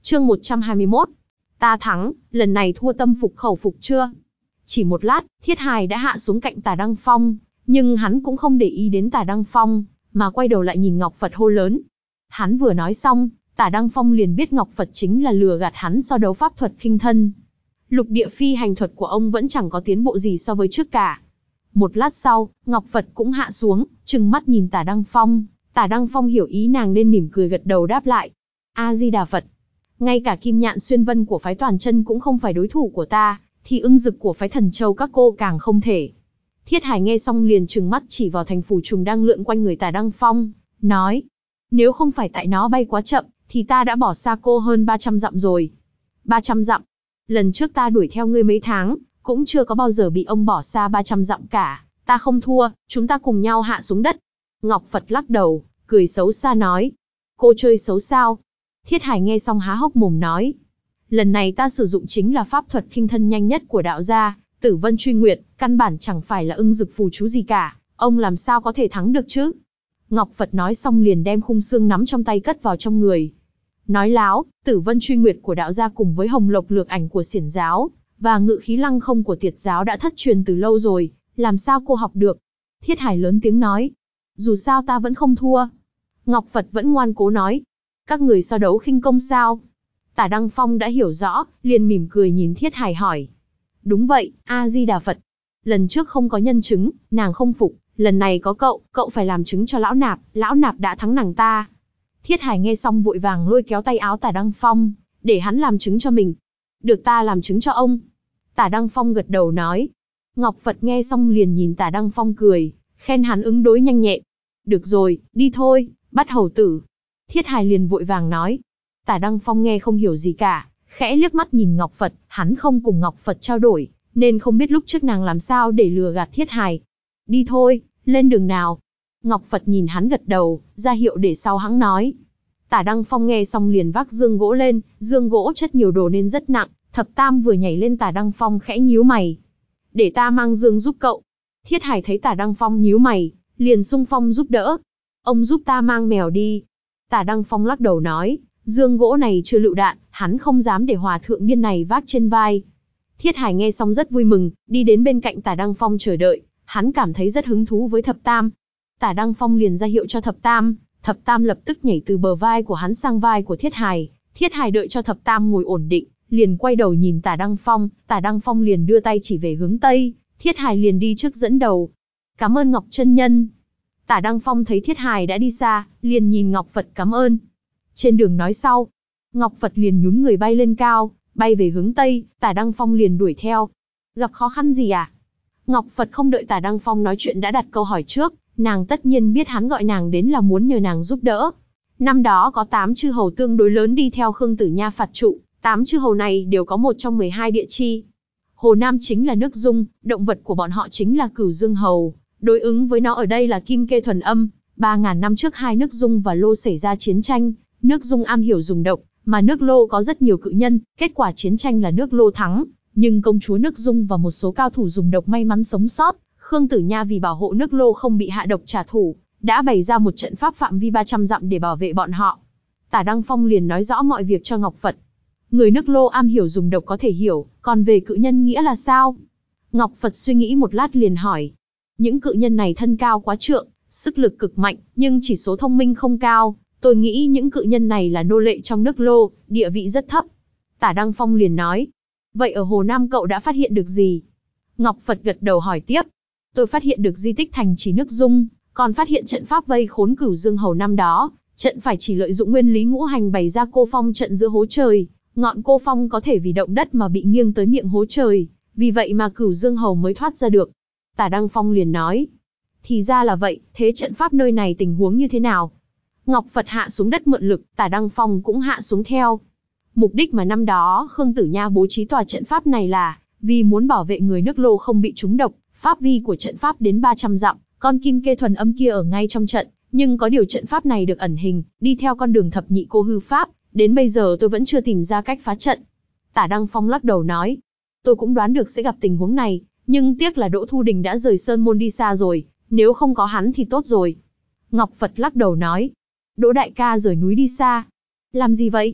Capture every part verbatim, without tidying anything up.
Chương một trăm hai mươi mốt. Ta thắng, lần này thua tâm phục khẩu phục chưa? Chỉ một lát, Thiết Hài đã hạ xuống cạnh Tả Đăng Phong, nhưng hắn cũng không để ý đến Tả Đăng Phong, mà quay đầu lại nhìn Ngọc Phật hô lớn. Hắn vừa nói xong, Tả Đăng Phong liền biết Ngọc Phật chính là lừa gạt hắn so đấu pháp thuật khinh thân. Lục địa phi hành thuật của ông vẫn chẳng có tiến bộ gì so với trước cả. Một lát sau, Ngọc Phật cũng hạ xuống, trừng mắt nhìn Tả Đăng Phong. Tả Đăng Phong hiểu ý nàng nên mỉm cười gật đầu đáp lại. A-di-đà Phật. Ngay cả Kim Nhạn Xuyên Vân của phái Toàn Chân cũng không phải đối thủ của ta, thì Ưng Dực của phái Thần Châu các cô càng không thể. Thiết Hải nghe xong liền trừng mắt chỉ vào thành phủ trùng đang lượn quanh người Tả Đăng Phong, nói. Nếu không phải tại nó bay quá chậm, thì ta đã bỏ xa cô hơn ba trăm dặm rồi. ba trăm dặm? Lần trước ta đuổi theo ngươi mấy tháng, cũng chưa có bao giờ bị ông bỏ xa ba trăm dặm cả. Ta không thua, chúng ta cùng nhau hạ xuống đất. Ngọc Phật lắc đầu, cười xấu xa nói. Cô chơi xấu sao? Thiết Hải nghe xong há hốc mồm nói. Lần này ta sử dụng chính là pháp thuật khinh thân nhanh nhất của đạo gia, Tử Vân Truy Nguyệt, căn bản chẳng phải là Ưng Dực phù chú gì cả, ông làm sao có thể thắng được chứ? Ngọc Phật nói xong liền đem khung xương nắm trong tay cất vào trong người. Nói láo, Tử Vân Truy Nguyệt của đạo gia cùng với Hồng Lộc Lược Ảnh của Xiển giáo, và Ngự Khí Lăng Không của Tiệt giáo đã thất truyền từ lâu rồi, làm sao cô học được? Thiết Hải lớn tiếng nói. Dù sao ta vẫn không thua. Ngọc Phật vẫn ngoan cố nói. Các người so đấu khinh công sao? Tả Đăng Phong đã hiểu rõ, liền mỉm cười nhìn Thiết Hải hỏi. Đúng vậy, A-di-đà Phật. Lần trước không có nhân chứng, nàng không phục, lần này có cậu, cậu phải làm chứng cho lão nạp, lão nạp đã thắng nàng ta. Thiết Hải nghe xong vội vàng lôi kéo tay áo Tả Đăng Phong, để hắn làm chứng cho mình. Được ta làm chứng cho ông. Tả Đăng Phong gật đầu nói. Ngọc Phật nghe xong liền nhìn Tả Đăng Phong cười, khen hắn ứng đối nhanh nhẹn. Được rồi, đi thôi, bắt hầu tử. Thiết Hải liền vội vàng nói. Tả Đăng Phong nghe không hiểu gì cả, khẽ liếc mắt nhìn Ngọc Phật, hắn không cùng Ngọc Phật trao đổi, nên không biết lúc trước nàng làm sao để lừa gạt Thiết Hải. Đi thôi, lên đường nào. Ngọc Phật nhìn hắn gật đầu, ra hiệu để sau hắn nói. Tả Đăng Phong nghe xong liền vác dương gỗ lên, dương gỗ chất nhiều đồ nên rất nặng, Thập Tam vừa nhảy lên Tả Đăng Phong khẽ nhíu mày. Để ta mang dương giúp cậu. Thiết Hải thấy Tả Đăng Phong nhíu mày, liền xung phong giúp đỡ. Ông giúp ta mang mèo đi. Tả Đăng Phong lắc đầu nói, dương gỗ này chưa lựu đạn, hắn không dám để hòa thượng điên này vác trên vai. Thiết Hải nghe xong rất vui mừng, đi đến bên cạnh Tả Đăng Phong chờ đợi, hắn cảm thấy rất hứng thú với Thập Tam. Tả Đăng Phong liền ra hiệu cho Thập Tam, Thập Tam lập tức nhảy từ bờ vai của hắn sang vai của Thiết Hải. Thiết Hải đợi cho Thập Tam ngồi ổn định, liền quay đầu nhìn Tả Đăng Phong, Tả Đăng Phong liền đưa tay chỉ về hướng Tây, Thiết Hải liền đi trước dẫn đầu. Cảm ơn Ngọc chân nhân. Tả Đăng Phong thấy Thiết Hải đã đi xa, liền nhìn Ngọc Phật cảm ơn. Trên đường nói sau, Ngọc Phật liền nhún người bay lên cao, bay về hướng Tây, Tả Đăng Phong liền đuổi theo. Gặp khó khăn gì à? Ngọc Phật không đợi Tả Đăng Phong nói chuyện đã đặt câu hỏi trước, nàng tất nhiên biết hắn gọi nàng đến là muốn nhờ nàng giúp đỡ. Năm đó có tám chư hầu tương đối lớn đi theo Khương Tử Nha phạt trụ, tám chư hầu này đều có một trong mười hai địa chi. Hồ Nam chính là nước Dung, động vật của bọn họ chính là Cửu Dương hầu, đối ứng với nó ở đây là Kim Kê Thuần Âm. Ba ngàn năm trước hai nước Dung và Lô xảy ra chiến tranh, nước Dung am hiểu dùng độc, mà nước Lô có rất nhiều cự nhân, kết quả chiến tranh là nước Lô thắng, nhưng công chúa nước Dung và một số cao thủ dùng độc may mắn sống sót. Khương Tử Nha vì bảo hộ nước Lô không bị hạ độc trả thù, đã bày ra một trận pháp phạm vi ba trăm dặm để bảo vệ bọn họ. Tả Đăng Phong liền nói rõ mọi việc cho Ngọc Phật. Người nước Lô am hiểu dùng độc có thể hiểu, còn về cự nhân nghĩa là sao? Ngọc Phật suy nghĩ một lát liền hỏi. Những cự nhân này thân cao quá trượng, sức lực cực mạnh, nhưng chỉ số thông minh không cao. Tôi nghĩ những cự nhân này là nô lệ trong nước Lô, địa vị rất thấp. Tả Đăng Phong liền nói. Vậy ở Hồ Nam cậu đã phát hiện được gì? Ngọc Phật gật đầu hỏi tiếp. Tôi phát hiện được di tích thành trì nước Dung, còn phát hiện trận pháp vây khốn Cửu Dương hầu năm đó. Trận phải chỉ lợi dụng nguyên lý ngũ hành bày ra cô phong trận giữa hố trời. Ngọn cô phong có thể vì động đất mà bị nghiêng tới miệng hố trời, vì vậy mà Cửu Dương hầu mới thoát ra được. Tả Đăng Phong liền nói. Thì ra là vậy, thế trận pháp nơi này tình huống như thế nào? Ngọc Phật hạ xuống đất mượn lực, Tả Đăng Phong cũng hạ xuống theo. Mục đích mà năm đó Khương Tử Nha bố trí tòa trận pháp này là vì muốn bảo vệ người nước Lô không bị trúng độc. Pháp vi của trận pháp đến ba trăm dặm, con Kim Kê Thuần Âm kia ở ngay trong trận, nhưng có điều trận pháp này được ẩn hình, đi theo con đường thập nhị cô hư pháp, đến bây giờ tôi vẫn chưa tìm ra cách phá trận. Tả Đăng Phong lắc đầu nói, tôi cũng đoán được sẽ gặp tình huống này, nhưng tiếc là Đỗ Thu Đình đã rời Sơn Môn đi xa rồi, nếu không có hắn thì tốt rồi. Ngọc Phật lắc đầu nói, Đỗ đại ca rời núi đi xa. Làm gì vậy?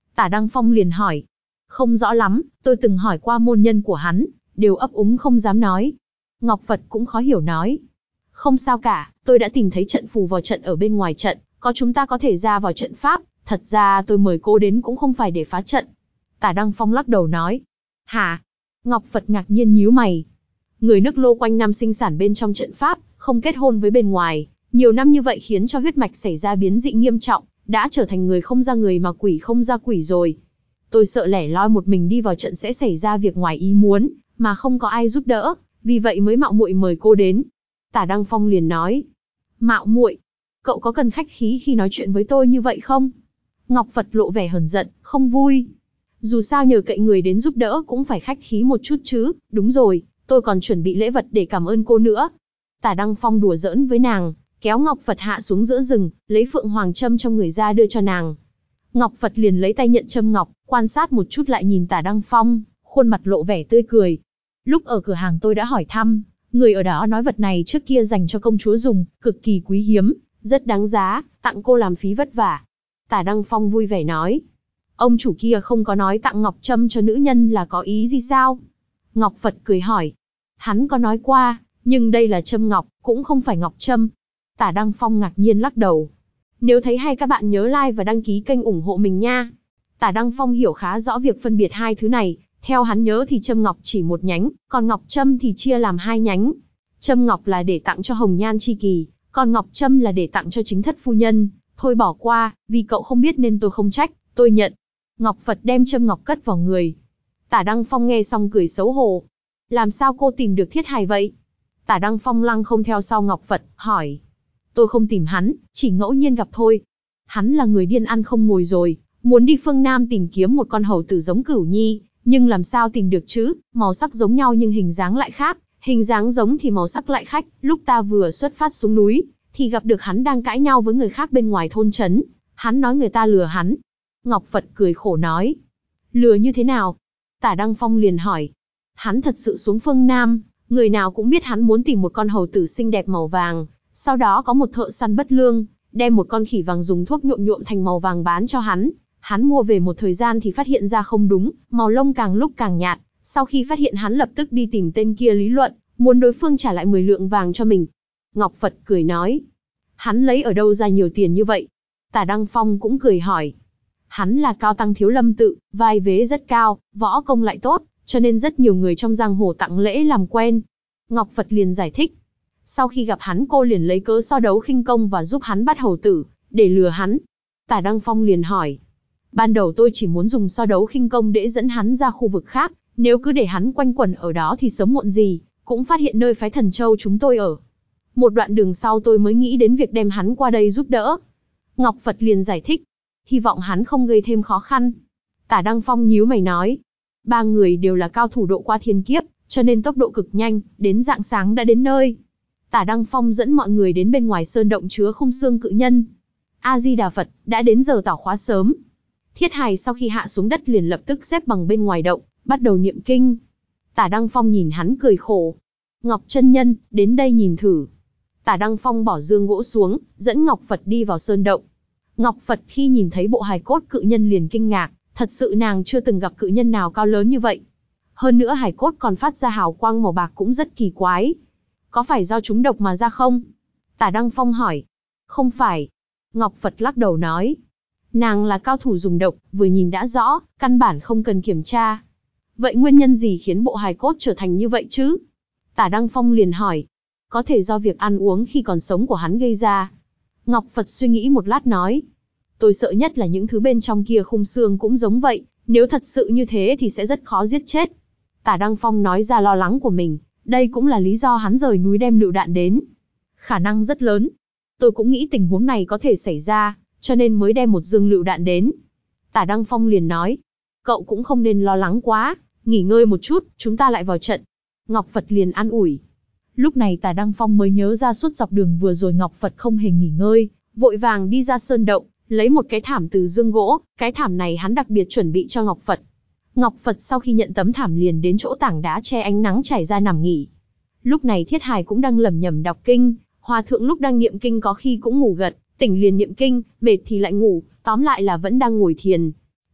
Tả Đăng Phong liền hỏi. Không rõ lắm, tôi từng hỏi qua môn nhân của hắn, đều ấp úng không dám nói. Ngọc Phật cũng khó hiểu nói. Không sao cả, tôi đã tìm thấy trận phù vào trận ở bên ngoài trận, có chúng ta có thể ra vào trận pháp, thật ra tôi mời cô đến cũng không phải để phá trận. Tả Đăng Phong lắc đầu nói. Hả? Ngọc Phật ngạc nhiên nhíu mày. Người nước Lô quanh năm sinh sản bên trong trận pháp, không kết hôn với bên ngoài, nhiều năm như vậy khiến cho huyết mạch xảy ra biến dị nghiêm trọng, đã trở thành người không ra người mà quỷ không ra quỷ rồi. Tôi sợ lẻ loi một mình đi vào trận sẽ xảy ra việc ngoài ý muốn, mà không có ai giúp đỡ, vì vậy mới mạo muội mời cô đến. Tả Đăng Phong liền nói. Mạo muội? Cậu có cần khách khí khi nói chuyện với tôi như vậy không? Ngọc Phật lộ vẻ hờn giận, không vui. Dù sao nhờ cậy người đến giúp đỡ cũng phải khách khí một chút chứ, đúng rồi, tôi còn chuẩn bị lễ vật để cảm ơn cô nữa. Tả Đăng Phong đùa giỡn với nàng, kéo Ngọc Phật hạ xuống giữa rừng, lấy phượng hoàng châm trong người ra đưa cho nàng. Ngọc Phật liền lấy tay nhận châm ngọc, quan sát một chút lại nhìn Tả Đăng Phong, khuôn mặt lộ vẻ tươi cười. Lúc ở cửa hàng tôi đã hỏi thăm, người ở đó nói vật này trước kia dành cho công chúa dùng, cực kỳ quý hiếm, rất đáng giá, tặng cô làm phí vất vả. Tả Đăng Phong vui vẻ nói. Ông chủ kia không có nói tặng ngọc trâm cho nữ nhân là có ý gì sao? Ngọc Phật cười hỏi. Hắn có nói qua, nhưng đây là châm ngọc, cũng không phải ngọc trâm. Tả Đăng Phong ngạc nhiên lắc đầu. Nếu thấy hay các bạn nhớ like và đăng ký kênh ủng hộ mình nha. Tả Đăng Phong hiểu khá rõ việc phân biệt hai thứ này. Theo hắn nhớ thì châm ngọc chỉ một nhánh, còn ngọc trâm thì chia làm hai nhánh. Châm ngọc là để tặng cho hồng nhan chi kỳ, còn ngọc trâm là để tặng cho chính thất phu nhân. Thôi bỏ qua, vì cậu không biết nên tôi không trách, tôi nhận. Ngọc Phật đem châm ngọc cất vào người. Tả Đăng Phong nghe xong cười xấu hổ. Làm sao cô tìm được Thiết Hài vậy? Tả Đăng Phong lăng không theo sau Ngọc Phật, hỏi. Tôi không tìm hắn, chỉ ngẫu nhiên gặp thôi. Hắn là người điên ăn không ngồi rồi, muốn đi phương Nam tìm kiếm một con hầu tử giống Cửu Nhi, nhưng làm sao tìm được chứ, màu sắc giống nhau nhưng hình dáng lại khác, hình dáng giống thì màu sắc lại khác. Lúc ta vừa xuất phát xuống núi, thì gặp được hắn đang cãi nhau với người khác bên ngoài thôn trấn. Hắn nói người ta lừa hắn. Ngọc Phật cười khổ nói. Lừa như thế nào? Tả Đăng Phong liền hỏi. Hắn thật sự xuống phương Nam, người nào cũng biết hắn muốn tìm một con hầu tử xinh đẹp màu vàng, sau đó có một thợ săn bất lương, đem một con khỉ vàng dùng thuốc nhuộm nhuộm thành màu vàng bán cho hắn. Hắn mua về một thời gian thì phát hiện ra không đúng, màu lông càng lúc càng nhạt, sau khi phát hiện hắn lập tức đi tìm tên kia lý luận, muốn đối phương trả lại mười lượng vàng cho mình. Ngọc Phật cười nói. Hắn lấy ở đâu ra nhiều tiền như vậy? Tả Đăng Phong cũng cười hỏi. Hắn là cao tăng thiếu lâm tự, vai vế rất cao, võ công lại tốt, cho nên rất nhiều người trong giang hồ tặng lễ làm quen. Ngọc Phật liền giải thích. Sau khi gặp hắn cô liền lấy cớ so đấu khinh công và giúp hắn bắt hầu tử, để lừa hắn. Tả Đăng Phong liền hỏi. Ban đầu tôi chỉ muốn dùng so đấu khinh công để dẫn hắn ra khu vực khác, nếu cứ để hắn quanh quẩn ở đó thì sớm muộn gì cũng phát hiện nơi phái Thần Châu chúng tôi ở. Một đoạn đường sau tôi mới nghĩ đến việc đem hắn qua đây giúp đỡ. Ngọc Phật liền giải thích. Hy vọng hắn không gây thêm khó khăn. Tả Đăng Phong nhíu mày nói. Ba người đều là cao thủ độ qua thiên kiếp, cho nên tốc độ cực nhanh, đến rạng sáng đã đến nơi. Tả Đăng Phong dẫn mọi người đến bên ngoài sơn động chứa khung xương cự nhân. A-di-đà Phật, đã đến giờ tảo khóa sớm. Thiết Hài sau khi hạ xuống đất liền lập tức xếp bằng bên ngoài động, bắt đầu niệm kinh. Tả Đăng Phong nhìn hắn cười khổ. Ngọc chân nhân, đến đây nhìn thử. Tả Đăng Phong bỏ dương gỗ xuống, dẫn Ngọc Phật đi vào sơn động. Ngọc Phật khi nhìn thấy bộ hài cốt cự nhân liền kinh ngạc, thật sự nàng chưa từng gặp cự nhân nào cao lớn như vậy. Hơn nữa hài cốt còn phát ra hào quang màu bạc cũng rất kỳ quái. Có phải do chúng độc mà ra không? Tả Đăng Phong hỏi. Không phải. Ngọc Phật lắc đầu nói. Nàng là cao thủ dùng độc, vừa nhìn đã rõ, căn bản không cần kiểm tra. Vậy nguyên nhân gì khiến bộ hài cốt trở thành như vậy chứ? Tả Đăng Phong liền hỏi. Có thể do việc ăn uống khi còn sống của hắn gây ra. Ngọc Phật suy nghĩ một lát nói. Tôi sợ nhất là những thứ bên trong kia khung xương cũng giống vậy, nếu thật sự như thế thì sẽ rất khó giết chết. Tả Đăng Phong nói ra lo lắng của mình, đây cũng là lý do hắn rời núi đem lựu đạn đến. Khả năng rất lớn. Tôi cũng nghĩ tình huống này có thể xảy ra, cho nên mới đem một dương lựu đạn đến. Tả Đăng Phong liền nói. Cậu cũng không nên lo lắng quá, nghỉ ngơi một chút, chúng ta lại vào trận. Ngọc Phật liền an ủi. Lúc này Tả Đăng Phong mới nhớ ra suốt dọc đường vừa rồi Ngọc Phật không hề nghỉ ngơi, vội vàng đi ra sơn động, lấy một cái thảm từ dương gỗ, cái thảm này hắn đặc biệt chuẩn bị cho Ngọc Phật. Ngọc Phật sau khi nhận tấm thảm liền đến chỗ tảng đá che ánh nắng trải ra nằm nghỉ. Lúc này Thiết Hài cũng đang lẩm nhẩm đọc kinh, Hòa thượng lúc đang niệm kinh có khi cũng ngủ gật, tỉnh liền niệm kinh, mệt thì lại ngủ, tóm lại là vẫn đang ngồi thiền.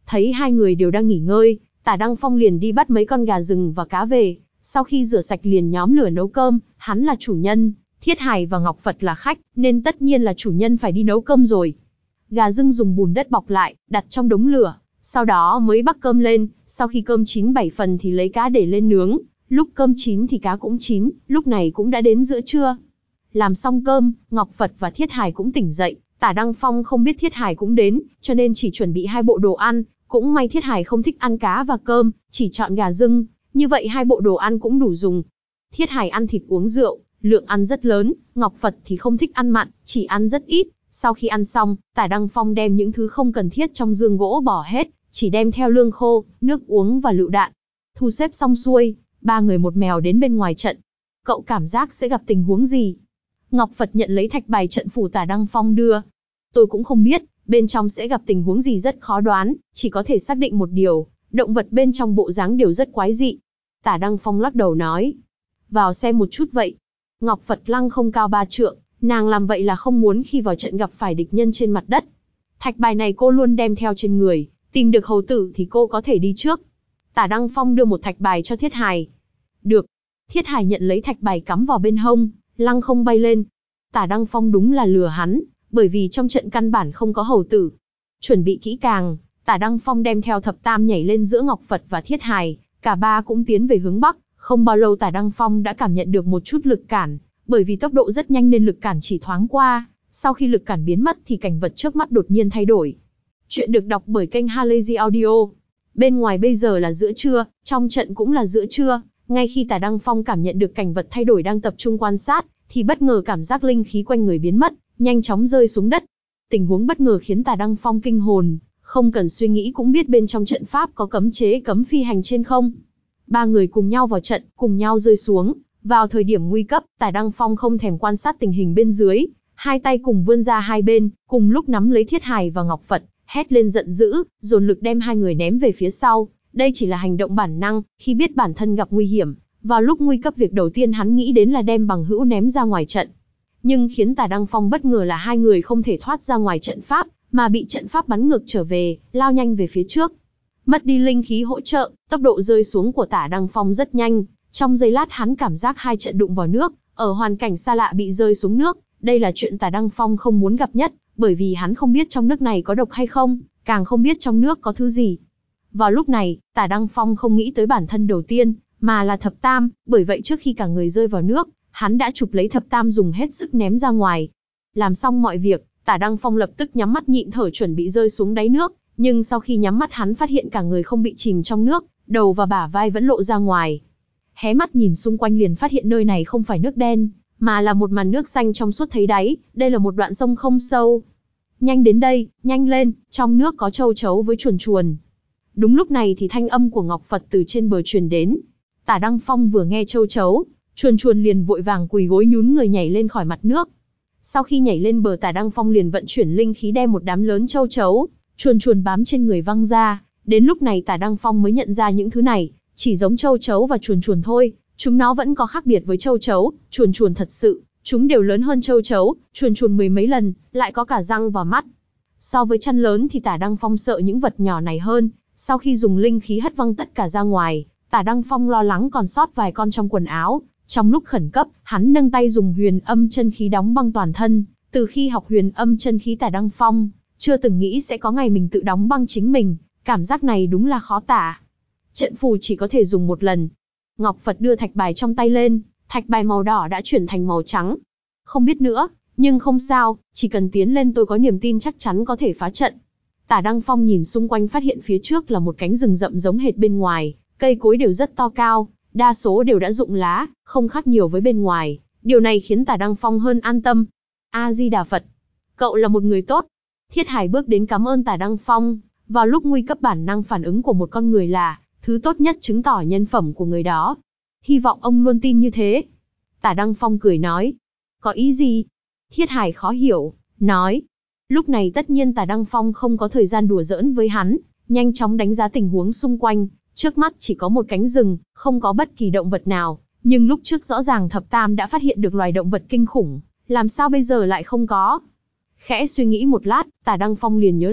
Thấy hai người đều đang nghỉ ngơi, Tả Đăng Phong liền đi bắt mấy con gà rừng và cá về, sau khi rửa sạch liền nhóm lửa nấu cơm, hắn là chủ nhân, Thiết Hải và Ngọc Phật là khách, nên tất nhiên là chủ nhân phải đi nấu cơm rồi. Gà rừng dùng bùn đất bọc lại, đặt trong đống lửa, sau đó mới bắc cơm lên, sau khi cơm chín bảy phần thì lấy cá để lên nướng, lúc cơm chín thì cá cũng chín, lúc này cũng đã đến giữa trưa. Làm xong cơm, Ngọc Phật và Thiết Hải cũng tỉnh dậy, Tả Đăng Phong không biết Thiết Hải cũng đến, cho nên chỉ chuẩn bị hai bộ đồ ăn, cũng may Thiết Hải không thích ăn cá và cơm, chỉ chọn gà rừng, như vậy hai bộ đồ ăn cũng đủ dùng. Thiết Hải ăn thịt uống rượu, lượng ăn rất lớn, Ngọc Phật thì không thích ăn mặn, chỉ ăn rất ít. Sau khi ăn xong, Tả Đăng Phong đem những thứ không cần thiết trong giường gỗ bỏ hết, chỉ đem theo lương khô, nước uống và lựu đạn. Thu xếp xong xuôi, ba người một mèo đến bên ngoài trận. Cậu cảm giác sẽ gặp tình huống gì? Ngọc Phật nhận lấy thạch bài trận phủ Tả Đăng Phong đưa. Tôi cũng không biết, bên trong sẽ gặp tình huống gì rất khó đoán, chỉ có thể xác định một điều, động vật bên trong bộ dáng đều rất quái dị. Tả Đăng Phong lắc đầu nói, vào xem một chút vậy. Ngọc Phật lăng không cao ba trượng, nàng làm vậy là không muốn khi vào trận gặp phải địch nhân trên mặt đất. Thạch bài này cô luôn đem theo trên người, tìm được hầu tử thì cô có thể đi trước. Tả Đăng Phong đưa một thạch bài cho Thiết Hải. Được. Thiết Hải nhận lấy thạch bài cắm vào bên hông, lăng không bay lên. Tả Đăng Phong đúng là lừa hắn, bởi vì trong trận căn bản không có hầu tử. Chuẩn bị kỹ càng, Tả Đăng Phong đem theo thập tam nhảy lên giữa Ngọc Phật và Thiết Hải, cả ba cũng tiến về hướng bắc. Không bao lâu Tả Đăng Phong đã cảm nhận được một chút lực cản, bởi vì tốc độ rất nhanh nên lực cản chỉ thoáng qua, sau khi lực cản biến mất thì cảnh vật trước mắt đột nhiên thay đổi. Chuyện được đọc bởi kênh Halazy Audio. Bên ngoài bây giờ là giữa trưa, trong trận cũng là giữa trưa, ngay khi Tả Đăng Phong cảm nhận được cảnh vật thay đổi đang tập trung quan sát, thì bất ngờ cảm giác linh khí quanh người biến mất, nhanh chóng rơi xuống đất. Tình huống bất ngờ khiến Tả Đăng Phong kinh hồn, không cần suy nghĩ cũng biết bên trong trận pháp có cấm chế cấm phi hành trên không. Ba người cùng nhau vào trận, cùng nhau rơi xuống. Vào thời điểm nguy cấp, Tả Đăng Phong không thèm quan sát tình hình bên dưới, hai tay cùng vươn ra hai bên, cùng lúc nắm lấy Thiết Hải và Ngọc Phật, hét lên giận dữ, dồn lực đem hai người ném về phía sau. Đây chỉ là hành động bản năng, khi biết bản thân gặp nguy hiểm, vào lúc nguy cấp việc đầu tiên hắn nghĩ đến là đem bằng hữu ném ra ngoài trận. Nhưng khiến Tả Đăng Phong bất ngờ là hai người không thể thoát ra ngoài trận pháp, mà bị trận pháp bắn ngược trở về, lao nhanh về phía trước. Mất đi linh khí hỗ trợ, tốc độ rơi xuống của Tả Đăng Phong rất nhanh. Trong giây lát hắn cảm giác hai trận đụng vào nước, ở hoàn cảnh xa lạ bị rơi xuống nước, đây là chuyện Tả Đăng Phong không muốn gặp nhất, bởi vì hắn không biết trong nước này có độc hay không, càng không biết trong nước có thứ gì. Vào lúc này, Tả Đăng Phong không nghĩ tới bản thân đầu tiên, mà là thập tam, bởi vậy trước khi cả người rơi vào nước, hắn đã chụp lấy thập tam dùng hết sức ném ra ngoài. Làm xong mọi việc, Tả Đăng Phong lập tức nhắm mắt nhịn thở chuẩn bị rơi xuống đáy nước, nhưng sau khi nhắm mắt hắn phát hiện cả người không bị chìm trong nước, đầu và bả vai vẫn lộ ra ngoài. Hé mắt nhìn xung quanh liền phát hiện nơi này không phải nước đen, mà là một màn nước xanh trong suốt thấy đáy, đây là một đoạn sông không sâu. Nhanh đến đây, nhanh lên, trong nước có châu chấu với chuồn chuồn. Đúng lúc này thì thanh âm của Ngọc Phật từ trên bờ truyền đến. Tả Đăng Phong vừa nghe châu chấu, chuồn chuồn liền vội vàng quỳ gối nhún người nhảy lên khỏi mặt nước. Sau khi nhảy lên bờ Tả Đăng Phong liền vận chuyển linh khí đem một đám lớn châu chấu, chuồn chuồn bám trên người văng ra. Đến lúc này Tả Đăng Phong mới nhận ra những thứ này chỉ giống châu chấu và chuồn chuồn thôi, chúng nó vẫn có khác biệt với châu chấu, chuồn chuồn thật sự, chúng đều lớn hơn châu chấu, chuồn chuồn mười mấy lần, lại có cả răng và mắt. So với chăn lớn thì Tả Đăng Phong sợ những vật nhỏ này hơn, sau khi dùng linh khí hất văng tất cả ra ngoài, Tả Đăng Phong lo lắng còn sót vài con trong quần áo. Trong lúc khẩn cấp, hắn nâng tay dùng huyền âm chân khí đóng băng toàn thân, từ khi học huyền âm chân khí Tả Đăng Phong, chưa từng nghĩ sẽ có ngày mình tự đóng băng chính mình, cảm giác này đúng là khó tả. Trận phù chỉ có thể dùng một lần. Ngọc Phật đưa thạch bài trong tay lên, thạch bài màu đỏ đã chuyển thành màu trắng. Không biết nữa, nhưng không sao, chỉ cần tiến lên tôi có niềm tin chắc chắn có thể phá trận. Tả Đăng Phong nhìn xung quanh phát hiện phía trước là một cánh rừng rậm giống hệt bên ngoài, cây cối đều rất to cao, đa số đều đã rụng lá, không khác nhiều với bên ngoài. Điều này khiến Tả Đăng Phong hơn an tâm. A-di-đà Phật, cậu là một người tốt. Thiết Hải bước đến cảm ơn Tả Đăng Phong. Vào lúc nguy cấp bản năng phản ứng của một con người là thứ tốt nhất chứng tỏ nhân phẩm của người đó. Hy vọng ông luôn tin như thế. Tả Đăng Phong cười nói. Có ý gì? Thiết Hải khó hiểu, nói. Lúc này tất nhiên Tả Đăng Phong không có thời gian đùa giỡn với hắn, nhanh chóng đánh giá tình huống xung quanh. Trước mắt chỉ có một cánh rừng, không có bất kỳ động vật nào. Nhưng lúc trước rõ ràng Thập Tam đã phát hiện được loài động vật kinh khủng, làm sao bây giờ lại không có? Khẽ suy nghĩ một lát, Tả Đăng Phong liền nhớ lại,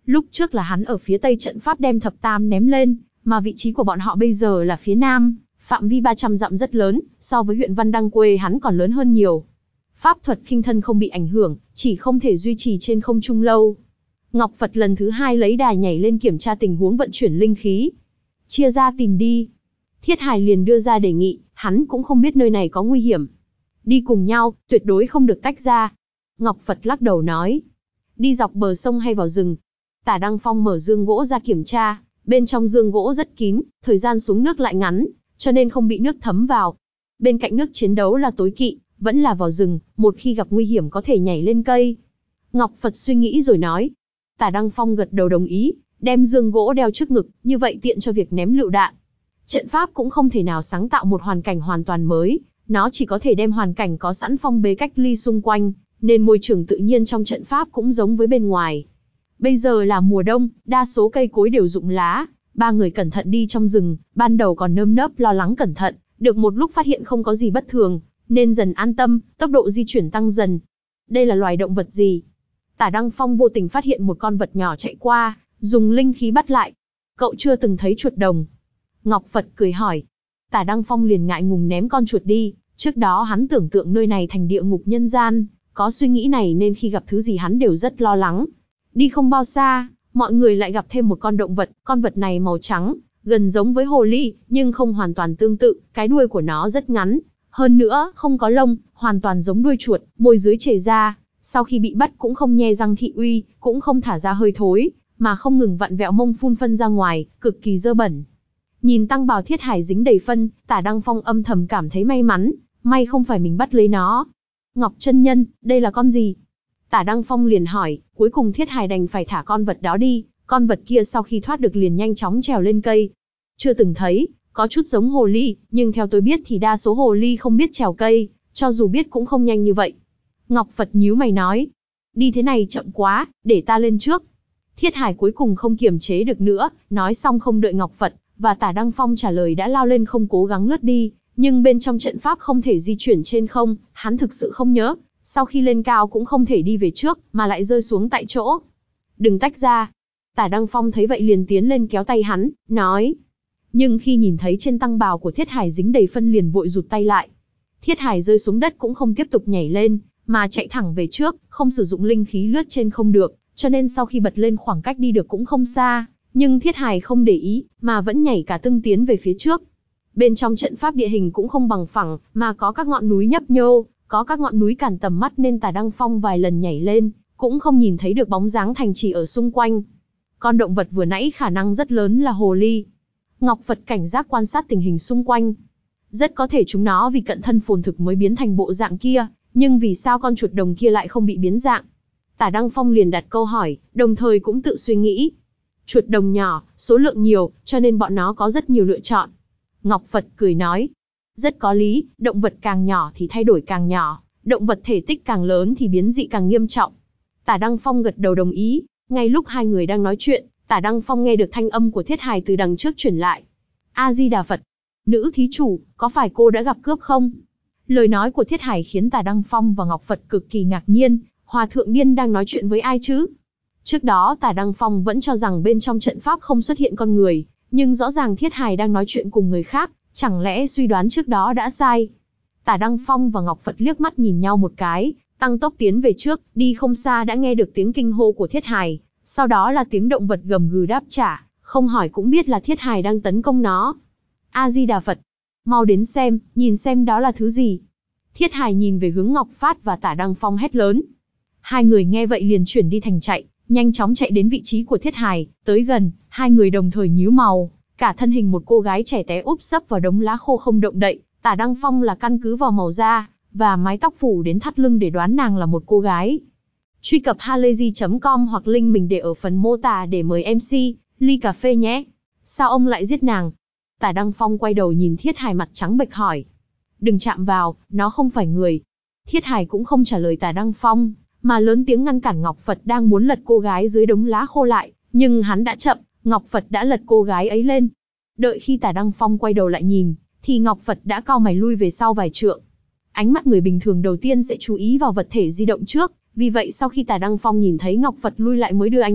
Lúc trước là hắn ở phía tây trận pháp đem thập tam ném lên, mà vị trí của bọn họ bây giờ là phía nam, phạm vi ba trăm dặm rất lớn, so với huyện Văn Đăng quê hắn còn lớn hơn nhiều. Pháp thuật khinh thân không bị ảnh hưởng, chỉ không thể duy trì trên không trung lâu. Ngọc Phật lần thứ hai lấy đà nhảy lên kiểm tra tình huống vận chuyển linh khí. Chia ra tìm đi. Thiết Hải liền đưa ra đề nghị, hắn cũng không biết nơi này có nguy hiểm. Đi cùng nhau, tuyệt đối không được tách ra. Ngọc Phật lắc đầu nói. Đi dọc bờ sông hay vào rừng. Tả Đăng Phong mở dương gỗ ra kiểm tra, bên trong dương gỗ rất kín, thời gian xuống nước lại ngắn, cho nên không bị nước thấm vào. Bên cạnh nước chiến đấu là tối kỵ, vẫn là vào rừng, một khi gặp nguy hiểm có thể nhảy lên cây. Ngọc Phật suy nghĩ rồi nói. Tả Đăng Phong gật đầu đồng ý, đem dương gỗ đeo trước ngực, như vậy tiện cho việc ném lựu đạn. Trận pháp cũng không thể nào sáng tạo một hoàn cảnh hoàn toàn mới, nó chỉ có thể đem hoàn cảnh có sẵn phong bế cách ly xung quanh, nên môi trường tự nhiên trong trận pháp cũng giống với bên ngoài. Bây giờ là mùa đông, đa số cây cối đều rụng lá, ba người cẩn thận đi trong rừng, ban đầu còn nơm nớp lo lắng cẩn thận, được một lúc phát hiện không có gì bất thường, nên dần an tâm, tốc độ di chuyển tăng dần. Đây là loài động vật gì? Tả Đăng Phong vô tình phát hiện một con vật nhỏ chạy qua, dùng linh khí bắt lại. Cậu chưa từng thấy chuột đồng. Ngọc Phật cười hỏi. Tả Đăng Phong liền ngại ngùng ném con chuột đi, trước đó hắn tưởng tượng nơi này thành địa ngục nhân gian, có suy nghĩ này nên khi gặp thứ gì hắn đều rất lo lắng. Đi không bao xa, mọi người lại gặp thêm một con động vật, con vật này màu trắng, gần giống với hồ ly, nhưng không hoàn toàn tương tự, cái đuôi của nó rất ngắn, hơn nữa không có lông, hoàn toàn giống đuôi chuột, môi dưới chảy ra, sau khi bị bắt cũng không nhe răng thị uy, cũng không thả ra hơi thối, mà không ngừng vặn vẹo mông phun phân ra ngoài, cực kỳ dơ bẩn. Nhìn tăng bào Thiết Hải dính đầy phân, Tả Đăng Phong âm thầm cảm thấy may mắn, may không phải mình bắt lấy nó. Ngọc chân nhân, đây là con gì? Tả Đăng Phong liền hỏi, cuối cùng Thiết Hải đành phải thả con vật đó đi, con vật kia sau khi thoát được liền nhanh chóng trèo lên cây. Chưa từng thấy, có chút giống hồ ly, nhưng theo tôi biết thì đa số hồ ly không biết trèo cây, cho dù biết cũng không nhanh như vậy. Ngọc Phật nhíu mày nói, đi thế này chậm quá, để ta lên trước. Thiết Hải cuối cùng không kiềm chế được nữa, nói xong không đợi Ngọc Phật và Tả Đăng Phong trả lời đã lao lên không cố gắng lướt đi, nhưng bên trong trận pháp không thể di chuyển trên không, hắn thực sự không nhớ, sau khi lên cao cũng không thể đi về trước, mà lại rơi xuống tại chỗ. Đừng tách ra. Tả Đăng Phong thấy vậy liền tiến lên kéo tay hắn, nói. Nhưng khi nhìn thấy trên tăng bào của Thiết Hải dính đầy phân liền vội rụt tay lại. Thiết Hải rơi xuống đất cũng không tiếp tục nhảy lên, mà chạy thẳng về trước, không sử dụng linh khí lướt trên không được, cho nên sau khi bật lên khoảng cách đi được cũng không xa, nhưng Thiết Hải không để ý, mà vẫn nhảy cả tưng tiến về phía trước. Bên trong trận pháp địa hình cũng không bằng phẳng, mà có các ngọn núi nhấp nhô, có các ngọn núi cản tầm mắt nên Tả Đăng Phong vài lần nhảy lên, cũng không nhìn thấy được bóng dáng thành trì ở xung quanh. Con động vật vừa nãy khả năng rất lớn là hồ ly. Ngọc Phật cảnh giác quan sát tình hình xung quanh. Rất có thể chúng nó vì cận thân phồn thực mới biến thành bộ dạng kia, nhưng vì sao con chuột đồng kia lại không bị biến dạng? Tả Đăng Phong liền đặt câu hỏi, đồng thời cũng tự suy nghĩ. Chuột đồng nhỏ, số lượng nhiều, cho nên bọn nó có rất nhiều lựa chọn. Ngọc Phật cười nói, rất có lý, động vật càng nhỏ thì thay đổi càng nhỏ, động vật thể tích càng lớn thì biến dị càng nghiêm trọng. Tả Đăng Phong gật đầu đồng ý, ngay lúc hai người đang nói chuyện, Tả Đăng Phong nghe được thanh âm của Thiết Hải từ đằng trước truyền lại. A-di-đà Phật, nữ thí chủ, có phải cô đã gặp cướp không? Lời nói của Thiết Hải khiến Tả Đăng Phong và Ngọc Phật cực kỳ ngạc nhiên, Hòa thượng điên đang nói chuyện với ai chứ? Trước đó Tả Đăng Phong vẫn cho rằng bên trong trận pháp không xuất hiện con người, nhưng rõ ràng Thiết Hải đang nói chuyện cùng người khác, chẳng lẽ suy đoán trước đó đã sai? Tả Đăng Phong và Ngọc Phật liếc mắt nhìn nhau một cái, tăng tốc tiến về trước, đi không xa đã nghe được tiếng kinh hô của Thiết Hải, sau đó là tiếng động vật gầm gừ đáp trả, không hỏi cũng biết là Thiết Hải đang tấn công nó. A-di-đà Phật, mau đến xem, nhìn xem đó là thứ gì. Thiết Hải nhìn về hướng Ngọc Phát và Tả Đăng Phong hét lớn. Hai người nghe vậy liền chuyển đi thành chạy, nhanh chóng chạy đến vị trí của Thiết Hải, tới gần, hai người đồng thời nhíu màu, cả thân hình một cô gái trẻ té úp sấp vào đống lá khô không động đậy, Tả Đăng Phong là căn cứ vào màu da và mái tóc phủ đến thắt lưng để đoán nàng là một cô gái. Truy cập halayzi chấm com hoặc link mình để ở phần mô tả để mời em xê, ly cà phê nhé. Sao ông lại giết nàng? Tả Đăng Phong quay đầu nhìn Thiết Hải mặt trắng bệch hỏi. Đừng chạm vào, nó không phải người. Thiết Hải cũng không trả lời Tả Đăng Phong, mà lớn tiếng ngăn cản Ngọc Phật đang muốn lật cô gái dưới đống lá khô lại, nhưng hắn đã chậm, Ngọc Phật đã lật cô gái ấy lên. Đợi khi Tả Đăng Phong quay đầu lại nhìn, thì Ngọc Phật đã cau mày lui về sau vài trượng. Ánh mắt người bình thường đầu tiên sẽ chú ý vào vật thể di động trước, vì vậy sau khi Tả Đăng Phong nhìn thấy Ngọc Phật lui lại mới đưa ánh mắt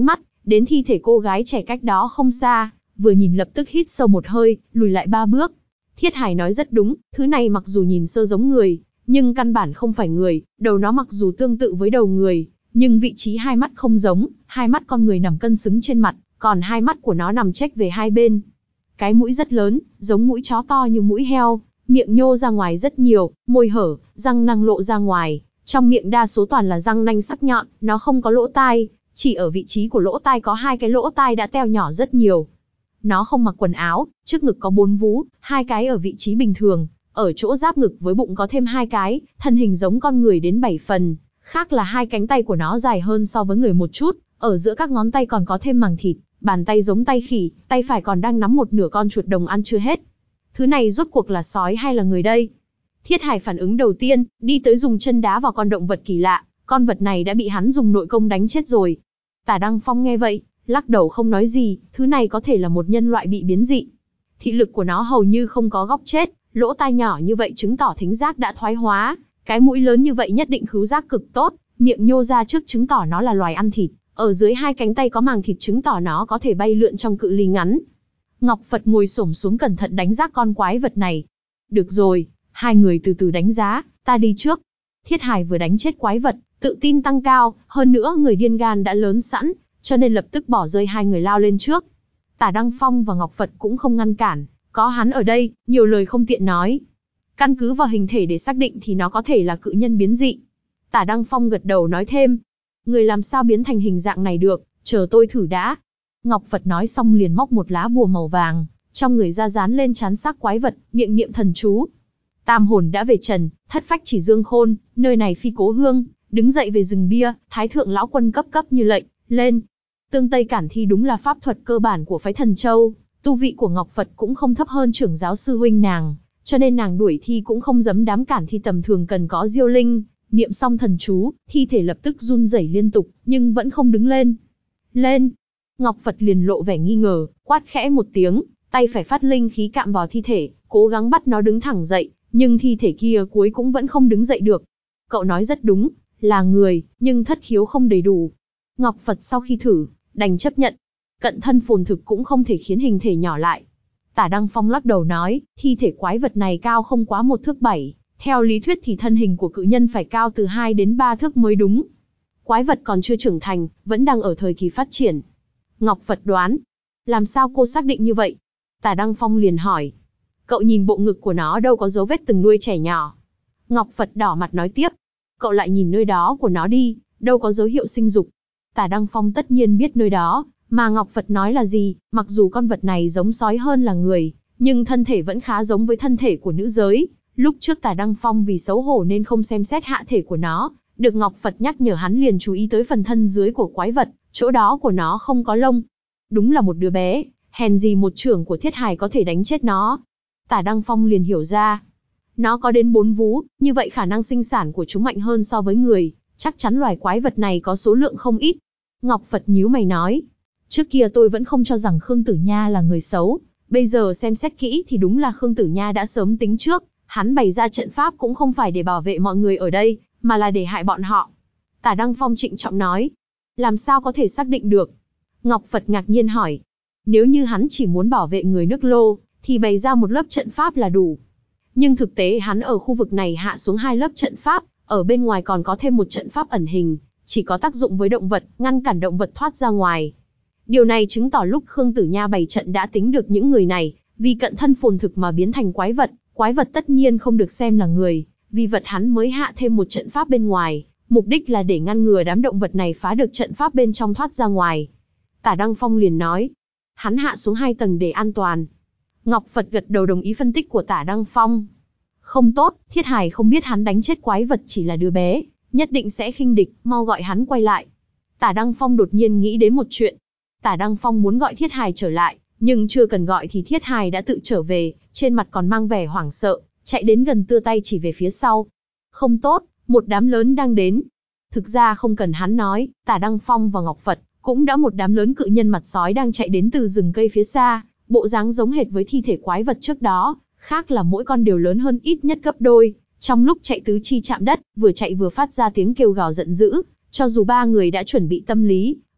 đến thi thể cô gái trẻ cách đó không xa, vừa nhìn lập tức hít sâu một hơi, lùi lại ba bước. Thiết Hải nói rất đúng, thứ này mặc dù nhìn sơ giống người, nhưng căn bản không phải người, đầu nó mặc dù tương tự với đầu người, nhưng vị trí hai mắt không giống, hai mắt con người nằm cân xứng trên mặt, còn hai mắt của nó nằm chếch về hai bên. Cái mũi rất lớn, giống mũi chó to như mũi heo, miệng nhô ra ngoài rất nhiều, môi hở, răng nanh lộ ra ngoài, trong miệng đa số toàn là răng nanh sắc nhọn, nó không có lỗ tai, chỉ ở vị trí của lỗ tai có hai cái lỗ tai đã teo nhỏ rất nhiều. Nó không mặc quần áo, trước ngực có bốn vú, hai cái ở vị trí bình thường, ở chỗ giáp ngực với bụng có thêm hai cái, thân hình giống con người đến bảy phần, khác là hai cánh tay của nó dài hơn so với người một chút, ở giữa các ngón tay còn có thêm màng thịt, bàn tay giống tay khỉ, tay phải còn đang nắm một nửa con chuột đồng ăn chưa hết. Thứ này rốt cuộc là sói hay là người đây? Thiết Hải phản ứng đầu tiên, đi tới dùng chân đá vào con động vật kỳ lạ, con vật này đã bị hắn dùng nội công đánh chết rồi. Tả Đăng Phong nghe vậy, lắc đầu không nói gì, thứ này có thể là một nhân loại bị biến dị. Thị lực của nó hầu như không có góc chết, lỗ tai nhỏ như vậy chứng tỏ thính giác đã thoái hóa, cái mũi lớn như vậy nhất định khứu giác cực tốt, miệng nhô ra trước chứng tỏ nó là loài ăn thịt, ở dưới hai cánh tay có màng thịt chứng tỏ nó có thể bay lượn trong cự ly ngắn. Ngọc Phật ngồi xổm xuống cẩn thận đánh giá con quái vật này. Được rồi, hai người từ từ đánh giá, ta đi trước. Thiết Hải vừa đánh chết quái vật, tự tin tăng cao, hơn nữa người điên gan đã lớn sẵn, cho nên lập tức bỏ rơi hai người lao lên trước. Tả Đăng Phong và Ngọc Phật cũng không ngăn cản, có hắn ở đây, nhiều lời không tiện nói. Căn cứ vào hình thể để xác định thì nó có thể là cự nhân biến dị. Tả Đăng Phong gật đầu nói thêm, người làm sao biến thành hình dạng này được, chờ tôi thử đã. Ngọc Phật nói xong liền móc một lá bùa màu vàng, trong người ra dán lên trán xác quái vật, miệng niệm thần chú. Tam hồn đã về trần, thất phách chỉ dương khôn, nơi này phi cố hương, đứng dậy về rừng bia, thái thượng lão quân cấp cấp như lệnh, lên. Tương Tây Cản Thi đúng là pháp thuật cơ bản của phái Thần Châu, tu vị của Ngọc Phật cũng không thấp hơn trưởng giáo sư huynh nàng, cho nên nàng đuổi thi cũng không dám đám cản thi tầm thường cần có diêu linh, niệm xong thần chú, thi thể lập tức run rẩy liên tục, nhưng vẫn không đứng lên. Lên! Ngọc Phật liền lộ vẻ nghi ngờ, quát khẽ một tiếng, tay phải phát linh khí cạm vào thi thể, cố gắng bắt nó đứng thẳng dậy, nhưng thi thể kia cuối cũng vẫn không đứng dậy được. Cậu nói rất đúng, là người, nhưng thất khiếu không đầy đủ. Ngọc Phật sau khi thử, đành chấp nhận. Cận thân phồn thực cũng không thể khiến hình thể nhỏ lại. Tả Đăng Phong lắc đầu nói, thi thể quái vật này cao không quá một thước bảy. Theo lý thuyết thì thân hình của cự nhân phải cao từ hai đến ba thước mới đúng. Quái vật còn chưa trưởng thành, vẫn đang ở thời kỳ phát triển. Ngọc Phật đoán. Làm sao cô xác định như vậy? Tả Đăng Phong liền hỏi. Cậu nhìn bộ ngực của nó đâu có dấu vết từng nuôi trẻ nhỏ. Ngọc Phật đỏ mặt nói tiếp. Cậu lại nhìn nơi đó của nó đi, đâu có dấu hiệu sinh dục. Tả Đăng Phong tất nhiên biết nơi đó, mà Ngọc Phật nói là gì, mặc dù con vật này giống sói hơn là người, nhưng thân thể vẫn khá giống với thân thể của nữ giới. Lúc trước Tả Đăng Phong vì xấu hổ nên không xem xét hạ thể của nó, được Ngọc Phật nhắc nhở hắn liền chú ý tới phần thân dưới của quái vật, chỗ đó của nó không có lông. Đúng là một đứa bé, hèn gì một chưởng của Thiết Hải có thể đánh chết nó. Tả Đăng Phong liền hiểu ra. Nó có đến bốn vú, như vậy khả năng sinh sản của chúng mạnh hơn so với người, chắc chắn loài quái vật này có số lượng không ít. Ngọc Phật nhíu mày nói, trước kia tôi vẫn không cho rằng Khương Tử Nha là người xấu, bây giờ xem xét kỹ thì đúng là Khương Tử Nha đã sớm tính trước, hắn bày ra trận pháp cũng không phải để bảo vệ mọi người ở đây, mà là để hại bọn họ. Tả Đăng Phong trịnh trọng nói, làm sao có thể xác định được? Ngọc Phật ngạc nhiên hỏi, nếu như hắn chỉ muốn bảo vệ người nước Lô, thì bày ra một lớp trận pháp là đủ. Nhưng thực tế hắn ở khu vực này hạ xuống hai lớp trận pháp, ở bên ngoài còn có thêm một trận pháp ẩn hình, chỉ có tác dụng với động vật, ngăn cản động vật thoát ra ngoài. Điều này chứng tỏ lúc Khương Tử Nha bày trận đã tính được những người này, vì cận thân phồn thực mà biến thành quái vật, quái vật tất nhiên không được xem là người, vì vật hắn mới hạ thêm một trận pháp bên ngoài, mục đích là để ngăn ngừa đám động vật này phá được trận pháp bên trong thoát ra ngoài. Tả Đăng Phong liền nói, hắn hạ xuống hai tầng để an toàn. Ngọc Phật gật đầu đồng ý phân tích của Tả Đăng Phong. Không tốt, Thiết Hải không biết hắn đánh chết quái vật chỉ là đứa bé, nhất định sẽ khinh địch, mau gọi hắn quay lại. Tả Đăng Phong đột nhiên nghĩ đến một chuyện. Tả Đăng Phong muốn gọi Thiết Hải trở lại, nhưng chưa cần gọi thì Thiết Hải đã tự trở về, trên mặt còn mang vẻ hoảng sợ, chạy đến gần đưa tay chỉ về phía sau. Không tốt, một đám lớn đang đến. Thực ra không cần hắn nói, Tả Đăng Phong và Ngọc Phật cũng đã một đám lớn cự nhân mặt sói đang chạy đến từ rừng cây phía xa, bộ dáng giống hệt với thi thể quái vật trước đó, khác là mỗi con đều lớn hơn ít nhất gấp đôi. Trong lúc chạy tứ chi chạm đất, vừa chạy vừa phát ra tiếng kêu gào giận dữ, cho dù ba người đã chuẩn bị tâm lý,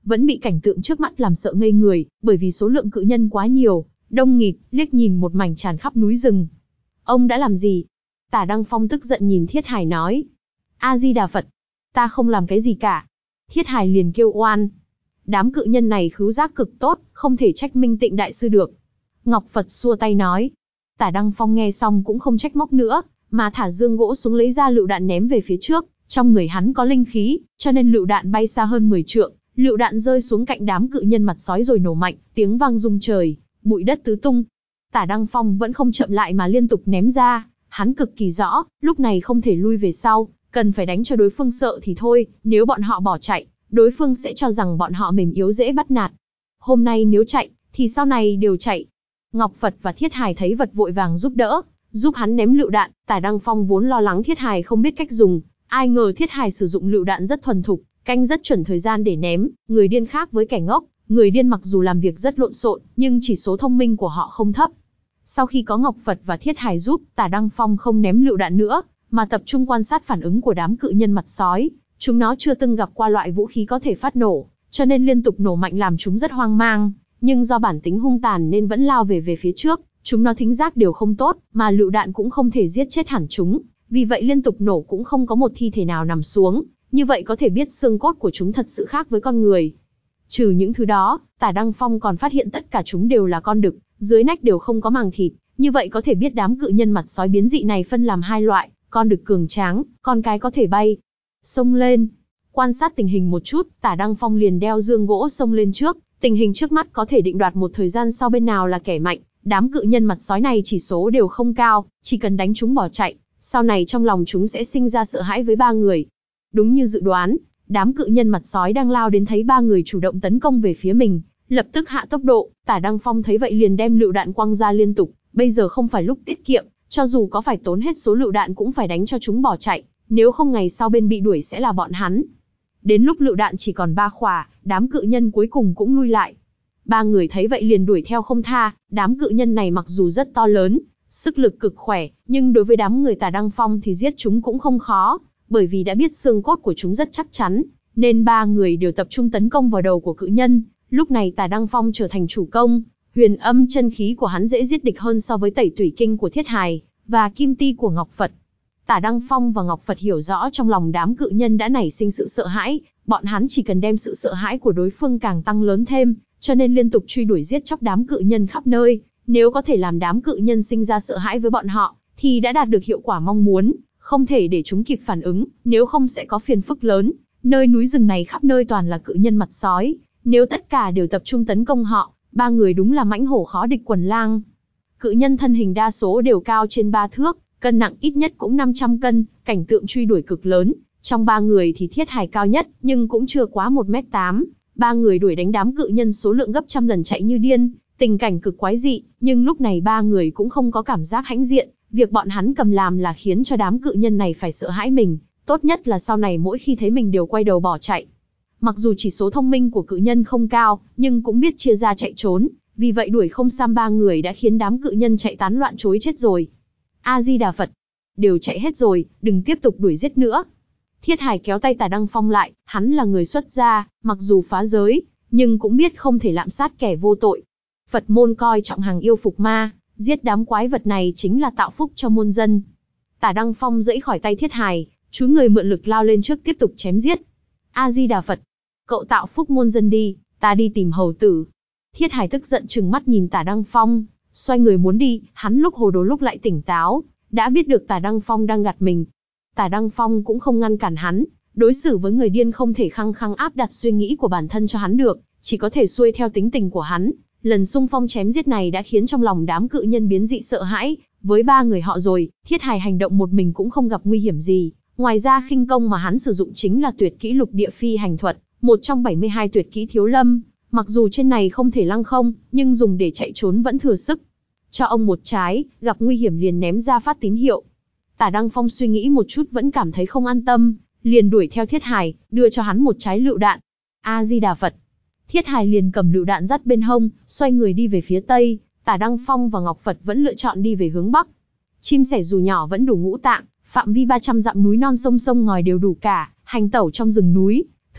vẫn bị cảnh tượng trước mắt làm sợ ngây người, bởi vì số lượng cự nhân quá nhiều, đông nghịt, liếc nhìn một mảnh tràn khắp núi rừng. Ông đã làm gì? Tả Đăng Phong tức giận nhìn Thiết Hải nói. A-di-đà Phật, ta không làm cái gì cả. Thiết Hải liền kêu oan. Đám cự nhân này khứu giác cực tốt, không thể trách Minh Tịnh đại sư được. Ngọc Phật xua tay nói. Tả Đăng Phong nghe xong cũng không trách móc nữa, mà thả dương gỗ xuống lấy ra lựu đạn ném về phía trước. Trong người hắn có linh khí, cho nên lựu đạn bay xa hơn mười trượng. Lựu đạn rơi xuống cạnh đám cự nhân mặt sói rồi nổ mạnh, tiếng vang rung trời, bụi đất tứ tung. Tả Đăng Phong vẫn không chậm lại mà liên tục ném ra, hắn cực kỳ rõ, lúc này không thể lui về sau, cần phải đánh cho đối phương sợ thì thôi, nếu bọn họ bỏ chạy, đối phương sẽ cho rằng bọn họ mềm yếu dễ bắt nạt. Hôm nay nếu chạy, thì sau này đều chạy. Ngọc Phật và Thiết Hải thấy vật vội vàng giúp đỡ, giúp hắn ném lựu đạn. Tả Đăng Phong vốn lo lắng Thiết Hải không biết cách dùng, ai ngờ Thiết Hải sử dụng lựu đạn rất thuần thục, canh rất chuẩn thời gian để ném. Người điên khác với kẻ ngốc, người điên mặc dù làm việc rất lộn xộn, nhưng chỉ số thông minh của họ không thấp. Sau khi có Ngọc Phật và Thiết Hải giúp, Tả Đăng Phong không ném lựu đạn nữa, mà tập trung quan sát phản ứng của đám cự nhân mặt sói. Chúng nó chưa từng gặp qua loại vũ khí có thể phát nổ, cho nên liên tục nổ mạnh làm chúng rất hoang mang, nhưng do bản tính hung tàn nên vẫn lao về về phía trước. Chúng nó thính giác đều không tốt, mà lựu đạn cũng không thể giết chết hẳn chúng, vì vậy liên tục nổ cũng không có một thi thể nào nằm xuống, như vậy có thể biết xương cốt của chúng thật sự khác với con người. Trừ những thứ đó, Tả Đăng Phong còn phát hiện tất cả chúng đều là con đực, dưới nách đều không có màng thịt, như vậy có thể biết đám cự nhân mặt sói biến dị này phân làm hai loại, con đực cường tráng, con cái có thể bay. Xông lên, quan sát tình hình một chút, Tả Đăng Phong liền đeo dương gỗ xông lên trước, tình hình trước mắt có thể định đoạt một thời gian sau bên nào là kẻ mạnh. Đám cự nhân mặt sói này chỉ số đều không cao, chỉ cần đánh chúng bỏ chạy, sau này trong lòng chúng sẽ sinh ra sợ hãi với ba người. Đúng như dự đoán, đám cự nhân mặt sói đang lao đến thấy ba người chủ động tấn công về phía mình, lập tức hạ tốc độ. Tả Đăng Phong thấy vậy liền đem lựu đạn quăng ra liên tục, bây giờ không phải lúc tiết kiệm, cho dù có phải tốn hết số lựu đạn cũng phải đánh cho chúng bỏ chạy, nếu không ngày sau bên bị đuổi sẽ là bọn hắn. Đến lúc lựu đạn chỉ còn ba khỏa, đám cự nhân cuối cùng cũng lui lại. Ba người thấy vậy liền đuổi theo không tha. Đám cự nhân này mặc dù rất to lớn, sức lực cực khỏe, nhưng đối với đám người Tả Đăng Phong thì giết chúng cũng không khó, bởi vì đã biết xương cốt của chúng rất chắc chắn, nên ba người đều tập trung tấn công vào đầu của cự nhân. Lúc này Tả Đăng Phong trở thành chủ công, huyền âm chân khí của hắn dễ giết địch hơn so với tẩy tủy kinh của Thiết Hải và kim ti của Ngọc Phật. Tả Đăng Phong và Ngọc Phật hiểu rõ trong lòng đám cự nhân đã nảy sinh sự sợ hãi, bọn hắn chỉ cần đem sự sợ hãi của đối phương càng tăng lớn thêm, cho nên liên tục truy đuổi giết chóc đám cự nhân khắp nơi. Nếu có thể làm đám cự nhân sinh ra sợ hãi với bọn họ, thì đã đạt được hiệu quả mong muốn, không thể để chúng kịp phản ứng, nếu không sẽ có phiền phức lớn. Nơi núi rừng này khắp nơi toàn là cự nhân mặt sói, nếu tất cả đều tập trung tấn công họ, ba người đúng là mãnh hổ khó địch quần lang. Cự nhân thân hình đa số đều cao trên ba thước, cân nặng ít nhất cũng năm trăm cân, cảnh tượng truy đuổi cực lớn. Trong ba người thì Thiết Hải cao nhất, nhưng cũng chưa quá một mét tám. Ba người đuổi đánh đám cự nhân số lượng gấp trăm lần chạy như điên, tình cảnh cực quái dị, nhưng lúc này ba người cũng không có cảm giác hãnh diện, việc bọn hắn cầm làm là khiến cho đám cự nhân này phải sợ hãi mình, tốt nhất là sau này mỗi khi thấy mình đều quay đầu bỏ chạy. Mặc dù chỉ số thông minh của cự nhân không cao, nhưng cũng biết chia ra chạy trốn, vì vậy đuổi không sam ba người đã khiến đám cự nhân chạy tán loạn trối chết rồi. A-di-đà Phật, đều chạy hết rồi, đừng tiếp tục đuổi giết nữa. Thiết Hải kéo tay Tả Đăng Phong lại, hắn là người xuất gia, mặc dù phá giới, nhưng cũng biết không thể lạm sát kẻ vô tội. Phật môn coi trọng hàng yêu phục ma, giết đám quái vật này chính là tạo phúc cho môn dân. Tả Đăng Phong giãy khỏi tay Thiết Hải, chú người mượn lực lao lên trước tiếp tục chém giết. A-di-đà Phật, cậu tạo phúc môn dân đi, ta đi tìm hầu tử. Thiết Hải tức giận trừng mắt nhìn Tả Đăng Phong, xoay người muốn đi, hắn lúc hồ đồ lúc lại tỉnh táo, đã biết được Tả Đăng Phong đang gạt mình. Tả Đăng Phong cũng không ngăn cản hắn, đối xử với người điên không thể khăng khăng áp đặt suy nghĩ của bản thân cho hắn được, chỉ có thể xuôi theo tính tình của hắn. Lần xung phong chém giết này đã khiến trong lòng đám cự nhân biến dị sợ hãi, với ba người họ rồi, Thiết Hải hành động một mình cũng không gặp nguy hiểm gì, ngoài ra khinh công mà hắn sử dụng chính là tuyệt kỹ lục địa phi hành thuật, một trong bảy mươi hai tuyệt kỹ thiếu lâm, mặc dù trên này không thể lăng không, nhưng dùng để chạy trốn vẫn thừa sức. Cho ông một trái, gặp nguy hiểm liền ném ra phát tín hiệu. Tả Đăng Phong suy nghĩ một chút vẫn cảm thấy không an tâm, liền đuổi theo Thiết Hải, đưa cho hắn một trái lựu đạn. A-di-đà Phật. Thiết Hải liền cầm lựu đạn dắt bên hông, xoay người đi về phía tây. Tả Đăng Phong và Ngọc Phật vẫn lựa chọn đi về hướng bắc. Chim sẻ dù nhỏ vẫn đủ ngũ tạng, phạm vi ba trăm dặm núi non sông sông ngòi đều đủ cả, hành tẩu trong rừng núi,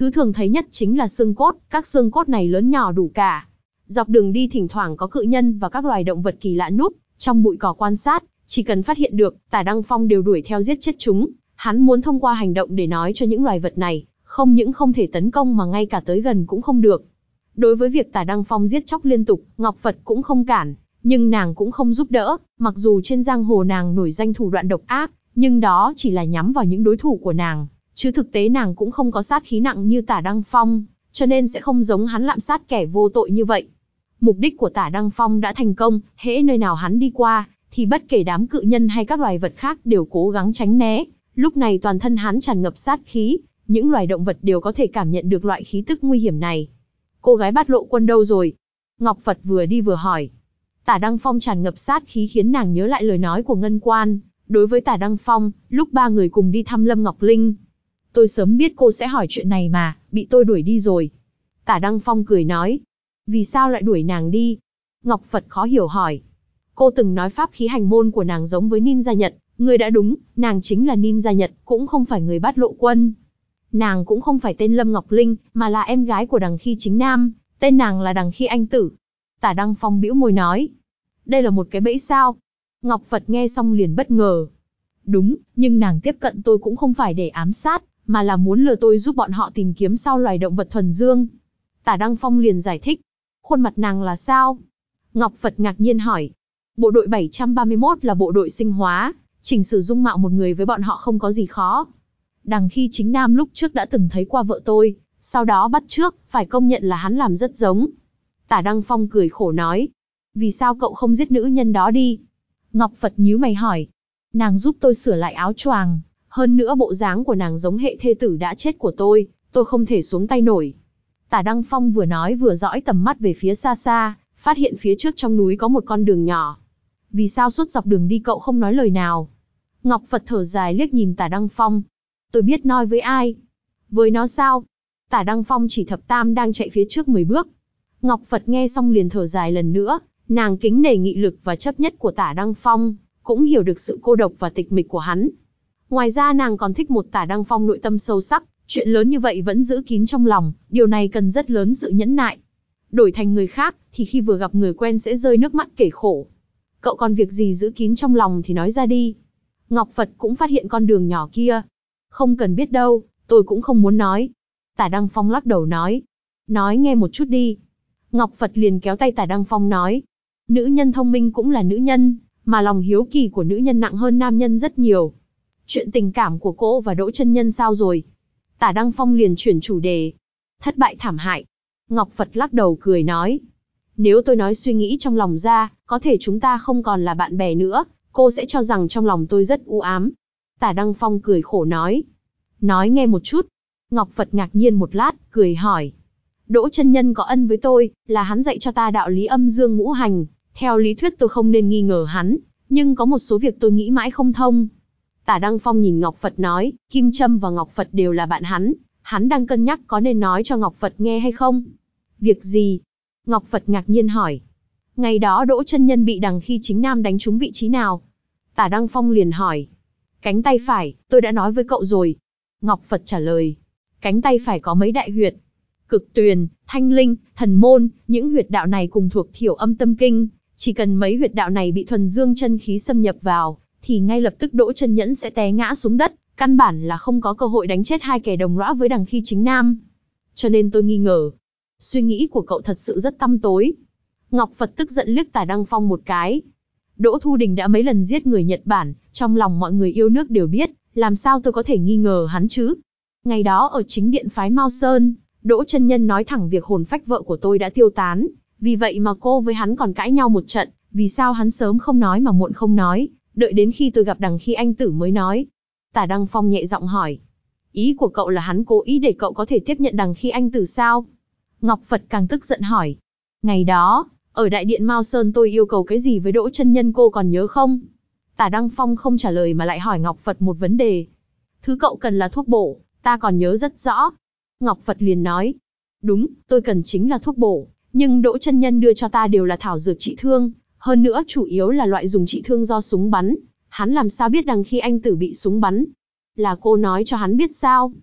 Thứ thường thấy nhất chính là xương cốt, các xương cốt này lớn nhỏ đủ cả. Dọc đường đi thỉnh thoảng có cự nhân và các loài động vật kỳ lạ núp trong bụi cỏ quan sát, chỉ cần phát hiện được, Tả Đăng Phong đều đuổi theo giết chết chúng. Hắn muốn thông qua hành động để nói cho những loài vật này, không những không thể tấn công mà ngay cả tới gần cũng không được. Đối với việc Tả Đăng Phong giết chóc liên tục, Ngọc Phật cũng không cản, nhưng nàng cũng không giúp đỡ, mặc dù trên giang hồ nàng nổi danh thủ đoạn độc ác, nhưng đó chỉ là nhắm vào những đối thủ của nàng, chứ thực tế nàng cũng không có sát khí nặng như Tả Đăng Phong, cho nên sẽ không giống hắn lạm sát kẻ vô tội như vậy. Mục đích của Tả Đăng Phong đã thành công, hễ nơi nào hắn đi qua, thì bất kể đám cự nhân hay các loài vật khác đều cố gắng tránh né. Lúc này toàn thân hắn tràn ngập sát khí, những loài động vật đều có thể cảm nhận được loại khí tức nguy hiểm này. Cô gái Bát Lộ Quân đâu rồi? Ngọc Phật vừa đi vừa hỏi. Tả Đăng Phong tràn ngập sát khí khiến nàng nhớ lại lời nói của Ngân Quan. Đối với Tả Đăng Phong, lúc ba người cùng đi thăm Lâm Ngọc Linh, tôi sớm biết cô sẽ hỏi chuyện này mà, bị tôi đuổi đi rồi. Tả Đăng Phong cười nói. Vì sao lại đuổi nàng đi? Ngọc Phật khó hiểu hỏi. Cô từng nói pháp khí hành môn của nàng giống với ninja Nhật. Người đã đúng, nàng chính là ninja Nhật, cũng không phải người Bát Lộ Quân. Nàng cũng không phải tên Lâm Ngọc Linh, mà là em gái của Đằng Khi Chính Nam, tên nàng là Đằng Khi Anh Tử. Tả Đăng Phong bĩu môi nói. Đây là một cái bẫy sao? Ngọc Phật nghe xong liền bất ngờ. Đúng, nhưng nàng tiếp cận tôi cũng không phải để ám sát, mà là muốn lừa tôi giúp bọn họ tìm kiếm sau loài động vật thuần dương. Tả Đăng Phong liền giải thích. Khuôn mặt nàng là sao? Ngọc Phật ngạc nhiên hỏi. Bộ đội bảy trăm ba mươi mốt là bộ đội sinh hóa, chỉnh sửa dung mạo một người với bọn họ không có gì khó. Đằng Khi Chính Nam lúc trước đã từng thấy qua vợ tôi, sau đó bắt chước, phải công nhận là hắn làm rất giống. Tả Đăng Phong cười khổ nói. Vì sao cậu không giết nữ nhân đó đi? Ngọc Phật nhíu mày hỏi. Nàng giúp tôi sửa lại áo choàng, hơn nữa bộ dáng của nàng giống hệ thê tử đã chết của tôi, tôi không thể xuống tay nổi. Tả Đăng Phong vừa nói vừa dõi tầm mắt về phía xa xa, phát hiện phía trước trong núi có một con đường nhỏ. Vì sao suốt dọc đường đi cậu không nói lời nào? Ngọc Phật thở dài liếc nhìn Tả Đăng Phong. Tôi biết nói với ai? Với nó sao? Tả Đăng Phong chỉ thập tam đang chạy phía trước mười bước. Ngọc Phật nghe xong liền thở dài lần nữa, nàng kính nể nghị lực và chấp nhất của Tả Đăng Phong, cũng hiểu được sự cô độc và tịch mịch của hắn. Ngoài ra nàng còn thích một Tả Đăng Phong nội tâm sâu sắc, chuyện lớn như vậy vẫn giữ kín trong lòng, điều này cần rất lớn sự nhẫn nại. Đổi thành người khác, thì khi vừa gặp người quen sẽ rơi nước mắt kể khổ. Cậu còn việc gì giữ kín trong lòng thì nói ra đi. Ngọc Phật cũng phát hiện con đường nhỏ kia. Không cần biết đâu, tôi cũng không muốn nói. Tả Đăng Phong lắc đầu nói. Nói nghe một chút đi. Ngọc Phật liền kéo tay Tả Đăng Phong nói. Nữ nhân thông minh cũng là nữ nhân, mà lòng hiếu kỳ của nữ nhân nặng hơn nam nhân rất nhiều. Chuyện tình cảm của cô và Đỗ Chân Nhân sao rồi? Tả Đăng Phong liền chuyển chủ đề. Thất bại thảm hại. Ngọc Phật lắc đầu cười nói. Nếu tôi nói suy nghĩ trong lòng ra, có thể chúng ta không còn là bạn bè nữa, cô sẽ cho rằng trong lòng tôi rất u ám. Tả Đăng Phong cười khổ nói. Nói nghe một chút. Ngọc Phật ngạc nhiên một lát, cười hỏi. Đỗ Chân Nhân có ân với tôi, là hắn dạy cho ta đạo lý âm dương ngũ hành. Theo lý thuyết tôi không nên nghi ngờ hắn, nhưng có một số việc tôi nghĩ mãi không thông. Tả Đăng Phong nhìn Ngọc Phật nói, Kim Trâm và Ngọc Phật đều là bạn hắn, hắn đang cân nhắc có nên nói cho Ngọc Phật nghe hay không. Việc gì? Ngọc Phật ngạc nhiên hỏi. Ngày đó Đỗ Chân Nhân bị Đằng Khi Chính Nam đánh trúng vị trí nào? Tả Đăng Phong liền hỏi. Cánh tay phải, tôi đã nói với cậu rồi. Ngọc Phật trả lời. Cánh tay phải có mấy đại huyệt? Cực Tuyền, Thanh Linh, Thần Môn, những huyệt đạo này cùng thuộc Thiểu Âm Tâm Kinh. Chỉ cần mấy huyệt đạo này bị thuần dương chân khí xâm nhập vào, thì ngay lập tức Đỗ Chân Nhẫn sẽ té ngã xuống đất, căn bản là không có cơ hội đánh chết hai kẻ đồng lõa với Đằng Khi Chính Nam. Cho nên tôi nghi ngờ. Suy nghĩ của cậu thật sự rất tăm tối. Ngọc Phật tức giận liếc Tả Đăng Phong một cái. Đỗ Thu Đình đã mấy lần giết người Nhật Bản, trong lòng mọi người yêu nước đều biết, làm sao tôi có thể nghi ngờ hắn chứ? Ngày đó ở chính điện phái Mao Sơn, Đỗ Chân Nhân nói thẳng việc hồn phách vợ của tôi đã tiêu tán, vì vậy mà cô với hắn còn cãi nhau một trận, vì sao hắn sớm không nói mà muộn không nói, đợi đến khi tôi gặp Đằng Khi Anh Tử mới nói. Tả Đăng Phong nhẹ giọng hỏi. Ý của cậu là hắn cố ý để cậu có thể tiếp nhận Đằng Khi Anh Tử sao? Ngọc Phật càng tức giận hỏi. Ngày đó, ở đại điện Mao Sơn tôi yêu cầu cái gì với Đỗ Chân Nhân cô còn nhớ không? Tả Đăng Phong không trả lời mà lại hỏi Ngọc Phật một vấn đề. Thứ cậu cần là thuốc bổ, ta còn nhớ rất rõ. Ngọc Phật liền nói. Đúng, tôi cần chính là thuốc bổ, nhưng Đỗ Chân Nhân đưa cho ta đều là thảo dược trị thương, hơn nữa chủ yếu là loại dùng trị thương do súng bắn. Hắn làm sao biết Đằng Khi Anh Tử bị súng bắn? Là cô nói cho hắn biết sao?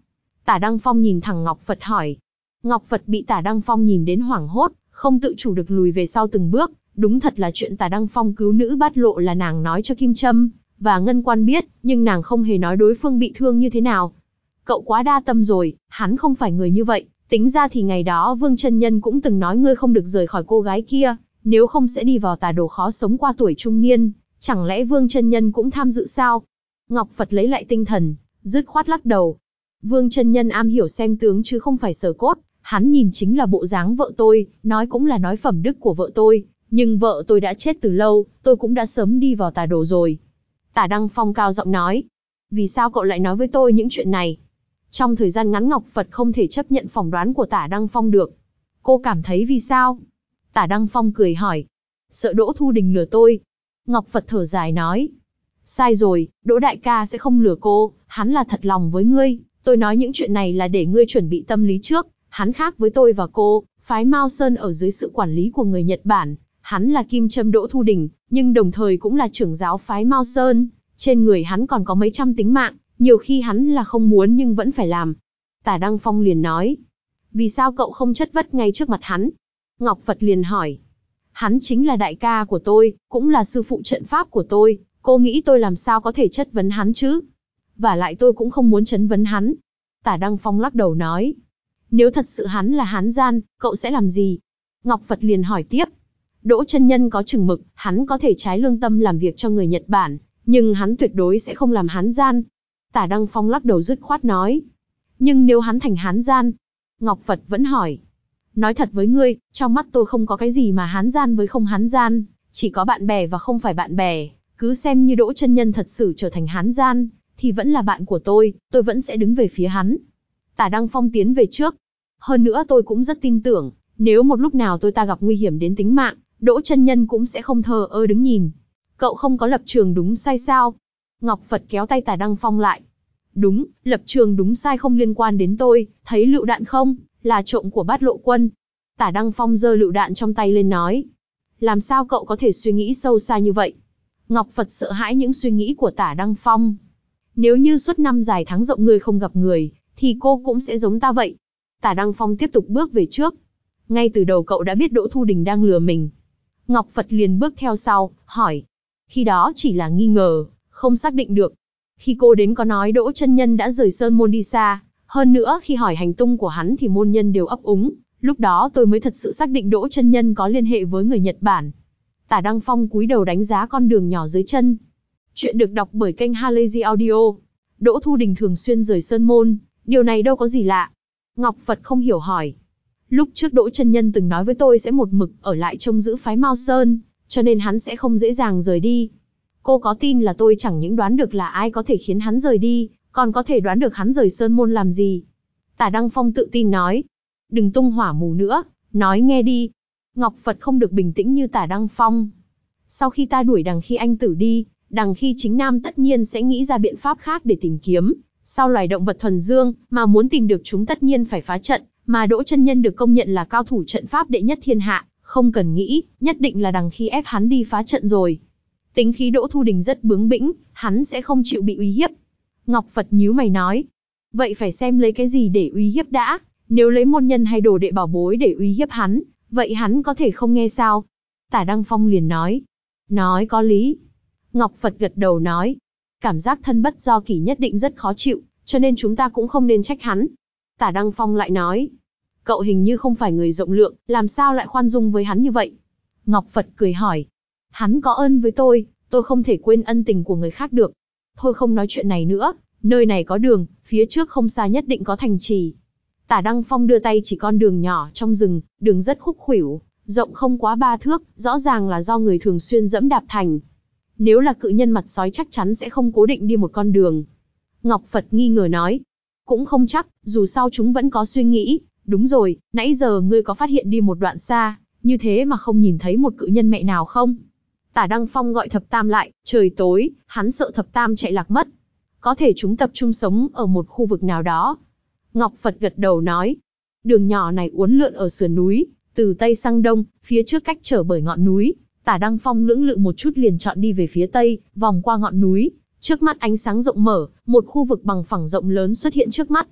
Tả Đăng Phong nhìn thẳng Ngọc Phật hỏi. Ngọc Phật bị Tả Đăng Phong nhìn đến hoảng hốt, không tự chủ được lùi về sau từng bước. Đúng thật là chuyện Tả Đăng Phong cứu nữ bát lộ là nàng nói cho Kim Trâm và Ngân Quan biết, nhưng nàng không hề nói đối phương bị thương như thế nào. Cậu quá đa tâm rồi, hắn không phải người như vậy. Tính ra thì ngày đó Vương chân nhân cũng từng nói ngươi không được rời khỏi cô gái kia, nếu không sẽ đi vào tà đồ khó sống qua tuổi trung niên. Chẳng lẽ Vương chân nhân cũng tham dự sao? Ngọc Phật lấy lại tinh thần, dứt khoát lắc đầu. Vương chân nhân am hiểu xem tướng chứ không phải sờ cốt, hắn nhìn chính là bộ dáng vợ tôi, nói cũng là nói phẩm đức của vợ tôi, nhưng vợ tôi đã chết từ lâu, tôi cũng đã sớm đi vào tà đồ rồi. Tả Đăng Phong cao giọng nói. Vì sao cậu lại nói với tôi những chuyện này? Trong thời gian ngắn Ngọc Phật không thể chấp nhận phỏng đoán của Tả Đăng Phong được. Cô cảm thấy vì sao? Tả Đăng Phong cười hỏi. Sợ Đỗ Thu Đình lừa tôi. Ngọc Phật thở dài nói. Sai rồi, Đỗ đại ca sẽ không lừa cô, hắn là thật lòng với ngươi. Tôi nói những chuyện này là để ngươi chuẩn bị tâm lý trước. Hắn khác với tôi và cô, phái Mao Sơn ở dưới sự quản lý của người Nhật Bản. Hắn là Kim Trâm Đỗ Thu Đình, nhưng đồng thời cũng là trưởng giáo phái Mao Sơn. Trên người hắn còn có mấy trăm tính mạng, nhiều khi hắn là không muốn nhưng vẫn phải làm. Tả Đăng Phong liền nói. Vì sao cậu không chất vấn ngay trước mặt hắn? Ngọc Phật liền hỏi. Hắn chính là đại ca của tôi, cũng là sư phụ trận pháp của tôi. Cô nghĩ tôi làm sao có thể chất vấn hắn chứ? Và lại tôi cũng không muốn chất vấn hắn. Tả Đăng Phong lắc đầu nói. Nếu thật sự hắn là hán gian, cậu sẽ làm gì? Ngọc Phật liền hỏi tiếp. Đỗ chân nhân có chừng mực, hắn có thể trái lương tâm làm việc cho người Nhật Bản, nhưng hắn tuyệt đối sẽ không làm hán gian. Tả Đăng Phong lắc đầu dứt khoát nói. Nhưng nếu hắn thành hán gian? Ngọc Phật vẫn hỏi. Nói thật với ngươi, trong mắt tôi không có cái gì mà hán gian với không hán gian, chỉ có bạn bè và không phải bạn bè. Cứ xem như Đỗ chân nhân thật sự trở thành hán gian, thì vẫn là bạn của tôi, tôi vẫn sẽ đứng về phía hắn. Tả Đăng Phong tiến về trước. Hơn nữa tôi cũng rất tin tưởng, nếu một lúc nào tôi ta gặp nguy hiểm đến tính mạng, Đỗ chân nhân cũng sẽ không thờ ơ đứng nhìn. Cậu không có lập trường đúng sai sao? Ngọc Phật kéo tay Tả Đăng Phong lại. Đúng, lập trường đúng sai không liên quan đến tôi, thấy lựu đạn không? Là trộm của Bát Lộ Quân. Tả Đăng Phong giơ lựu đạn trong tay lên nói. Làm sao cậu có thể suy nghĩ sâu xa như vậy? Ngọc Phật sợ hãi những suy nghĩ của Tả Đăng Phong. Nếu như suốt năm dài tháng rộng người không gặp người, thì cô cũng sẽ giống ta vậy. Tả Đăng Phong tiếp tục bước về trước. Ngay từ đầu cậu đã biết Đỗ Thu Đình đang lừa mình. Ngọc Phật liền bước theo sau, hỏi. Khi đó chỉ là nghi ngờ, không xác định được. Khi cô đến có nói Đỗ chân nhân đã rời Sơn Môn đi xa. Hơn nữa khi hỏi hành tung của hắn thì môn nhân đều ấp úng. Lúc đó tôi mới thật sự xác định Đỗ chân nhân có liên hệ với người Nhật Bản. Tả Đăng Phong cúi đầu đánh giá con đường nhỏ dưới chân. Chuyện được đọc bởi kênh Halazy Audio. Đỗ Thu Đình thường xuyên rời Sơn Môn, điều này đâu có gì lạ. Ngọc Phật không hiểu hỏi. Lúc trước Đỗ chân nhân từng nói với tôi sẽ một mực ở lại trông giữ phái Mao Sơn, cho nên hắn sẽ không dễ dàng rời đi. Cô có tin là tôi chẳng những đoán được là ai có thể khiến hắn rời đi, còn có thể đoán được hắn rời Sơn Môn làm gì? Tả Đăng Phong tự tin nói. Đừng tung hỏa mù nữa, nói nghe đi. Ngọc Phật không được bình tĩnh như Tả Đăng Phong. Sau khi ta đuổi Đằng Khi anh tử đi, Đằng Khi chính nam tất nhiên sẽ nghĩ ra biện pháp khác để tìm kiếm. Sau loài động vật thuần dương, mà muốn tìm được chúng tất nhiên phải phá trận, mà Đỗ chân nhân được công nhận là cao thủ trận pháp đệ nhất thiên hạ, không cần nghĩ, nhất định là Đằng Khi ép hắn đi phá trận rồi. Tính khí Đỗ Thu Đình rất bướng bĩnh, hắn sẽ không chịu bị uy hiếp. Ngọc Phật nhíu mày nói. Vậy phải xem lấy cái gì để uy hiếp đã, nếu lấy môn nhân hay đồ đệ bảo bối để uy hiếp hắn, vậy hắn có thể không nghe sao? Tả Đăng Phong liền nói. Nói có lý. Ngọc Phật gật đầu nói. Cảm giác thân bất do kỷ nhất định rất khó chịu, cho nên chúng ta cũng không nên trách hắn. Tả Đăng Phong lại nói. Cậu hình như không phải người rộng lượng, làm sao lại khoan dung với hắn như vậy? Ngọc Phật cười hỏi. Hắn có ơn với tôi, tôi không thể quên ân tình của người khác được. Thôi không nói chuyện này nữa, nơi này có đường, phía trước không xa nhất định có thành trì. Tả Đăng Phong đưa tay chỉ con đường nhỏ trong rừng, đường rất khúc khuỷu, rộng không quá ba thước, rõ ràng là do người thường xuyên dẫm đạp thành. Nếu là cự nhân mặt sói chắc chắn sẽ không cố định đi một con đường. Ngọc Phật nghi ngờ nói. Cũng không chắc, dù sao chúng vẫn có suy nghĩ. Đúng rồi, nãy giờ ngươi có phát hiện đi một đoạn xa, như thế mà không nhìn thấy một cự nhân mẹ nào không? Tả Đăng Phong gọi Thập Tam lại, trời tối, hắn sợ Thập Tam chạy lạc mất. Có thể chúng tập trung sống ở một khu vực nào đó. Ngọc Phật gật đầu nói. Đường nhỏ này uốn lượn ở sườn núi, từ Tây sang Đông, phía trước cách trở bởi ngọn núi. Tả Đăng Phong lưỡng lự một chút liền chọn đi về phía Tây, vòng qua ngọn núi. Trước mắt ánh sáng rộng mở, một khu vực bằng phẳng rộng lớn xuất hiện trước mắt.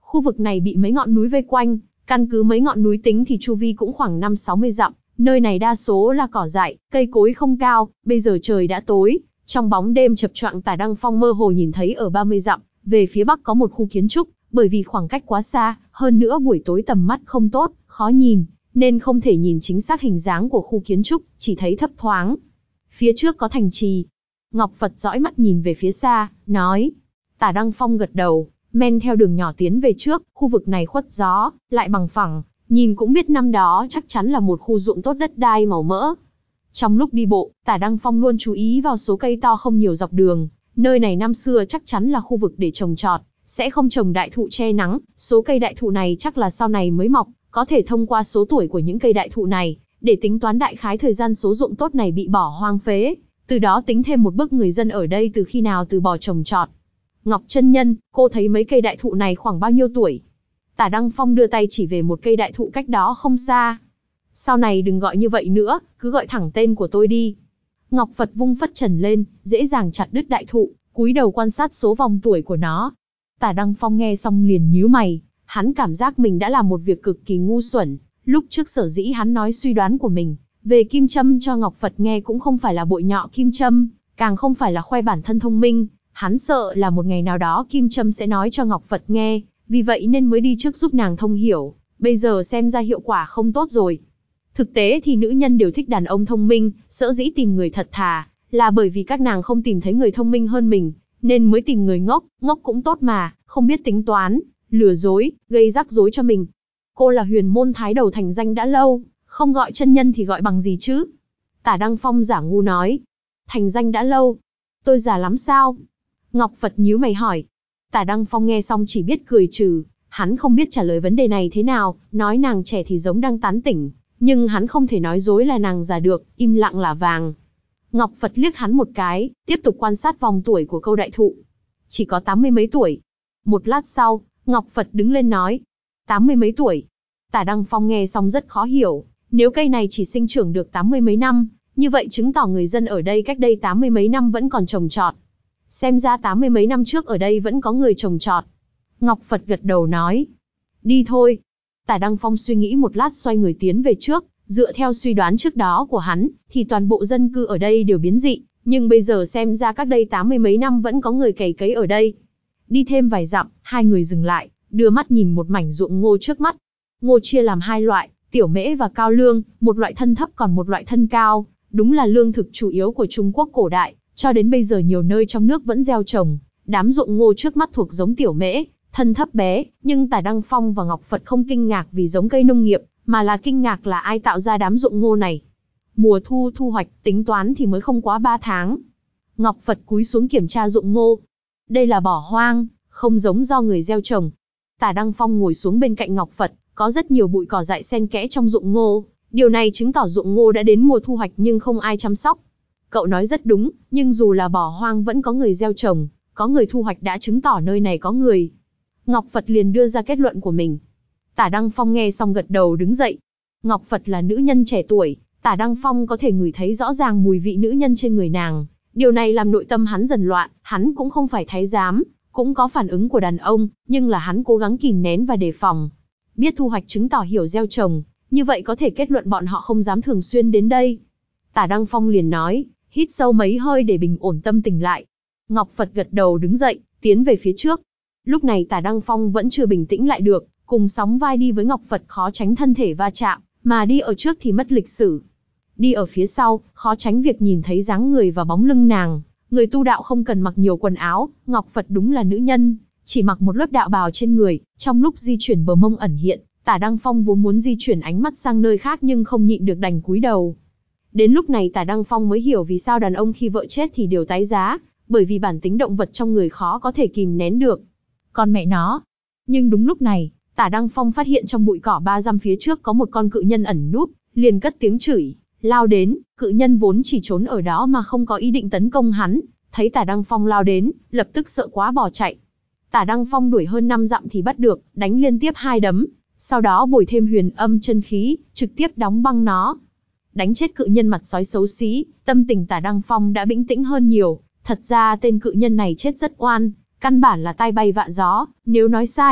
Khu vực này bị mấy ngọn núi vây quanh, căn cứ mấy ngọn núi tính thì chu vi cũng khoảng năm sáu mươi dặm, nơi này đa số là cỏ dại, cây cối không cao, bây giờ trời đã tối, trong bóng đêm chập choạng Tả Đăng Phong mơ hồ nhìn thấy ở ba mươi dặm, về phía bắc có một khu kiến trúc, bởi vì khoảng cách quá xa, hơn nữa buổi tối tầm mắt không tốt, khó nhìn, nên không thể nhìn chính xác hình dáng của khu kiến trúc, chỉ thấy thấp thoáng. Phía trước có thành trì. Ngọc Phật dõi mắt nhìn về phía xa, nói. Tả Đăng Phong gật đầu, men theo đường nhỏ tiến về trước, khu vực này khuất gió, lại bằng phẳng, nhìn cũng biết năm đó chắc chắn là một khu ruộng tốt đất đai màu mỡ. Trong lúc đi bộ, Tả Đăng Phong luôn chú ý vào số cây to không nhiều dọc đường, nơi này năm xưa chắc chắn là khu vực để trồng trọt, sẽ không trồng đại thụ che nắng, số cây đại thụ này chắc là sau này mới mọc, có thể thông qua số tuổi của những cây đại thụ này, để tính toán đại khái thời gian số ruộng tốt này bị bỏ hoang phế, từ đó tính thêm một bước người dân ở đây từ khi nào từ bỏ trồng trọt. Ngọc chân nhân, cô thấy mấy cây đại thụ này khoảng bao nhiêu tuổi? Tả Đăng Phong đưa tay chỉ về một cây đại thụ cách đó không xa. Sau này đừng gọi như vậy nữa, cứ gọi thẳng tên của tôi đi. Ngọc Phật vung phất trần lên, dễ dàng chặt đứt đại thụ, cúi đầu quan sát số vòng tuổi của nó. Tả Đăng Phong nghe xong liền nhíu mày, hắn cảm giác mình đã làm một việc cực kỳ ngu xuẩn. Lúc trước sở dĩ hắn nói suy đoán của mình về kim châm cho Ngọc Phật nghe cũng không phải là bội nhọ kim châm, càng không phải là khoe bản thân thông minh. Hắn sợ là một ngày nào đó kim châm sẽ nói cho Ngọc Phật nghe, vì vậy nên mới đi trước giúp nàng thông hiểu. Bây giờ xem ra hiệu quả không tốt rồi. Thực tế thì nữ nhân đều thích đàn ông thông minh, sở dĩ tìm người thật thà, là bởi vì các nàng không tìm thấy người thông minh hơn mình, nên mới tìm người ngốc. Ngốc cũng tốt mà, không biết tính toán, lừa dối, gây rắc rối cho mình. Cô là huyền môn thái đầu thành danh đã lâu, không gọi chân nhân thì gọi bằng gì chứ? Tả Đăng Phong giả ngu nói. Thành danh đã lâu? Tôi già lắm sao? Ngọc Phật nhíu mày hỏi. Tả Đăng Phong nghe xong chỉ biết cười trừ, hắn không biết trả lời vấn đề này thế nào, nói nàng trẻ thì giống đang tán tỉnh, nhưng hắn không thể nói dối là nàng già được, im lặng là vàng. Ngọc Phật liếc hắn một cái, tiếp tục quan sát vòng tuổi của câu đại thụ. Chỉ có tám mươi mấy tuổi. Một lát sau, Ngọc Phật đứng lên nói. Tám mươi mấy tuổi. Tả Đăng Phong nghe xong rất khó hiểu, nếu cây này chỉ sinh trưởng được tám mươi mấy năm, như vậy chứng tỏ người dân ở đây cách đây tám mươi mấy năm vẫn còn trồng trọt. Xem ra tám mươi mấy năm trước ở đây vẫn có người trồng trọt. Ngọc Phật gật đầu nói. Đi thôi. Tả Đăng Phong suy nghĩ một lát xoay người tiến về trước, dựa theo suy đoán trước đó của hắn, thì toàn bộ dân cư ở đây đều biến dị, nhưng bây giờ xem ra cách đây tám mươi mấy năm vẫn có người cày cấy ở đây. Đi thêm vài dặm, hai người dừng lại, đưa mắt nhìn một mảnh ruộng ngô trước mắt. Ngô chia làm hai loại, tiểu mễ và cao lương, một loại thân thấp còn một loại thân cao, đúng là lương thực chủ yếu của Trung Quốc cổ đại, cho đến bây giờ nhiều nơi trong nước vẫn gieo trồng. Đám ruộng ngô trước mắt thuộc giống tiểu mễ, thân thấp bé, nhưng Tả Đăng Phong và Ngọc Phật không kinh ngạc vì giống cây nông nghiệp, mà là kinh ngạc là ai tạo ra đám ruộng ngô này. Mùa thu thu hoạch, tính toán thì mới không quá ba tháng. Ngọc Phật cúi xuống kiểm tra ruộng ngô. Đây là bỏ hoang, không giống do người gieo trồng. Tả Đăng Phong ngồi xuống bên cạnh Ngọc Phật, có rất nhiều bụi cỏ dại xen kẽ trong ruộng ngô. Điều này chứng tỏ ruộng ngô đã đến mùa thu hoạch nhưng không ai chăm sóc. Cậu nói rất đúng, nhưng dù là bỏ hoang vẫn có người gieo trồng, có người thu hoạch đã chứng tỏ nơi này có người. Ngọc Phật liền đưa ra kết luận của mình. Tả Đăng Phong nghe xong gật đầu đứng dậy. Ngọc Phật là nữ nhân trẻ tuổi, Tả Đăng Phong có thể ngửi thấy rõ ràng mùi vị nữ nhân trên người nàng. Điều này làm nội tâm hắn dần loạn, hắn cũng không phải thái giám, cũng có phản ứng của đàn ông, nhưng là hắn cố gắng kìm nén và đề phòng. Biết thu hoạch chứng tỏ hiểu gieo trồng, như vậy có thể kết luận bọn họ không dám thường xuyên đến đây. Tả Đăng Phong liền nói, hít sâu mấy hơi để bình ổn tâm tình lại. Ngọc Phật gật đầu đứng dậy, tiến về phía trước. Lúc này Tả Đăng Phong vẫn chưa bình tĩnh lại được, cùng sóng vai đi với Ngọc Phật khó tránh thân thể va chạm, mà đi ở trước thì mất lịch sử. Đi ở phía sau, khó tránh việc nhìn thấy dáng người và bóng lưng nàng. Người tu đạo không cần mặc nhiều quần áo, Ngọc Phật đúng là nữ nhân, chỉ mặc một lớp đạo bào trên người, trong lúc di chuyển bờ mông ẩn hiện. Tả Đăng Phong vốn muốn di chuyển ánh mắt sang nơi khác nhưng không nhịn được đành cúi đầu. Đến lúc này Tả Đăng Phong mới hiểu vì sao đàn ông khi vợ chết thì đều tái giá, bởi vì bản tính động vật trong người khó có thể kìm nén được. Con mẹ nó. Nhưng đúng lúc này, Tả Đăng Phong phát hiện trong bụi cỏ ba dặm phía trước có một con cự nhân ẩn núp, liền cất tiếng chửi, lao đến. Cự nhân vốn chỉ trốn ở đó mà không có ý định tấn công hắn, thấy Tả Đăng Phong lao đến, lập tức sợ quá bỏ chạy. Tả Đăng Phong đuổi hơn năm dặm thì bắt được, đánh liên tiếp hai đấm, sau đó bồi thêm huyền âm chân khí, trực tiếp đóng băng nó. Đánh chết cự nhân mặt sói xấu xí, tâm tình Tả Đăng Phong đã bình tĩnh hơn nhiều. Thật ra tên cự nhân này chết rất oan, căn bản là tai bay vạ gió, nếu nói sai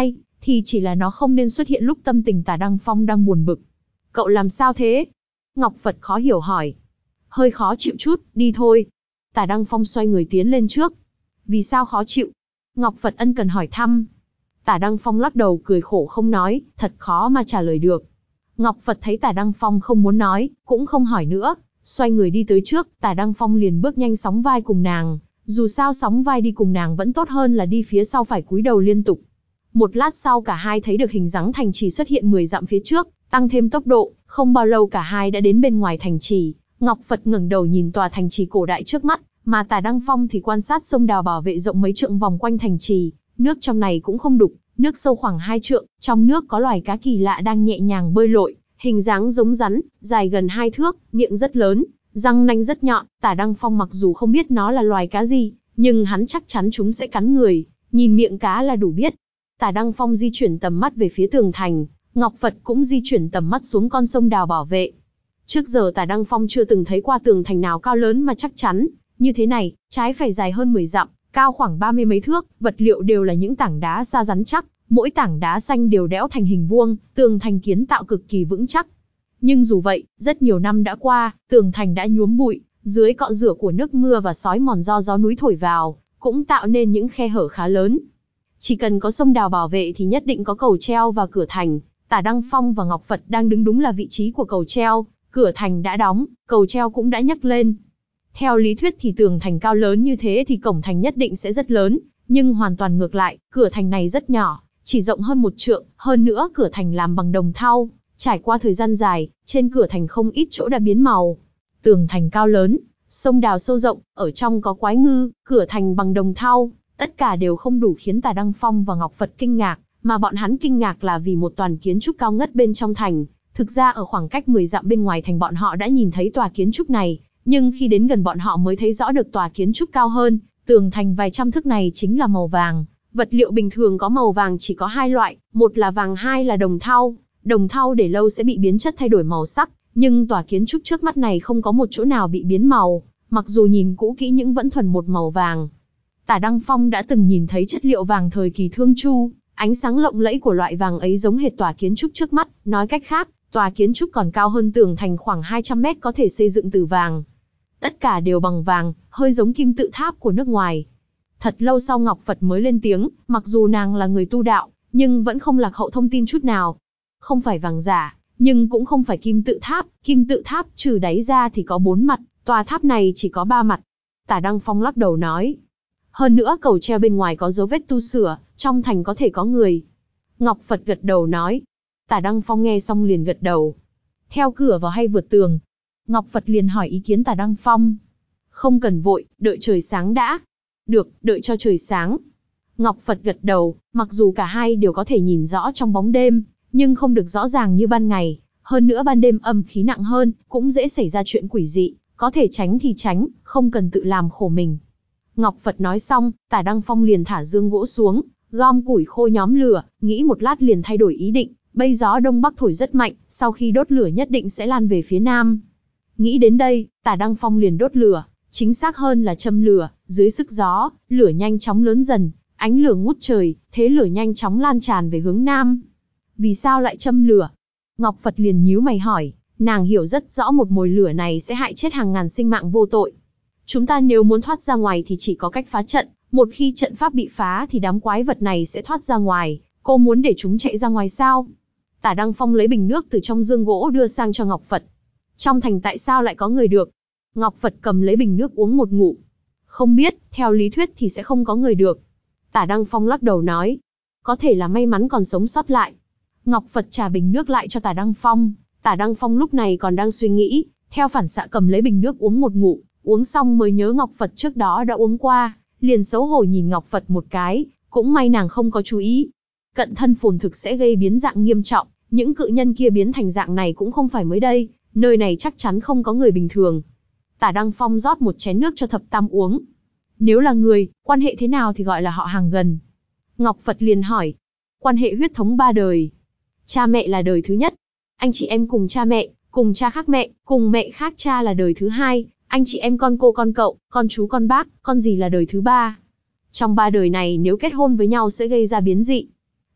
thì chỉ là nó không nên xuất hiện lúc tâm tình Tả Đăng Phong đang buồn bực. Cậu làm sao thế? Ngọc Phật khó hiểu hỏi. Hơi khó chịu chút, đi thôi. Tả Đăng Phong xoay người tiến lên trước. Vì sao khó chịu? Ngọc Phật ân cần hỏi thăm. Tả Đăng Phong lắc đầu cười khổ không nói, thật khó mà trả lời được. Ngọc Phật thấy Tả Đăng Phong không muốn nói, cũng không hỏi nữa, xoay người đi tới trước, Tả Đăng Phong liền bước nhanh sóng vai cùng nàng. Dù sao sóng vai đi cùng nàng vẫn tốt hơn là đi phía sau phải cúi đầu liên tục. Một lát sau cả hai thấy được hình dáng thành trì xuất hiện mười dặm phía trước, tăng thêm tốc độ, không bao lâu cả hai đã đến bên ngoài thành trì. Ngọc Phật ngẩng đầu nhìn tòa thành trì cổ đại trước mắt, mà Tả Đăng Phong thì quan sát sông đào bảo vệ rộng mấy trượng vòng quanh thành trì. Nước trong này cũng không đục, nước sâu khoảng hai trượng, trong nước có loài cá kỳ lạ đang nhẹ nhàng bơi lội, hình dáng giống rắn, dài gần hai thước, miệng rất lớn, răng nanh rất nhọn. Tả Đăng Phong mặc dù không biết nó là loài cá gì, nhưng hắn chắc chắn chúng sẽ cắn người, nhìn miệng cá là đủ biết. Tả Đăng Phong di chuyển tầm mắt về phía tường thành, Ngọc Phật cũng di chuyển tầm mắt xuống con sông đào bảo vệ. Trước giờ Tả Đăng Phong chưa từng thấy qua tường thành nào cao lớn mà chắc chắn như thế này, trái phải dài hơn mười dặm, cao khoảng ba mươi mấy thước, vật liệu đều là những tảng đá sa rắn chắc, mỗi tảng đá xanh đều đẽo thành hình vuông, tường thành kiến tạo cực kỳ vững chắc. Nhưng dù vậy, rất nhiều năm đã qua, tường thành đã nhuốm bụi, dưới cọ rửa của nước mưa và sói mòn do gió núi thổi vào, cũng tạo nên những khe hở khá lớn. Chỉ cần có sông đào bảo vệ thì nhất định có cầu treo và cửa thành. Tả Đăng Phong và Ngọc Phật đang đứng đúng là vị trí của cầu treo, cửa thành đã đóng, cầu treo cũng đã nhấc lên. Theo lý thuyết thì tường thành cao lớn như thế thì cổng thành nhất định sẽ rất lớn, nhưng hoàn toàn ngược lại, cửa thành này rất nhỏ, chỉ rộng hơn một trượng, hơn nữa cửa thành làm bằng đồng thau, trải qua thời gian dài, trên cửa thành không ít chỗ đã biến màu. Tường thành cao lớn, sông đào sâu rộng, ở trong có quái ngư, cửa thành bằng đồng thau, tất cả đều không đủ khiến Tả Đăng Phong và Ngọc Phật kinh ngạc, mà bọn hắn kinh ngạc là vì một toàn kiến trúc cao ngất bên trong thành. Thực ra ở khoảng cách mười dặm bên ngoài thành bọn họ đã nhìn thấy tòa kiến trúc này, nhưng khi đến gần bọn họ mới thấy rõ được tòa kiến trúc cao hơn. Tường thành vài trăm thước này chính là màu vàng. Vật liệu bình thường có màu vàng chỉ có hai loại, một là vàng, hai là đồng thau. Đồng thau để lâu sẽ bị biến chất thay đổi màu sắc, nhưng tòa kiến trúc trước mắt này không có một chỗ nào bị biến màu, mặc dù nhìn cũ kỹ nhưng vẫn thuần một màu vàng. Tả Đăng Phong đã từng nhìn thấy chất liệu vàng thời kỳ Thương Chu, ánh sáng lộng lẫy của loại vàng ấy giống hệt tòa kiến trúc trước mắt, nói cách khác, tòa kiến trúc còn cao hơn tường thành khoảng hai trăm mét, có thể xây dựng từ vàng. Tất cả đều bằng vàng, hơi giống kim tự tháp của nước ngoài. Thật lâu sau Ngọc Phật mới lên tiếng, mặc dù nàng là người tu đạo, nhưng vẫn không lạc hậu thông tin chút nào. Không phải vàng giả, nhưng cũng không phải kim tự tháp, kim tự tháp trừ đáy ra thì có bốn mặt, tòa tháp này chỉ có ba mặt. Tả Đăng Phong lắc đầu nói. Hơn nữa cầu treo bên ngoài có dấu vết tu sửa, trong thành có thể có người. Ngọc Phật gật đầu nói. Tả Đăng Phong nghe xong liền gật đầu. Theo cửa vào hay vượt tường? Ngọc Phật liền hỏi ý kiến Tả Đăng Phong. Không cần vội, đợi trời sáng đã. Được, đợi cho trời sáng. Ngọc Phật gật đầu, mặc dù cả hai đều có thể nhìn rõ trong bóng đêm, nhưng không được rõ ràng như ban ngày. Hơn nữa ban đêm âm khí nặng hơn, cũng dễ xảy ra chuyện quỷ dị, có thể tránh thì tránh, không cần tự làm khổ mình. Ngọc Phật nói xong, Tả Đăng Phong liền thả dương gỗ xuống, gom củi khô nhóm lửa, nghĩ một lát liền thay đổi ý định. Bây gió đông bắc thổi rất mạnh, sau khi đốt lửa nhất định sẽ lan về phía nam. Nghĩ đến đây, Tả Đăng Phong liền đốt lửa, chính xác hơn là châm lửa, dưới sức gió, lửa nhanh chóng lớn dần, ánh lửa ngút trời, thế lửa nhanh chóng lan tràn về hướng nam. Vì sao lại châm lửa? Ngọc Phật liền nhíu mày hỏi, nàng hiểu rất rõ một mồi lửa này sẽ hại chết hàng ngàn sinh mạng vô tội. Chúng ta nếu muốn thoát ra ngoài thì chỉ có cách phá trận, một khi trận pháp bị phá thì đám quái vật này sẽ thoát ra ngoài, cô muốn để chúng chạy ra ngoài sao? Tả Đăng Phong lấy bình nước từ trong dương gỗ đưa sang cho Ngọc Phật. Trong thành tại sao lại có người được? Ngọc Phật cầm lấy bình nước uống một ngụm. Không biết, theo lý thuyết thì sẽ không có người được. Tả Đăng Phong lắc đầu nói. Có thể là may mắn còn sống sót lại. Ngọc Phật trả bình nước lại cho Tả Đăng Phong. Tả Đăng Phong lúc này còn đang suy nghĩ, theo phản xạ cầm lấy bình nước uống một ngụm, uống xong mới nhớ Ngọc Phật trước đó đã uống qua, liền xấu hổ nhìn Ngọc Phật một cái, cũng may nàng không có chú ý. Cận thân phồn thực sẽ gây biến dạng nghiêm trọng, những cự nhân kia biến thành dạng này cũng không phải mới đây, nơi này chắc chắn không có người bình thường. Tả Đăng Phong rót một chén nước cho Thập Tam uống. Nếu là người, quan hệ thế nào thì gọi là họ hàng gần? Ngọc Phật liền hỏi. Quan hệ huyết thống ba đời. Cha mẹ là đời thứ nhất. Anh chị em cùng cha mẹ, cùng cha khác mẹ, cùng mẹ khác cha là đời thứ hai. Anh chị em con cô con cậu, con chú con bác, con dì là đời thứ ba. Trong ba đời này nếu kết hôn với nhau sẽ gây ra biến dị.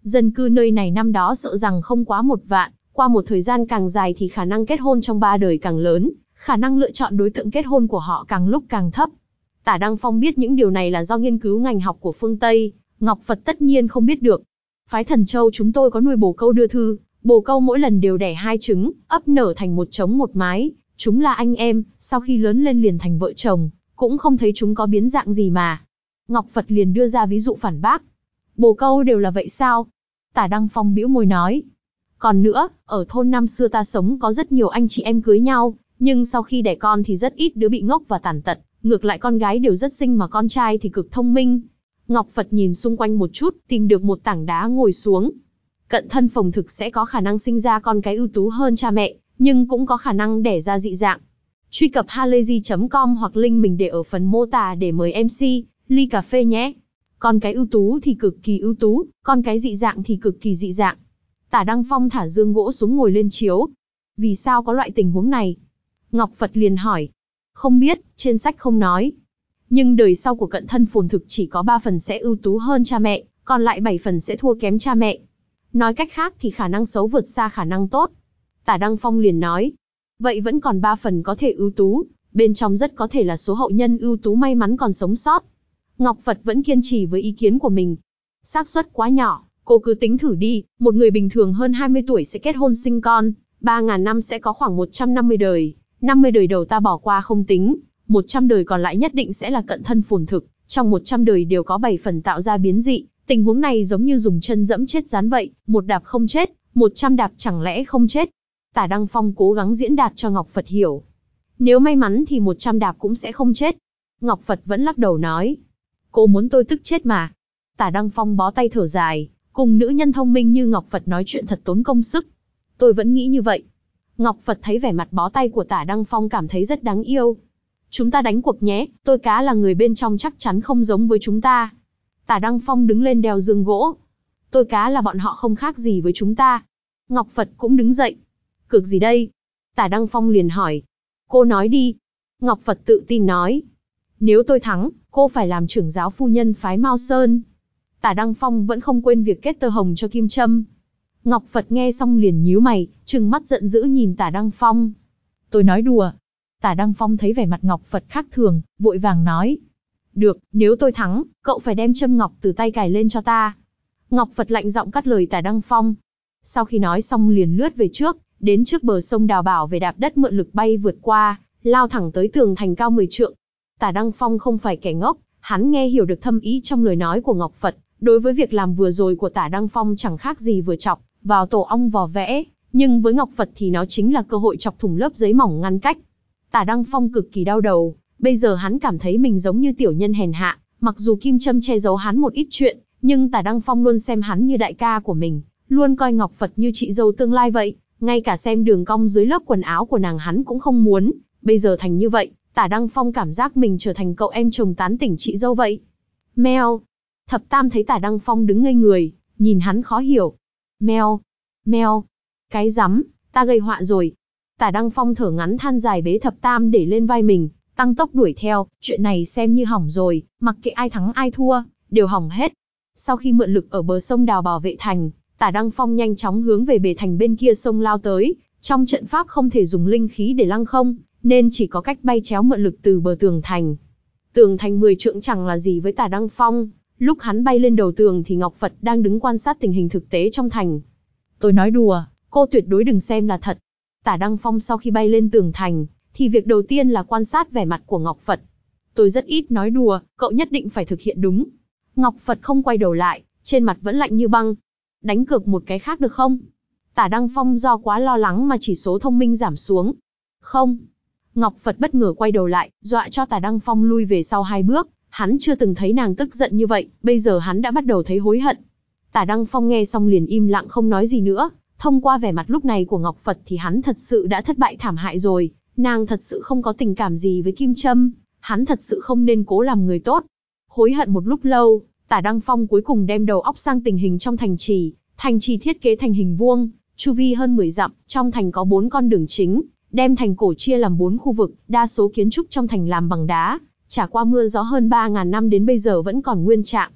Dân cư nơi này năm đó sợ rằng không quá một vạn, qua một thời gian càng dài thì khả năng kết hôn trong ba đời càng lớn, khả năng lựa chọn đối tượng kết hôn của họ càng lúc càng thấp. Tả Đăng Phong biết những điều này là do nghiên cứu ngành học của phương Tây, Ngọc Phật tất nhiên không biết được. Phái Thần Châu chúng tôi có nuôi bồ câu đưa thư, bồ câu mỗi lần đều đẻ hai trứng, ấp nở thành một trống một mái, chúng là anh em, sau khi lớn lên liền thành vợ chồng, cũng không thấy chúng có biến dạng gì mà. Ngọc Phật liền đưa ra ví dụ phản bác. Bồ câu đều là vậy sao? Tả Đăng Phong bĩu môi nói. Còn nữa, ở thôn năm xưa ta sống có rất nhiều anh chị em cưới nhau, nhưng sau khi đẻ con thì rất ít đứa bị ngốc và tàn tật, ngược lại con gái đều rất xinh mà con trai thì cực thông minh. Ngọc Phật nhìn xung quanh một chút, tìm được một tảng đá ngồi xuống. Cận thân phồng thực sẽ có khả năng sinh ra con cái ưu tú hơn cha mẹ, nhưng cũng có khả năng đẻ ra dị dạng. Truy cập halayzi chấm com hoặc link mình để ở phần mô tả để mời em xê, ly cà phê nhé. Con cái ưu tú thì cực kỳ ưu tú, con cái dị dạng thì cực kỳ dị dạng. Tả Đăng Phong thả dương gỗ xuống ngồi lên chiếu. Vì sao có loại tình huống này? Ngọc Phật liền hỏi. Không biết, trên sách không nói. Nhưng đời sau của cận thân phồn thực chỉ có ba phần sẽ ưu tú hơn cha mẹ, còn lại bảy phần sẽ thua kém cha mẹ. Nói cách khác thì khả năng xấu vượt xa khả năng tốt. Tả Đăng Phong liền nói. Vậy vẫn còn ba phần có thể ưu tú, bên trong rất có thể là số hậu nhân ưu tú may mắn còn sống sót. Ngọc Phật vẫn kiên trì với ý kiến của mình. Xác suất quá nhỏ, cô cứ tính thử đi, một người bình thường hơn hai mươi tuổi sẽ kết hôn sinh con, ba nghìn năm sẽ có khoảng một trăm năm mươi đời, năm mươi đời đầu ta bỏ qua không tính, một trăm đời còn lại nhất định sẽ là cận thân phồn thực, trong một trăm đời đều có bảy phần tạo ra biến dị, tình huống này giống như dùng chân dẫm chết rắn vậy, một đạp không chết, một trăm đạp chẳng lẽ không chết. Tả Đăng Phong cố gắng diễn đạt cho Ngọc Phật hiểu. Nếu may mắn thì một trăm đạp cũng sẽ không chết. Ngọc Phật vẫn lắc đầu nói. Cô muốn tôi tức chết mà. Tả Đăng Phong bó tay thở dài, cùng nữ nhân thông minh như Ngọc Phật nói chuyện thật tốn công sức. Tôi vẫn nghĩ như vậy. Ngọc Phật thấy vẻ mặt bó tay của Tả Đăng Phong cảm thấy rất đáng yêu. Chúng ta đánh cuộc nhé, tôi cá là người bên trong chắc chắn không giống với chúng ta. Tả Đăng Phong đứng lên đeo dương gỗ. Tôi cá là bọn họ không khác gì với chúng ta. Ngọc Phật cũng đứng dậy. Cược gì đây? Tả Đăng Phong liền hỏi. Cô nói đi. Ngọc Phật tự tin nói. Nếu tôi thắng, cô phải làm trưởng giáo phu nhân phái Mao Sơn. Tả Đăng Phong vẫn không quên việc kết tơ hồng cho Kim Trâm. Ngọc Phật nghe xong liền nhíu mày, trừng mắt giận dữ nhìn Tả Đăng Phong. Tôi nói đùa. Tả Đăng Phong thấy vẻ mặt Ngọc Phật khác thường, vội vàng nói. Được, nếu tôi thắng, cậu phải đem châm ngọc từ tay cài lên cho ta. Ngọc Phật lạnh giọng cắt lời Tả Đăng Phong. Sau khi nói xong liền lướt về trước, đến trước bờ sông đào bảo về đạp đất mượn lực bay vượt qua, lao thẳng tới tường thành cao mười trượng. Tả Đăng Phong không phải kẻ ngốc, hắn nghe hiểu được thâm ý trong lời nói của Ngọc Phật. Đối với việc làm vừa rồi của Tả Đăng Phong chẳng khác gì vừa chọc vào tổ ong vò vẽ, nhưng với Ngọc Phật thì nó chính là cơ hội chọc thủng lớp giấy mỏng ngăn cách. Tả Đăng Phong cực kỳ đau đầu, bây giờ hắn cảm thấy mình giống như tiểu nhân hèn hạ, mặc dù Kim Trâm che giấu hắn một ít chuyện, nhưng Tả Đăng Phong luôn xem hắn như đại ca của mình, luôn coi Ngọc Phật như chị dâu tương lai vậy, ngay cả xem đường cong dưới lớp quần áo của nàng hắn cũng không muốn, bây giờ thành như vậy, Tả Đăng Phong cảm giác mình trở thành cậu em chồng tán tỉnh chị dâu vậy. Meo. Thập Tam thấy Tả Đăng Phong đứng ngây người, nhìn hắn khó hiểu. Meo. Meo. Cái rắm, ta gây họa rồi. Tả Đăng Phong thở ngắn than dài bế Thập Tam để lên vai mình, tăng tốc đuổi theo, chuyện này xem như hỏng rồi, mặc kệ ai thắng ai thua, đều hỏng hết. Sau khi mượn lực ở bờ sông đào bảo vệ thành, Tả Đăng Phong nhanh chóng hướng về bề thành bên kia sông lao tới, trong trận pháp không thể dùng linh khí để lăng không, nên chỉ có cách bay chéo mượn lực từ bờ tường thành. Tường thành mười trượng chẳng là gì với Tả Đăng Phong, lúc hắn bay lên đầu tường thì Ngọc Phật đang đứng quan sát tình hình thực tế trong thành. Tôi nói đùa, cô tuyệt đối đừng xem là thật. Tả Đăng Phong sau khi bay lên tường thành, thì việc đầu tiên là quan sát vẻ mặt của Ngọc Phật. Tôi rất ít nói đùa, cậu nhất định phải thực hiện đúng. Ngọc Phật không quay đầu lại, trên mặt vẫn lạnh như băng. Đánh cược một cái khác được không? Tả Đăng Phong do quá lo lắng mà chỉ số thông minh giảm xuống. Không. Ngọc Phật bất ngờ quay đầu lại, dọa cho Tả Đăng Phong lui về sau hai bước. Hắn chưa từng thấy nàng tức giận như vậy, bây giờ hắn đã bắt đầu thấy hối hận. Tả Đăng Phong nghe xong liền im lặng không nói gì nữa. Thông qua vẻ mặt lúc này của Ngọc Phật thì hắn thật sự đã thất bại thảm hại rồi. Nàng thật sự không có tình cảm gì với Kim Trâm. Hắn thật sự không nên cố làm người tốt. Hối hận một lúc lâu, Tả Đăng Phong cuối cùng đem đầu óc sang tình hình trong thành trì. Thành trì thiết kế thành hình vuông, chu vi hơn mười dặm, trong thành có bốn con đường chính, đem thành cổ chia làm bốn khu vực, đa số kiến trúc trong thành làm bằng đá, trải qua mưa gió hơn ba nghìn năm đến bây giờ vẫn còn nguyên trạng.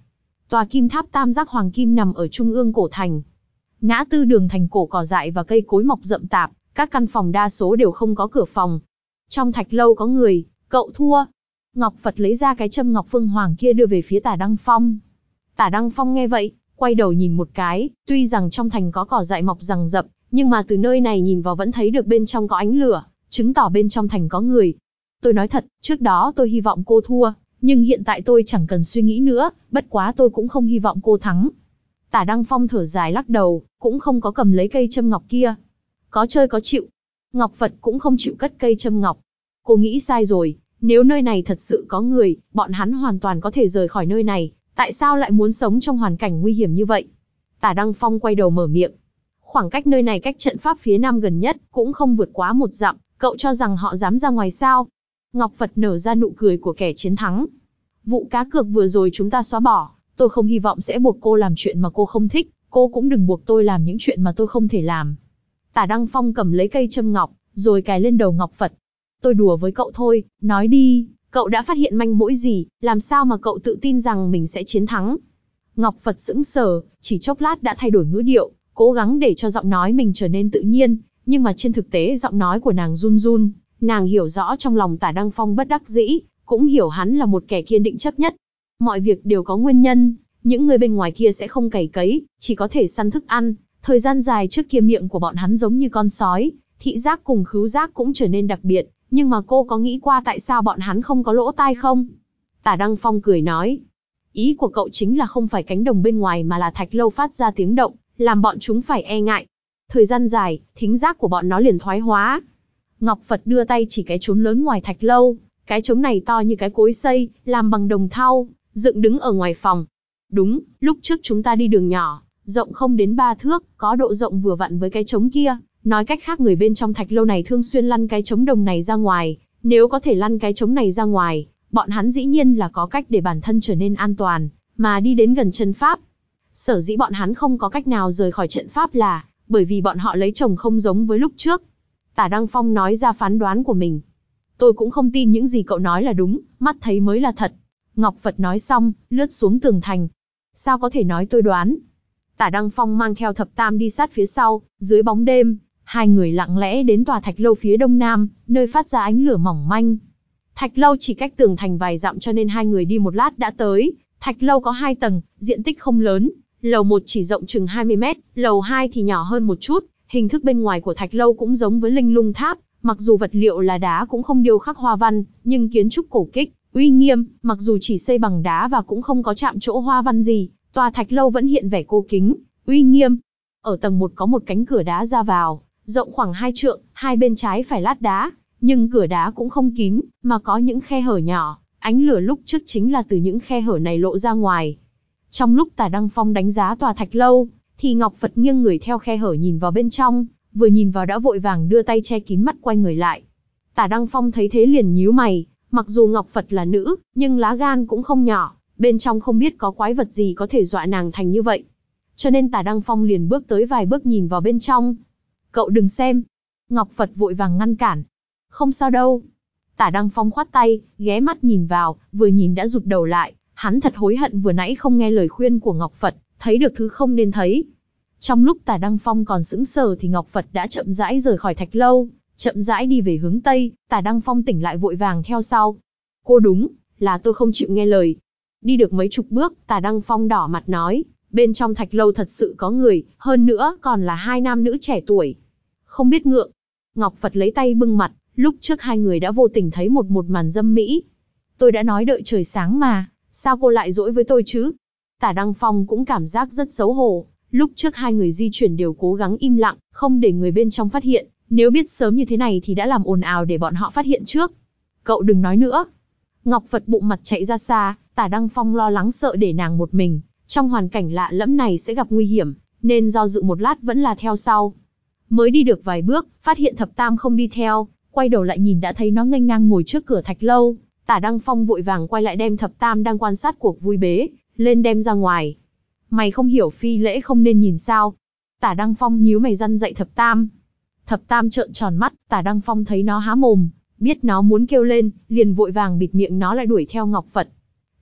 Tòa kim tháp tam giác hoàng kim nằm ở trung ương cổ thành. Ngã tư đường thành cổ cỏ dại và cây cối mọc rậm tạp, các căn phòng đa số đều không có cửa phòng. Trong thạch lâu có người, cậu thua. Ngọc Phật lấy ra cái châm ngọc phương hoàng kia đưa về phía Tả Đăng Phong. Tả Đăng Phong nghe vậy, quay đầu nhìn một cái, tuy rằng trong thành có cỏ dại mọc rằng rậm, nhưng mà từ nơi này nhìn vào vẫn thấy được bên trong có ánh lửa, chứng tỏ bên trong thành có người. Tôi nói thật, trước đó tôi hy vọng cô thua, nhưng hiện tại tôi chẳng cần suy nghĩ nữa, bất quá tôi cũng không hy vọng cô thắng. Tả Đăng Phong thở dài lắc đầu, cũng không có cầm lấy cây châm ngọc kia. Có chơi có chịu. Ngọc Phật cũng không chịu cất cây châm ngọc. Cô nghĩ sai rồi, nếu nơi này thật sự có người, bọn hắn hoàn toàn có thể rời khỏi nơi này, tại sao lại muốn sống trong hoàn cảnh nguy hiểm như vậy? Tả Đăng Phong quay đầu mở miệng. Khoảng cách nơi này cách trận pháp phía nam gần nhất cũng không vượt quá một dặm, cậu cho rằng họ dám ra ngoài sao? Ngọc Phật nở ra nụ cười của kẻ chiến thắng. Vụ cá cược vừa rồi chúng ta xóa bỏ, tôi không hy vọng sẽ buộc cô làm chuyện mà cô không thích, cô cũng đừng buộc tôi làm những chuyện mà tôi không thể làm. Tả Đăng Phong cầm lấy cây châm ngọc, rồi cài lên đầu Ngọc Phật. Tôi đùa với cậu thôi, nói đi, cậu đã phát hiện manh mối gì, làm sao mà cậu tự tin rằng mình sẽ chiến thắng? Ngọc Phật sững sờ, chỉ chốc lát đã thay đổi ngữ điệu, cố gắng để cho giọng nói mình trở nên tự nhiên, nhưng mà trên thực tế giọng nói của nàng run run. Nàng hiểu rõ trong lòng Tả Đăng Phong bất đắc dĩ, cũng hiểu hắn là một kẻ kiên định chấp nhất. Mọi việc đều có nguyên nhân, những người bên ngoài kia sẽ không cày cấy, chỉ có thể săn thức ăn. Thời gian dài trước kia miệng của bọn hắn giống như con sói, thị giác cùng khứu giác cũng trở nên đặc biệt, nhưng mà cô có nghĩ qua tại sao bọn hắn không có lỗ tai không? Tả Đăng Phong cười nói, ý của cậu chính là không phải cánh đồng bên ngoài mà là thạch lâu phát ra tiếng động, làm bọn chúng phải e ngại. Thời gian dài, thính giác của bọn nó liền thoái hóa. Ngọc Phật đưa tay chỉ cái trống lớn ngoài thạch lâu, cái trống này to như cái cối xay, làm bằng đồng thau, dựng đứng ở ngoài phòng. Đúng, lúc trước chúng ta đi đường nhỏ, rộng không đến ba thước, có độ rộng vừa vặn với cái trống kia. Nói cách khác người bên trong thạch lâu này thường xuyên lăn cái trống đồng này ra ngoài, nếu có thể lăn cái trống này ra ngoài, bọn hắn dĩ nhiên là có cách để bản thân trở nên an toàn, mà đi đến gần trận pháp. Sở dĩ bọn hắn không có cách nào rời khỏi trận pháp là, bởi vì bọn họ lấy chồng không giống với lúc trước. Tả Đăng Phong nói ra phán đoán của mình. Tôi cũng không tin những gì cậu nói là đúng, mắt thấy mới là thật. Ngọc Phật nói xong, lướt xuống tường thành. Sao có thể nói tôi đoán? Tả Đăng Phong mang theo thập tam đi sát phía sau, dưới bóng đêm, hai người lặng lẽ đến tòa thạch lâu phía đông nam, nơi phát ra ánh lửa mỏng manh. Thạch lâu chỉ cách tường thành vài dặm cho nên hai người đi một lát đã tới. Thạch lâu có hai tầng, diện tích không lớn, lầu một chỉ rộng chừng hai mươi mét, lầu hai thì nhỏ hơn một chút. Hình thức bên ngoài của thạch lâu cũng giống với linh lung tháp, mặc dù vật liệu là đá cũng không điêu khắc hoa văn, nhưng kiến trúc cổ kích, uy nghiêm, mặc dù chỉ xây bằng đá và cũng không có chạm trổ hoa văn gì, tòa thạch lâu vẫn hiện vẻ cổ kính, uy nghiêm. Ở tầng một có một cánh cửa đá ra vào, rộng khoảng hai trượng, hai bên trái phải lát đá, nhưng cửa đá cũng không kín, mà có những khe hở nhỏ, ánh lửa lúc trước chính là từ những khe hở này lộ ra ngoài. Trong lúc Tả Đăng Phong đánh giá tòa thạch lâu, thì Ngọc Phật nghiêng người theo khe hở nhìn vào bên trong, vừa nhìn vào đã vội vàng đưa tay che kín mắt quay người lại. Tả Đăng Phong thấy thế liền nhíu mày, mặc dù Ngọc Phật là nữ, nhưng lá gan cũng không nhỏ, bên trong không biết có quái vật gì có thể dọa nàng thành như vậy. Cho nên Tả Đăng Phong liền bước tới vài bước nhìn vào bên trong. Cậu đừng xem. Ngọc Phật vội vàng ngăn cản. Không sao đâu. Tả Đăng Phong khoát tay, ghé mắt nhìn vào, vừa nhìn đã rụt đầu lại, hắn thật hối hận vừa nãy không nghe lời khuyên của Ngọc Phật, thấy được thứ không nên thấy. Trong lúc Tả Đăng Phong còn sững sờ thì Ngọc Phật đã chậm rãi rời khỏi thạch lâu, chậm rãi đi về hướng Tây, Tả Đăng Phong tỉnh lại vội vàng theo sau. Cô đúng, là tôi không chịu nghe lời. Đi được mấy chục bước, Tả Đăng Phong đỏ mặt nói, bên trong thạch lâu thật sự có người, hơn nữa còn là hai nam nữ trẻ tuổi. Không biết ngượng. Ngọc Phật lấy tay bưng mặt, lúc trước hai người đã vô tình thấy một một màn dâm mỹ. Tôi đã nói đợi trời sáng mà, sao cô lại dỗi với tôi chứ? Tả Đăng Phong cũng cảm giác rất xấu hổ, lúc trước hai người di chuyển đều cố gắng im lặng, không để người bên trong phát hiện, nếu biết sớm như thế này thì đã làm ồn ào để bọn họ phát hiện trước. Cậu đừng nói nữa. Ngọc Phật bụng mặt chạy ra xa, Tả Đăng Phong lo lắng sợ để nàng một mình, trong hoàn cảnh lạ lẫm này sẽ gặp nguy hiểm, nên do dự một lát vẫn là theo sau. Mới đi được vài bước, phát hiện thập tam không đi theo, quay đầu lại nhìn đã thấy nó nghênh ngang ngồi trước cửa thạch lâu. Tả Đăng Phong vội vàng quay lại đem thập tam đang quan sát cuộc vui bế lên đem ra ngoài. Mày không hiểu phi lễ không nên nhìn sao? Tả Đăng Phong nhíu mày răn dạy thập tam. Thập tam trợn tròn mắt, Tả Đăng Phong thấy nó há mồm, biết nó muốn kêu lên, liền vội vàng bịt miệng nó lại đuổi theo Ngọc Phật.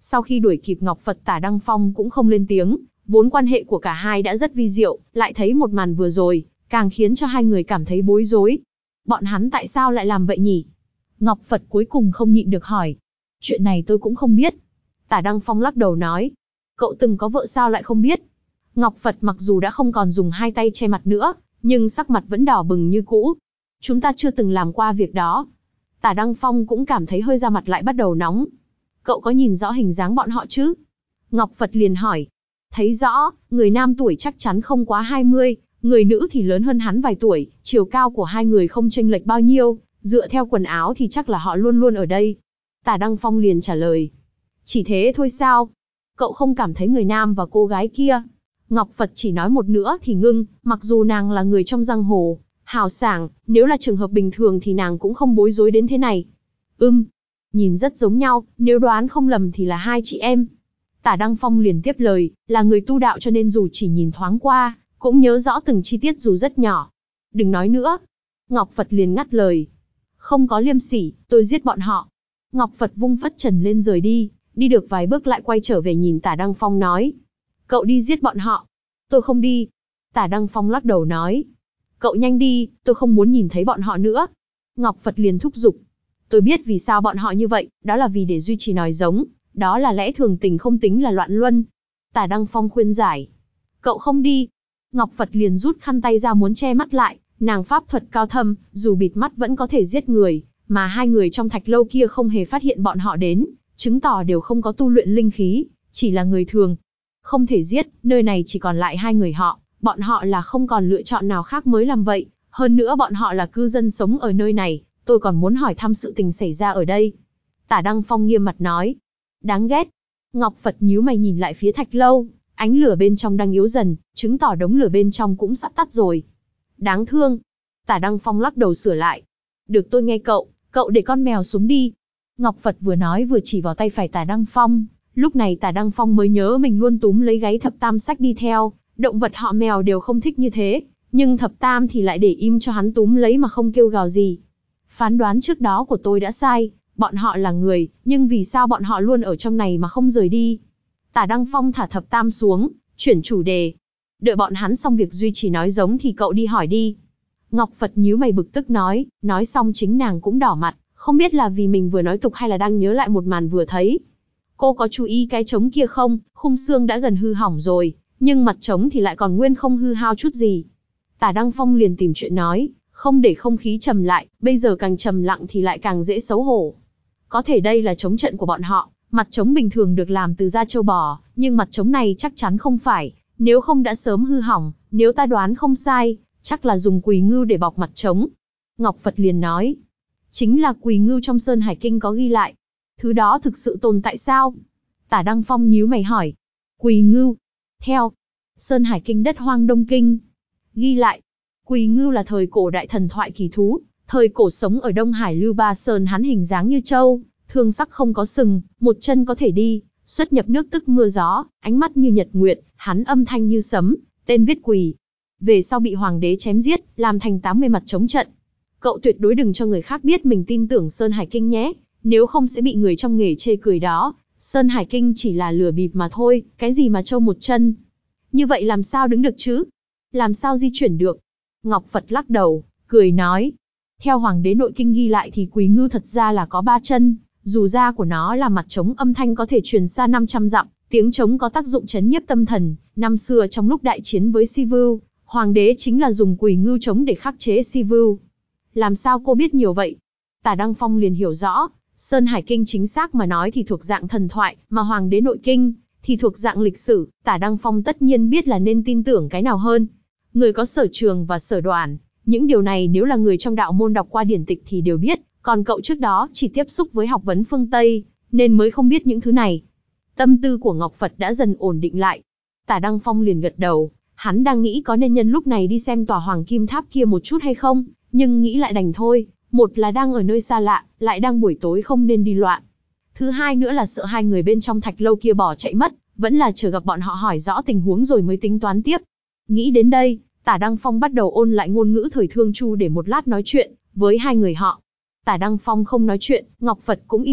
Sau khi đuổi kịp Ngọc Phật, Tả Đăng Phong cũng không lên tiếng, vốn quan hệ của cả hai đã rất vi diệu, lại thấy một màn vừa rồi, càng khiến cho hai người cảm thấy bối rối. Bọn hắn tại sao lại làm vậy nhỉ? Ngọc Phật cuối cùng không nhịn được hỏi. Chuyện này tôi cũng không biết. Tả Đăng Phong lắc đầu nói. Cậu từng có vợ sao lại không biết? Ngọc Phật mặc dù đã không còn dùng hai tay che mặt nữa, nhưng sắc mặt vẫn đỏ bừng như cũ. Chúng ta chưa từng làm qua việc đó. Tả Đăng Phong cũng cảm thấy hơi da mặt lại bắt đầu nóng. Cậu có nhìn rõ hình dáng bọn họ chứ? Ngọc Phật liền hỏi. Thấy rõ, người nam tuổi chắc chắn không quá hai mươi, người nữ thì lớn hơn hắn vài tuổi, chiều cao của hai người không chênh lệch bao nhiêu, dựa theo quần áo thì chắc là họ luôn luôn ở đây. Tả Đăng Phong liền trả lời. Chỉ thế thôi sao? Cậu không cảm thấy người nam và cô gái kia? Ngọc Phật chỉ nói một nữa thì ngưng, mặc dù nàng là người trong giang hồ, hào sảng, nếu là trường hợp bình thường thì nàng cũng không bối rối đến thế này. Ừm, nhìn rất giống nhau, nếu đoán không lầm thì là hai chị em. Tả Đăng Phong liền tiếp lời, là người tu đạo cho nên dù chỉ nhìn thoáng qua, cũng nhớ rõ từng chi tiết dù rất nhỏ. Đừng nói nữa. Ngọc Phật liền ngắt lời. Không có liêm sỉ, tôi giết bọn họ. Ngọc Phật vung phất trần lên rời đi, đi được vài bước lại quay trở về nhìn Tả Đăng Phong nói. Cậu đi giết bọn họ. Tôi không đi. Tả Đăng Phong lắc đầu nói. Cậu nhanh đi, tôi không muốn nhìn thấy bọn họ nữa. Ngọc Phật liền thúc giục. Tôi biết vì sao bọn họ như vậy, đó là vì để duy trì nòi giống, đó là lẽ thường tình không tính là loạn luân. Tả Đăng Phong khuyên giải. Cậu không đi. Ngọc Phật liền rút khăn tay ra muốn che mắt lại, nàng pháp thuật cao thâm, dù bịt mắt vẫn có thể giết người, mà hai người trong thạch lâu kia không hề phát hiện bọn họ đến, chứng tỏ đều không có tu luyện linh khí, chỉ là người thường. Không thể giết, nơi này chỉ còn lại hai người họ, bọn họ là không còn lựa chọn nào khác mới làm vậy, hơn nữa bọn họ là cư dân sống ở nơi này, tôi còn muốn hỏi thăm sự tình xảy ra ở đây. Tả Đăng Phong nghiêm mặt nói. Đáng ghét. Ngọc Phật nhíu mày nhìn lại phía thạch lâu, ánh lửa bên trong đang yếu dần, chứng tỏ đống lửa bên trong cũng sắp tắt rồi. Đáng thương. Tả Đăng Phong lắc đầu sửa lại. Được tôi nghe cậu, cậu để con mèo xuống đi. Ngọc Phật vừa nói vừa chỉ vào tay phải Tả Đăng Phong, lúc này Tả Đăng Phong mới nhớ mình luôn túm lấy gáy thập tam sách đi theo, động vật họ mèo đều không thích như thế, nhưng thập tam thì lại để im cho hắn túm lấy mà không kêu gào gì. Phán đoán trước đó của tôi đã sai, bọn họ là người, nhưng vì sao bọn họ luôn ở trong này mà không rời đi? Tả Đăng Phong thả thập tam xuống, chuyển chủ đề. Đợi bọn hắn xong việc duy trì nói giống thì cậu đi hỏi đi. Ngọc Phật nhíu mày bực tức nói, nói xong chính nàng cũng đỏ mặt, không biết là vì mình vừa nói tục hay là đang nhớ lại một màn vừa thấy. Cô có chú ý cái trống kia không? Khung xương đã gần hư hỏng rồi, nhưng mặt trống thì lại còn nguyên không hư hao chút gì. Tả Đăng Phong liền tìm chuyện nói, không để không khí trầm lại, bây giờ càng trầm lặng thì lại càng dễ xấu hổ. Có thể đây là trống trận của bọn họ, mặt trống bình thường được làm từ da trâu bò, nhưng mặt trống này chắc chắn không phải, nếu không đã sớm hư hỏng, nếu ta đoán không sai, chắc là dùng quỳ ngưu để bọc mặt trống. Ngọc Phật liền nói, chính là quỳ ngưu trong Sơn Hải Kinh có ghi lại. Thứ đó thực sự tồn tại sao? Tả Đăng Phong nhíu mày hỏi. Quỳ ngưu. Theo Sơn Hải Kinh đất hoang Đông Kinh ghi lại, quỳ ngưu là thời cổ đại thần thoại kỳ thú, thời cổ sống ở Đông Hải Lưu Ba Sơn, hắn hình dáng như trâu, thương sắc không có sừng, một chân có thể đi, xuất nhập nước tức mưa gió, ánh mắt như nhật nguyệt, hắn âm thanh như sấm, tên viết quỳ. Về sau bị hoàng đế chém giết, làm thành tám mươi mặt trống trận. Cậu tuyệt đối đừng cho người khác biết mình tin tưởng Sơn Hải Kinh nhé, nếu không sẽ bị người trong nghề chê cười đó. Sơn Hải Kinh chỉ là lừa bịp mà thôi, cái gì mà trâu một chân. Như vậy làm sao đứng được chứ? Làm sao di chuyển được? Ngọc Phật lắc đầu, cười nói. Theo Hoàng đế Nội Kinh ghi lại thì quỳ ngưu thật ra là có ba chân, dù da của nó là mặt trống, âm thanh có thể truyền xa năm trăm dặm, tiếng trống có tác dụng trấn nhiếp tâm thần. Năm xưa trong lúc đại chiến với Si Vưu, Hoàng đế chính là dùng quỳ ngưu trống để khắc chế Si Vưu. Làm sao cô biết nhiều vậy? Tả Đăng Phong liền hiểu rõ, Sơn Hải Kinh chính xác mà nói thì thuộc dạng thần thoại, mà Hoàng đế Nội Kinh thì thuộc dạng lịch sử. Tả Đăng Phong tất nhiên biết là nên tin tưởng cái nào hơn. Người có sở trường và sở đoản, những điều này nếu là người trong đạo môn đọc qua điển tịch thì đều biết, còn cậu trước đó chỉ tiếp xúc với học vấn phương Tây, nên mới không biết những thứ này. Tâm tư của Ngọc Phật đã dần ổn định lại. Tả Đăng Phong liền gật đầu, hắn đang nghĩ có nên nhân lúc này đi xem tòa Hoàng Kim Tháp kia một chút hay không, nhưng nghĩ lại đành thôi, một là đang ở nơi xa lạ, lại đang buổi tối không nên đi loạn. Thứ hai nữa là sợ hai người bên trong thạch lâu kia bỏ chạy mất, vẫn là chờ gặp bọn họ hỏi rõ tình huống rồi mới tính toán tiếp. Nghĩ đến đây, Tả Đăng Phong bắt đầu ôn lại ngôn ngữ thời Thương Chu để một lát nói chuyện với hai người họ. Tả Đăng Phong không nói chuyện, Ngọc Phật cũng im lặng,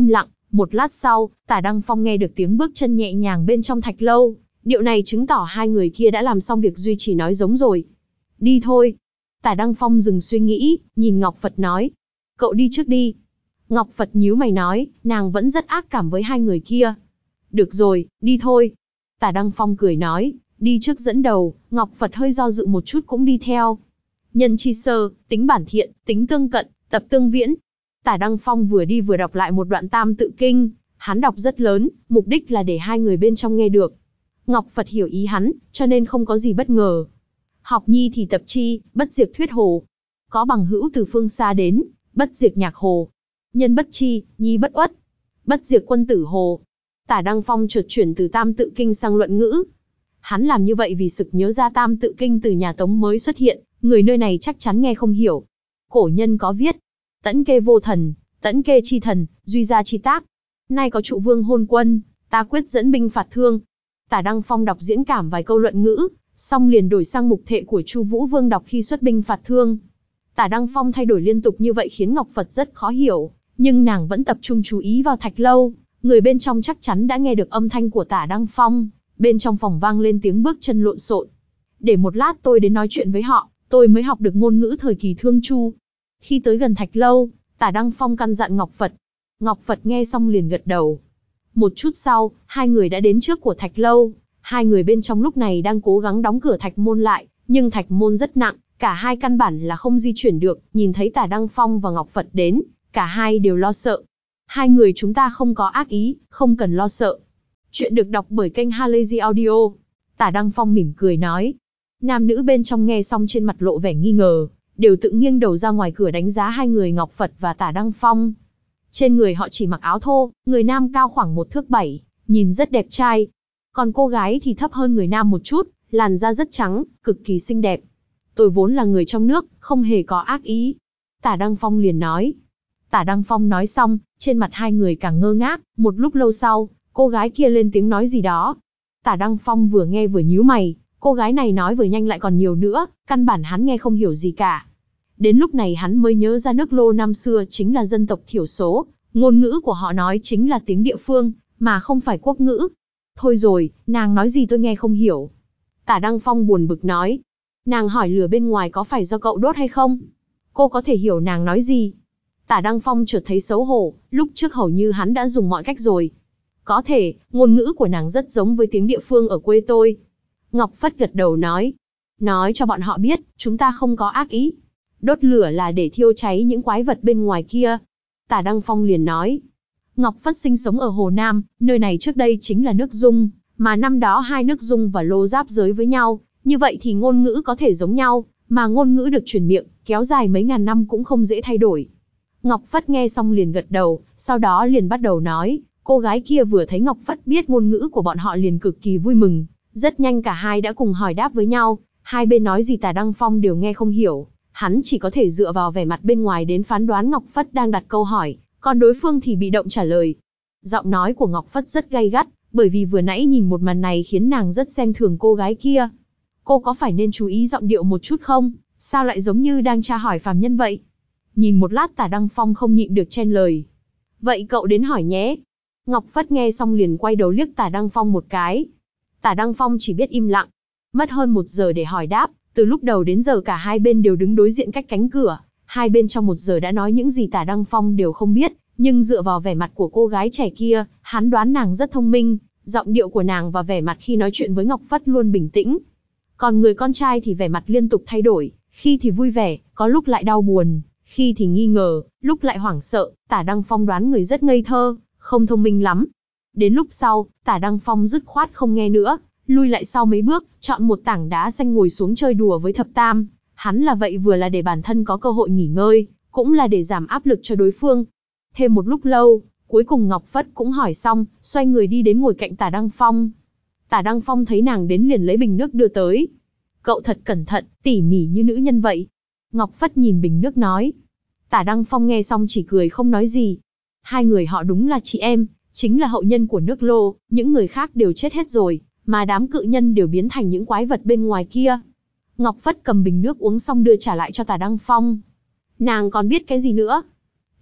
Một lát sau, Tả Đăng Phong nghe được tiếng bước chân nhẹ nhàng bên trong thạch lâu. Điệu này chứng tỏ hai người kia đã làm xong việc duy trì nói giống rồi. Đi thôi. Tả Đăng Phong dừng suy nghĩ, nhìn Ngọc Phật nói. Cậu đi trước đi. Ngọc Phật nhíu mày nói, nàng vẫn rất ác cảm với hai người kia. Được rồi, đi thôi. Tả Đăng Phong cười nói, đi trước dẫn đầu. Ngọc Phật hơi do dự một chút cũng đi theo. Nhân chi sơ, tính bản thiện, tính tương cận, tập tương viễn. Tả Đăng Phong vừa đi vừa đọc lại một đoạn Tam Tự Kinh. Hắn đọc rất lớn, mục đích là để hai người bên trong nghe được. Ngọc Phật hiểu ý hắn, cho nên không có gì bất ngờ. Học nhi thì tập chi, bất diệt thuyết hồ. Có bằng hữu từ phương xa đến, bất diệt nhạc hồ. Nhân bất chi, nhi bất uất. Bất diệt quân tử hồ. Tả Đăng Phong chợt chuyển từ Tam Tự Kinh sang luận ngữ. Hắn làm như vậy vì sực nhớ ra Tam Tự Kinh từ nhà Tống mới xuất hiện, người nơi này chắc chắn nghe không hiểu. Cổ nhân có viết, tẫn kê vô thần, tẫn kê chi thần, duy gia chi tác. Nay có trụ vương hôn quân, ta quyết dẫn binh phạt thương. Tả Đăng Phong đọc diễn cảm vài câu luận ngữ, xong liền đổi sang mục thệ của Chu Vũ Vương đọc khi xuất binh phạt thương. Tả Đăng Phong thay đổi liên tục như vậy khiến Ngọc Phật rất khó hiểu, nhưng nàng vẫn tập trung chú ý vào thạch lâu. Người bên trong chắc chắn đã nghe được âm thanh của Tả Đăng Phong, bên trong phòng vang lên tiếng bước chân lộn xộn. Để một lát tôi đến nói chuyện với họ, tôi mới học được ngôn ngữ thời kỳ Thương Chu. Khi tới gần thạch lâu, Tả Đăng Phong căn dặn Ngọc Phật. Ngọc Phật nghe xong liền gật đầu. Một chút sau, hai người đã đến trước của thạch lâu. Hai người bên trong lúc này đang cố gắng đóng cửa thạch môn lại, nhưng thạch môn rất nặng, cả hai căn bản là không di chuyển được. Nhìn thấy Tả Đăng Phong và Ngọc Phật đến, cả hai đều lo sợ. Hai người chúng ta không có ác ý, không cần lo sợ. Chuyện được đọc bởi kênh Halazy Audio. Tả Đăng Phong mỉm cười nói. Nam nữ bên trong nghe xong trên mặt lộ vẻ nghi ngờ, đều tự nghiêng đầu ra ngoài cửa đánh giá hai người Ngọc Phật và Tả Đăng Phong. Trên người họ chỉ mặc áo thô, người nam cao khoảng một thước bảy, nhìn rất đẹp trai. Còn cô gái thì thấp hơn người nam một chút, làn da rất trắng, cực kỳ xinh đẹp. Tôi vốn là người trong nước, không hề có ác ý. Tả Đăng Phong liền nói. Tả Đăng Phong nói xong, trên mặt hai người càng ngơ ngác, một lúc lâu sau, cô gái kia lên tiếng nói gì đó. Tả Đăng Phong vừa nghe vừa nhíu mày, cô gái này nói vừa nhanh lại còn nhiều nữa, căn bản hắn nghe không hiểu gì cả. Đến lúc này hắn mới nhớ ra nước Lô năm xưa chính là dân tộc thiểu số, ngôn ngữ của họ nói chính là tiếng địa phương, mà không phải quốc ngữ. Thôi rồi, nàng nói gì tôi nghe không hiểu. Tả Đăng Phong buồn bực nói. Nàng hỏi lửa bên ngoài có phải do cậu đốt hay không? Cô có thể hiểu nàng nói gì? Tả Đăng Phong chợt thấy xấu hổ, lúc trước hầu như hắn đã dùng mọi cách rồi. Có thể, ngôn ngữ của nàng rất giống với tiếng địa phương ở quê tôi. Ngọc Phất gật đầu nói. Nói cho bọn họ biết, chúng ta không có ác ý. Đốt lửa là để thiêu cháy những quái vật bên ngoài kia. Tả Đăng Phong liền nói. Ngọc Phất sinh sống ở Hồ Nam, nơi này trước đây chính là nước Dung, mà năm đó hai nước Dung và Lô giáp giới với nhau, như vậy thì ngôn ngữ có thể giống nhau, mà ngôn ngữ được truyền miệng, kéo dài mấy ngàn năm cũng không dễ thay đổi. Ngọc Phất nghe xong liền gật đầu, sau đó liền bắt đầu nói, cô gái kia vừa thấy Ngọc Phất biết ngôn ngữ của bọn họ liền cực kỳ vui mừng, rất nhanh cả hai đã cùng hỏi đáp với nhau, hai bên nói gì Tả Đăng Phong đều nghe không hiểu, hắn chỉ có thể dựa vào vẻ mặt bên ngoài đến phán đoán Ngọc Phất đang đặt câu hỏi, còn đối phương thì bị động trả lời. Giọng nói của Ngọc Phất rất gay gắt, bởi vì vừa nãy nhìn một màn này khiến nàng rất xem thường cô gái kia. Cô có phải nên chú ý giọng điệu một chút không? Sao lại giống như đang tra hỏi phàm nhân vậy? Nhìn một lát Tả Đăng Phong không nhịn được chen lời. Vậy cậu đến hỏi nhé. Ngọc Phất nghe xong liền quay đầu liếc Tả Đăng Phong một cái. Tả Đăng Phong chỉ biết im lặng. Mất hơn một giờ để hỏi đáp, từ lúc đầu đến giờ cả hai bên đều đứng đối diện cách cánh cửa. Hai bên trong một giờ đã nói những gì Tả Đăng Phong đều không biết, nhưng dựa vào vẻ mặt của cô gái trẻ kia, hắn đoán nàng rất thông minh, giọng điệu của nàng và vẻ mặt khi nói chuyện với Ngọc Phất luôn bình tĩnh. Còn người con trai thì vẻ mặt liên tục thay đổi, khi thì vui vẻ, có lúc lại đau buồn, khi thì nghi ngờ, lúc lại hoảng sợ. Tả Đăng Phong đoán người rất ngây thơ, không thông minh lắm. Đến lúc sau, Tả Đăng Phong dứt khoát không nghe nữa, lui lại sau mấy bước, chọn một tảng đá xanh ngồi xuống chơi đùa với thập tam. Hắn là vậy vừa là để bản thân có cơ hội nghỉ ngơi, cũng là để giảm áp lực cho đối phương. Thêm một lúc lâu, cuối cùng Ngọc Phất cũng hỏi xong, xoay người đi đến ngồi cạnh Tả Đăng Phong. Tả Đăng Phong thấy nàng đến liền lấy bình nước đưa tới. Cậu thật cẩn thận, tỉ mỉ như nữ nhân vậy. Ngọc Phất nhìn bình nước nói. Tả Đăng Phong nghe xong chỉ cười không nói gì. Hai người họ đúng là chị em, chính là hậu nhân của nước Lô, những người khác đều chết hết rồi, mà đám cự nhân đều biến thành những quái vật bên ngoài kia. Ngọc Phất cầm bình nước uống xong đưa trả lại cho Tả Đăng Phong. Nàng còn biết cái gì nữa?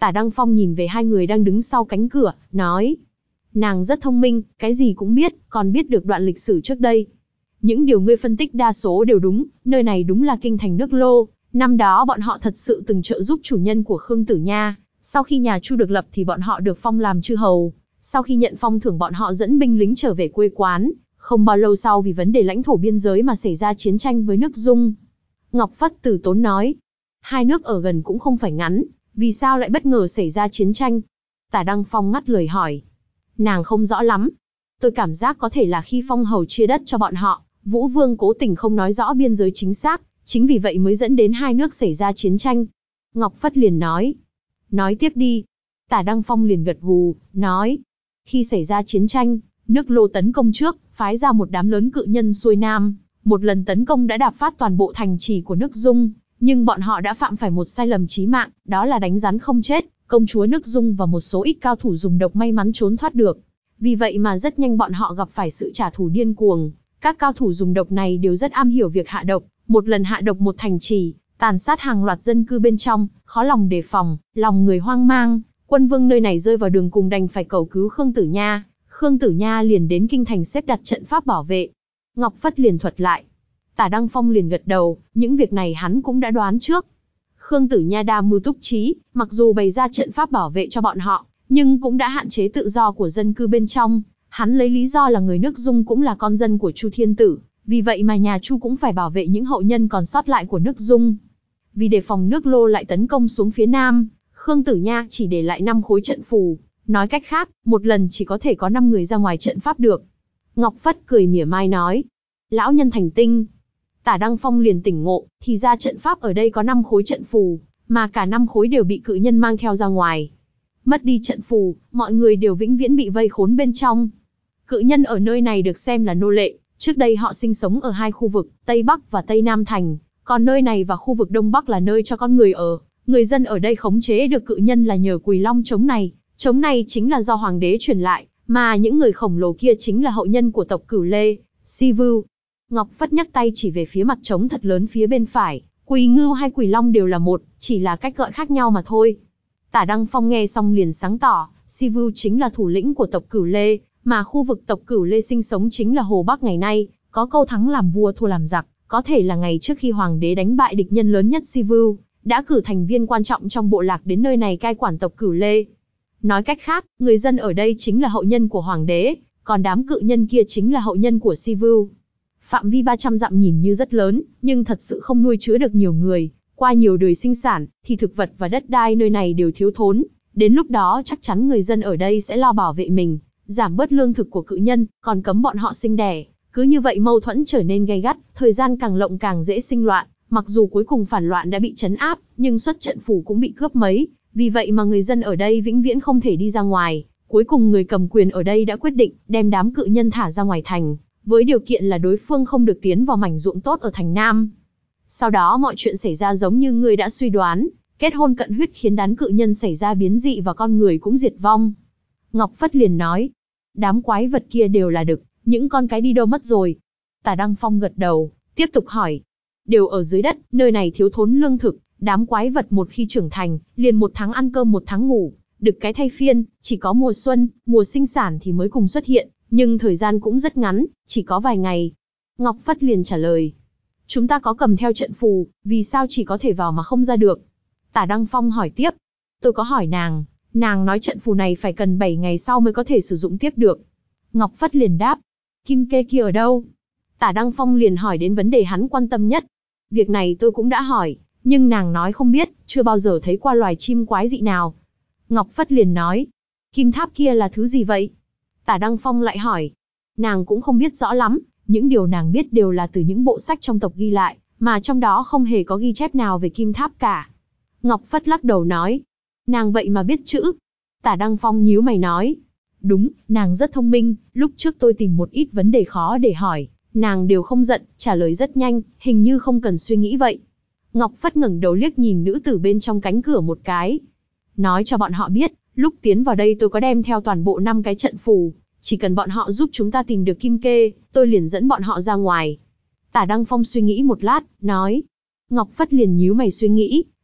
Tả Đăng Phong nhìn về hai người đang đứng sau cánh cửa, nói. Nàng rất thông minh, cái gì cũng biết, còn biết được đoạn lịch sử trước đây. Những điều ngươi phân tích đa số đều đúng, nơi này đúng là kinh thành nước Lô. Năm đó bọn họ thật sự từng trợ giúp chủ nhân của Khương Tử Nha. Sau khi nhà Chu được lập thì bọn họ được phong làm chư hầu. Sau khi nhận phong thưởng bọn họ dẫn binh lính trở về quê quán. Không bao lâu sau vì vấn đề lãnh thổ biên giới mà xảy ra chiến tranh với nước Dung. Ngọc Phất từ tốn nói. Hai nước ở gần cũng không phải ngắn, vì sao lại bất ngờ xảy ra chiến tranh? Tả Đăng Phong ngắt lời hỏi. Nàng không rõ lắm. Tôi cảm giác có thể là khi phong hầu chia đất cho bọn họ, Vũ Vương cố tình không nói rõ biên giới chính xác, chính vì vậy mới dẫn đến hai nước xảy ra chiến tranh. Ngọc Phất liền nói. Nói tiếp đi. Tả Đăng Phong liền gật gù, nói. Khi xảy ra chiến tranh, nước Lô tấn công trước, phái ra một đám lớn cự nhân xuôi nam. Một lần tấn công đã đạp phát toàn bộ thành trì của nước Dung, nhưng bọn họ đã phạm phải một sai lầm chí mạng, đó là đánh rắn không chết. Công chúa nước Dung và một số ít cao thủ dùng độc may mắn trốn thoát được. Vì vậy mà rất nhanh bọn họ gặp phải sự trả thù điên cuồng. Các cao thủ dùng độc này đều rất am hiểu việc hạ độc. Một lần hạ độc một thành trì, tàn sát hàng loạt dân cư bên trong, khó lòng đề phòng, lòng người hoang mang. Quân vương nơi này rơi vào đường cùng đành phải cầu cứu Khương Tử Nha. Khương Tử Nha liền đến kinh thành xếp đặt trận pháp bảo vệ. Ngọc Phất liền thuật lại. Tả Đăng Phong liền gật đầu, những việc này hắn cũng đã đoán trước. Khương Tử Nha đa mưu túc trí, mặc dù bày ra trận pháp bảo vệ cho bọn họ, nhưng cũng đã hạn chế tự do của dân cư bên trong. Hắn lấy lý do là người nước Dung cũng là con dân của Chu Thiên Tử, vì vậy mà nhà Chu cũng phải bảo vệ những hậu nhân còn sót lại của nước Dung. Vì đề phòng nước Lô lại tấn công xuống phía nam, Khương Tử Nha chỉ để lại năm khối trận phù. Nói cách khác, một lần chỉ có thể có năm người ra ngoài trận pháp được. Ngọc Phất cười mỉa mai nói. Lão nhân thành tinh. Tả Đăng Phong liền tỉnh ngộ, thì ra trận pháp ở đây có năm khối trận phù, mà cả năm khối đều bị cự nhân mang theo ra ngoài. Mất đi trận phù, mọi người đều vĩnh viễn bị vây khốn bên trong. Cự nhân ở nơi này được xem là nô lệ, trước đây họ sinh sống ở hai khu vực, Tây Bắc và Tây Nam Thành, còn nơi này và khu vực Đông Bắc là nơi cho con người ở. Người dân ở đây khống chế được cự nhân là nhờ Quỳ Long trống này, trống này chính là do hoàng đế truyền lại, mà những người khổng lồ kia chính là hậu nhân của tộc Cửu Lê, Si Vưu. Ngọc Phất nhấc tay chỉ về phía mặt trống thật lớn phía bên phải, Quỳ Ngưu hay Quỳ Long đều là một, chỉ là cách gọi khác nhau mà thôi. Tả Đăng Phong nghe xong liền sáng tỏ, Si Vưu chính là thủ lĩnh của tộc Cửu Lê, mà khu vực tộc Cửu Lê sinh sống chính là Hồ Bắc ngày nay, có câu thắng làm vua thua làm giặc, có thể là ngày trước khi hoàng đế đánh bại địch nhân lớn nhất Si Vưu, đã cử thành viên quan trọng trong bộ lạc đến nơi này cai quản tộc Cửu Lê. Nói cách khác, người dân ở đây chính là hậu nhân của hoàng đế, còn đám cự nhân kia chính là hậu nhân của Si Vưu. Phạm vi ba trăm dặm nhìn như rất lớn, nhưng thật sự không nuôi chứa được nhiều người. Qua nhiều đời sinh sản, thì thực vật và đất đai nơi này đều thiếu thốn. Đến lúc đó chắc chắn người dân ở đây sẽ lo bảo vệ mình, giảm bớt lương thực của cự nhân, còn cấm bọn họ sinh đẻ. Cứ như vậy mâu thuẫn trở nên gay gắt, thời gian càng lộng càng dễ sinh loạn. Mặc dù cuối cùng phản loạn đã bị trấn áp, nhưng xuất trận phủ cũng bị cướp mấy. Vì vậy mà người dân ở đây vĩnh viễn không thể đi ra ngoài. Cuối cùng người cầm quyền ở đây đã quyết định đem đám cự nhân thả ra ngoài thành, với điều kiện là đối phương không được tiến vào mảnh ruộng tốt ở thành Nam. Sau đó mọi chuyện xảy ra giống như người đã suy đoán, kết hôn cận huyết khiến đám cự nhân xảy ra biến dị và con người cũng diệt vong. Ngọc Phất liền nói, đám quái vật kia đều là đực, những con cái đi đâu mất rồi? Tả Đăng Phong gật đầu, tiếp tục hỏi, đều ở dưới đất, nơi này thiếu thốn lương thực, đám quái vật một khi trưởng thành, liền một tháng ăn cơm một tháng ngủ, đực cái thay phiên, chỉ có mùa xuân, mùa sinh sản thì mới cùng xuất hiện, nhưng thời gian cũng rất ngắn, chỉ có vài ngày. Ngọc Phất liền trả lời, chúng ta có cầm theo trận phù, vì sao chỉ có thể vào mà không ra được? Tả Đăng Phong hỏi tiếp, tôi có hỏi nàng, nàng nói trận phù này phải cần bảy ngày sau mới có thể sử dụng tiếp được. Ngọc Phất liền đáp, kim kê kia ở đâu? Tả Đăng Phong liền hỏi đến vấn đề hắn quan tâm nhất. Việc này tôi cũng đã hỏi, nhưng nàng nói không biết, chưa bao giờ thấy qua loài chim quái dị nào. Ngọc Phất liền nói, kim tháp kia là thứ gì vậy? Tả Đăng Phong lại hỏi, nàng cũng không biết rõ lắm, những điều nàng biết đều là từ những bộ sách trong tộc ghi lại, mà trong đó không hề có ghi chép nào về kim tháp cả. Ngọc Phất lắc đầu nói, nàng vậy mà biết chữ. Tả Đăng Phong nhíu mày nói, đúng, nàng rất thông minh, lúc trước tôi tìm một ít vấn đề khó để hỏi, nàng đều không giận, trả lời rất nhanh, hình như không cần suy nghĩ vậy. Ngọc Phất ngẩng đầu liếc nhìn nữ tử bên trong cánh cửa một cái. Nói cho bọn họ biết, lúc tiến vào đây tôi có đem theo toàn bộ năm cái trận phù, chỉ cần bọn họ giúp chúng ta tìm được kim kê, tôi liền dẫn bọn họ ra ngoài. Tả Đăng Phong suy nghĩ một lát, nói. Ngọc Phất liền nhíu mày suy nghĩ,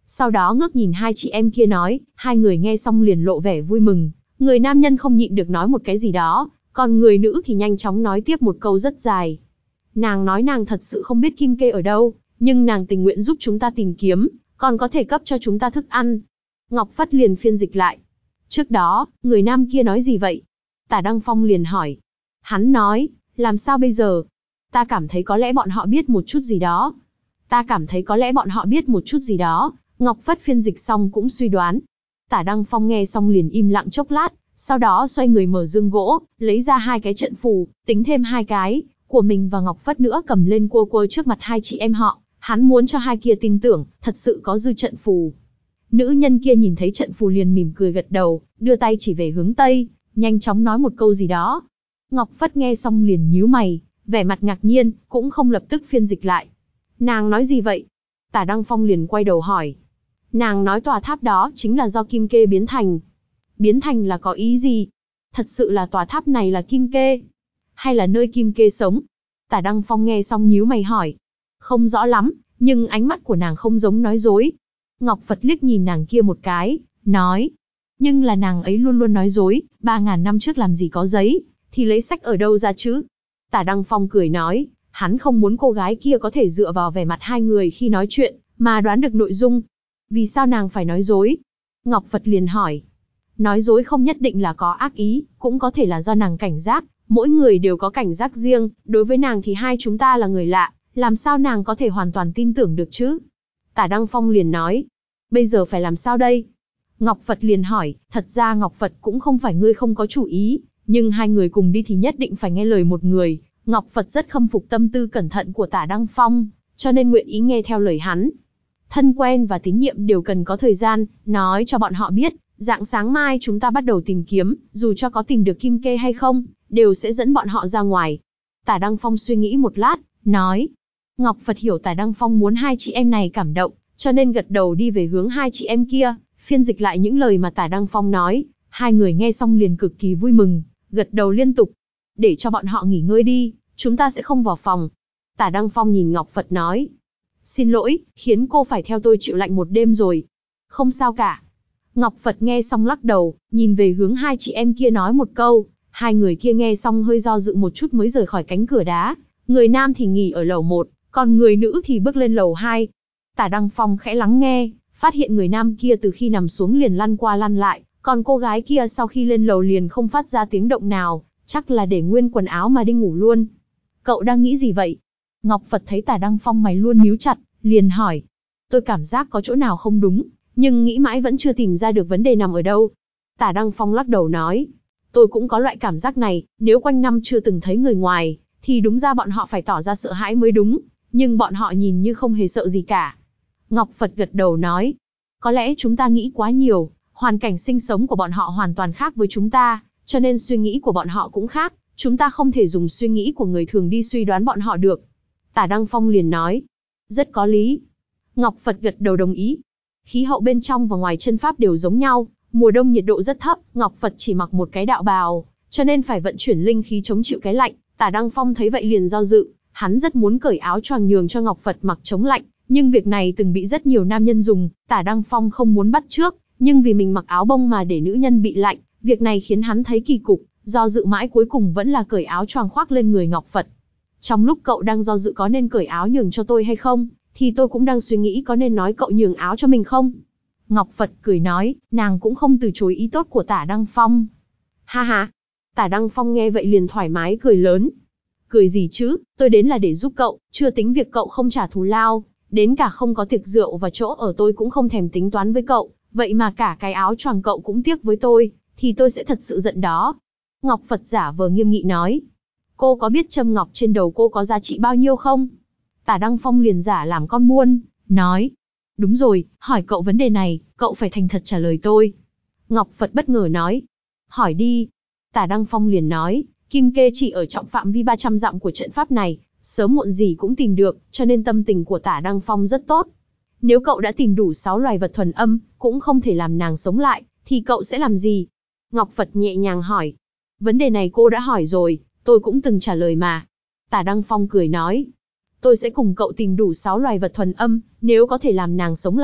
Sau đó ngước nhìn hai chị em kia nói, hai người nghe xong liền lộ vẻ vui mừng. Người nam nhân không nhịn được nói một cái gì đó, còn người nữ thì nhanh chóng nói tiếp một câu rất dài. Nàng nói nàng thật sự không biết Kim Kê ở đâu, nhưng nàng tình nguyện giúp chúng ta tìm kiếm, còn có thể cấp cho chúng ta thức ăn. Ngọc Phất liền phiên dịch lại. Trước đó, người nam kia nói gì vậy? Tả Đăng Phong liền hỏi. Hắn nói, làm sao bây giờ? Ta cảm thấy có lẽ bọn họ biết một chút gì đó. Ta cảm thấy có lẽ bọn họ biết một chút gì đó. Ngọc Phất phiên dịch xong cũng suy đoán. Tả Đăng Phong nghe xong liền im lặng chốc lát, sau đó xoay người mở dương gỗ, lấy ra hai cái trận phù, tính thêm hai cái, của mình và Ngọc Phất nữa cầm lên cua cua trước mặt hai chị em họ. Hắn muốn cho hai kia tin tưởng, thật sự có dư trận phù. Nữ nhân kia nhìn thấy trận phù liền mỉm cười gật đầu, đưa tay chỉ về hướng Tây, nhanh chóng nói một câu gì đó. Ngọc Phất nghe xong liền nhíu mày, vẻ mặt ngạc nhiên, cũng không lập tức phiên dịch lại. Nàng nói gì vậy? Tả Đăng Phong liền quay đầu hỏi. Nàng nói tòa tháp đó chính là do Kim Kê biến thành. Biến thành là có ý gì? Thật sự là tòa tháp này là Kim Kê? Hay là nơi Kim Kê sống? Tả Đăng Phong nghe xong nhíu mày hỏi. Không rõ lắm, nhưng ánh mắt của nàng không giống nói dối. Ngọc Phật liếc nhìn nàng kia một cái, nói. Nhưng là nàng ấy luôn luôn nói dối, ba ngàn năm trước làm gì có giấy, thì lấy sách ở đâu ra chứ? Tả Đăng Phong cười nói, hắn không muốn cô gái kia có thể dựa vào vẻ mặt hai người khi nói chuyện, mà đoán được nội dung. Vì sao nàng phải nói dối? Ngọc Phật liền hỏi. Nói dối không nhất định là có ác ý, cũng có thể là do nàng cảnh giác, mỗi người đều có cảnh giác riêng, đối với nàng thì hai chúng ta là người lạ, làm sao nàng có thể hoàn toàn tin tưởng được chứ? Tả Đăng Phong liền nói, bây giờ phải làm sao đây? Ngọc Phật liền hỏi, thật ra Ngọc Phật cũng không phải ngươi không có chủ ý, nhưng hai người cùng đi thì nhất định phải nghe lời một người. Ngọc Phật rất khâm phục tâm tư cẩn thận của Tả Đăng Phong, cho nên nguyện ý nghe theo lời hắn. Thân quen và tín nhiệm đều cần có thời gian, nói cho bọn họ biết, rạng sáng mai chúng ta bắt đầu tìm kiếm, dù cho có tìm được Kim Kê hay không, đều sẽ dẫn bọn họ ra ngoài. Tả Đăng Phong suy nghĩ một lát, nói. Ngọc Phật hiểu Tả Đăng Phong muốn hai chị em này cảm động, cho nên gật đầu đi về hướng hai chị em kia, phiên dịch lại những lời mà Tả Đăng Phong nói. Hai người nghe xong liền cực kỳ vui mừng, gật đầu liên tục. Để cho bọn họ nghỉ ngơi đi, chúng ta sẽ không vào phòng. Tả Đăng Phong nhìn Ngọc Phật nói. Xin lỗi, khiến cô phải theo tôi chịu lạnh một đêm rồi. Không sao cả. Ngọc Phật nghe xong lắc đầu, nhìn về hướng hai chị em kia nói một câu. Hai người kia nghe xong hơi do dự một chút mới rời khỏi cánh cửa đá. Người nam thì nghỉ ở lầu một, còn người nữ thì bước lên lầu hai. Tả Đăng Phong khẽ lắng nghe, phát hiện người nam kia từ khi nằm xuống liền lăn qua lăn lại, còn cô gái kia sau khi lên lầu liền không phát ra tiếng động nào, chắc là để nguyên quần áo mà đi ngủ luôn. Cậu đang nghĩ gì vậy? Ngọc Phật thấy Tả Đăng Phong mày luôn nhíu chặt, liền hỏi. Tôi cảm giác có chỗ nào không đúng, nhưng nghĩ mãi vẫn chưa tìm ra được vấn đề nằm ở đâu. Tả Đăng Phong lắc đầu nói. Tôi cũng có loại cảm giác này, nếu quanh năm chưa từng thấy người ngoài, thì đúng ra bọn họ phải tỏ ra sợ hãi mới đúng, nhưng bọn họ nhìn như không hề sợ gì cả. Ngọc Phật gật đầu nói. Có lẽ chúng ta nghĩ quá nhiều, hoàn cảnh sinh sống của bọn họ hoàn toàn khác với chúng ta, cho nên suy nghĩ của bọn họ cũng khác, chúng ta không thể dùng suy nghĩ của người thường đi suy đoán bọn họ được. Tả Đăng Phong liền nói. Rất có lý. Ngọc Phật gật đầu đồng ý. Khí hậu bên trong và ngoài chân pháp đều giống nhau, mùa đông nhiệt độ rất thấp, Ngọc Phật chỉ mặc một cái đạo bào, cho nên phải vận chuyển linh khí chống chịu cái lạnh. Tả Đăng Phong thấy vậy liền do dự, hắn rất muốn cởi áo choàng nhường cho Ngọc Phật mặc chống lạnh, nhưng việc này từng bị rất nhiều nam nhân dùng, Tả Đăng Phong không muốn bắt chước, nhưng vì mình mặc áo bông mà để nữ nhân bị lạnh, việc này khiến hắn thấy kỳ cục, do dự mãi cuối cùng vẫn là cởi áo choàng khoác lên người Ngọc Phật. Trong lúc cậu đang do dự có nên cởi áo nhường cho tôi hay không, thì tôi cũng đang suy nghĩ có nên nói cậu nhường áo cho mình không. Ngọc Phật cười nói, nàng cũng không từ chối ý tốt của Tả Đăng Phong. Ha ha. Tả Đăng Phong nghe vậy liền thoải mái cười lớn. Cười gì chứ, tôi đến là để giúp cậu, chưa tính việc cậu không trả thù lao, đến cả không có tiệc rượu và chỗ ở tôi cũng không thèm tính toán với cậu, vậy mà cả cái áo choàng cậu cũng tiếc với tôi, thì tôi sẽ thật sự giận đó. Ngọc Phật giả vờ nghiêm nghị nói. Cô có biết châm ngọc trên đầu cô có giá trị bao nhiêu không? Tả Đăng Phong liền giả làm con buôn, nói. Đúng rồi, hỏi cậu vấn đề này, cậu phải thành thật trả lời tôi. Ngọc Phật bất ngờ nói. Hỏi đi. Tả Đăng Phong liền nói, Kim Kê chỉ ở trong phạm vi ba trăm dặm của trận pháp này, sớm muộn gì cũng tìm được, cho nên tâm tình của Tả Đăng Phong rất tốt. Nếu cậu đã tìm đủ sáu loài vật thuần âm, cũng không thể làm nàng sống lại, thì cậu sẽ làm gì? Ngọc Phật nhẹ nhàng hỏi. Vấn đề này cô đã hỏi rồi, tôi cũng từng trả lời mà. Tả Đăng Phong cười nói. Tôi sẽ cùng cậu tìm đủ sáu loài vật thuần âm, nếu có thể làm nàng sống lại, tôi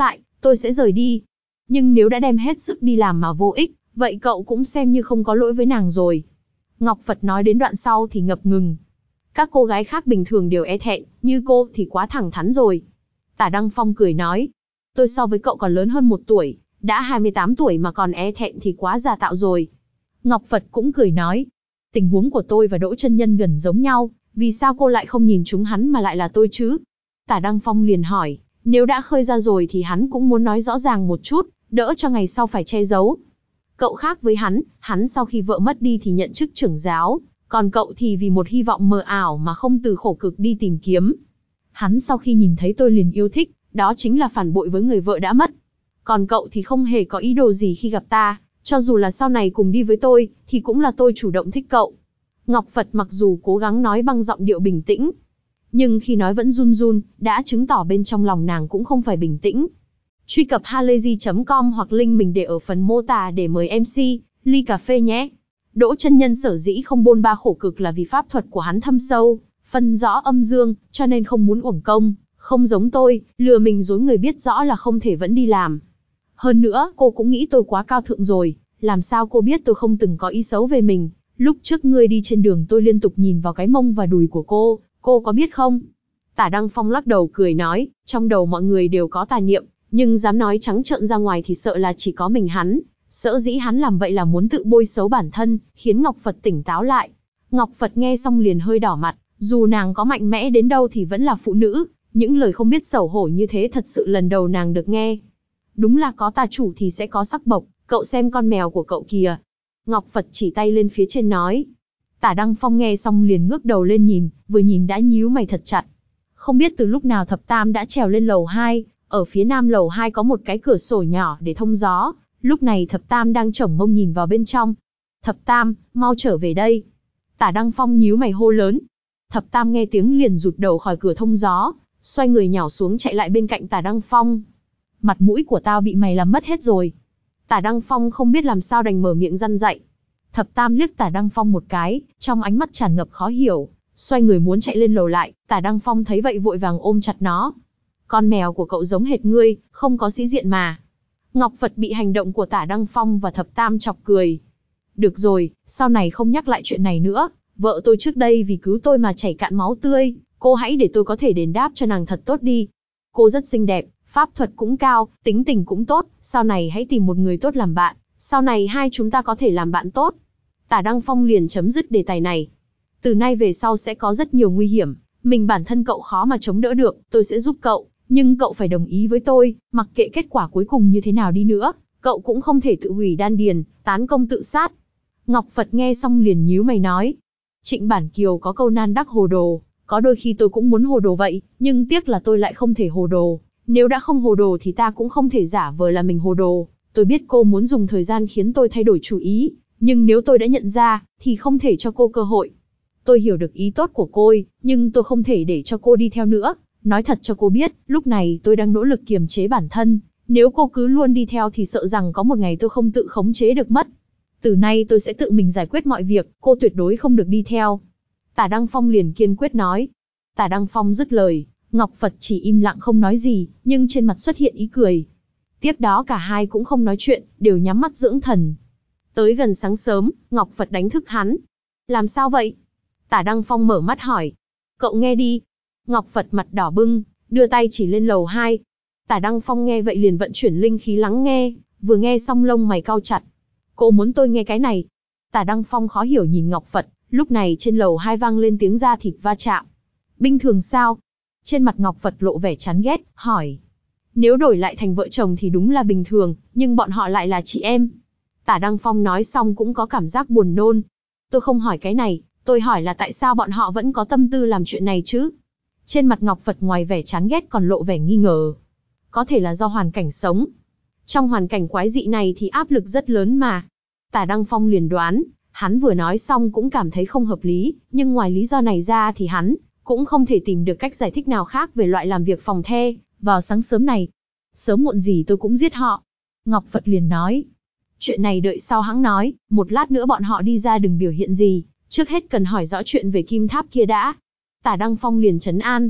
tôi sẽ rời đi. Nhưng nếu đã đem hết sức đi làm mà vô ích, vậy cậu cũng xem như không có lỗi với nàng rồi. Ngọc Phật nói đến đoạn sau thì ngập ngừng. Các cô gái khác bình thường đều e thẹn, như cô thì quá thẳng thắn rồi. Tả Đăng Phong cười nói, tôi so với cậu còn lớn hơn một tuổi, đã hai mươi tám tuổi mà còn e thẹn thì quá già tạo rồi. Ngọc Phật cũng cười nói, tình huống của tôi và Đỗ Chân Nhân gần giống nhau, vì sao cô lại không nhìn chúng hắn mà lại là tôi chứ? Tả Đăng Phong liền hỏi, nếu đã khơi ra rồi thì hắn cũng muốn nói rõ ràng một chút, đỡ cho ngày sau phải che giấu. Cậu khác với hắn, hắn sau khi vợ mất đi thì nhận chức trưởng giáo, còn cậu thì vì một hy vọng mờ ảo mà không từ khổ cực đi tìm kiếm. Hắn sau khi nhìn thấy tôi liền yêu thích, đó chính là phản bội với người vợ đã mất. Còn cậu thì không hề có ý đồ gì khi gặp ta, cho dù là sau này cùng đi với tôi, thì cũng là tôi chủ động thích cậu. Ngọc Phật mặc dù cố gắng nói bằng giọng điệu bình tĩnh, nhưng khi nói vẫn run run, đã chứng tỏ bên trong lòng nàng cũng không phải bình tĩnh. Truy cập halayzi chấm com hoặc link mình để ở phần mô tả để mời em xê, ly cà phê nhé. Đỗ Chân Nhân sở dĩ không bôn ba khổ cực là vì pháp thuật của hắn thâm sâu, phân rõ âm dương, cho nên không muốn uổng công, không giống tôi, lừa mình dối người biết rõ là không thể vẫn đi làm. Hơn nữa, cô cũng nghĩ tôi quá cao thượng rồi, làm sao cô biết tôi không từng có ý xấu về mình. Lúc trước ngươi đi trên đường tôi liên tục nhìn vào cái mông và đùi của cô, cô có biết không? Tả Đăng Phong lắc đầu cười nói, trong đầu mọi người đều có tà niệm, nhưng dám nói trắng trợn ra ngoài thì sợ là chỉ có mình hắn. Sở dĩ hắn làm vậy là muốn tự bôi xấu bản thân, khiến Ngọc Phật tỉnh táo lại. Ngọc Phật nghe xong liền hơi đỏ mặt, dù nàng có mạnh mẽ đến đâu thì vẫn là phụ nữ, những lời không biết xấu hổ như thế thật sự lần đầu nàng được nghe. Đúng là có tà chủ thì sẽ có sắc bộc, cậu xem con mèo của cậu kìa. Ngọc Phật chỉ tay lên phía trên nói. Tả Đăng Phong nghe xong liền ngước đầu lên nhìn, vừa nhìn đã nhíu mày thật chặt. Không biết từ lúc nào Thập Tam đã trèo lên lầu hai, ở phía nam lầu hai có một cái cửa sổ nhỏ để thông gió, lúc này Thập Tam đang chổng mông nhìn vào bên trong. Thập Tam, mau trở về đây. Tả Đăng Phong nhíu mày hô lớn. Thập Tam nghe tiếng liền rụt đầu khỏi cửa thông gió, xoay người nhào xuống chạy lại bên cạnh Tả Đăng Phong. Mặt mũi của tao bị mày làm mất hết rồi. Tả Đăng Phong không biết làm sao đành mở miệng răn dạy. Thập Tam liếc Tả Đăng Phong một cái, trong ánh mắt tràn ngập khó hiểu, xoay người muốn chạy lên lầu lại. Tả Đăng Phong thấy vậy vội vàng ôm chặt nó. Con mèo của cậu giống hệt ngươi, không có sĩ diện mà. Ngọc Phật bị hành động của Tả Đăng Phong và Thập Tam chọc cười. Được rồi, sau này không nhắc lại chuyện này nữa. Vợ tôi trước đây vì cứu tôi mà chảy cạn máu tươi, cô hãy để tôi có thể đền đáp cho nàng thật tốt đi. Cô rất xinh đẹp, pháp thuật cũng cao, tính tình cũng tốt, sau này hãy tìm một người tốt làm bạn, sau này hai chúng ta có thể làm bạn tốt. Tả Đăng Phong liền chấm dứt đề tài này. Từ nay về sau sẽ có rất nhiều nguy hiểm, mình bản thân cậu khó mà chống đỡ được, tôi sẽ giúp cậu, nhưng cậu phải đồng ý với tôi, mặc kệ kết quả cuối cùng như thế nào đi nữa, cậu cũng không thể tự hủy đan điền, tán công tự sát. Ngọc Phật nghe xong liền nhíu mày nói. Trịnh Bản Kiều có câu nan đắc hồ đồ, có đôi khi tôi cũng muốn hồ đồ vậy, nhưng tiếc là tôi lại không thể hồ đồ. Nếu đã không hồ đồ thì ta cũng không thể giả vờ là mình hồ đồ. Tôi biết cô muốn dùng thời gian khiến tôi thay đổi chủ ý, nhưng nếu tôi đã nhận ra, thì không thể cho cô cơ hội. Tôi hiểu được ý tốt của cô, nhưng tôi không thể để cho cô đi theo nữa. Nói thật cho cô biết, lúc này tôi đang nỗ lực kiềm chế bản thân. Nếu cô cứ luôn đi theo thì sợ rằng có một ngày tôi không tự khống chế được mất. Từ nay tôi sẽ tự mình giải quyết mọi việc, cô tuyệt đối không được đi theo. Tả Đăng Phong liền kiên quyết nói. Tả Đăng Phong dứt lời, Ngọc Phật chỉ im lặng không nói gì, nhưng trên mặt xuất hiện ý cười. Tiếp đó cả hai cũng không nói chuyện, đều nhắm mắt dưỡng thần. Tới gần sáng sớm, Ngọc Phật đánh thức hắn. Làm sao vậy? Tả Đăng Phong mở mắt hỏi. Cậu nghe đi. Ngọc Phật mặt đỏ bưng, đưa tay chỉ lên lầu hai. Tả Đăng Phong nghe vậy liền vận chuyển linh khí lắng nghe, vừa nghe xong lông mày cau chặt. Cô muốn tôi nghe cái này? Tả Đăng Phong khó hiểu nhìn Ngọc Phật, lúc này trên lầu hai vang lên tiếng da thịt va chạm. Bình thường sao? Trên mặt Ngọc Phật lộ vẻ chán ghét, hỏi. Nếu đổi lại thành vợ chồng thì đúng là bình thường, nhưng bọn họ lại là chị em. Tả Đăng Phong nói xong cũng có cảm giác buồn nôn. Tôi không hỏi cái này, tôi hỏi là tại sao bọn họ vẫn có tâm tư làm chuyện này chứ? Trên mặt Ngọc Phật ngoài vẻ chán ghét còn lộ vẻ nghi ngờ. Có thể là do hoàn cảnh sống. Trong hoàn cảnh quái dị này thì áp lực rất lớn mà. Tả Đăng Phong liền đoán, hắn vừa nói xong cũng cảm thấy không hợp lý, nhưng ngoài lý do này ra thì hắn cũng không thể tìm được cách giải thích nào khác về loại làm việc phòng the vào sáng sớm này. Sớm muộn gì tôi cũng giết họ. Ngọc Phật liền nói. Chuyện này đợi sau hãng nói, một lát nữa bọn họ đi ra đừng biểu hiện gì, trước hết cần hỏi rõ chuyện về kim tháp kia đã. Tả Đăng Phong liền trấn an.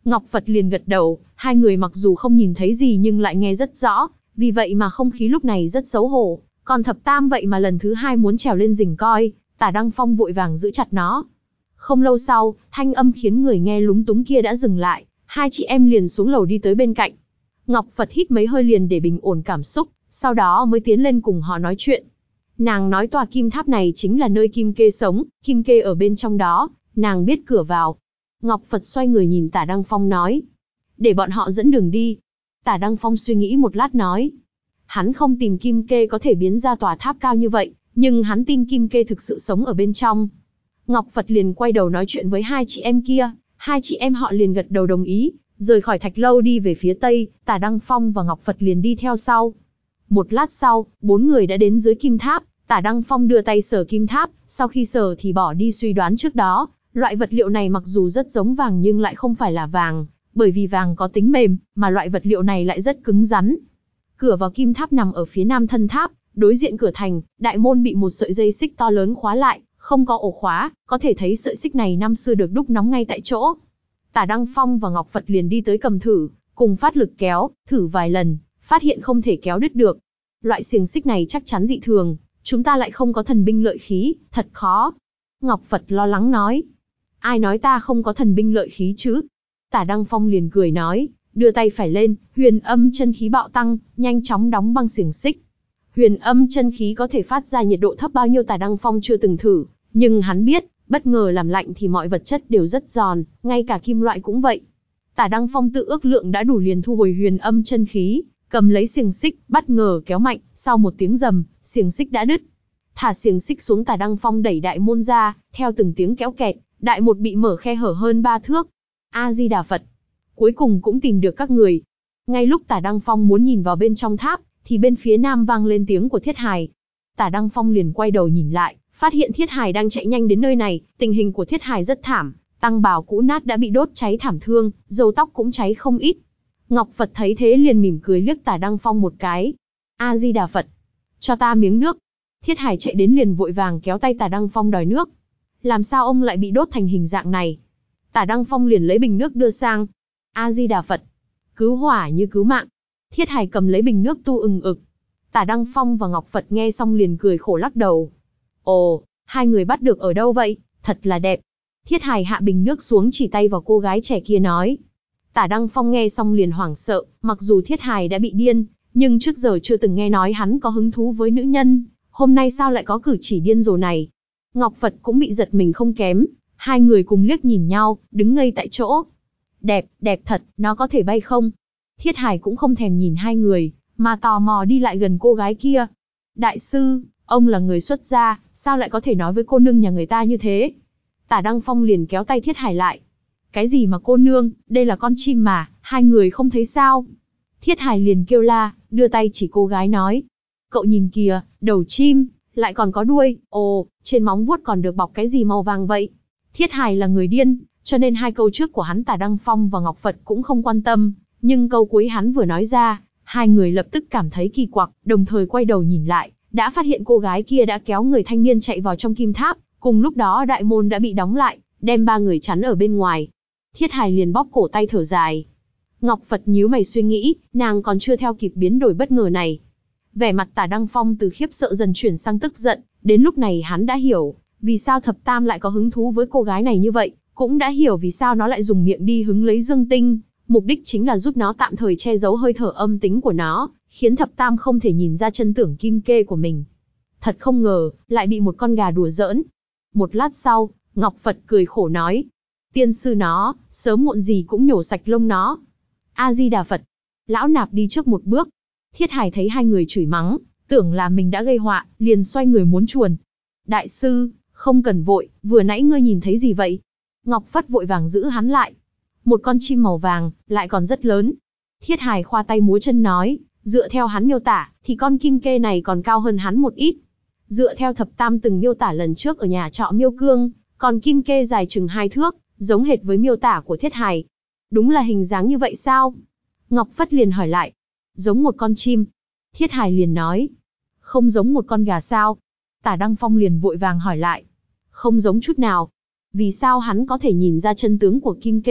Ngọc Phật liền gật đầu, hai người mặc dù không nhìn thấy gì nhưng lại nghe rất rõ, vì vậy mà không khí lúc này rất xấu hổ. Còn Thập Tam vậy mà lần thứ hai muốn trèo lên rình coi, Tả Đăng Phong vội vàng giữ chặt nó. Không lâu sau, thanh âm khiến người nghe lúng túng kia đã dừng lại, hai chị em liền xuống lầu đi tới bên cạnh. Ngọc Phật hít mấy hơi liền để bình ổn cảm xúc, sau đó mới tiến lên cùng họ nói chuyện. Nàng nói tòa kim tháp này chính là nơi Kim Kê sống, Kim Kê ở bên trong đó, nàng biết cửa vào. Ngọc Phật xoay người nhìn Tả Đăng Phong nói, để bọn họ dẫn đường đi. Tả Đăng Phong suy nghĩ một lát nói, hắn không tìm Kim Kê có thể biến ra tòa tháp cao như vậy, nhưng hắn tin Kim Kê thực sự sống ở bên trong. Ngọc Phật liền quay đầu nói chuyện với hai chị em kia, hai chị em họ liền gật đầu đồng ý, rời khỏi thạch lâu đi về phía tây, Tả Đăng Phong và Ngọc Phật liền đi theo sau. Một lát sau, bốn người đã đến dưới kim tháp, Tả Đăng Phong đưa tay sờ kim tháp, sau khi sờ thì bỏ đi suy đoán trước đó, loại vật liệu này mặc dù rất giống vàng nhưng lại không phải là vàng, bởi vì vàng có tính mềm, mà loại vật liệu này lại rất cứng rắn. Cửa vào kim tháp nằm ở phía nam thân tháp, đối diện cửa thành, đại môn bị một sợi dây xích to lớn khóa lại, không có ổ khóa, có thể thấy sợi xích này năm xưa được đúc nóng ngay tại chỗ. Tả Đăng Phong và Ngọc Phật liền đi tới cầm thử, cùng phát lực kéo, thử vài lần, phát hiện không thể kéo đứt được. Loại xiềng xích này chắc chắn dị thường, chúng ta lại không có thần binh lợi khí, thật khó. Ngọc Phật lo lắng nói. Ai nói ta không có thần binh lợi khí chứ? Tả Đăng Phong liền cười nói, đưa tay phải lên, huyền âm chân khí bạo tăng, nhanh chóng đóng băng xiềng xích. Huyền âm chân khí có thể phát ra nhiệt độ thấp bao nhiêu Tả Đăng Phong chưa từng thử, nhưng hắn biết, bất ngờ làm lạnh thì mọi vật chất đều rất giòn, ngay cả kim loại cũng vậy. Tả Đăng Phong tự ước lượng đã đủ liền thu hồi huyền âm chân khí, cầm lấy xiềng xích, bất ngờ kéo mạnh, sau một tiếng rầm, xiềng xích đã đứt. Thả xiềng xích xuống, Tả Đăng Phong đẩy đại môn ra, theo từng tiếng kéo kẹt, đại một bị mở khe hở hơn ba thước. A Di Đà Phật, cuối cùng cũng tìm được các người. Ngay lúc Tả Đăng Phong muốn nhìn vào bên trong tháp, thì bên phía nam vang lên tiếng của Thiết Hài. Tả Đăng Phong liền quay đầu nhìn lại, phát hiện Thiết Hài đang chạy nhanh đến nơi này. Tình hình của Thiết Hài rất thảm, tăng bào cũ nát đã bị đốt cháy thảm thương, râu tóc cũng cháy không ít. Ngọc Phật thấy thế liền mỉm cười liếc Tả Đăng Phong một cái. A Di Đà Phật, cho ta miếng nước. Thiết Hài chạy đến liền vội vàng kéo tay Tả Đăng Phong đòi nước. Làm sao ông lại bị đốt thành hình dạng này? Tả Đăng Phong liền lấy bình nước đưa sang. A Di Đà Phật, cứu hỏa như cứu mạng. Thiết Hài cầm lấy bình nước tu ừng ực. Tả Đăng Phong và Ngọc Phật nghe xong liền cười khổ lắc đầu. Ồ, hai người bắt được ở đâu vậy? Thật là đẹp. Thiết Hài hạ bình nước xuống chỉ tay vào cô gái trẻ kia nói. Tả Đăng Phong nghe xong liền hoảng sợ, mặc dù Thiết Hài đã bị điên, nhưng trước giờ chưa từng nghe nói hắn có hứng thú với nữ nhân, hôm nay sao lại có cử chỉ điên rồ này. Ngọc Phật cũng bị giật mình không kém, hai người cùng liếc nhìn nhau, đứng ngây tại chỗ. Đẹp, đẹp thật, nó có thể bay không? Thiết Hài cũng không thèm nhìn hai người, mà tò mò đi lại gần cô gái kia. Đại sư, ông là người xuất gia, sao lại có thể nói với cô nương nhà người ta như thế? Tả Đăng Phong liền kéo tay Thiết Hài lại. Cái gì mà cô nương, đây là con chim mà, hai người không thấy sao? Thiết Hài liền kêu la, đưa tay chỉ cô gái nói. Cậu nhìn kìa, đầu chim, lại còn có đuôi, ồ, trên móng vuốt còn được bọc cái gì màu vàng vậy? Thiết Hài là người điên, cho nên hai câu trước của hắn Tả Đăng Phong và Ngọc Phật cũng không quan tâm, nhưng câu cuối hắn vừa nói ra, hai người lập tức cảm thấy kỳ quặc, đồng thời quay đầu nhìn lại, đã phát hiện cô gái kia đã kéo người thanh niên chạy vào trong kim tháp, cùng lúc đó đại môn đã bị đóng lại, đem ba người chắn ở bên ngoài. Thiết Hài liền bóp cổ tay thở dài. Ngọc Phật nhíu mày suy nghĩ, nàng còn chưa theo kịp biến đổi bất ngờ này. Vẻ mặt Tả Đăng Phong từ khiếp sợ dần chuyển sang tức giận, đến lúc này hắn đã hiểu, vì sao Thập Tam lại có hứng thú với cô gái này như vậy, cũng đã hiểu vì sao nó lại dùng miệng đi hứng lấy Dương Tinh, mục đích chính là giúp nó tạm thời che giấu hơi thở âm tính của nó, khiến Thập Tam không thể nhìn ra chân tưởng Kim Kê của mình. Thật không ngờ, lại bị một con gà đùa giỡn. Một lát sau, Ngọc Phật cười khổ nói, tiên sư nó, sớm muộn gì cũng nhổ sạch lông nó. A Di Đà Phật, lão nạp đi trước một bước. Thiết Hài thấy hai người chửi mắng, tưởng là mình đã gây họa, liền xoay người muốn chuồn. Đại sư, không cần vội, vừa nãy ngươi nhìn thấy gì vậy? Ngọc Phật vội vàng giữ hắn lại. Một con chim màu vàng, lại còn rất lớn. Thiết Hài khoa tay múa chân nói, dựa theo hắn miêu tả, thì con Kim Kê này còn cao hơn hắn một ít. Dựa theo Thập Tam từng miêu tả lần trước ở nhà trọ Miêu Cương, còn Kim Kê dài chừng hai thước, giống hệt với miêu tả của Thiết Hài. Đúng là hình dáng như vậy sao? Ngọc Phất liền hỏi lại. Giống một con chim. Thiết Hài liền nói. Không giống một con gà sao? Tả Đăng Phong liền vội vàng hỏi lại. Không giống chút nào. Vì sao hắn có thể nhìn ra chân tướng của Kim Kê,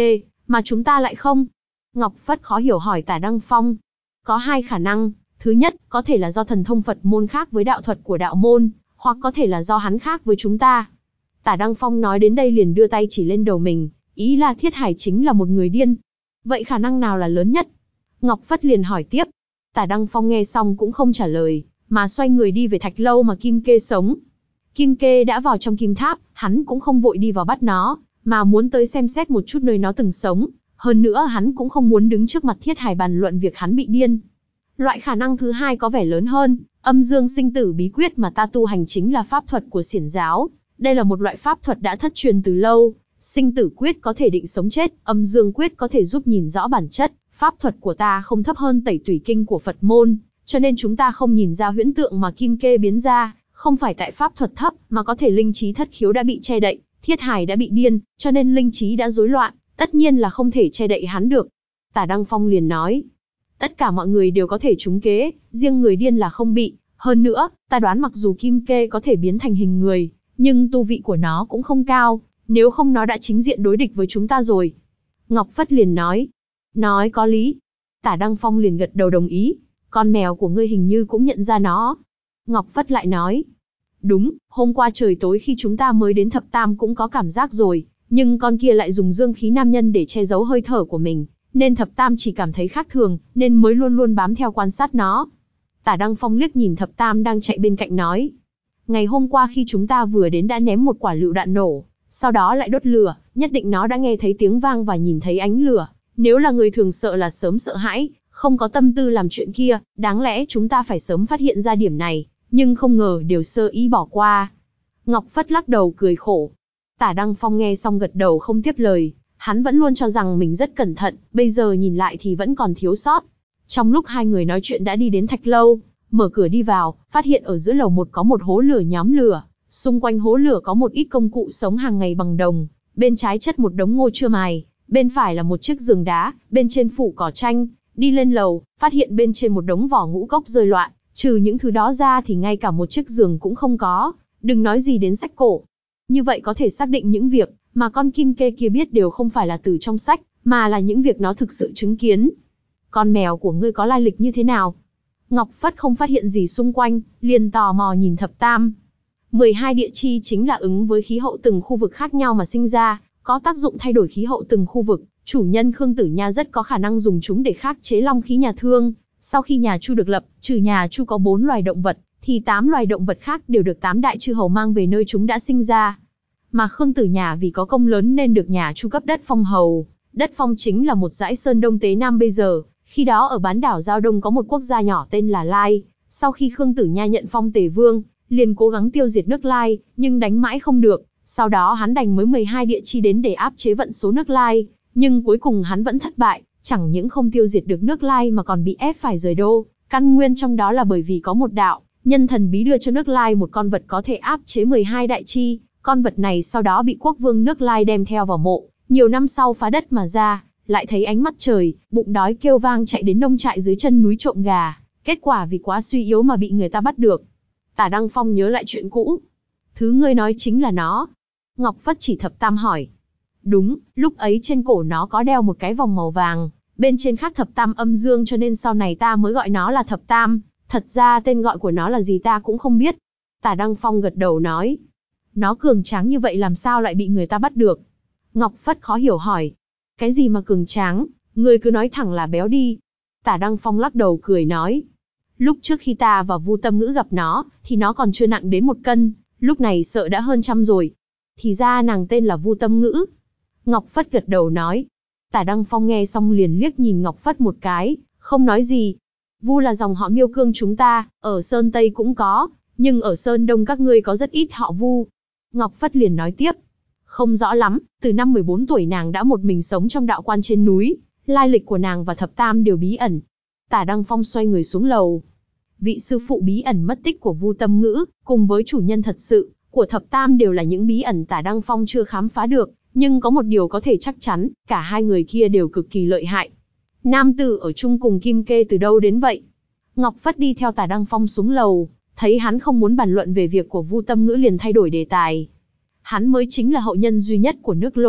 mà chúng ta lại không? Ngọc Phất khó hiểu hỏi Tả Đăng Phong. Có hai khả năng, thứ nhất, có thể là do thần thông Phật môn khác với đạo thuật của đạo môn, hoặc có thể là do hắn khác với chúng ta. Tả Đăng Phong nói đến đây liền đưa tay chỉ lên đầu mình, ý là Thiết Hải chính là một người điên. Vậy khả năng nào là lớn nhất? Ngọc Phất liền hỏi tiếp. Tả Đăng Phong nghe xong cũng không trả lời, mà xoay người đi về thạch lâu mà Kim Kê sống. Kim Kê đã vào trong kim tháp, hắn cũng không vội đi vào bắt nó, mà muốn tới xem xét một chút nơi nó từng sống. Hơn nữa hắn cũng không muốn đứng trước mặt Thiết Hải bàn luận việc hắn bị điên. Loại khả năng thứ hai có vẻ lớn hơn, âm dương sinh tử bí quyết mà ta tu hành chính là pháp thuật của xiển giáo. Đây là một loại pháp thuật đã thất truyền từ lâu, sinh tử quyết có thể định sống chết, âm dương quyết có thể giúp nhìn rõ bản chất. Pháp thuật của ta không thấp hơn tẩy tủy kinh của Phật môn, cho nên chúng ta không nhìn ra huyễn tượng mà Kim Kê biến ra, không phải tại pháp thuật thấp, mà có thể linh trí thất khiếu đã bị che đậy, Thiết Hải đã bị điên, cho nên linh trí đã rối loạn, tất nhiên là không thể che đậy hắn được. Tả Đăng Phong liền nói, tất cả mọi người đều có thể trúng kế, riêng người điên là không bị, hơn nữa, ta đoán mặc dù Kim Kê có thể biến thành hình người, nhưng tu vị của nó cũng không cao, nếu không nó đã chính diện đối địch với chúng ta rồi. Ngọc Phất liền nói, nói có lý. Tả Đăng Phong liền gật đầu đồng ý, con mèo của ngươi hình như cũng nhận ra nó. Ngọc Phất lại nói, đúng, hôm qua trời tối khi chúng ta mới đến thập tam cũng có cảm giác rồi, nhưng con kia lại dùng dương khí nam nhân để che giấu hơi thở của mình, nên thập tam chỉ cảm thấy khác thường, nên mới luôn luôn bám theo quan sát nó. Tả Đăng Phong liếc nhìn thập tam đang chạy bên cạnh nói, ngày hôm qua khi chúng ta vừa đến đã ném một quả lựu đạn nổ, sau đó lại đốt lửa, nhất định nó đã nghe thấy tiếng vang và nhìn thấy ánh lửa. Nếu là người thường sợ là sớm sợ hãi, không có tâm tư làm chuyện kia, đáng lẽ chúng ta phải sớm phát hiện ra điểm này, nhưng không ngờ đều sơ ý bỏ qua. Ngọc Phất lắc đầu cười khổ. Tả Đăng Phong nghe xong gật đầu không tiếp lời, hắn vẫn luôn cho rằng mình rất cẩn thận, bây giờ nhìn lại thì vẫn còn thiếu sót. Trong lúc hai người nói chuyện đã đi đến thạch lâu, mở cửa đi vào, phát hiện ở giữa lầu một có một hố lửa nhóm lửa, xung quanh hố lửa có một ít công cụ sống hàng ngày bằng đồng, bên trái chất một đống ngô chưa mài, bên phải là một chiếc giường đá, bên trên phủ cỏ tranh. Đi lên lầu, phát hiện bên trên một đống vỏ ngũ cốc rơi loạn, trừ những thứ đó ra thì ngay cả một chiếc giường cũng không có, đừng nói gì đến sách cổ. Như vậy có thể xác định những việc mà con Kim Kê kia biết đều không phải là từ trong sách, mà là những việc nó thực sự chứng kiến. Con mèo của ngươi có lai lịch như thế nào? Ngọc Phất không phát hiện gì xung quanh, liền tò mò nhìn thập tam. mười hai địa chi chính là ứng với khí hậu từng khu vực khác nhau mà sinh ra, có tác dụng thay đổi khí hậu từng khu vực. Chủ nhân Khương Tử Nha rất có khả năng dùng chúng để khắc chế long khí nhà Thương. Sau khi nhà Chu được lập, trừ nhà Chu có bốn loài động vật, thì tám loài động vật khác đều được tám đại chư hầu mang về nơi chúng đã sinh ra. Mà Khương Tử Nha vì có công lớn nên được nhà Chu cấp đất phong hầu. Đất phong chính là một dãy sơn đông tế nam bây giờ. Khi đó ở bán đảo Giao Đông có một quốc gia nhỏ tên là Lai. Sau khi Khương Tử Nha nhận phong Tề Vương, liền cố gắng tiêu diệt nước Lai, nhưng đánh mãi không được. Sau đó hắn đành mới mười hai địa chi đến để áp chế vận số nước Lai. Nhưng cuối cùng hắn vẫn thất bại, chẳng những không tiêu diệt được nước Lai mà còn bị ép phải rời đô. Căn nguyên trong đó là bởi vì có một đạo nhân thần bí đưa cho nước Lai một con vật có thể áp chế mười hai đại chi. Con vật này sau đó bị quốc vương nước Lai đem theo vào mộ. Nhiều năm sau phá đất mà ra, lại thấy ánh mắt trời, bụng đói kêu vang chạy đến nông trại dưới chân núi trộm gà. Kết quả vì quá suy yếu mà bị người ta bắt được. Tả Đăng Phong nhớ lại chuyện cũ. Thứ ngươi nói chính là nó. Ngọc Phất chỉ thập tam hỏi. Đúng, lúc ấy trên cổ nó có đeo một cái vòng màu vàng, bên trên khắc thập tam âm dương cho nên sau này ta mới gọi nó là thập tam, thật ra tên gọi của nó là gì ta cũng không biết. Tả Đăng Phong gật đầu nói, nó cường tráng như vậy làm sao lại bị người ta bắt được? Ngọc Phất khó hiểu hỏi, cái gì mà cường tráng, người cứ nói thẳng là béo đi. Tả Đăng Phong lắc đầu cười nói, lúc trước khi ta và Vu Tâm Ngữ gặp nó, thì nó còn chưa nặng đến một cân, lúc này sợ đã hơn trăm rồi. Thì ra nàng tên là Vu Tâm Ngữ. Ngọc Phất gật đầu nói. Tả Đăng Phong nghe xong liền liếc nhìn Ngọc Phất một cái, không nói gì. Vu là dòng họ Miêu Cương chúng ta, ở Sơn Tây cũng có, nhưng ở Sơn Đông các ngươi có rất ít họ Vu. Ngọc Phất liền nói tiếp. Không rõ lắm, từ năm mười bốn tuổi nàng đã một mình sống trong đạo quan trên núi, lai lịch của nàng và thập tam đều bí ẩn. Tả Đăng Phong xoay người xuống lầu. Vị sư phụ bí ẩn mất tích của Vu Tâm Ngữ, cùng với chủ nhân thật sự của thập tam đều là những bí ẩn Tả Đăng Phong chưa khám phá được. Nhưng có một điều có thể chắc chắn, cả hai người kia đều cực kỳ lợi hại. Nam tử ở chung cùng Kim Kê từ đâu đến vậy? Ngọc Phất đi theo Tả Đăng Phong xuống lầu, thấy hắn không muốn bàn luận về việc của Vu Tâm Ngữ liền thay đổi đề tài. Hắn mới chính là hậu nhân duy nhất của nước Lô,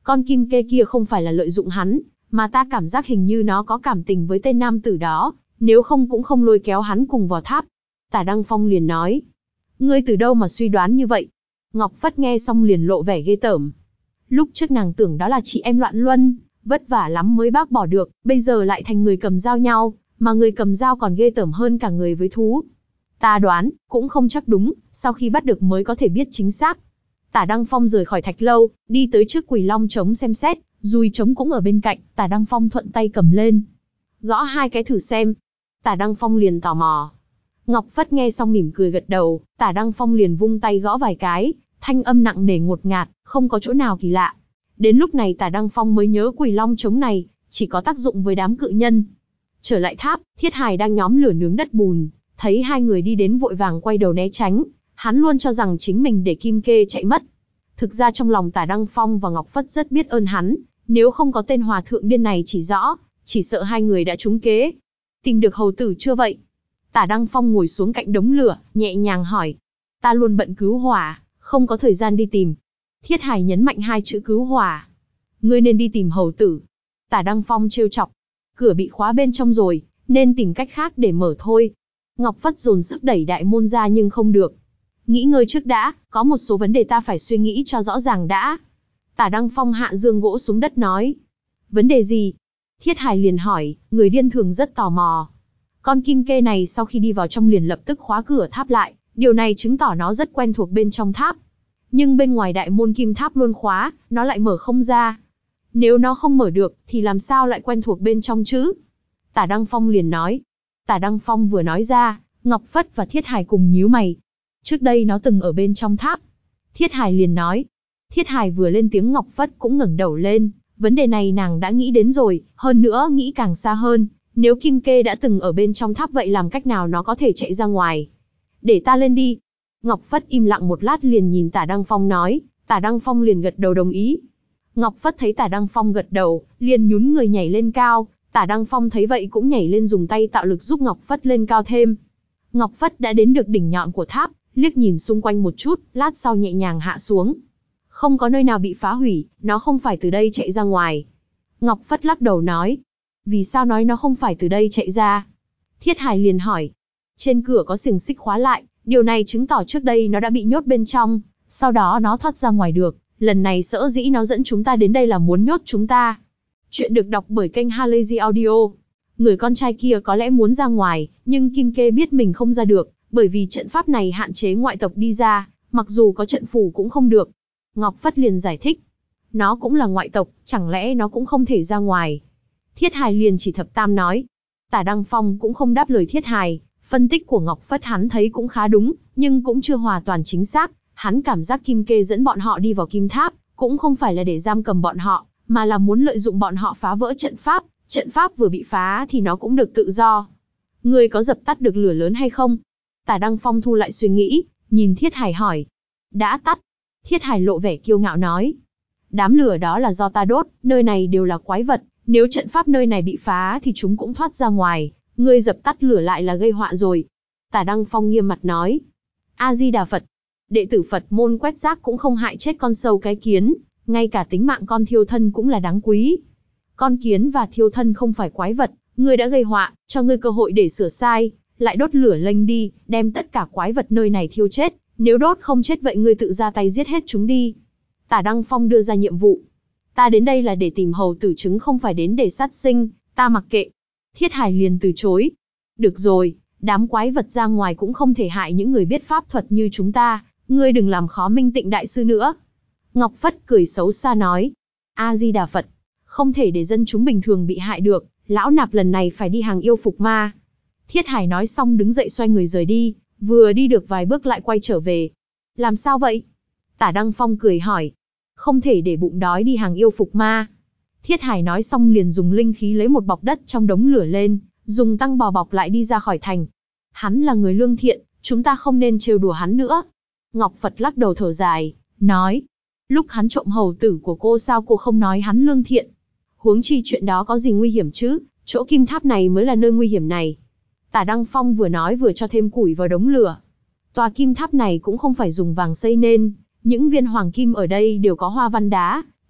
Con kim kê kia không phải là lợi dụng hắn, mà ta cảm giác hình như nó có cảm tình với tên nam tử đó, nếu không cũng không lôi kéo hắn cùng vào tháp. Tả Đăng Phong liền nói. Ngươi từ đâu mà suy đoán như vậy? Ngọc Phất nghe xong liền lộ vẻ ghê tởm. Lúc trước nàng tưởng đó là chị em Loạn Luân, vất vả lắm mới bác bỏ được, bây giờ lại thành người cầm dao nhau, mà người cầm dao còn ghê tởm hơn cả người với thú. Ta đoán, cũng không chắc đúng, sau khi bắt được mới có thể biết chính xác. Tả Đăng Phong rời khỏi thạch lâu, đi tới trước quỳ long trống xem xét, dùi trống cũng ở bên cạnh, Tả Đăng Phong thuận tay cầm lên. Gõ hai cái thử xem. Tả Đăng Phong liền tò mò. Ngọc Phất nghe xong mỉm cười gật đầu, Tả Đăng Phong liền vung tay gõ vài cái, thanh âm nặng nề ngột ngạt, không có chỗ nào kỳ lạ. Đến lúc này Tả Đăng Phong mới nhớ quỳ long trống này, chỉ có tác dụng với đám cự nhân. Trở lại tháp, Thiết Hài đang nhóm lửa nướng đất bùn, thấy hai người đi đến vội vàng quay đầu né tránh, hắn luôn cho rằng chính mình để kim kê chạy mất. Thực ra trong lòng Tả Đăng Phong và Ngọc Phất rất biết ơn hắn, nếu không có tên hòa thượng điên này chỉ rõ, chỉ sợ hai người đã trúng kế. Tìm được hầu tử chưa vậy? Tả Đăng Phong ngồi xuống cạnh đống lửa, nhẹ nhàng hỏi. Ta luôn bận cứu hỏa, không có thời gian đi tìm. Thiết Hài nhấn mạnh hai chữ cứu hỏa. Ngươi nên đi tìm hầu tử. Tả Đăng Phong trêu chọc. Cửa bị khóa bên trong rồi, nên tìm cách khác để mở thôi. Ngọc Phất dồn sức đẩy đại môn ra nhưng không được. Nghĩ ngơi trước đã, có một số vấn đề ta phải suy nghĩ cho rõ ràng đã. Tả Đăng Phong hạ dương gỗ xuống đất nói. Vấn đề gì? Thiết Hài liền hỏi, người điên thường rất tò mò. Con kim kê này sau khi đi vào trong liền lập tức khóa cửa tháp lại, điều này chứng tỏ nó rất quen thuộc bên trong tháp. Nhưng bên ngoài đại môn kim tháp luôn khóa, nó lại mở không ra. Nếu nó không mở được, thì làm sao lại quen thuộc bên trong chứ? Tả Đăng Phong liền nói. Tả Đăng Phong vừa nói ra, Ngọc Phất và Thiết Hài cùng nhíu mày. Trước đây nó từng ở bên trong tháp. Thiết Hài liền nói. Thiết Hài vừa lên tiếng Ngọc Phất cũng ngẩng đầu lên. Vấn đề này nàng đã nghĩ đến rồi, hơn nữa nghĩ càng xa hơn. Nếu kim kê đã từng ở bên trong tháp vậy làm cách nào nó có thể chạy ra ngoài? Để ta lên đi. Ngọc Phất im lặng một lát liền nhìn Tả Đăng Phong nói. Tả Đăng Phong liền gật đầu đồng ý. Ngọc Phất thấy Tả Đăng Phong gật đầu, liền nhún người nhảy lên cao. Tả Đăng Phong thấy vậy cũng nhảy lên dùng tay tạo lực giúp Ngọc Phất lên cao thêm. Ngọc Phất đã đến được đỉnh nhọn của tháp, liếc nhìn xung quanh một chút, lát sau nhẹ nhàng hạ xuống. Không có nơi nào bị phá hủy, nó không phải từ đây chạy ra ngoài. Ngọc Phất lắc đầu nói. Vì sao nói nó không phải từ đây chạy ra? Thiết Hài liền hỏi. Trên cửa có xiềng xích khóa lại, điều này chứng tỏ trước đây nó đã bị nhốt bên trong, sau đó nó thoát ra ngoài được. Lần này sở dĩ nó dẫn chúng ta đến đây là muốn nhốt chúng ta. Chuyện được đọc bởi kênh Halazy Audio. Người con trai kia có lẽ muốn ra ngoài, nhưng Kim Kê biết mình không ra được, bởi vì trận pháp này hạn chế ngoại tộc đi ra, mặc dù có trận phù cũng không được. Ngọc Phất liền giải thích. Nó cũng là ngoại tộc, chẳng lẽ nó cũng không thể ra ngoài? Thiết Hài liền chỉ thập tam nói. Tả Đăng Phong cũng không đáp lời Thiết Hài, phân tích của Ngọc Phất hắn thấy cũng khá đúng, nhưng cũng chưa hoàn toàn chính xác. Hắn cảm giác Kim Kê dẫn bọn họ đi vào Kim Tháp, cũng không phải là để giam cầm bọn họ, mà là muốn lợi dụng bọn họ phá vỡ trận pháp. Trận pháp vừa bị phá thì nó cũng được tự do. Ngươi có dập tắt được lửa lớn hay không? Tả Đăng Phong thu lại suy nghĩ, nhìn Thiết Hài hỏi. Đã tắt. Thiết Hài lộ vẻ kiêu ngạo nói. Đám lửa đó là do ta đốt, nơi này đều là quái vật, nếu trận pháp nơi này bị phá thì chúng cũng thoát ra ngoài, ngươi dập tắt lửa lại là gây họa rồi. Tả Đăng Phong nghiêm mặt nói. A-di-đà Phật. Đệ tử Phật môn quét rác cũng không hại chết con sâu cái kiến, ngay cả tính mạng con thiêu thân cũng là đáng quý. Con kiến và thiêu thân không phải quái vật, ngươi đã gây họa, cho ngươi cơ hội để sửa sai, lại đốt lửa lênh đi, đem tất cả quái vật nơi này thiêu chết, nếu đốt không chết vậy ngươi tự ra tay giết hết chúng đi. Tả Đăng Phong đưa ra nhiệm vụ. Ta đến đây là để tìm hầu tử chứng không phải đến để sát sinh, ta mặc kệ. Thiết Hài liền từ chối. Được rồi, đám quái vật ra ngoài cũng không thể hại những người biết pháp thuật như chúng ta, ngươi đừng làm khó Minh Tịnh đại sư nữa. Ngọc Phất cười xấu xa nói. A-di-đà Phật. Không thể để dân chúng bình thường bị hại được, lão nạp lần này phải đi hàng yêu phục ma. Thiết Hài nói xong đứng dậy xoay người rời đi, vừa đi được vài bước lại quay trở về. Làm sao vậy? Tả Đăng Phong cười hỏi. Không thể để bụng đói đi hàng yêu phục ma. Thiết Hài nói xong liền dùng linh khí lấy một bọc đất trong đống lửa lên, dùng tăng bò bọc lại đi ra khỏi thành. Hắn là người lương thiện, chúng ta không nên trêu đùa hắn nữa. Ngọc Phật lắc đầu thở dài, nói. Lúc hắn trộm hầu tử của cô sao cô không nói hắn lương thiện? Huống chi chuyện đó có gì nguy hiểm chứ, chỗ kim tháp này mới là nơi nguy hiểm này. Tả Đăng Phong vừa nói vừa cho thêm củi vào đống lửa. Tòa kim tháp này cũng không phải dùng vàng xây nên, những viên hoàng kim ở đây đều có hoa văn đá,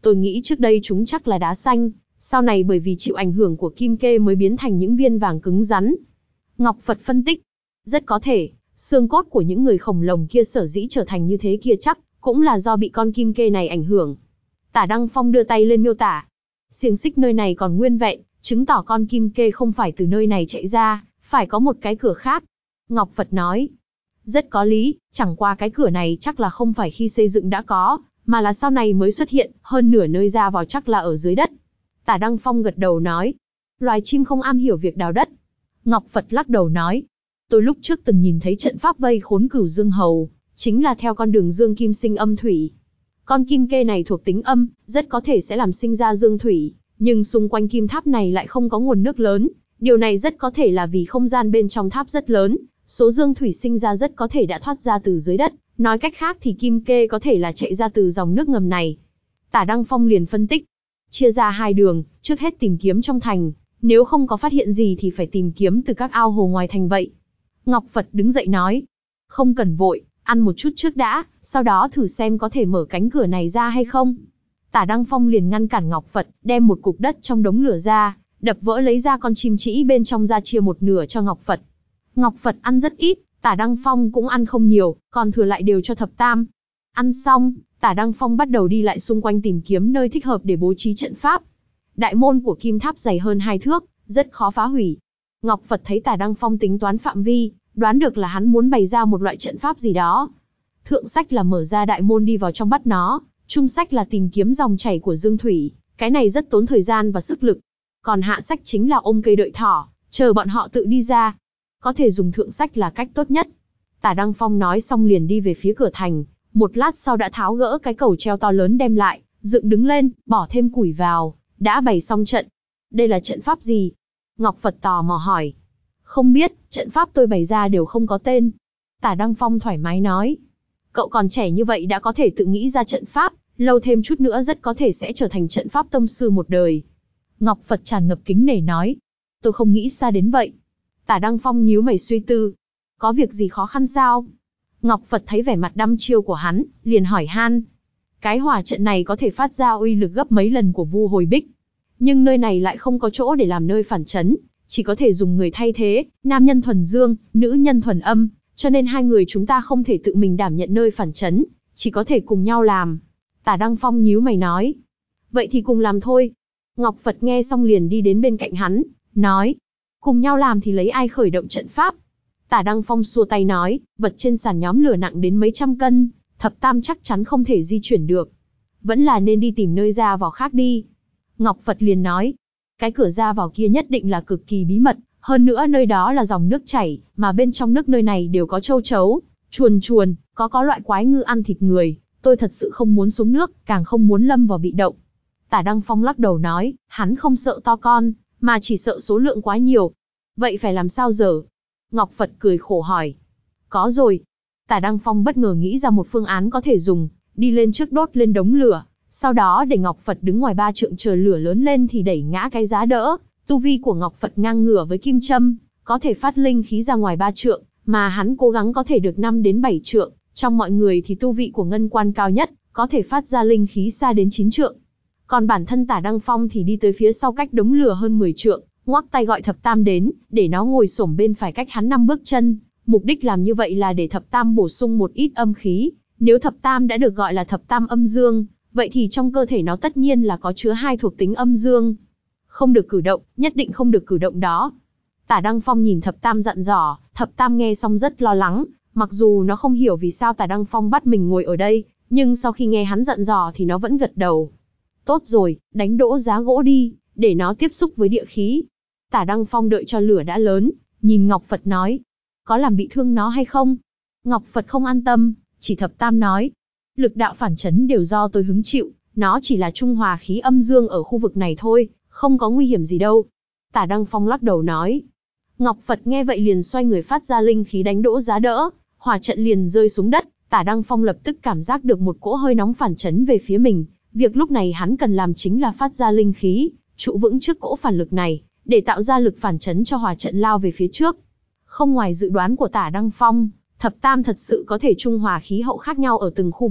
Tôi nghĩ trước đây chúng chắc là đá xanh, sau này bởi vì chịu ảnh hưởng của kim kê mới biến thành những viên vàng cứng rắn. Ngọc Phật phân tích, rất có thể, xương cốt của những người khổng lồ kia sở dĩ trở thành như thế kia chắc, cũng là do bị con kim kê này ảnh hưởng. Tả Đăng Phong đưa tay lên miêu tả. Xiềng xích nơi này còn nguyên vẹn, chứng tỏ con kim kê không phải từ nơi này chạy ra, phải có một cái cửa khác. Ngọc Phật nói, rất có lý, chẳng qua cái cửa này chắc là không phải khi xây dựng đã có, mà là sau này mới xuất hiện, hơn nửa nơi ra vào chắc là ở dưới đất. Tả Đăng Phong gật đầu nói, loài chim không am hiểu việc đào đất. Ngọc Phật lắc đầu nói, tôi lúc trước từng nhìn thấy trận pháp vây khốn Cửu Dương Hầu, chính là theo con đường dương kim sinh âm thủy. Con kim kê này thuộc tính âm, rất có thể sẽ làm sinh ra dương thủy, nhưng xung quanh kim tháp này lại không có nguồn nước lớn, điều này rất có thể là vì không gian bên trong tháp rất lớn, số dương thủy sinh ra rất có thể đã thoát ra từ dưới đất, nói cách khác thì kim kê có thể là chạy ra từ dòng nước ngầm này. Tả Đăng Phong liền phân tích, chia ra hai đường, trước hết tìm kiếm trong thành, nếu không có phát hiện gì thì phải tìm kiếm từ các ao hồ ngoài thành vậy. Ngọc Phật đứng dậy nói, không cần vội, ăn một chút trước đã, sau đó thử xem có thể mở cánh cửa này ra hay không. Tả Đăng Phong liền ngăn cản Ngọc Phật, đem một cục đất trong đống lửa ra, đập vỡ lấy ra con chim trĩ bên trong ra chia một nửa cho Ngọc Phật. Ngọc Phật ăn rất ít, Tả Đăng Phong cũng ăn không nhiều, còn thừa lại đều cho Thập Tam. Ăn xong, Tả Đăng Phong bắt đầu đi lại xung quanh tìm kiếm nơi thích hợp để bố trí trận pháp. Đại môn của kim tháp dày hơn hai thước, rất khó phá hủy. Ngọc Phật thấy Tả Đăng Phong tính toán phạm vi, đoán được là hắn muốn bày ra một loại trận pháp gì đó. Thượng sách là mở ra đại môn đi vào trong bắt nó, trung sách là tìm kiếm dòng chảy của dương thủy, cái này rất tốn thời gian và sức lực. Còn hạ sách chính là ôm cây đợi thỏ, chờ bọn họ tự đi ra. Có thể dùng thượng sách là cách tốt nhất. Tả Đăng Phong nói xong liền đi về phía cửa thành, một lát sau đã tháo gỡ cái cầu treo to lớn đem lại, dựng đứng lên, bỏ thêm củi vào, đã bày xong trận. Đây là trận pháp gì? Ngọc Phật tò mò hỏi. Không biết, trận pháp tôi bày ra đều không có tên. Tả Đăng Phong thoải mái nói. Cậu còn trẻ như vậy đã có thể tự nghĩ ra trận pháp, lâu thêm chút nữa rất có thể sẽ trở thành trận pháp tông sư một đời. Ngọc Phật tràn ngập kính nể nói. Tôi không nghĩ xa đến vậy. Tả Đăng Phong nhíu mày suy tư. Có việc gì khó khăn sao? Ngọc Phật thấy vẻ mặt đăm chiêu của hắn, liền hỏi han. Cái hỏa trận này có thể phát ra uy lực gấp mấy lần của Vu Hồi Bích. Nhưng nơi này lại không có chỗ để làm nơi phản chấn, chỉ có thể dùng người thay thế, nam nhân thuần dương, nữ nhân thuần âm, cho nên hai người chúng ta không thể tự mình đảm nhận nơi phản chấn, chỉ có thể cùng nhau làm. Tả Đăng Phong nhíu mày nói. Vậy thì cùng làm thôi. Ngọc Phật nghe xong liền đi đến bên cạnh hắn, nói. Cùng nhau làm thì lấy ai khởi động trận pháp? Tả Đăng Phong xua tay nói, vật trên sàn nhóm lửa nặng đến mấy trăm cân, Thập Tam chắc chắn không thể di chuyển được. Vẫn là nên đi tìm nơi ra vào khác đi. Ngọc Phật liền nói, cái cửa ra vào kia nhất định là cực kỳ bí mật, hơn nữa nơi đó là dòng nước chảy, mà bên trong nước nơi này đều có châu chấu, chuồn chuồn, có có loại quái ngư ăn thịt người, tôi thật sự không muốn xuống nước, càng không muốn lâm vào bị động. Tả Đăng Phong lắc đầu nói, hắn không sợ to con, mà chỉ sợ số lượng quá nhiều. Vậy phải làm sao giờ? Ngọc Phật cười khổ hỏi. Có rồi. Tả Đăng Phong bất ngờ nghĩ ra một phương án có thể dùng, đi lên trước đốt lên đống lửa, sau đó để Ngọc Phật đứng ngoài ba trượng chờ lửa lớn lên thì đẩy ngã cái giá đỡ. Tu vi của Ngọc Phật ngang ngửa với kim châm, có thể phát linh khí ra ngoài ba trượng, mà hắn cố gắng có thể được năm đến bảy trượng. Trong mọi người thì tu vị của Ngân Quan cao nhất, có thể phát ra linh khí xa đến chín trượng. Còn bản thân Tả Đăng Phong thì đi tới phía sau cách đống lửa hơn mười trượng, ngoắc tay gọi Thập Tam đến, để nó ngồi xổm bên phải cách hắn năm bước chân. Mục đích làm như vậy là để Thập Tam bổ sung một ít âm khí. Nếu Thập Tam đã được gọi là Thập Tam âm dương, vậy thì trong cơ thể nó tất nhiên là có chứa hai thuộc tính âm dương. Không được cử động, nhất định không được cử động đó. Tả Đăng Phong nhìn Thập Tam dặn dò, Thập Tam nghe xong rất lo lắng, mặc dù nó không hiểu vì sao Tả Đăng Phong bắt mình ngồi ở đây, nhưng sau khi nghe hắn dặn dò thì nó vẫn gật đầu. Tốt rồi, đánh đỗ giá gỗ đi, để nó tiếp xúc với địa khí. Tả Đăng Phong đợi cho lửa đã lớn, nhìn Ngọc Phật nói, có làm bị thương nó hay không? Ngọc Phật không an tâm, chỉ Thập Tam nói, lực đạo phản chấn đều do tôi hứng chịu, nó chỉ là trung hòa khí âm dương ở khu vực này thôi, không có nguy hiểm gì đâu. Tả Đăng Phong lắc đầu nói. Ngọc Phật nghe vậy liền xoay người phát ra linh khí đánh đỗ giá đỡ, hỏa trận liền rơi xuống đất. Tả Đăng Phong lập tức cảm giác được một cỗ hơi nóng phản chấn về phía mình. Việc lúc này hắn cần làm chính là phát ra linh khí, trụ vững trước cỗ phản lực này, để tạo ra lực phản chấn cho hỏa trận lao về phía trước. Không ngoài dự đoán của Tả Đăng Phong, Thập Tam thật sự có thể trung hòa khí hậu khác nhau ở từng khu vực,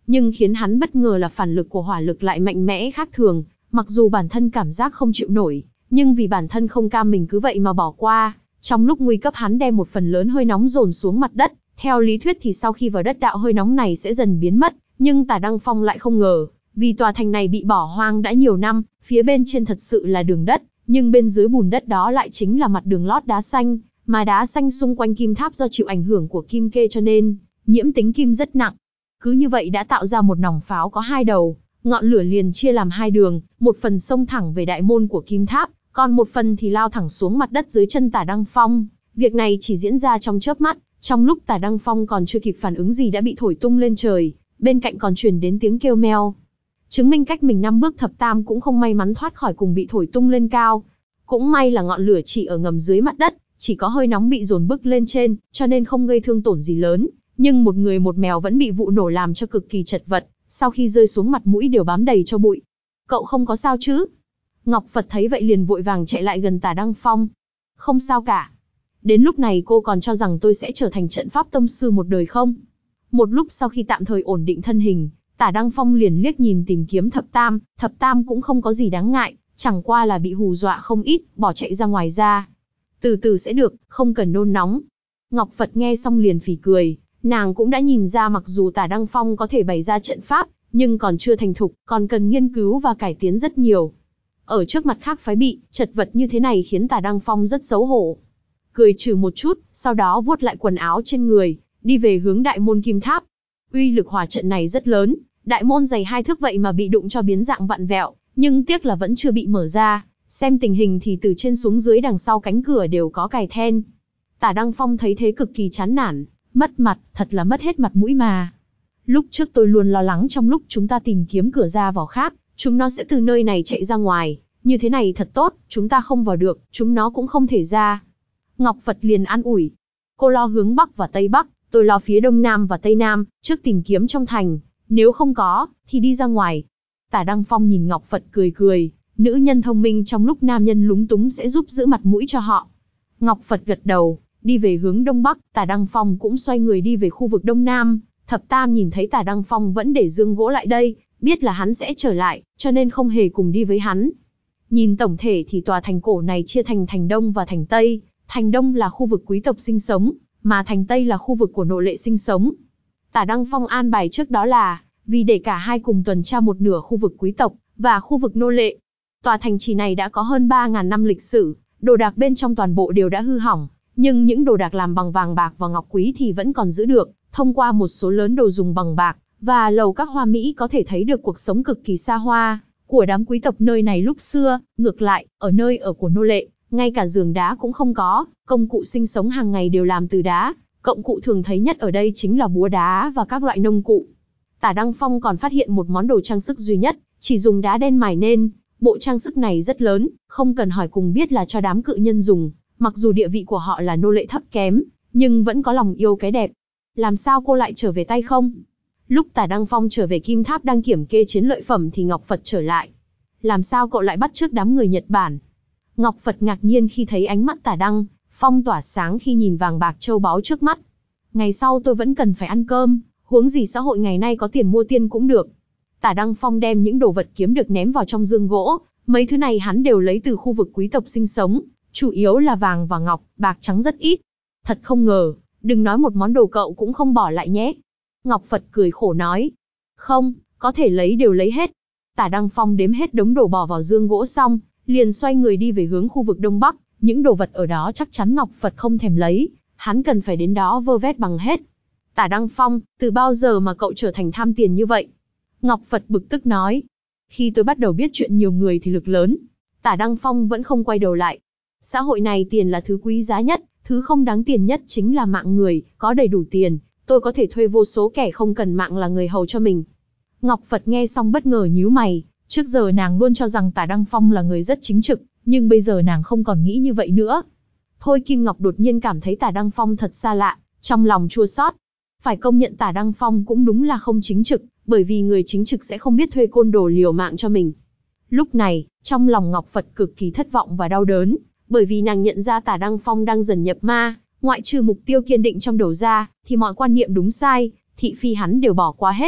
Nhưng khiến hắn bất ngờ là phản lực của hỏa lực lại mạnh mẽ khác thường, mặc dù bản thân cảm giác không chịu nổi, nhưng vì bản thân không cam mình cứ vậy mà bỏ qua, trong lúc nguy cấp hắn đem một phần lớn hơi nóng dồn xuống mặt đất, theo lý thuyết thì sau khi vào đất đạo hơi nóng này sẽ dần biến mất, nhưng Tả Đăng Phong lại không ngờ, vì tòa thành này bị bỏ hoang đã nhiều năm, phía bên trên thật sự là đường đất, nhưng bên dưới bùn đất đó lại chính là mặt đường lót đá xanh, mà đá xanh xung quanh kim tháp do chịu ảnh hưởng của kim kê cho nên, nhiễm tính kim rất nặng. Cứ như vậy đã tạo ra một nòng pháo có hai đầu, ngọn lửa liền chia làm hai đường, một phần xông thẳng về đại môn của kim tháp, còn một phần thì lao thẳng xuống mặt đất dưới chân Tả Đăng Phong. Việc này chỉ diễn ra trong chớp mắt, trong lúc Tả Đăng Phong còn chưa kịp phản ứng gì đã bị thổi tung lên trời, bên cạnh còn truyền đến tiếng kêu meo. Chứng minh cách mình năm bước thập tam cũng không may mắn thoát khỏi cùng bị thổi tung lên cao. Cũng may là ngọn lửa chỉ ở ngầm dưới mặt đất, chỉ có hơi nóng bị dồn bức lên trên, cho nên không gây thương tổn gì lớn. Nhưng một người một mèo vẫn bị vụ nổ làm cho cực kỳ chật vật, sau khi rơi xuống mặt mũi đều bám đầy cho bụi. Cậu không có sao chứ? Ngọc Phật thấy vậy liền vội vàng chạy lại gần Tả Đăng Phong. Không sao cả. Đến lúc này cô còn cho rằng tôi sẽ trở thành trận pháp tông sư một đời không? Một lúc sau khi tạm thời ổn định thân hình, Tả Đăng Phong liền liếc nhìn tìm kiếm thập tam, thập tam cũng không có gì đáng ngại, chẳng qua là bị hù dọa không ít, bỏ chạy ra ngoài ra. Từ từ sẽ được, không cần nôn nóng. Ngọc Phật nghe xong liền phì cười, nàng cũng đã nhìn ra mặc dù Tả Đăng Phong có thể bày ra trận pháp, nhưng còn chưa thành thục, còn cần nghiên cứu và cải tiến rất nhiều. Ở trước mặt khác phái bị, chật vật như thế này khiến Tả Đăng Phong rất xấu hổ. Cười trừ một chút, sau đó vuốt lại quần áo trên người, đi về hướng đại môn kim tháp. Uy lực hỏa trận này rất lớn, đại môn dày hai thước vậy mà bị đụng cho biến dạng vặn vẹo, nhưng tiếc là vẫn chưa bị mở ra. Xem tình hình thì từ trên xuống dưới đằng sau cánh cửa đều có cài then. Tả Đăng Phong thấy thế cực kỳ chán nản, mất mặt, thật là mất hết mặt mũi mà. Lúc trước tôi luôn lo lắng trong lúc chúng ta tìm kiếm cửa ra vào khác, chúng nó sẽ từ nơi này chạy ra ngoài, như thế này thật tốt, chúng ta không vào được, chúng nó cũng không thể ra. Ngọc Phật liền an ủi, cô lo hướng Bắc và Tây Bắc, tôi lo phía Đông Nam và Tây Nam, trước tìm kiếm trong thành, nếu không có, thì đi ra ngoài. Tả Đăng Phong nhìn Ngọc Phật cười cười, nữ nhân thông minh trong lúc nam nhân lúng túng sẽ giúp giữ mặt mũi cho họ. Ngọc Phật gật đầu, đi về hướng Đông Bắc, Tả Đăng Phong cũng xoay người đi về khu vực Đông Nam. Thập Tam nhìn thấy Tả Đăng Phong vẫn để dương gỗ lại đây, biết là hắn sẽ trở lại, cho nên không hề cùng đi với hắn. Nhìn tổng thể thì tòa thành cổ này chia thành thành Đông và thành Tây, thành Đông là khu vực quý tộc sinh sống, mà thành Tây là khu vực của nô lệ sinh sống. Tả Đăng Phong an bài trước đó là, vì để cả hai cùng tuần tra một nửa khu vực quý tộc, và khu vực nô lệ. Tòa thành trì này đã có hơn ba nghìn năm lịch sử, đồ đạc bên trong toàn bộ đều đã hư hỏng, nhưng những đồ đạc làm bằng vàng bạc và ngọc quý thì vẫn còn giữ được, thông qua một số lớn đồ dùng bằng bạc, và lầu các hoa mỹ có thể thấy được cuộc sống cực kỳ xa hoa của đám quý tộc nơi này lúc xưa. Ngược lại, ở nơi ở của nô lệ, ngay cả giường đá cũng không có, công cụ sinh sống hàng ngày đều làm từ đá, công cụ thường thấy nhất ở đây chính là búa đá và các loại nông cụ. Tả Đăng Phong còn phát hiện một món đồ trang sức duy nhất, chỉ dùng đá đen mài nên, bộ trang sức này rất lớn, không cần hỏi cùng biết là cho đám cự nhân dùng, mặc dù địa vị của họ là nô lệ thấp kém, nhưng vẫn có lòng yêu cái đẹp. Làm sao cô lại trở về tay không? Lúc Tả Đăng Phong trở về Kim Tháp đang kiểm kê chiến lợi phẩm thì Ngọc Phật trở lại. Làm sao cậu lại bắt chước đám người Nhật Bản? Ngọc Phật ngạc nhiên khi thấy ánh mắt Tả Đăng Phong tỏa sáng khi nhìn vàng bạc châu báu trước mắt. Ngày sau tôi vẫn cần phải ăn cơm, huống gì xã hội ngày nay có tiền mua tiên cũng được. Tả Đăng Phong đem những đồ vật kiếm được ném vào trong dương gỗ, mấy thứ này hắn đều lấy từ khu vực quý tộc sinh sống, chủ yếu là vàng và ngọc, bạc trắng rất ít. Thật không ngờ, đừng nói một món đồ cậu cũng không bỏ lại nhé. Ngọc Phật cười khổ nói, không, có thể lấy đều lấy hết. Tả Đăng Phong đếm hết đống đồ bỏ vào dương gỗ xong, liền xoay người đi về hướng khu vực Đông Bắc, những đồ vật ở đó chắc chắn Ngọc Phật không thèm lấy, hắn cần phải đến đó vơ vét bằng hết. Tả Đăng Phong, từ bao giờ mà cậu trở thành tham tiền như vậy? Ngọc Phật bực tức nói, khi tôi bắt đầu biết chuyện nhiều người thì lực lớn. Tả Đăng Phong vẫn không quay đầu lại. Xã hội này tiền là thứ quý giá nhất, thứ không đáng tiền nhất chính là mạng người, có đầy đủ tiền, tôi có thể thuê vô số kẻ không cần mạng là người hầu cho mình. Ngọc Phật nghe xong bất ngờ nhíu mày, trước giờ nàng luôn cho rằng Tả Đăng Phong là người rất chính trực, nhưng bây giờ nàng không còn nghĩ như vậy nữa. Thôi Kim Ngọc đột nhiên cảm thấy Tả Đăng Phong thật xa lạ, trong lòng chua xót. Phải công nhận Tả Đăng Phong cũng đúng là không chính trực, bởi vì người chính trực sẽ không biết thuê côn đồ liều mạng cho mình. Lúc này, trong lòng Ngọc Phật cực kỳ thất vọng và đau đớn, bởi vì nàng nhận ra Tả Đăng Phong đang dần nhập ma, ngoại trừ mục tiêu kiên định trong đầu ra, thì mọi quan niệm đúng sai, thị phi hắn đều bỏ qua hết.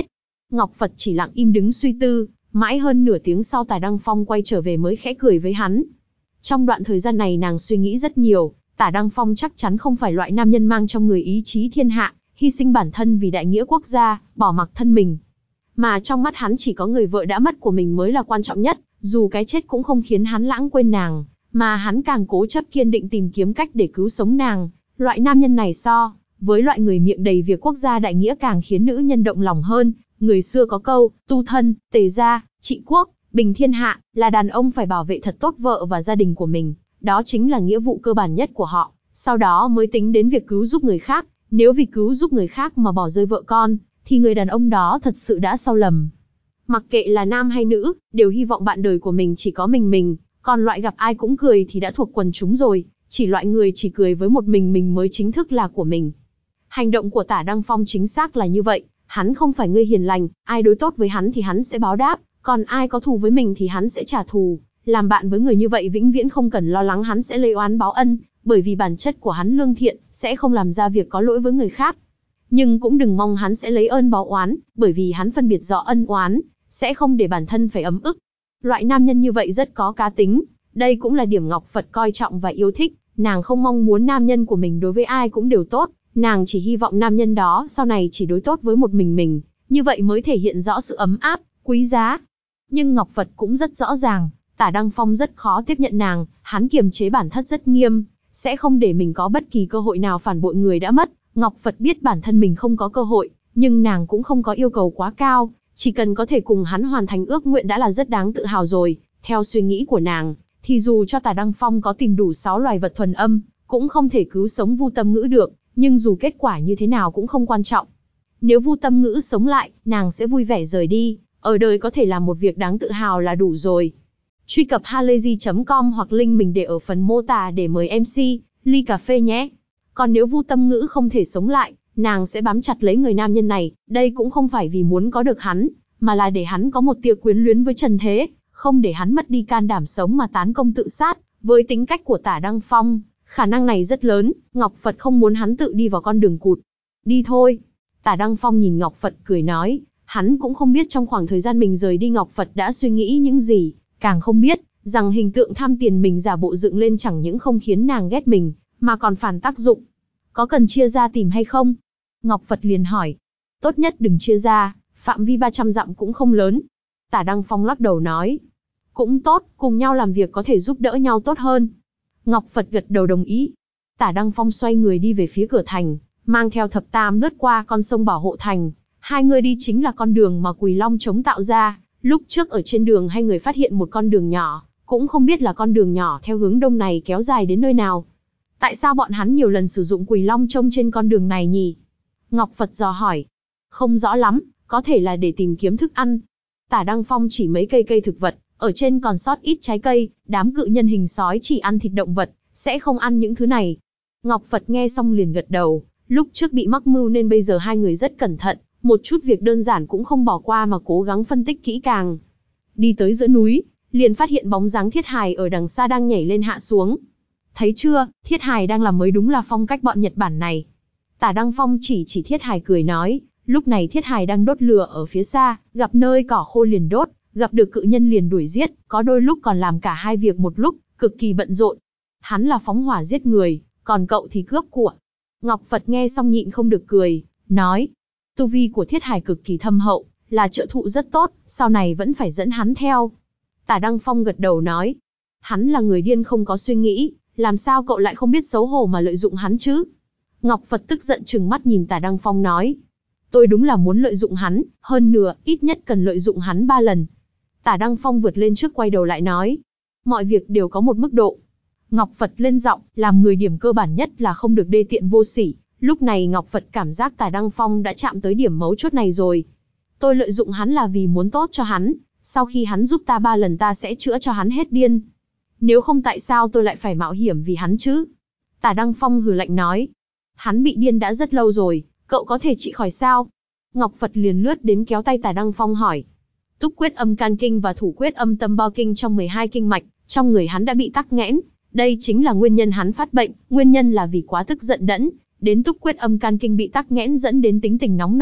Ngọc Phật chỉ lặng im đứng suy tư, mãi hơn nửa tiếng sau Tả Đăng Phong quay trở về mới khẽ cười với hắn. Trong đoạn thời gian này nàng suy nghĩ rất nhiều, Tả Đăng Phong chắc chắn không phải loại nam nhân mang trong người ý chí thiên hạ, hy sinh bản thân vì đại nghĩa quốc gia, bỏ mặc thân mình. Mà trong mắt hắn chỉ có người vợ đã mất của mình mới là quan trọng nhất, dù cái chết cũng không khiến hắn lãng quên nàng, mà hắn càng cố chấp kiên định tìm kiếm cách để cứu sống nàng. Loại nam nhân này so với loại người miệng đầy việc quốc gia đại nghĩa càng khiến nữ nhân động lòng hơn. Người xưa có câu, tu thân, tề gia, trị quốc, bình thiên hạ, là đàn ông phải bảo vệ thật tốt vợ và gia đình của mình. Đó chính là nghĩa vụ cơ bản nhất của họ, sau đó mới tính đến việc cứu giúp người khác. Nếu vì cứu giúp người khác mà bỏ rơi vợ con, thì người đàn ông đó thật sự đã sai lầm. Mặc kệ là nam hay nữ, đều hy vọng bạn đời của mình chỉ có mình mình, còn loại gặp ai cũng cười thì đã thuộc quần chúng rồi, chỉ loại người chỉ cười với một mình mình mới chính thức là của mình. Hành động của Tả Đăng Phong chính xác là như vậy, hắn không phải người hiền lành, ai đối tốt với hắn thì hắn sẽ báo đáp, còn ai có thù với mình thì hắn sẽ trả thù. Làm bạn với người như vậy vĩnh viễn không cần lo lắng hắn sẽ lấy oán báo ân, bởi vì bản chất của hắn lương thiện, sẽ không làm ra việc có lỗi với người khác. Nhưng cũng đừng mong hắn sẽ lấy ơn báo oán, bởi vì hắn phân biệt rõ ân oán, sẽ không để bản thân phải ấm ức. Loại nam nhân như vậy rất có cá tính, đây cũng là điểm Ngọc Phật coi trọng và yêu thích. Nàng không mong muốn nam nhân của mình đối với ai cũng đều tốt, nàng chỉ hy vọng nam nhân đó sau này chỉ đối tốt với một mình mình, như vậy mới thể hiện rõ sự ấm áp, quý giá. Nhưng Ngọc Phật cũng rất rõ ràng, Tả Đăng Phong rất khó tiếp nhận nàng, hắn kiềm chế bản thân rất nghiêm, sẽ không để mình có bất kỳ cơ hội nào phản bội người đã mất. Ngọc Phật biết bản thân mình không có cơ hội, nhưng nàng cũng không có yêu cầu quá cao, chỉ cần có thể cùng hắn hoàn thành ước nguyện đã là rất đáng tự hào rồi. Theo suy nghĩ của nàng, thì dù cho Tả Đăng Phong có tìm đủ sáu loài vật thuần âm, cũng không thể cứu sống Vu Tâm Ngữ được, nhưng dù kết quả như thế nào cũng không quan trọng. Nếu Vu Tâm Ngữ sống lại, nàng sẽ vui vẻ rời đi, ở đời có thể làm một việc đáng tự hào là đủ rồi. Truy cập halayzi chấm com hoặc link mình để ở phần mô tả để mời em xê, ly cà phê nhé. Còn nếu Vu Tâm Ngữ không thể sống lại, nàng sẽ bám chặt lấy người nam nhân này, đây cũng không phải vì muốn có được hắn, mà là để hắn có một tia quyến luyến với trần thế, không để hắn mất đi can đảm sống mà tán công tự sát. Với tính cách của Tả Đăng Phong, khả năng này rất lớn, Ngọc Phật không muốn hắn tự đi vào con đường cụt. Đi thôi. Tả Đăng Phong nhìn Ngọc Phật cười nói, hắn cũng không biết trong khoảng thời gian mình rời đi Ngọc Phật đã suy nghĩ những gì, càng không biết rằng hình tượng tham tiền mình giả bộ dựng lên chẳng những không khiến nàng ghét mình, mà còn phản tác dụng. Có cần chia ra tìm hay không? Ngọc Phật liền hỏi. Tốt nhất đừng chia ra, phạm vi ba trăm dặm cũng không lớn. Tả Đăng Phong lắc đầu nói. Cũng tốt, cùng nhau làm việc có thể giúp đỡ nhau tốt hơn. Ngọc Phật gật đầu đồng ý. Tả Đăng Phong xoay người đi về phía cửa thành, mang theo thập tam lướt qua con sông bảo hộ thành. Hai người đi chính là con đường mà Quỳ Long Trống tạo ra. Lúc trước ở trên đường hai người phát hiện một con đường nhỏ, cũng không biết là con đường nhỏ theo hướng đông này kéo dài đến nơi nào. Tại sao bọn hắn nhiều lần sử dụng Quỳ Long Trông trên con đường này nhỉ? Ngọc Phật dò hỏi. Không rõ lắm, có thể là để tìm kiếm thức ăn. Tả Đăng Phong chỉ mấy cây cây thực vật, ở trên còn sót ít trái cây, đám cự nhân hình sói chỉ ăn thịt động vật, sẽ không ăn những thứ này. Ngọc Phật nghe xong liền gật đầu, lúc trước bị mắc mưu nên bây giờ hai người rất cẩn thận, một chút việc đơn giản cũng không bỏ qua mà cố gắng phân tích kỹ càng. Đi tới giữa núi, liền phát hiện bóng dáng Thiết Hài ở đằng xa đang nhảy lên hạ xuống. Thấy chưa, Thiết Hài đang làm mới đúng là phong cách bọn Nhật Bản này. Tả Đăng Phong chỉ chỉ Thiết Hài cười nói, lúc này Thiết Hài đang đốt lửa ở phía xa, gặp nơi cỏ khô liền đốt, gặp được cự nhân liền đuổi giết, có đôi lúc còn làm cả hai việc một lúc, cực kỳ bận rộn. Hắn là phóng hỏa giết người, còn cậu thì cướp của. Ngọc Phật nghe xong nhịn không được cười, nói, tu vi của Thiết Hài cực kỳ thâm hậu, là trợ thụ rất tốt, sau này vẫn phải dẫn hắn theo. Tả Đăng Phong gật đầu nói, hắn là người điên không có suy nghĩ, làm sao cậu lại không biết xấu hổ mà lợi dụng hắn chứ? Ngọc Phật tức giận trừng mắt nhìn Tả Đăng Phong nói, tôi đúng là muốn lợi dụng hắn, hơn nữa, ít nhất cần lợi dụng hắn ba lần. Tả Đăng Phong vượt lên trước quay đầu lại nói, mọi việc đều có một mức độ. Ngọc Phật lên giọng, làm người điểm cơ bản nhất là không được đê tiện vô sỉ. Lúc này Ngọc Phật cảm giác Tả Đăng Phong đã chạm tới điểm mấu chốt này rồi. Tôi lợi dụng hắn là vì muốn tốt cho hắn, sau khi hắn giúp ta ba lần ta sẽ chữa cho hắn hết điên. Nếu không tại sao tôi lại phải mạo hiểm vì hắn chứ? Tả Đăng Phong hừ lạnh nói, hắn bị điên đã rất lâu rồi, cậu có thể trị khỏi sao? Ngọc Phật liền lướt đến kéo tay Tả Đăng Phong hỏi. Túc quyết âm can kinh và thủ quyết âm tâm bao kinh trong mười hai kinh mạch, trong người hắn đã bị tắc nghẽn. Đây chính là nguyên nhân hắn phát bệnh, nguyên nhân là vì quá tức giận đẫn, đến túc quyết âm can kinh bị tắc nghẽn dẫn đến tính tình nóng nảy,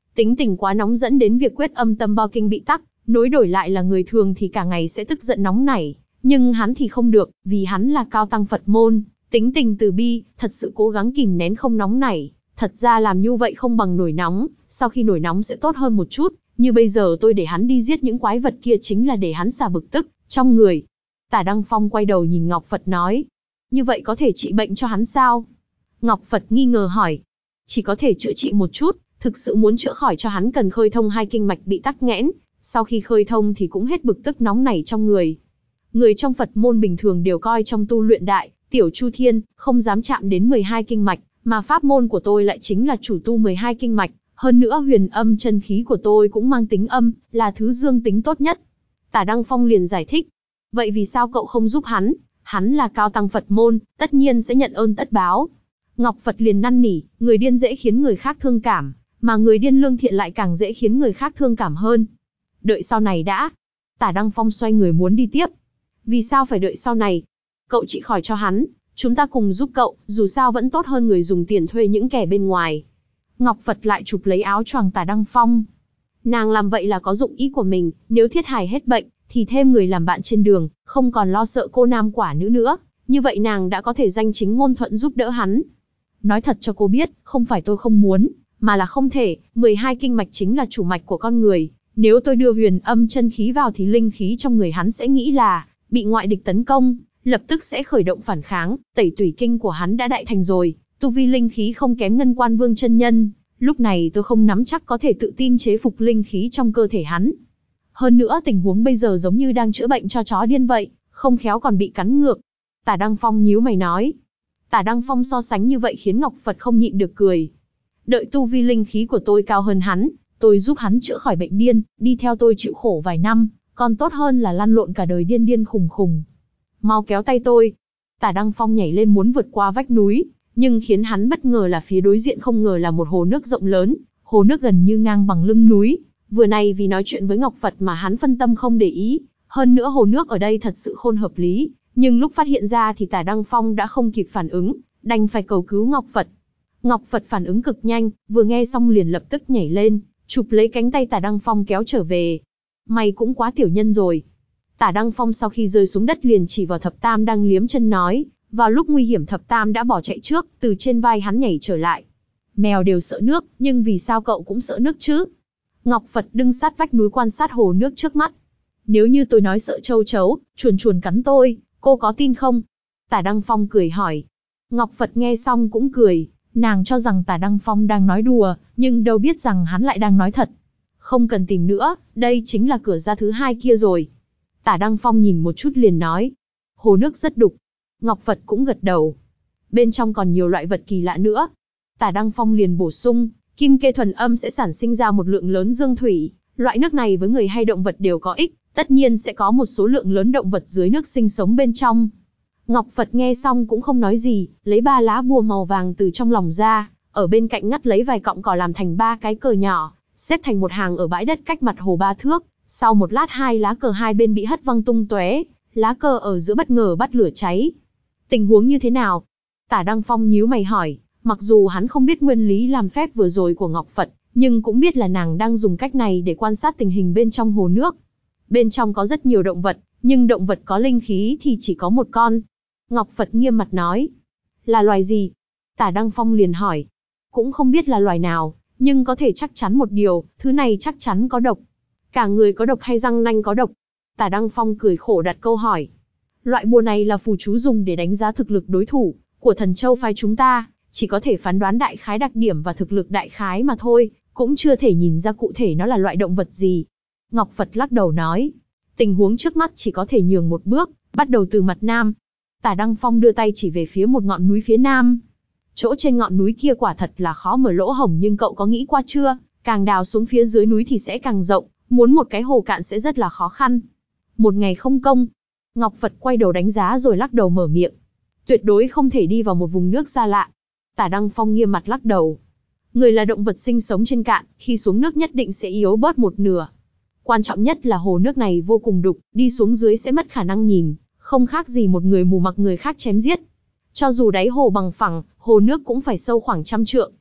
Tính tình quá nóng dẫn đến việc quyết âm tâm bao kinh bị tắc, nối đổi lại là người thường thì cả ngày sẽ tức giận nóng nảy, nhưng hắn thì không được, vì hắn là cao tăng Phật môn, tính tình từ bi, thật sự cố gắng kìm nén không nóng nảy. Thật ra làm như vậy không bằng nổi nóng, sau khi nổi nóng sẽ tốt hơn một chút, như bây giờ tôi để hắn đi giết những quái vật kia chính là để hắn xả bực tức trong người. Tả Đăng Phong quay đầu nhìn Ngọc Phật nói, như vậy có thể trị bệnh cho hắn sao? Ngọc Phật nghi ngờ hỏi, chỉ có thể chữa trị một chút, thực sự muốn chữa khỏi cho hắn cần khơi thông hai kinh mạch bị tắc nghẽn, sau khi khơi thông thì cũng hết bực tức nóng nảy trong người. Người trong Phật môn bình thường đều coi trong tu luyện đại, tiểu chu thiên, không dám chạm đến mười hai kinh mạch, mà pháp môn của tôi lại chính là chủ tu mười hai kinh mạch, hơn nữa huyền âm chân khí của tôi cũng mang tính âm, là thứ dương tính tốt nhất. Tả Đăng Phong liền giải thích, vậy vì sao cậu không giúp hắn? Hắn là cao tăng Phật môn, tất nhiên sẽ nhận ơn tất báo. Ngọc Phật liền năn nỉ, người điên dễ khiến người khác thương cảm, mà người điên lương thiện lại càng dễ khiến người khác thương cảm hơn. Đợi sau này đã. Tả Đăng Phong xoay người muốn đi tiếp. Vì sao phải đợi sau này? Cậu trị khỏi cho hắn, chúng ta cùng giúp cậu, dù sao vẫn tốt hơn người dùng tiền thuê những kẻ bên ngoài. Ngọc Phật lại chụp lấy áo choàng Tả Đăng Phong. Nàng làm vậy là có dụng ý của mình, nếu Thiết Hài hết bệnh, thì thêm người làm bạn trên đường, không còn lo sợ cô nam quả nữ nữa, như vậy nàng đã có thể danh chính ngôn thuận giúp đỡ hắn. Nói thật cho cô biết, không phải tôi không muốn, mà là không thể, mười hai kinh mạch chính là chủ mạch của con người, nếu tôi đưa huyền âm chân khí vào thì linh khí trong người hắn sẽ nghĩ là bị ngoại địch tấn công, lập tức sẽ khởi động phản kháng, tẩy tủy kinh của hắn đã đại thành rồi, tu vi linh khí không kém Ngân Quan Vương chân nhân, lúc này tôi không nắm chắc có thể tự tin chế phục linh khí trong cơ thể hắn. Hơn nữa tình huống bây giờ giống như đang chữa bệnh cho chó điên vậy, không khéo còn bị cắn ngược. Tả Đăng Phong nhíu mày nói. Tả Đăng Phong so sánh như vậy khiến Ngọc Phật không nhịn được cười. Đợi tu vi linh khí của tôi cao hơn hắn, tôi giúp hắn chữa khỏi bệnh điên, đi theo tôi chịu khổ vài năm, còn tốt hơn là lăn lộn cả đời điên điên khùng khùng. Mau kéo tay tôi. Tả Đăng Phong nhảy lên muốn vượt qua vách núi, nhưng khiến hắn bất ngờ là phía đối diện không ngờ là một hồ nước rộng lớn, hồ nước gần như ngang bằng lưng núi. Vừa này vì nói chuyện với Ngọc Phật mà hắn phân tâm không để ý, hơn nữa hồ nước ở đây thật sự khôn hợp lý, nhưng lúc phát hiện ra thì Tả Đăng Phong đã không kịp phản ứng, đành phải cầu cứu Ngọc Phật. Ngọc Phật phản ứng cực nhanh, vừa nghe xong liền lập tức nhảy lên, chụp lấy cánh tay Tả Đăng Phong kéo trở về. Mày cũng quá tiểu nhân rồi. Tả Đăng Phong sau khi rơi xuống đất liền chỉ vào Thập Tam đang liếm chân nói, vào lúc nguy hiểm Thập Tam đã bỏ chạy trước, từ trên vai hắn nhảy trở lại. Mèo đều sợ nước, nhưng vì sao cậu cũng sợ nước chứ? Ngọc Phật đứng sát vách núi quan sát hồ nước trước mắt. Nếu như tôi nói sợ châu chấu, chuồn chuồn cắn tôi, cô có tin không? Tả Đăng Phong cười hỏi. Ngọc Phật nghe xong cũng cười, nàng cho rằng Tả Đăng Phong đang nói đùa, nhưng đâu biết rằng hắn lại đang nói thật. Không cần tìm nữa, đây chính là cửa ra thứ hai kia rồi. Tả Đăng Phong nhìn một chút liền nói. Hồ nước rất đục. Ngọc Phật cũng gật đầu. Bên trong còn nhiều loại vật kỳ lạ nữa. Tả Đăng Phong liền bổ sung, kim kê thuần âm sẽ sản sinh ra một lượng lớn dương thủy. Loại nước này với người hay động vật đều có ích, tất nhiên sẽ có một số lượng lớn động vật dưới nước sinh sống bên trong. Ngọc Phật nghe xong cũng không nói gì, lấy ba lá bùa màu vàng từ trong lòng ra, ở bên cạnh ngắt lấy vài cọng cỏ làm thành ba cái cờ nhỏ, xếp thành một hàng ở bãi đất cách mặt hồ ba thước. Sau một lát hai lá cờ hai bên bị hất văng tung tóe, lá cờ ở giữa bất ngờ bắt lửa cháy. Tình huống như thế nào? Tả Đăng Phong nhíu mày hỏi, mặc dù hắn không biết nguyên lý làm phép vừa rồi của Ngọc Phật, nhưng cũng biết là nàng đang dùng cách này để quan sát tình hình bên trong hồ nước. Bên trong có rất nhiều động vật, nhưng động vật có linh khí thì chỉ có một con. Ngọc Phật nghiêm mặt nói, là loài gì? Tả Đăng Phong liền hỏi, cũng không biết là loài nào, nhưng có thể chắc chắn một điều, thứ này chắc chắn có độc. Cả người có độc hay răng nanh có độc? Tả Đăng Phong cười khổ đặt câu hỏi. Loại bùa này là phù chú dùng để đánh giá thực lực đối thủ của Thần Châu phái chúng ta, chỉ có thể phán đoán đại khái đặc điểm và thực lực đại khái mà thôi, cũng chưa thể nhìn ra cụ thể nó là loại động vật gì. Ngọc Phật lắc đầu nói, tình huống trước mắt chỉ có thể nhường một bước, bắt đầu từ mặt nam. Tả Đăng Phong đưa tay chỉ về phía một ngọn núi phía nam. Chỗ trên ngọn núi kia quả thật là khó mở lỗ hổng, nhưng cậu có nghĩ qua chưa, càng đào xuống phía dưới núi thì sẽ càng rộng, muốn một cái hồ cạn sẽ rất là khó khăn. Một ngày không công. Ngọc Phật quay đầu đánh giá rồi lắc đầu mở miệng. Tuyệt đối không thể đi vào một vùng nước xa lạ. Tả Đăng Phong nghiêm mặt lắc đầu. Người là động vật sinh sống trên cạn, khi xuống nước nhất định sẽ yếu bớt một nửa. Quan trọng nhất là hồ nước này vô cùng đục, đi xuống dưới sẽ mất khả năng nhìn, không khác gì một người mù mặc người khác chém giết. Cho dù đáy hồ bằng phẳng, hồ nước cũng phải sâu khoảng trăm trượng.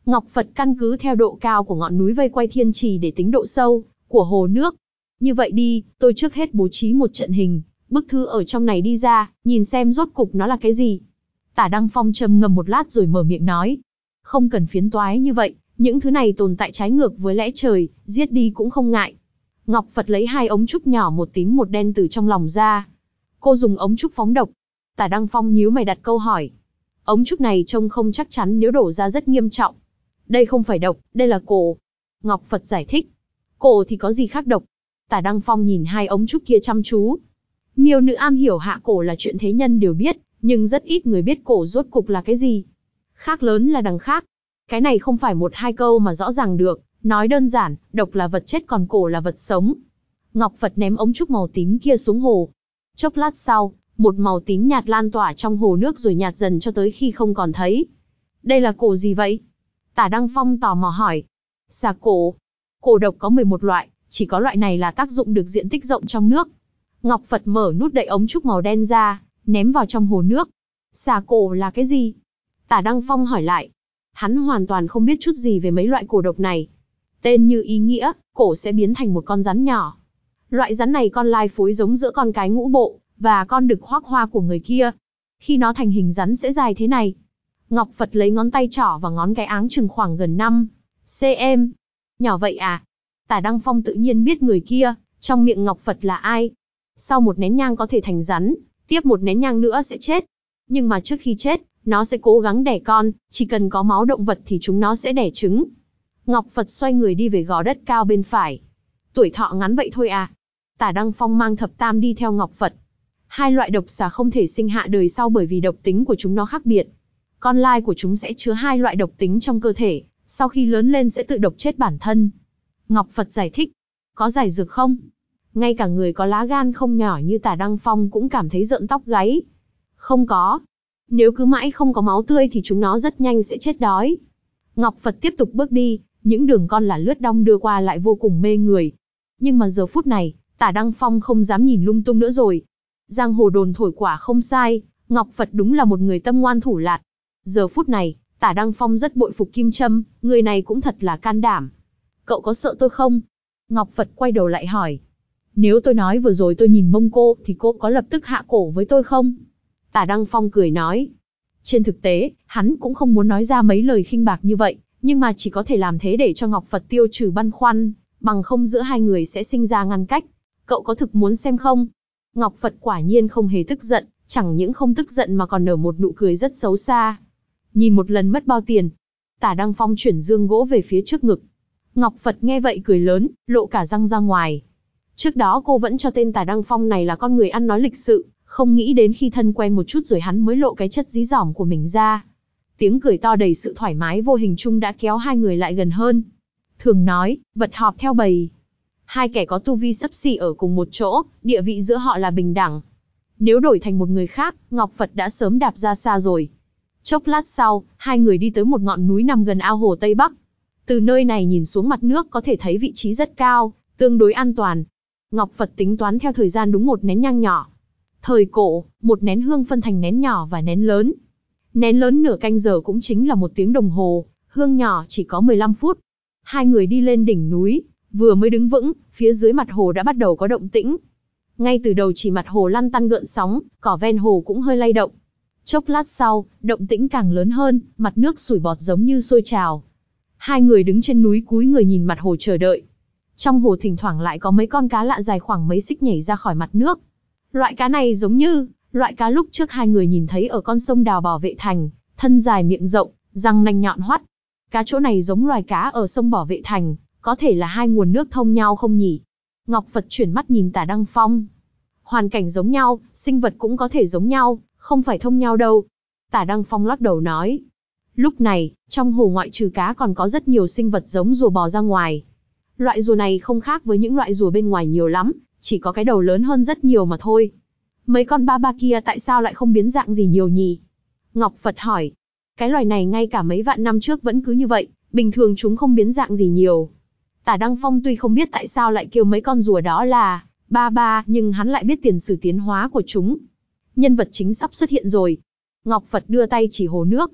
Ngọc Phật căn cứ theo độ cao của ngọn núi vây quay thiên trì để tính độ sâu của hồ nước. Như vậy đi, tôi trước hết bố trí một trận hình, bức thư ở trong này đi ra, nhìn xem rốt cục nó là cái gì. Tả Đăng Phong trầm ngâm một lát rồi mở miệng nói. Không cần phiến toái như vậy, những thứ này tồn tại trái ngược với lẽ trời, giết đi cũng không ngại. Ngọc Phật lấy hai ống trúc nhỏ một tím một đen từ trong lòng ra. Cô dùng ống trúc phóng độc. Tả Đăng Phong nhíu mày đặt câu hỏi. Ống trúc này trông không chắc chắn, nếu đổ ra rất nghiêm trọng. Đây không phải độc, đây là cổ. Ngọc Phật giải thích. Cổ thì có gì khác độc? Tả Đăng Phong nhìn hai ống trúc kia chăm chú. Miêu nữ am hiểu hạ cổ là chuyện thế nhân đều biết, nhưng rất ít người biết cổ rốt cục là cái gì. Khác lớn là đằng khác. Cái này không phải một hai câu mà rõ ràng được, nói đơn giản, độc là vật chết còn cổ là vật sống. Ngọc Phật ném ống trúc màu tím kia xuống hồ. Chốc lát sau, một màu tím nhạt lan tỏa trong hồ nước rồi nhạt dần cho tới khi không còn thấy. Đây là cổ gì vậy? Tả Đăng Phong tò mò hỏi. Xà cổ. Cổ độc có mười một loại, chỉ có loại này là tác dụng được diện tích rộng trong nước. Ngọc Phật mở nút đậy ống trúc màu đen ra, ném vào trong hồ nước. Xà cổ là cái gì? Tả Đăng Phong hỏi lại. Hắn hoàn toàn không biết chút gì về mấy loại cổ độc này. Tên như ý nghĩa, cổ sẽ biến thành một con rắn nhỏ. Loại rắn này con lai phối giống giữa con cái ngũ bộ và con đực hoác hoa của người kia. Khi nó thành hình rắn sẽ dài thế này. Ngọc Phật lấy ngón tay trỏ và ngón cái áng chừng khoảng gần năm xăng-ti-mét. Nhỏ vậy à? Tả Đăng Phong tự nhiên biết người kia, trong miệng Ngọc Phật là ai. Sau một nén nhang có thể thành rắn, tiếp một nén nhang nữa sẽ chết. Nhưng mà trước khi chết, nó sẽ cố gắng đẻ con, chỉ cần có máu động vật thì chúng nó sẽ đẻ trứng. Ngọc Phật xoay người đi về gò đất cao bên phải. Tuổi thọ ngắn vậy thôi à? Tả Đăng Phong mang thập tam đi theo Ngọc Phật. Hai loại độc xà không thể sinh hạ đời sau bởi vì độc tính của chúng nó khác biệt. Con lai của chúng sẽ chứa hai loại độc tính trong cơ thể, sau khi lớn lên sẽ tự độc chết bản thân. Ngọc Phật giải thích. Có giải dược không? Ngay cả người có lá gan không nhỏ như Tả Đăng Phong cũng cảm thấy rợn tóc gáy. Không có. Nếu cứ mãi không có máu tươi thì chúng nó rất nhanh sẽ chết đói. Ngọc Phật tiếp tục bước đi, những đường con là lướt đong đưa qua lại vô cùng mê người. Nhưng mà giờ phút này, Tả Đăng Phong không dám nhìn lung tung nữa rồi. Giang hồ đồn thổi quả không sai, Ngọc Phật đúng là một người tâm ngoan thủ lạt. Giờ phút này, Tả Đăng Phong rất bội phục Kim Trâm, người này cũng thật là can đảm. Cậu có sợ tôi không? Ngọc Phật quay đầu lại hỏi. Nếu tôi nói vừa rồi tôi nhìn mông cô, thì cô có lập tức hạ cổ với tôi không? Tả Đăng Phong cười nói. Trên thực tế, hắn cũng không muốn nói ra mấy lời khinh bạc như vậy, nhưng mà chỉ có thể làm thế để cho Ngọc Phật tiêu trừ băn khoăn, bằng không giữa hai người sẽ sinh ra ngăn cách. Cậu có thực muốn xem không? Ngọc Phật quả nhiên không hề tức giận, chẳng những không tức giận mà còn nở một nụ cười rất xấu xa. Nhìn một lần mất bao tiền? Tả Đăng Phong chuyển dương gỗ về phía trước ngực. Ngọc Phật nghe vậy cười lớn, lộ cả răng ra ngoài. Trước đó cô vẫn cho tên Tả Đăng Phong này là con người ăn nói lịch sự, không nghĩ đến khi thân quen một chút rồi hắn mới lộ cái chất dí dỏm của mình ra. Tiếng cười to đầy sự thoải mái vô hình chung đã kéo hai người lại gần hơn. Thường nói, vật họp theo bầy. Hai kẻ có tu vi xấp xỉ ở cùng một chỗ, địa vị giữa họ là bình đẳng. Nếu đổi thành một người khác, Ngọc Phật đã sớm đạp ra xa rồi. Chốc lát sau, hai người đi tới một ngọn núi nằm gần ao hồ Tây Bắc. Từ nơi này nhìn xuống mặt nước có thể thấy vị trí rất cao, tương đối an toàn. Ngọc Phật tính toán theo thời gian đúng một nén nhang nhỏ. Thời cổ, một nén hương phân thành nén nhỏ và nén lớn. Nén lớn nửa canh giờ cũng chính là một tiếng đồng hồ, hương nhỏ chỉ có mười lăm phút. Hai người đi lên đỉnh núi, vừa mới đứng vững, phía dưới mặt hồ đã bắt đầu có động tĩnh. Ngay từ đầu chỉ mặt hồ lăn tăn gợn sóng, cỏ ven hồ cũng hơi lay động. Chốc lát sau, động tĩnh càng lớn hơn, mặt nước sủi bọt giống như sôi trào. Hai người đứng trên núi cúi người nhìn mặt hồ chờ đợi. Trong hồ thỉnh thoảng lại có mấy con cá lạ dài khoảng mấy xích nhảy ra khỏi mặt nước. Loại cá này giống như loại cá lúc trước hai người nhìn thấy ở con sông Đào Bảo Vệ Thành, thân dài miệng rộng, răng nanh nhọn hoắt. Cá chỗ này giống loài cá ở sông Bảo Vệ Thành, có thể là hai nguồn nước thông nhau không nhỉ? Ngọc Phật chuyển mắt nhìn Tả Đăng Phong. Hoàn cảnh giống nhau, sinh vật cũng có thể giống nhau, không phải thông nhau đâu. Tả Đăng Phong lắc đầu nói. Lúc này, trong hồ ngoại trừ cá còn có rất nhiều sinh vật giống rùa bò ra ngoài. Loại rùa này không khác với những loại rùa bên ngoài nhiều lắm, chỉ có cái đầu lớn hơn rất nhiều mà thôi. Mấy con ba ba kia tại sao lại không biến dạng gì nhiều nhỉ? Ngọc Phật hỏi. Cái loài này ngay cả mấy vạn năm trước vẫn cứ như vậy, bình thường chúng không biến dạng gì nhiều. Tả Đăng Phong tuy không biết tại sao lại kêu mấy con rùa đó là ba ba, nhưng hắn lại biết tiền sử tiến hóa của chúng. Nhân vật chính sắp xuất hiện rồi. Ngọc Phật đưa tay chỉ hồ nước.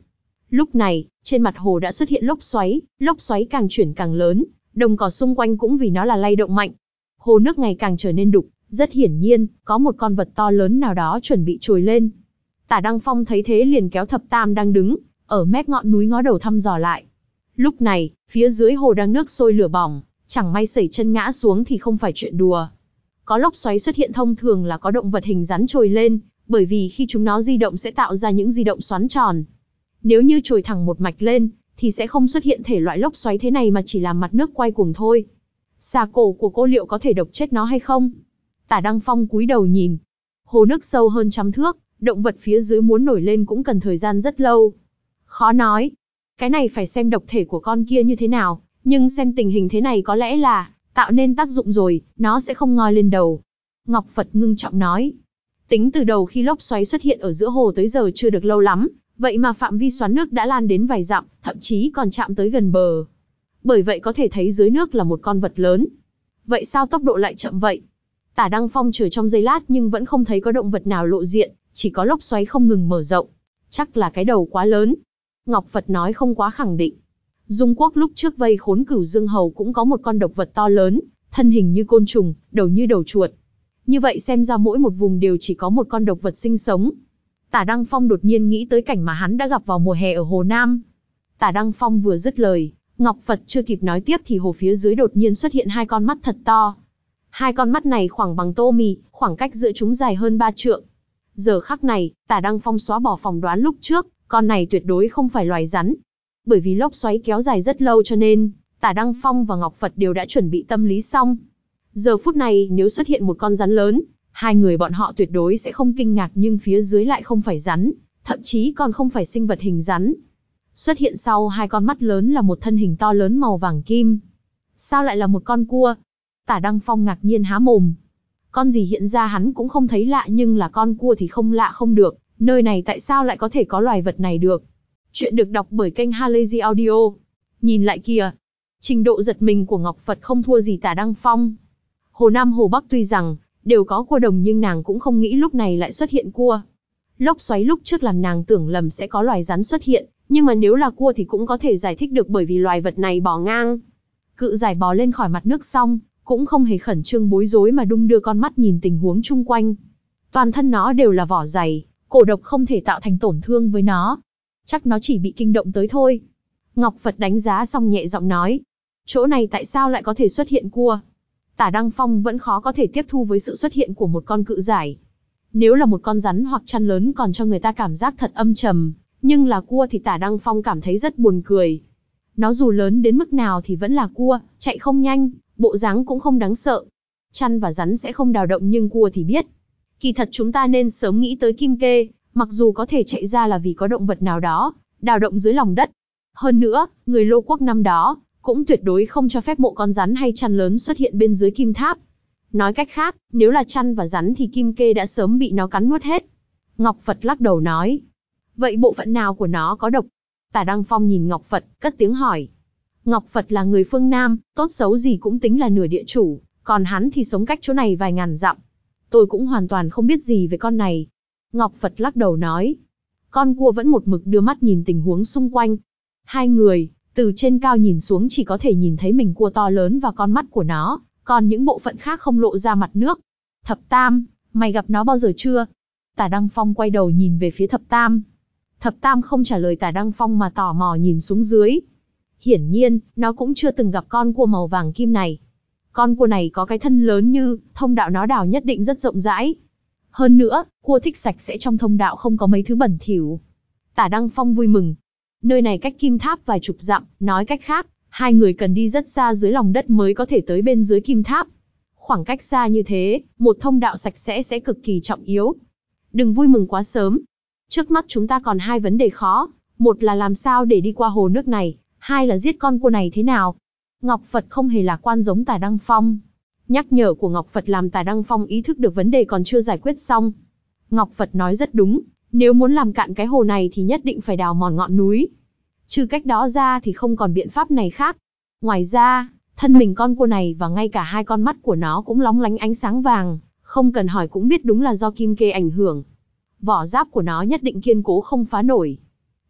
Lúc này, trên mặt hồ đã xuất hiện lốc xoáy, lốc xoáy càng chuyển càng lớn, đồng cỏ xung quanh cũng vì nó là lay động mạnh. Hồ nước ngày càng trở nên đục, rất hiển nhiên, có một con vật to lớn nào đó chuẩn bị trồi lên. Tả Đăng Phong thấy thế liền kéo Thập Tam đang đứng ở mép ngọn núi ngó đầu thăm dò lại. Lúc này, phía dưới hồ đang nước sôi lửa bỏng, chẳng may sẩy chân ngã xuống thì không phải chuyện đùa. Có lốc xoáy xuất hiện thông thường là có động vật hình rắn trồi lên, bởi vì khi chúng nó di động sẽ tạo ra những di động xoắn tròn. Nếu như trồi thẳng một mạch lên, thì sẽ không xuất hiện thể loại lốc xoáy thế này mà chỉ làm mặt nước quay cuồng thôi. Xà cổ của cô liệu có thể độc chết nó hay không? Tả Đăng Phong cúi đầu nhìn. Hồ nước sâu hơn trăm thước, động vật phía dưới muốn nổi lên cũng cần thời gian rất lâu. Khó nói. Cái này phải xem độc thể của con kia như thế nào, nhưng xem tình hình thế này có lẽ là tạo nên tác dụng rồi, nó sẽ không ngoi lên đầu. Ngọc Phật ngưng trọng nói. Tính từ đầu khi lốc xoáy xuất hiện ở giữa hồ tới giờ chưa được lâu lắm, vậy mà phạm vi xoắn nước đã lan đến vài dặm, thậm chí còn chạm tới gần bờ. Bởi vậy có thể thấy dưới nước là một con vật lớn. Vậy sao tốc độ lại chậm vậy? Tả Đăng Phong chờ trong giây lát nhưng vẫn không thấy có động vật nào lộ diện, chỉ có lốc xoáy không ngừng mở rộng. Chắc là cái đầu quá lớn. Ngọc Phật nói không quá khẳng định. Dung Quốc lúc trước vây khốn Cửu Dương Hầu cũng có một con độc vật to lớn, thân hình như côn trùng, đầu như đầu chuột. Như vậy xem ra mỗi một vùng đều chỉ có một con độc vật sinh sống. Tả Đăng Phong đột nhiên nghĩ tới cảnh mà hắn đã gặp vào mùa hè ở Hồ Nam. Tả Đăng Phong vừa dứt lời, Ngọc Phật chưa kịp nói tiếp thì hồ phía dưới đột nhiên xuất hiện hai con mắt thật to. Hai con mắt này khoảng bằng tô mì, khoảng cách giữa chúng dài hơn ba trượng. Giờ khắc này, Tả Đăng Phong xóa bỏ phỏng đoán lúc trước, con này tuyệt đối không phải loài rắn. Bởi vì lốc xoáy kéo dài rất lâu cho nên, Tả Đăng Phong và Ngọc Phật đều đã chuẩn bị tâm lý xong. Giờ phút này nếu xuất hiện một con rắn lớn, hai người bọn họ tuyệt đối sẽ không kinh ngạc, nhưng phía dưới lại không phải rắn, thậm chí còn không phải sinh vật hình rắn. Xuất hiện sau hai con mắt lớn là một thân hình to lớn màu vàng kim. Sao lại là một con cua? Tả Đăng Phong ngạc nhiên há mồm. Con gì hiện ra hắn cũng không thấy lạ, nhưng là con cua thì không lạ không được. Nơi này tại sao lại có thể có loài vật này được? Chuyện được đọc bởi kênh Halazy Audio. Nhìn lại kìa. Trình độ giật mình của Ngọc Phật không thua gì Tả Đăng Phong. Hồ Nam Hồ Bắc tuy rằng đều có cua đồng nhưng nàng cũng không nghĩ lúc này lại xuất hiện cua. Lốc xoáy lúc trước làm nàng tưởng lầm sẽ có loài rắn xuất hiện, nhưng mà nếu là cua thì cũng có thể giải thích được bởi vì loài vật này bò ngang. Cự giải bò lên khỏi mặt nước xong, cũng không hề khẩn trương bối rối mà đung đưa con mắt nhìn tình huống chung quanh. Toàn thân nó đều là vỏ dày, cổ độc không thể tạo thành tổn thương với nó. Chắc nó chỉ bị kinh động tới thôi. Ngọc Phật đánh giá xong nhẹ giọng nói. Chỗ này tại sao lại có thể xuất hiện cua? Tả Đăng Phong vẫn khó có thể tiếp thu với sự xuất hiện của một con cự giải. Nếu là một con rắn hoặc chăn lớn còn cho người ta cảm giác thật âm trầm, nhưng là cua thì Tả Đăng Phong cảm thấy rất buồn cười. Nó dù lớn đến mức nào thì vẫn là cua, chạy không nhanh, bộ dáng cũng không đáng sợ. Chăn và rắn sẽ không đào động nhưng cua thì biết. Kỳ thật chúng ta nên sớm nghĩ tới kim kê, mặc dù có thể chạy ra là vì có động vật nào đó đào động dưới lòng đất. Hơn nữa, người Lô Quốc năm đó cũng tuyệt đối không cho phép mộ con rắn hay chăn lớn xuất hiện bên dưới kim tháp. Nói cách khác, nếu là chăn và rắn thì kim kê đã sớm bị nó cắn nuốt hết. Ngọc Phật lắc đầu nói. Vậy bộ phận nào của nó có độc? Tả Đăng Phong nhìn Ngọc Phật, cất tiếng hỏi. Ngọc Phật là người phương Nam, tốt xấu gì cũng tính là nửa địa chủ, còn hắn thì sống cách chỗ này vài ngàn dặm. Tôi cũng hoàn toàn không biết gì về con này. Ngọc Phật lắc đầu nói. Con cua vẫn một mực đưa mắt nhìn tình huống xung quanh. Hai người, từ trên cao nhìn xuống chỉ có thể nhìn thấy mình cua to lớn và con mắt của nó, còn những bộ phận khác không lộ ra mặt nước. Thập Tam, mày gặp nó bao giờ chưa? Tả Đăng Phong quay đầu nhìn về phía Thập Tam. Thập Tam không trả lời Tả Đăng Phong mà tò mò nhìn xuống dưới. Hiển nhiên, nó cũng chưa từng gặp con cua màu vàng kim này. Con cua này có cái thân lớn như, thông đạo nó đào nhất định rất rộng rãi. Hơn nữa, cua thích sạch sẽ, trong thông đạo không có mấy thứ bẩn thỉu. Tả Đăng Phong vui mừng. Nơi này cách kim tháp vài chục dặm, nói cách khác, hai người cần đi rất xa dưới lòng đất mới có thể tới bên dưới kim tháp. Khoảng cách xa như thế, một thông đạo sạch sẽ sẽ cực kỳ trọng yếu. Đừng vui mừng quá sớm. Trước mắt chúng ta còn hai vấn đề khó, một là làm sao để đi qua hồ nước này, hai là giết con cua này thế nào. Ngọc Phật không hề lạc quan giống Tả Đăng Phong. Nhắc nhở của Ngọc Phật làm Tả Đăng Phong ý thức được vấn đề còn chưa giải quyết xong. Ngọc Phật nói rất đúng, nếu muốn làm cạn cái hồ này thì nhất định phải đào mòn ngọn núi. Trừ cách đó ra thì không còn biện pháp này khác. Ngoài ra, thân mình con cua này và ngay cả hai con mắt của nó cũng lóng lánh ánh sáng vàng, không cần hỏi cũng biết đúng là do kim kê ảnh hưởng. Vỏ giáp của nó nhất định kiên cố không phá nổi.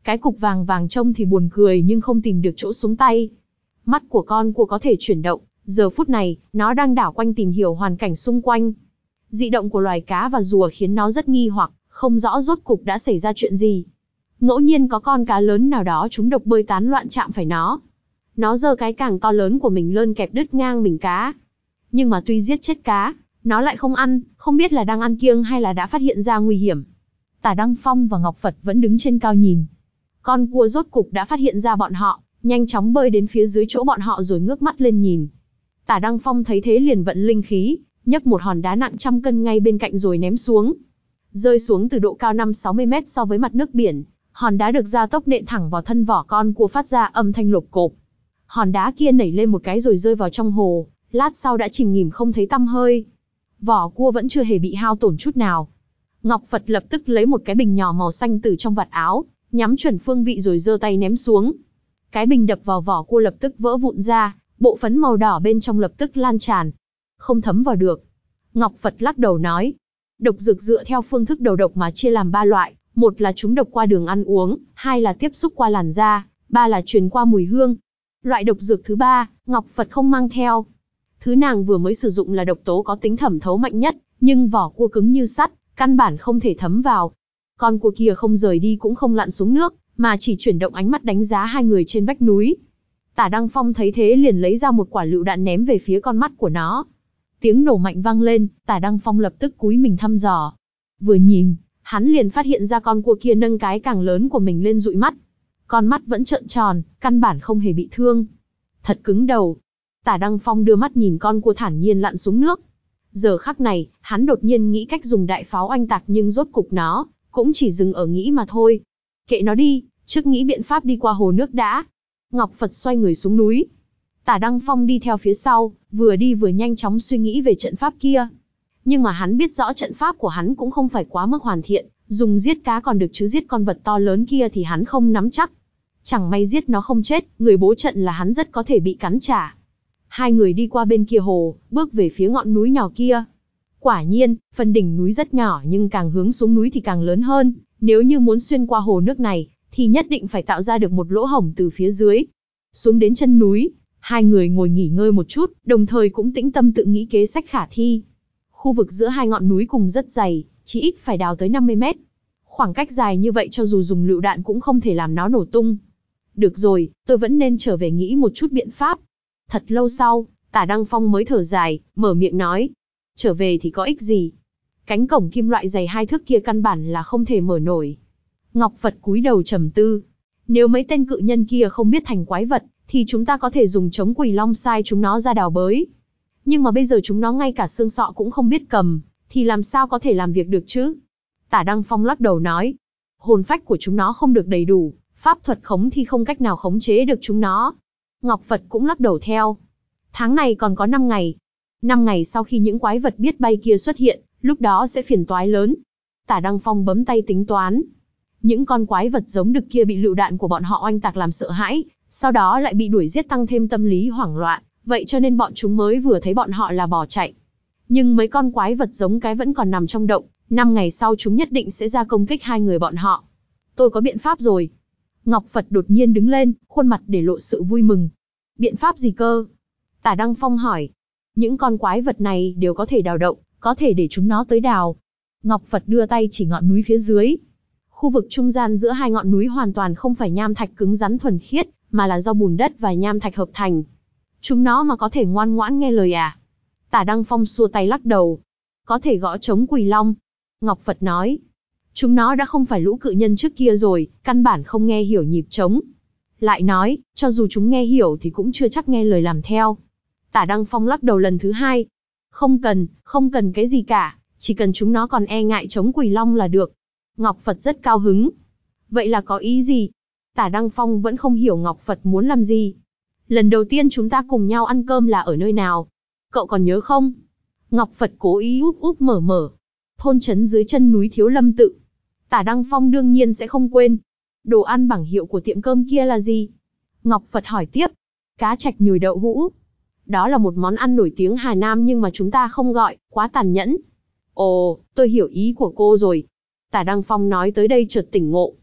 Cái cục vàng vàng trông thì buồn cười nhưng không tìm được chỗ xuống tay. Mắt của con cua có thể chuyển động, giờ phút này, nó đang đảo quanh tìm hiểu hoàn cảnh xung quanh. Dị động của loài cá và rùa khiến nó rất nghi hoặc, không rõ rốt cục đã xảy ra chuyện gì. Ngẫu nhiên có con cá lớn nào đó trúng độc bơi tán loạn chạm phải nó. Nó giơ cái càng to lớn của mình lên kẹp đứt ngang mình cá. Nhưng mà tuy giết chết cá, nó lại không ăn, không biết là đang ăn kiêng hay là đã phát hiện ra nguy hiểm. Tả Đăng Phong và Ngọc Phật vẫn đứng trên cao nhìn. Con cua rốt cục đã phát hiện ra bọn họ, nhanh chóng bơi đến phía dưới chỗ bọn họ rồi ngước mắt lên nhìn. Tả Đăng Phong thấy thế liền vận linh khí, nhấc một hòn đá nặng trăm cân ngay bên cạnh rồi ném xuống. Rơi xuống từ độ cao năm sáu mươi mét so với mặt nước biển, hòn đá được gia tốc nện thẳng vào thân vỏ con cua phát ra âm thanh lộp cộp. Hòn đá kia nảy lên một cái rồi rơi vào trong hồ, lát sau đã chìm nghỉm không thấy tăm hơi. Vỏ cua vẫn chưa hề bị hao tổn chút nào. Ngọc Phật lập tức lấy một cái bình nhỏ màu xanh từ trong vạt áo, nhắm chuẩn phương vị rồi giơ tay ném xuống. Cái bình đập vào vỏ cua lập tức vỡ vụn ra, bộ phấn màu đỏ bên trong lập tức lan tràn. Không thấm vào được. Ngọc Phật lắc đầu nói. Độc dược dựa theo phương thức đầu độc mà chia làm ba loại, một là trúng độc qua đường ăn uống, hai là tiếp xúc qua làn da, ba là truyền qua mùi hương. Loại độc dược thứ ba, Ngọc Phật không mang theo. Thứ nàng vừa mới sử dụng là độc tố có tính thẩm thấu mạnh nhất, nhưng vỏ cua cứng như sắt, căn bản không thể thấm vào. Con cua kia không rời đi cũng không lặn xuống nước, mà chỉ chuyển động ánh mắt đánh giá hai người trên vách núi. Tả Đăng Phong thấy thế liền lấy ra một quả lựu đạn ném về phía con mắt của nó. Tiếng nổ mạnh vang lên, Tả Đăng Phong lập tức cúi mình thăm dò. Vừa nhìn, hắn liền phát hiện ra con cua kia nâng cái càng lớn của mình lên dụi mắt. Con mắt vẫn trợn tròn, căn bản không hề bị thương. Thật cứng đầu. Tả Đăng Phong đưa mắt nhìn con cua thản nhiên lặn xuống nước. Giờ khắc này, hắn đột nhiên nghĩ cách dùng đại pháo oanh tạc nhưng rốt cục nó cũng chỉ dừng ở nghĩ mà thôi. Kệ nó đi, trước nghĩ biện pháp đi qua hồ nước đã. Ngọc Phật xoay người xuống núi. Tả Đăng Phong đi theo phía sau, vừa đi vừa nhanh chóng suy nghĩ về trận pháp kia. Nhưng mà hắn biết rõ trận pháp của hắn cũng không phải quá mức hoàn thiện, dùng giết cá còn được chứ giết con vật to lớn kia thì hắn không nắm chắc. Chẳng may giết nó không chết, người bố trận là hắn rất có thể bị cắn trả. Hai người đi qua bên kia hồ, bước về phía ngọn núi nhỏ kia. Quả nhiên, phần đỉnh núi rất nhỏ nhưng càng hướng xuống núi thì càng lớn hơn. Nếu như muốn xuyên qua hồ nước này, thì nhất định phải tạo ra được một lỗ hổng từ phía dưới. Xuống đến chân núi, hai người ngồi nghỉ ngơi một chút, đồng thời cũng tĩnh tâm tự nghĩ kế sách khả thi. Khu vực giữa hai ngọn núi cùng rất dày, chỉ ít phải đào tới năm mươi mét. Khoảng cách dài như vậy cho dù dùng lựu đạn cũng không thể làm nó nổ tung. Được rồi, tôi vẫn nên trở về nghĩ một chút biện pháp. Thật lâu sau, Tả Đăng Phong mới thở dài, mở miệng nói. Trở về thì có ích gì? Cánh cổng kim loại dày hai thước kia căn bản là không thể mở nổi. Ngọc Phật cúi đầu trầm tư. Nếu mấy tên cự nhân kia không biết thành quái vật, thì chúng ta có thể dùng chống quỷ long sai chúng nó ra đào bới. Nhưng mà bây giờ chúng nó ngay cả xương sọ cũng không biết cầm, thì làm sao có thể làm việc được chứ? Tả Đăng Phong lắc đầu nói. Hồn phách của chúng nó không được đầy đủ, pháp thuật khống thì không cách nào khống chế được chúng nó. Ngọc Phật cũng lắc đầu theo. Tháng này còn có năm ngày. năm ngày sau khi những quái vật biết bay kia xuất hiện, lúc đó sẽ phiền toái lớn. Tả Đăng Phong bấm tay tính toán. Những con quái vật giống đực kia bị lựu đạn của bọn họ oanh tạc làm sợ hãi, sau đó lại bị đuổi giết tăng thêm tâm lý hoảng loạn, vậy cho nên bọn chúng mới vừa thấy bọn họ là bỏ chạy. Nhưng mấy con quái vật giống cái vẫn còn nằm trong động, năm ngày sau chúng nhất định sẽ ra công kích hai người bọn họ. Tôi có biện pháp rồi. Ngọc Phật đột nhiên đứng lên, khuôn mặt để lộ sự vui mừng. Biện pháp gì cơ? Tả Đăng Phong hỏi. Những con quái vật này đều có thể đào động, có thể để chúng nó tới đào. Ngọc Phật đưa tay chỉ ngọn núi phía dưới. Khu vực trung gian giữa hai ngọn núi hoàn toàn không phải nham thạch cứng rắn thuần khiết, mà là do bùn đất và nham thạch hợp thành. Chúng nó mà có thể ngoan ngoãn nghe lời à? Tả Đăng Phong xua tay lắc đầu. Có thể gõ trống quỳ long. Ngọc Phật nói. Chúng nó đã không phải lũ cự nhân trước kia rồi, căn bản không nghe hiểu nhịp trống. Lại nói, cho dù chúng nghe hiểu thì cũng chưa chắc nghe lời làm theo. Tả Đăng Phong lắc đầu lần thứ hai. Không cần, không cần cái gì cả, chỉ cần chúng nó còn e ngại trống quỳ long là được. Ngọc Phật rất cao hứng. Vậy là có ý gì? Tả Đăng Phong vẫn không hiểu Ngọc Phật muốn làm gì. Lần đầu tiên chúng ta cùng nhau ăn cơm là ở nơi nào? Cậu còn nhớ không? Ngọc Phật cố ý úp úp mở mở. Thôn trấn dưới chân núi Thiếu Lâm Tự. Tả Đăng Phong đương nhiên sẽ không quên. Đồ ăn bảng hiệu của tiệm cơm kia là gì? Ngọc Phật hỏi tiếp. Cá trạch nhồi đậu hũ. Đó là một món ăn nổi tiếng Hà Nam nhưng mà chúng ta không gọi, quá tàn nhẫn. Ồ, tôi hiểu ý của cô rồi. Tả Đăng Phong nói tới đây chợt tỉnh ngộ.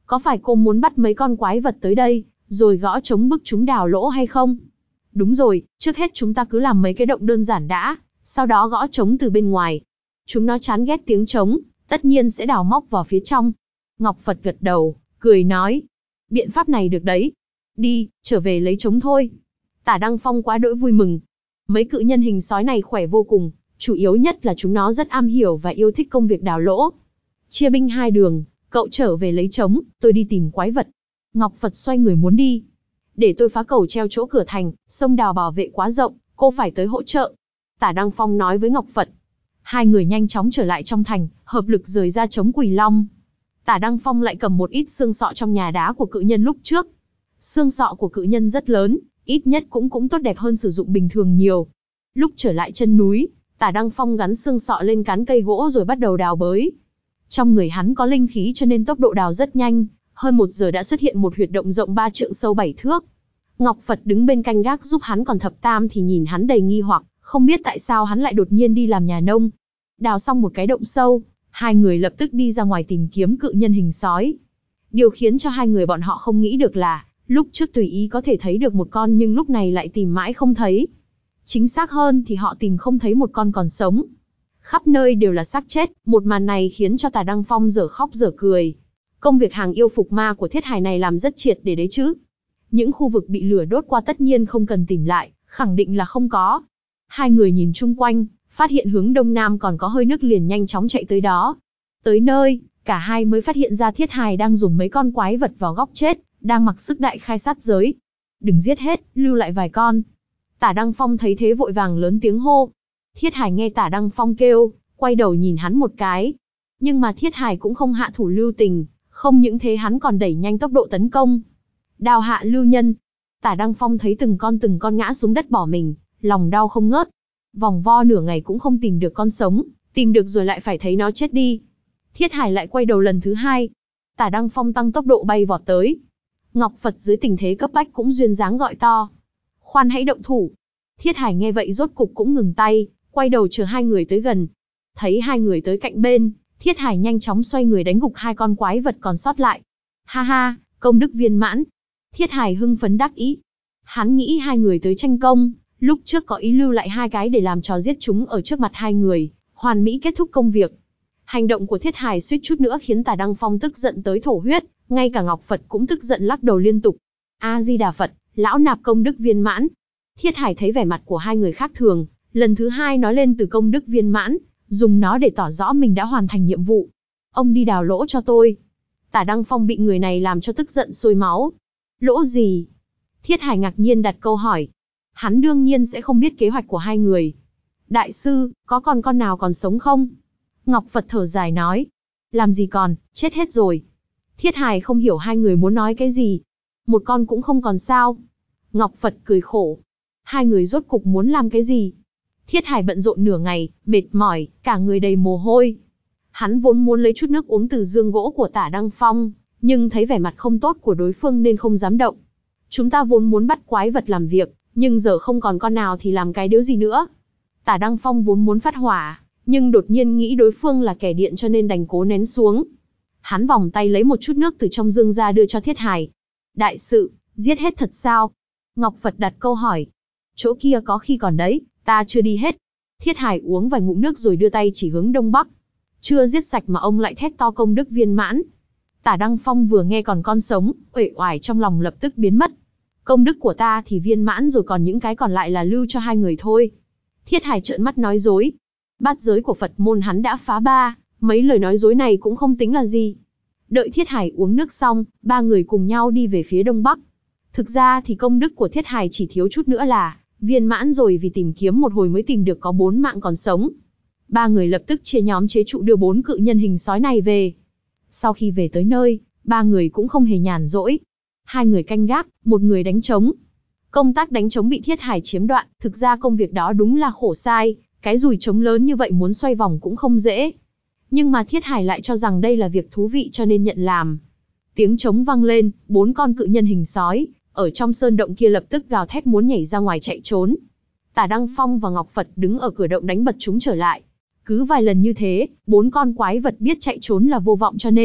có phải cô muốn bắt mấy con quái vật tới đây, rồi gõ trống bức chúng đào lỗ hay không? Đúng rồi, trước hết chúng ta cứ làm mấy cái động đơn giản đã, sau đó gõ trống từ bên ngoài. Chúng nó chán ghét tiếng trống, tất nhiên sẽ đào móc vào phía trong. Ngọc Phật gật đầu, cười nói. Biện pháp này được đấy. Đi, trở về lấy trống thôi. Tả Đăng Phong quá đỗi vui mừng. Mấy cự nhân hình sói này khỏe vô cùng, chủ yếu nhất là chúng nó rất am hiểu và yêu thích công việc đào lỗ. Chia binh hai đường, cậu trở về lấy trống, tôi đi tìm quái vật. Ngọc Phật xoay người muốn đi. Để tôi phá cầu treo chỗ cửa thành, sông đào bảo vệ quá rộng, cô phải tới hỗ trợ. Tả Đăng Phong nói với Ngọc Phật. Hai người nhanh chóng trở lại trong thành, hợp lực rời ra trống Quỷ Long. Tả Đăng Phong lại cầm một ít xương sọ trong nhà đá của cự nhân lúc trước. Xương sọ của cự nhân rất lớn, ít nhất cũng cũng tốt đẹp hơn sử dụng bình thường nhiều. Lúc trở lại chân núi, Tả Đăng Phong gắn xương sọ lên cán cây gỗ rồi bắt đầu đào bới. Trong người hắn có linh khí cho nên tốc độ đào rất nhanh, hơn một giờ đã xuất hiện một huyệt động rộng ba trượng sâu bảy thước. Ngọc Phật đứng bên canh gác giúp hắn, còn Thập Tam thì nhìn hắn đầy nghi hoặc, không biết tại sao hắn lại đột nhiên đi làm nhà nông. Đào xong một cái động sâu, hai người lập tức đi ra ngoài tìm kiếm cự nhân hình sói. Điều khiến cho hai người bọn họ không nghĩ được là, lúc trước tùy ý có thể thấy được một con nhưng lúc này lại tìm mãi không thấy. Chính xác hơn thì họ tìm không thấy một con còn sống. Khắp nơi đều là xác chết, một màn này khiến cho Tả Đăng Phong dở khóc dở cười. Công việc hàng yêu phục ma của Thiết Hải này làm rất triệt để đấy chứ. Những khu vực bị lửa đốt qua tất nhiên không cần tìm lại, khẳng định là không có. Hai người nhìn chung quanh, phát hiện hướng đông nam còn có hơi nước liền nhanh chóng chạy tới đó. Tới nơi, cả hai mới phát hiện ra Thiết Hải đang dùng mấy con quái vật vào góc chết, đang mặc sức đại khai sát giới. Đừng giết hết, lưu lại vài con. Tả Đăng Phong thấy thế vội vàng lớn tiếng hô. Thiết Hải nghe Tả Đăng Phong kêu, quay đầu nhìn hắn một cái. Nhưng mà Thiết Hải cũng không hạ thủ lưu tình, không những thế hắn còn đẩy nhanh tốc độ tấn công. Đao hạ lưu nhân. Tả Đăng Phong thấy từng con từng con ngã xuống đất bỏ mình, lòng đau không ngớt. Vòng vo nửa ngày cũng không tìm được con sống, tìm được rồi lại phải thấy nó chết đi. Thiết Hải lại quay đầu lần thứ hai. Tả Đăng Phong tăng tốc độ bay vọt tới. Ngọc Phật dưới tình thế cấp bách cũng duyên dáng gọi to. Khoan hãy động thủ. Thiết Hải nghe vậy rốt cục cũng ngừng tay, quay đầu chờ hai người tới gần. Thấy hai người tới cạnh bên, Thiết Hải nhanh chóng xoay người đánh gục hai con quái vật còn sót lại. Ha ha, công đức viên mãn. Thiết Hải hưng phấn đắc ý. Hắn nghĩ hai người tới tranh công, lúc trước có ý lưu lại hai cái để làm trò giết chúng ở trước mặt hai người, hoàn mỹ kết thúc công việc. Hành động của Thiết Hải suýt chút nữa khiến Tả Đăng Phong tức giận tới thổ huyết, ngay cả Ngọc Phật cũng tức giận lắc đầu liên tục. A Di Đà Phật, lão nạp công đức viên mãn. Thiết Hải thấy vẻ mặt của hai người khác thường, lần thứ hai nói lên từ công đức viên mãn, dùng nó để tỏ rõ mình đã hoàn thành nhiệm vụ. Ông đi đào lỗ cho tôi. Tả Đăng Phong bị người này làm cho tức giận sôi máu. Lỗ gì? Thiết Hải ngạc nhiên đặt câu hỏi. Hắn đương nhiên sẽ không biết kế hoạch của hai người. Đại sư, có còn con nào còn sống không? Ngọc Phật thở dài nói. Làm gì còn, chết hết rồi. Thiết Hải không hiểu hai người muốn nói cái gì. Một con cũng không còn sao? Ngọc Phật cười khổ. Hai người rốt cục muốn làm cái gì? Thiết Hải bận rộn nửa ngày, mệt mỏi, cả người đầy mồ hôi. Hắn vốn muốn lấy chút nước uống từ giương gỗ của Tả Đăng Phong, nhưng thấy vẻ mặt không tốt của đối phương nên không dám động. Chúng ta vốn muốn bắt quái vật làm việc, nhưng giờ không còn con nào thì làm cái điếu gì nữa. Tả Đăng Phong vốn muốn phát hỏa, nhưng đột nhiên nghĩ đối phương là kẻ điện cho nên đành cố nén xuống. Hắn vòng tay lấy một chút nước từ trong dương ra đưa cho Thiết Hải. Đại sự, giết hết thật sao? Ngọc Phật đặt câu hỏi. Chỗ kia có khi còn đấy, ta chưa đi hết. Thiết Hải uống vài ngụm nước rồi đưa tay chỉ hướng đông bắc. Chưa giết sạch mà ông lại thét to công đức viên mãn. Tả Đăng Phong vừa nghe còn con sống, uể oải trong lòng lập tức biến mất. Công đức của ta thì viên mãn rồi, còn những cái còn lại là lưu cho hai người thôi. Thiết Hải trợn mắt nói dối. Bát giới của Phật môn hắn đã phá ba, mấy lời nói dối này cũng không tính là gì. Đợi Thiết Hải uống nước xong, ba người cùng nhau đi về phía đông bắc. Thực ra thì công đức của Thiết Hải chỉ thiếu chút nữa là viên mãn rồi, vì tìm kiếm một hồi mới tìm được có bốn mạng còn sống. Ba người lập tức chia nhóm chế trụ đưa bốn cự nhân hình sói này về. Sau khi về tới nơi, ba người cũng không hề nhàn rỗi. Hai người canh gác, một người đánh trống. Công tác đánh trống bị Thiết Hải chiếm đoạt, thực ra công việc đó đúng là khổ sai, cái dùi trống lớn như vậy muốn xoay vòng cũng không dễ. Nhưng mà Thiết Hải lại cho rằng đây là việc thú vị cho nên nhận làm. Tiếng trống vang lên, bốn con cự nhân hình sói ở trong sơn động kia lập tức gào thét muốn nhảy ra ngoài chạy trốn. Tả Đăng Phong và Ngọc Phật đứng ở cửa động đánh bật chúng trở lại. Cứ vài lần như thế, bốn con quái vật biết chạy trốn là vô vọng cho nên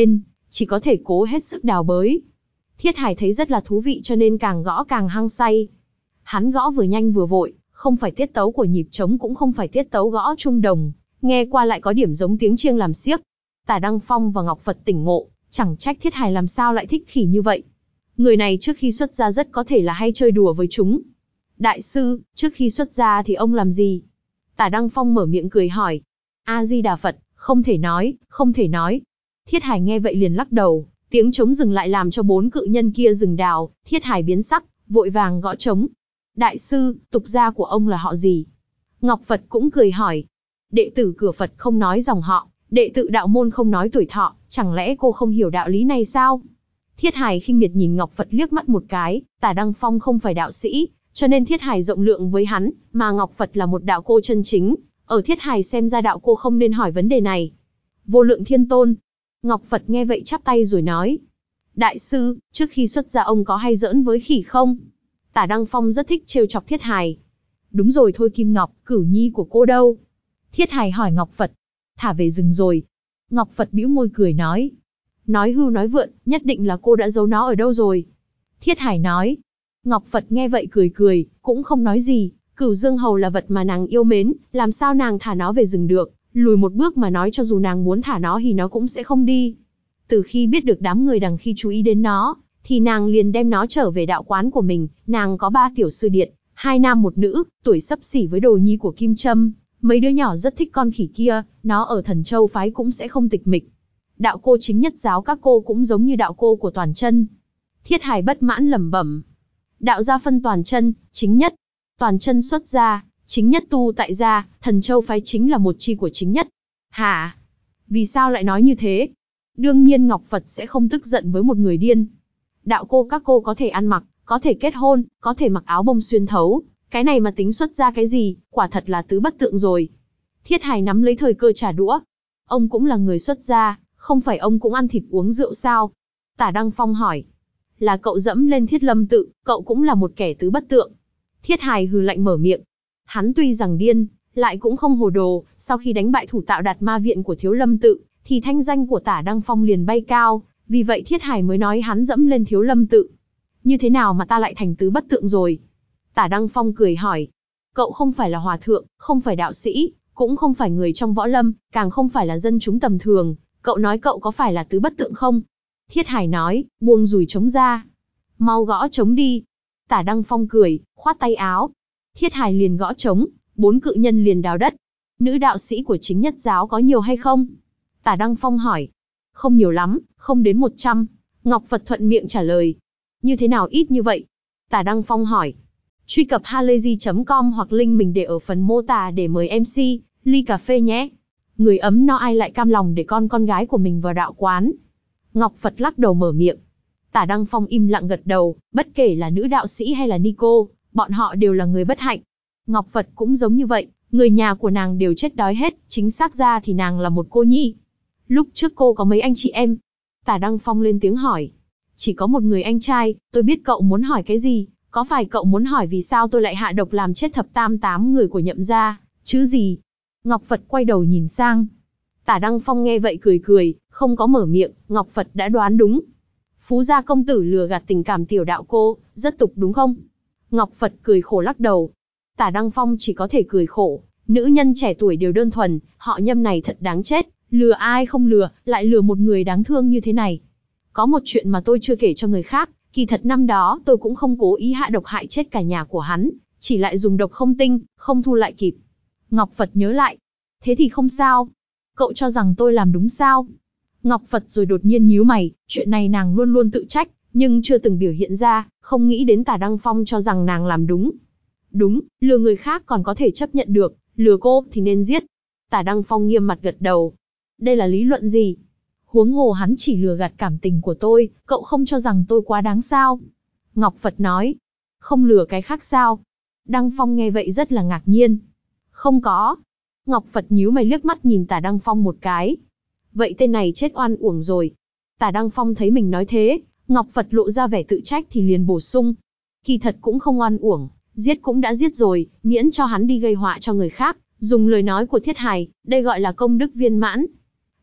chỉ có thể cố hết sức đào bới. Thiết Hải thấy rất là thú vị cho nên càng gõ càng hăng say. Hắn gõ vừa nhanh vừa vội, không phải tiết tấu của nhịp trống cũng không phải tiết tấu gõ chuông đồng, nghe qua lại có điểm giống tiếng chiêng làm xiếc. Tả Đăng Phong và Ngọc Phật tỉnh ngộ, chẳng trách Thiết Hải làm sao lại thích khỉ như vậy. Người này trước khi xuất gia rất có thể là hay chơi đùa với chúng. Đại sư, trước khi xuất gia thì ông làm gì? Tả Đăng Phong mở miệng cười hỏi. A-di-đà Phật, không thể nói, không thể nói. Thiết Hải nghe vậy liền lắc đầu, tiếng trống dừng lại làm cho bốn cự nhân kia dừng đào. Thiết Hải biến sắc, vội vàng gõ trống. Đại sư, tục gia của ông là họ gì? Ngọc Phật cũng cười hỏi. Đệ tử cửa Phật không nói dòng họ, đệ tử đạo môn không nói tuổi thọ, chẳng lẽ cô không hiểu đạo lý này sao? Thiết Hải khinh miệt nhìn Ngọc Phật liếc mắt một cái. Tả Đăng Phong không phải đạo sĩ, cho nên Thiết Hải rộng lượng với hắn, mà Ngọc Phật là một đạo cô chân chính. Ở Thiết Hải xem ra đạo cô không nên hỏi vấn đề này. Vô Lượng Thiên Tôn. Ngọc Phật nghe vậy chắp tay rồi nói. Đại sư, trước khi xuất gia ông có hay giỡn với khỉ không? Tả Đăng Phong rất thích trêu chọc Thiết Hải. Đúng rồi thôi Kim Ngọc, cửu nhi của cô đâu? Thiết Hải hỏi Ngọc Phật. Thả về rừng rồi. Ngọc Phật bĩu môi cười nói. Nói hưu nói vượn, nhất định là cô đã giấu nó ở đâu rồi. Thiết Hải nói. Ngọc Phật nghe vậy cười cười, cũng không nói gì. Cửu Dương Hầu là vật mà nàng yêu mến, làm sao nàng thả nó về rừng được, lùi một bước mà nói cho dù nàng muốn thả nó thì nó cũng sẽ không đi. Từ khi biết được đám người đằng khi chú ý đến nó, thì nàng liền đem nó trở về đạo quán của mình. Nàng có ba tiểu sư điện, hai nam một nữ, tuổi xấp xỉ với đồ nhi của Kim Trâm. Mấy đứa nhỏ rất thích con khỉ kia, nó ở Thần Châu phái cũng sẽ không tịch mịch. Đạo cô chính nhất giáo các cô cũng giống như đạo cô của Toàn Chân. Thiết Hải bất mãn lẩm bẩm. Đạo gia phân Toàn Chân, chính nhất. Toàn Chân xuất gia, chính nhất tu tại gia, Thần Châu phái chính là một chi của chính nhất. Hả? Vì sao lại nói như thế? Đương nhiên Ngọc Phật sẽ không tức giận với một người điên. Đạo cô các cô có thể ăn mặc, có thể kết hôn, có thể mặc áo bông xuyên thấu. Cái này mà tính xuất gia cái gì, quả thật là tứ bất tượng rồi. Thiết Hải nắm lấy thời cơ trả đũa. Ông cũng là người xuất gia, không phải ông cũng ăn thịt uống rượu sao? Tả Đăng Phong hỏi. Là cậu dẫm lên Thiết Lâm tự, cậu cũng là một kẻ tứ bất tượng. Thiết Hải hừ lạnh mở miệng. Hắn tuy rằng điên, lại cũng không hồ đồ. Sau khi đánh bại thủ tạo Đạt Ma viện của Thiếu Lâm tự, thì thanh danh của Tả Đăng Phong liền bay cao. Vì vậy Thiết Hải mới nói hắn dẫm lên Thiếu Lâm tự. Như thế nào mà ta lại thành tứ bất tượng rồi? Tả Đăng Phong cười hỏi. Cậu không phải là hòa thượng, không phải đạo sĩ, cũng không phải người trong võ lâm, càng không phải là dân chúng tầm thường. Cậu nói cậu có phải là tứ bất tượng không? Thiết Hải nói, buông dùi trống ra. Mau gõ trống đi. Tả Đăng Phong cười, khoát tay áo. Thiết Hải liền gõ trống, bốn cự nhân liền đào đất. Nữ đạo sĩ của chính nhất giáo có nhiều hay không? Tả Đăng Phong hỏi. Không nhiều lắm, không đến một trăm. Ngọc Phật thuận miệng trả lời. Như thế nào ít như vậy? Tả Đăng Phong hỏi. Truy cập halayzi chấm com hoặc link mình để ở phần mô tả để mời em xê, ly cà phê nhé. Người ấm no ai lại cam lòng để con con gái của mình vào đạo quán. Ngọc Phật lắc đầu mở miệng. Tả Đăng Phong im lặng gật đầu, bất kể là nữ đạo sĩ hay là Nico, bọn họ đều là người bất hạnh. Ngọc Phật cũng giống như vậy, người nhà của nàng đều chết đói hết, chính xác ra thì nàng là một cô nhi. Lúc trước cô có mấy anh chị em? Tả Đăng Phong lên tiếng hỏi. Chỉ có một người anh trai, tôi biết cậu muốn hỏi cái gì, có phải cậu muốn hỏi vì sao tôi lại hạ độc làm chết thập tam tám người của Nhậm gia, chứ gì? Ngọc Phật quay đầu nhìn sang. Tả Đăng Phong nghe vậy cười cười, không có mở miệng, Ngọc Phật đã đoán đúng. Phú gia công tử lừa gạt tình cảm tiểu đạo cô, rất tục đúng không? Ngọc Phật cười khổ lắc đầu. Tả Đăng Phong chỉ có thể cười khổ, nữ nhân trẻ tuổi đều đơn thuần, họ Nhâm này thật đáng chết, lừa ai không lừa, lại lừa một người đáng thương như thế này. Có một chuyện mà tôi chưa kể cho người khác, kỳ thật năm đó tôi cũng không cố ý hạ độc hại chết cả nhà của hắn, chỉ lại dùng độc không tinh, không thu lại kịp. Ngọc Phật nhớ lại. Thế thì không sao. Cậu cho rằng tôi làm đúng sao? Ngọc Phật rồi đột nhiên nhíu mày, chuyện này nàng luôn luôn tự trách, nhưng chưa từng biểu hiện ra, không nghĩ đến Tả Đăng Phong cho rằng nàng làm đúng. Đúng, lừa người khác còn có thể chấp nhận được, lừa cô thì nên giết. Tả Đăng Phong nghiêm mặt gật đầu. Đây là lý luận gì? Huống hồ hắn chỉ lừa gạt cảm tình của tôi, cậu không cho rằng tôi quá đáng sao? Ngọc Phật nói. Không lừa cái khác sao? Đăng Phong nghe vậy rất là ngạc nhiên. Không có. Ngọc Phật nhíu mày liếc mắt nhìn Tả Đăng Phong một cái. Vậy tên này chết oan uổng rồi. Tả Đăng Phong thấy mình nói thế, Ngọc Phật lộ ra vẻ tự trách thì liền bổ sung. Kỳ thật cũng không oan uổng, giết cũng đã giết rồi, miễn cho hắn đi gây họa cho người khác. Dùng lời nói của Thiết Hải, đây gọi là công đức viên mãn.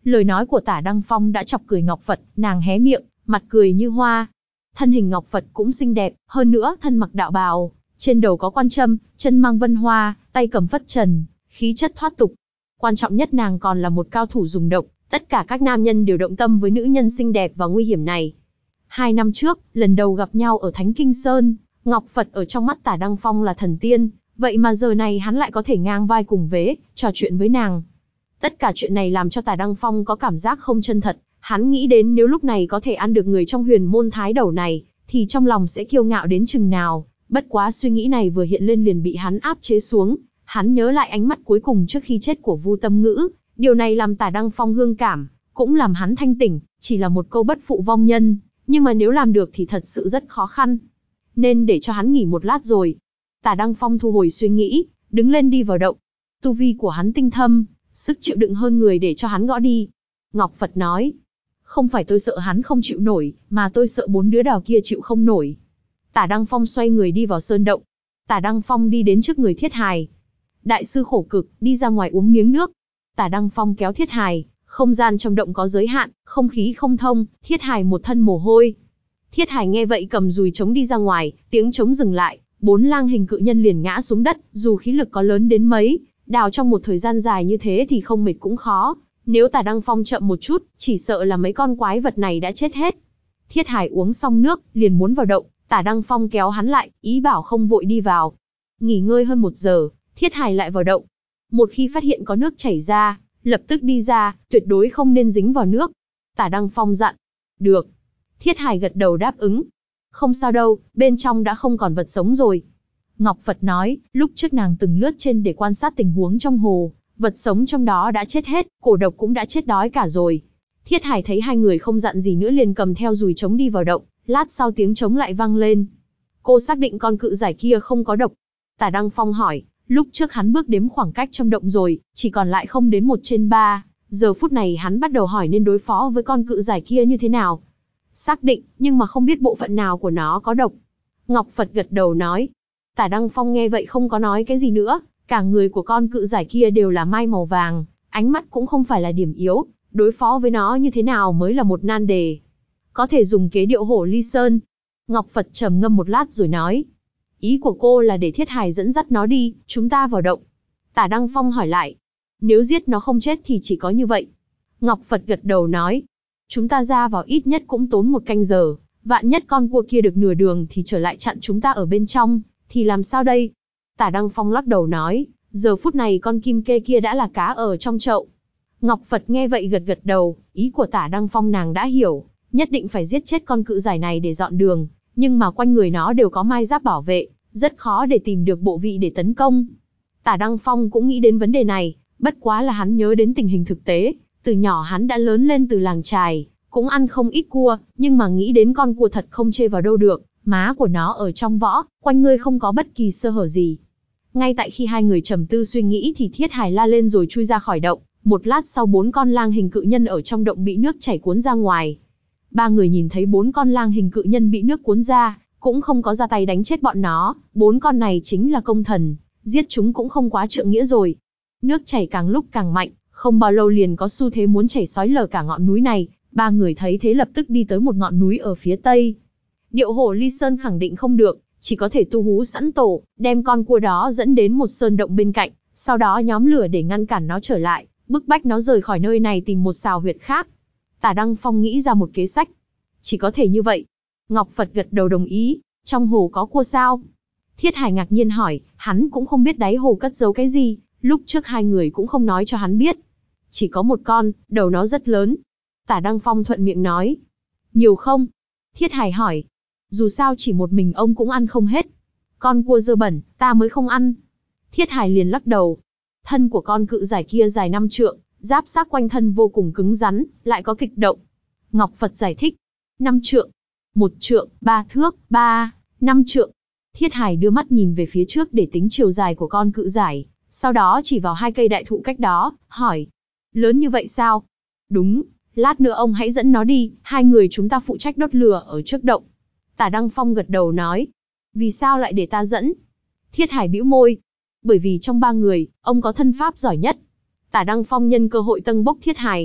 Lời nói của Tả Đăng Phong đã chọc cười Ngọc Phật, nàng hé miệng, mặt cười như hoa. Thân hình Ngọc Phật cũng xinh đẹp, hơn nữa thân mặc đạo bào, trên đầu có quan châm, chân mang vân hoa, tay cầm phất trần, khí chất thoát tục. Quan trọng nhất nàng còn là một cao thủ dùng độc, tất cả các nam nhân đều động tâm với nữ nhân xinh đẹp và nguy hiểm này. Hai năm trước, lần đầu gặp nhau ở Thánh Kinh Sơn, Ngọc Phật ở trong mắt Tả Đăng Phong là thần tiên, vậy mà giờ này hắn lại có thể ngang vai cùng vế, trò chuyện với nàng. Tất cả chuyện này làm cho Tả Đăng Phong có cảm giác không chân thật, hắn nghĩ đến nếu lúc này có thể ăn được người trong huyền môn thái đầu này, thì trong lòng sẽ kiêu ngạo đến chừng nào, bất quá suy nghĩ này vừa hiện lên liền bị hắn áp chế xuống, hắn nhớ lại ánh mắt cuối cùng trước khi chết của Vu Tâm Ngữ, điều này làm Tả Đăng Phong hương cảm, cũng làm hắn thanh tỉnh, chỉ là một câu bất phụ vong nhân, nhưng mà nếu làm được thì thật sự rất khó khăn. Nên để cho hắn nghỉ một lát rồi. Tả Đăng Phong thu hồi suy nghĩ, đứng lên đi vào động. Tu vi của hắn tinh thâm, sức chịu đựng hơn người để cho hắn gõ đi. Ngọc Phật nói, không phải tôi sợ hắn không chịu nổi, mà tôi sợ bốn đứa đào kia chịu không nổi. Tả Đăng Phong xoay người đi vào sơn động. Tả Đăng Phong đi đến trước người Thiết Hài. Đại sư khổ cực, đi ra ngoài uống miếng nước. Tả Đăng Phong kéo Thiết Hài, không gian trong động có giới hạn, không khí không thông, Thiết Hài một thân mồ hôi. Thiết Hài nghe vậy cầm dùi trống đi ra ngoài, tiếng trống dừng lại, bốn lang hình cự nhân liền ngã xuống đất, dù khí lực có lớn đến mấy, đào trong một thời gian dài như thế thì không mệt cũng khó. Nếu Tả Đăng Phong chậm một chút, chỉ sợ là mấy con quái vật này đã chết hết. Thiết Hài uống xong nước, liền muốn vào động, Tả Đăng Phong kéo hắn lại, ý bảo không vội đi vào. Nghỉ ngơi hơn một giờ, Thiết Hài lại vào động. Một khi phát hiện có nước chảy ra, lập tức đi ra, tuyệt đối không nên dính vào nước. Tả Đăng Phong dặn. Được. Thiết Hài gật đầu đáp ứng. Không sao đâu, bên trong đã không còn vật sống rồi. Ngọc Phật nói, lúc trước nàng từng lướt trên để quan sát tình huống trong hồ, vật sống trong đó đã chết hết, cổ độc cũng đã chết đói cả rồi. Thiết Hài thấy hai người không dặn gì nữa liền cầm theo dùi trống đi vào động, lát sau tiếng trống lại vang lên. Cô xác định con cự giải kia không có độc. Tả Đăng Phong hỏi, lúc trước hắn bước đếm khoảng cách trong động rồi, chỉ còn lại không đến một trên ba. Giờ phút này hắn bắt đầu hỏi nên đối phó với con cự giải kia như thế nào. Xác định, nhưng mà không biết bộ phận nào của nó có độc. Ngọc Phật gật đầu nói. Tả Đăng Phong nghe vậy không có nói cái gì nữa, cả người của con cự giải kia đều là mai màu vàng, ánh mắt cũng không phải là điểm yếu, đối phó với nó như thế nào mới là một nan đề. Có thể dùng kế điệu hổ ly sơn. Ngọc Phật trầm ngâm một lát rồi nói. Ý của cô là để Thiết Hài dẫn dắt nó đi, chúng ta vào động. Tả Đăng Phong hỏi lại. Nếu giết nó không chết thì chỉ có như vậy. Ngọc Phật gật đầu nói. Chúng ta ra vào ít nhất cũng tốn một canh giờ, vạn nhất con cua kia được nửa đường thì trở lại chặn chúng ta ở bên trong, thì làm sao đây? Tả Đăng Phong lắc đầu nói, giờ phút này con kim kê kia đã là cá ở trong chậu. Ngọc Phật nghe vậy gật gật đầu, ý của Tả Đăng Phong nàng đã hiểu, nhất định phải giết chết con cự giải này để dọn đường, nhưng mà quanh người nó đều có mai giáp bảo vệ, rất khó để tìm được bộ vị để tấn công. Tả Đăng Phong cũng nghĩ đến vấn đề này, bất quá là hắn nhớ đến tình hình thực tế, từ nhỏ hắn đã lớn lên từ làng chài, cũng ăn không ít cua, nhưng mà nghĩ đến con cua thật không chê vào đâu được, má của nó ở trong võ, quanh người không có bất kỳ sơ hở gì. Ngay tại khi hai người trầm tư suy nghĩ thì Thiết Hài la lên rồi chui ra khỏi động, một lát sau bốn con lang hình cự nhân ở trong động bị nước chảy cuốn ra ngoài. Ba người nhìn thấy bốn con lang hình cự nhân bị nước cuốn ra, cũng không có ra tay đánh chết bọn nó, bốn con này chính là công thần, giết chúng cũng không quá trượng nghĩa rồi. Nước chảy càng lúc càng mạnh, không bao lâu liền có xu thế muốn chảy xói lở cả ngọn núi này, ba người thấy thế lập tức đi tới một ngọn núi ở phía tây. Điệu hổ ly sơn khẳng định không được, chỉ có thể tu hú sẵn tổ, đem con cua đó dẫn đến một sơn động bên cạnh, sau đó nhóm lửa để ngăn cản nó trở lại, bức bách nó rời khỏi nơi này tìm một sào huyệt khác. Tả Đăng Phong nghĩ ra một kế sách. Chỉ có thể như vậy. Ngọc Phật gật đầu đồng ý, trong hồ có cua sao? Thiết Hài ngạc nhiên hỏi, hắn cũng không biết đáy hồ cất giấu cái gì, lúc trước hai người cũng không nói cho hắn biết. Chỉ có một con, đầu nó rất lớn. Tả Đăng Phong thuận miệng nói. Nhiều không? Thiết Hài hỏi. Dù sao chỉ một mình ông cũng ăn không hết. Con cua dơ bẩn, ta mới không ăn. Thiết Hài liền lắc đầu. Thân của con cự giải kia dài năm trượng, giáp xác quanh thân vô cùng cứng rắn, lại có kịch động. Ngọc Phật giải thích. Năm trượng, một trượng, ba thước, ba, năm trượng. Thiết Hài đưa mắt nhìn về phía trước để tính chiều dài của con cự giải, sau đó chỉ vào hai cây đại thụ cách đó, hỏi. Lớn như vậy sao? Đúng, lát nữa ông hãy dẫn nó đi, hai người chúng ta phụ trách đốt lửa ở trước động. Tả Đăng Phong gật đầu nói. Vì sao lại để ta dẫn? Thiết Hài bĩu môi. Bởi vì trong ba người, ông có thân pháp giỏi nhất. Tả Đăng Phong nhân cơ hội tâng bốc Thiết Hài.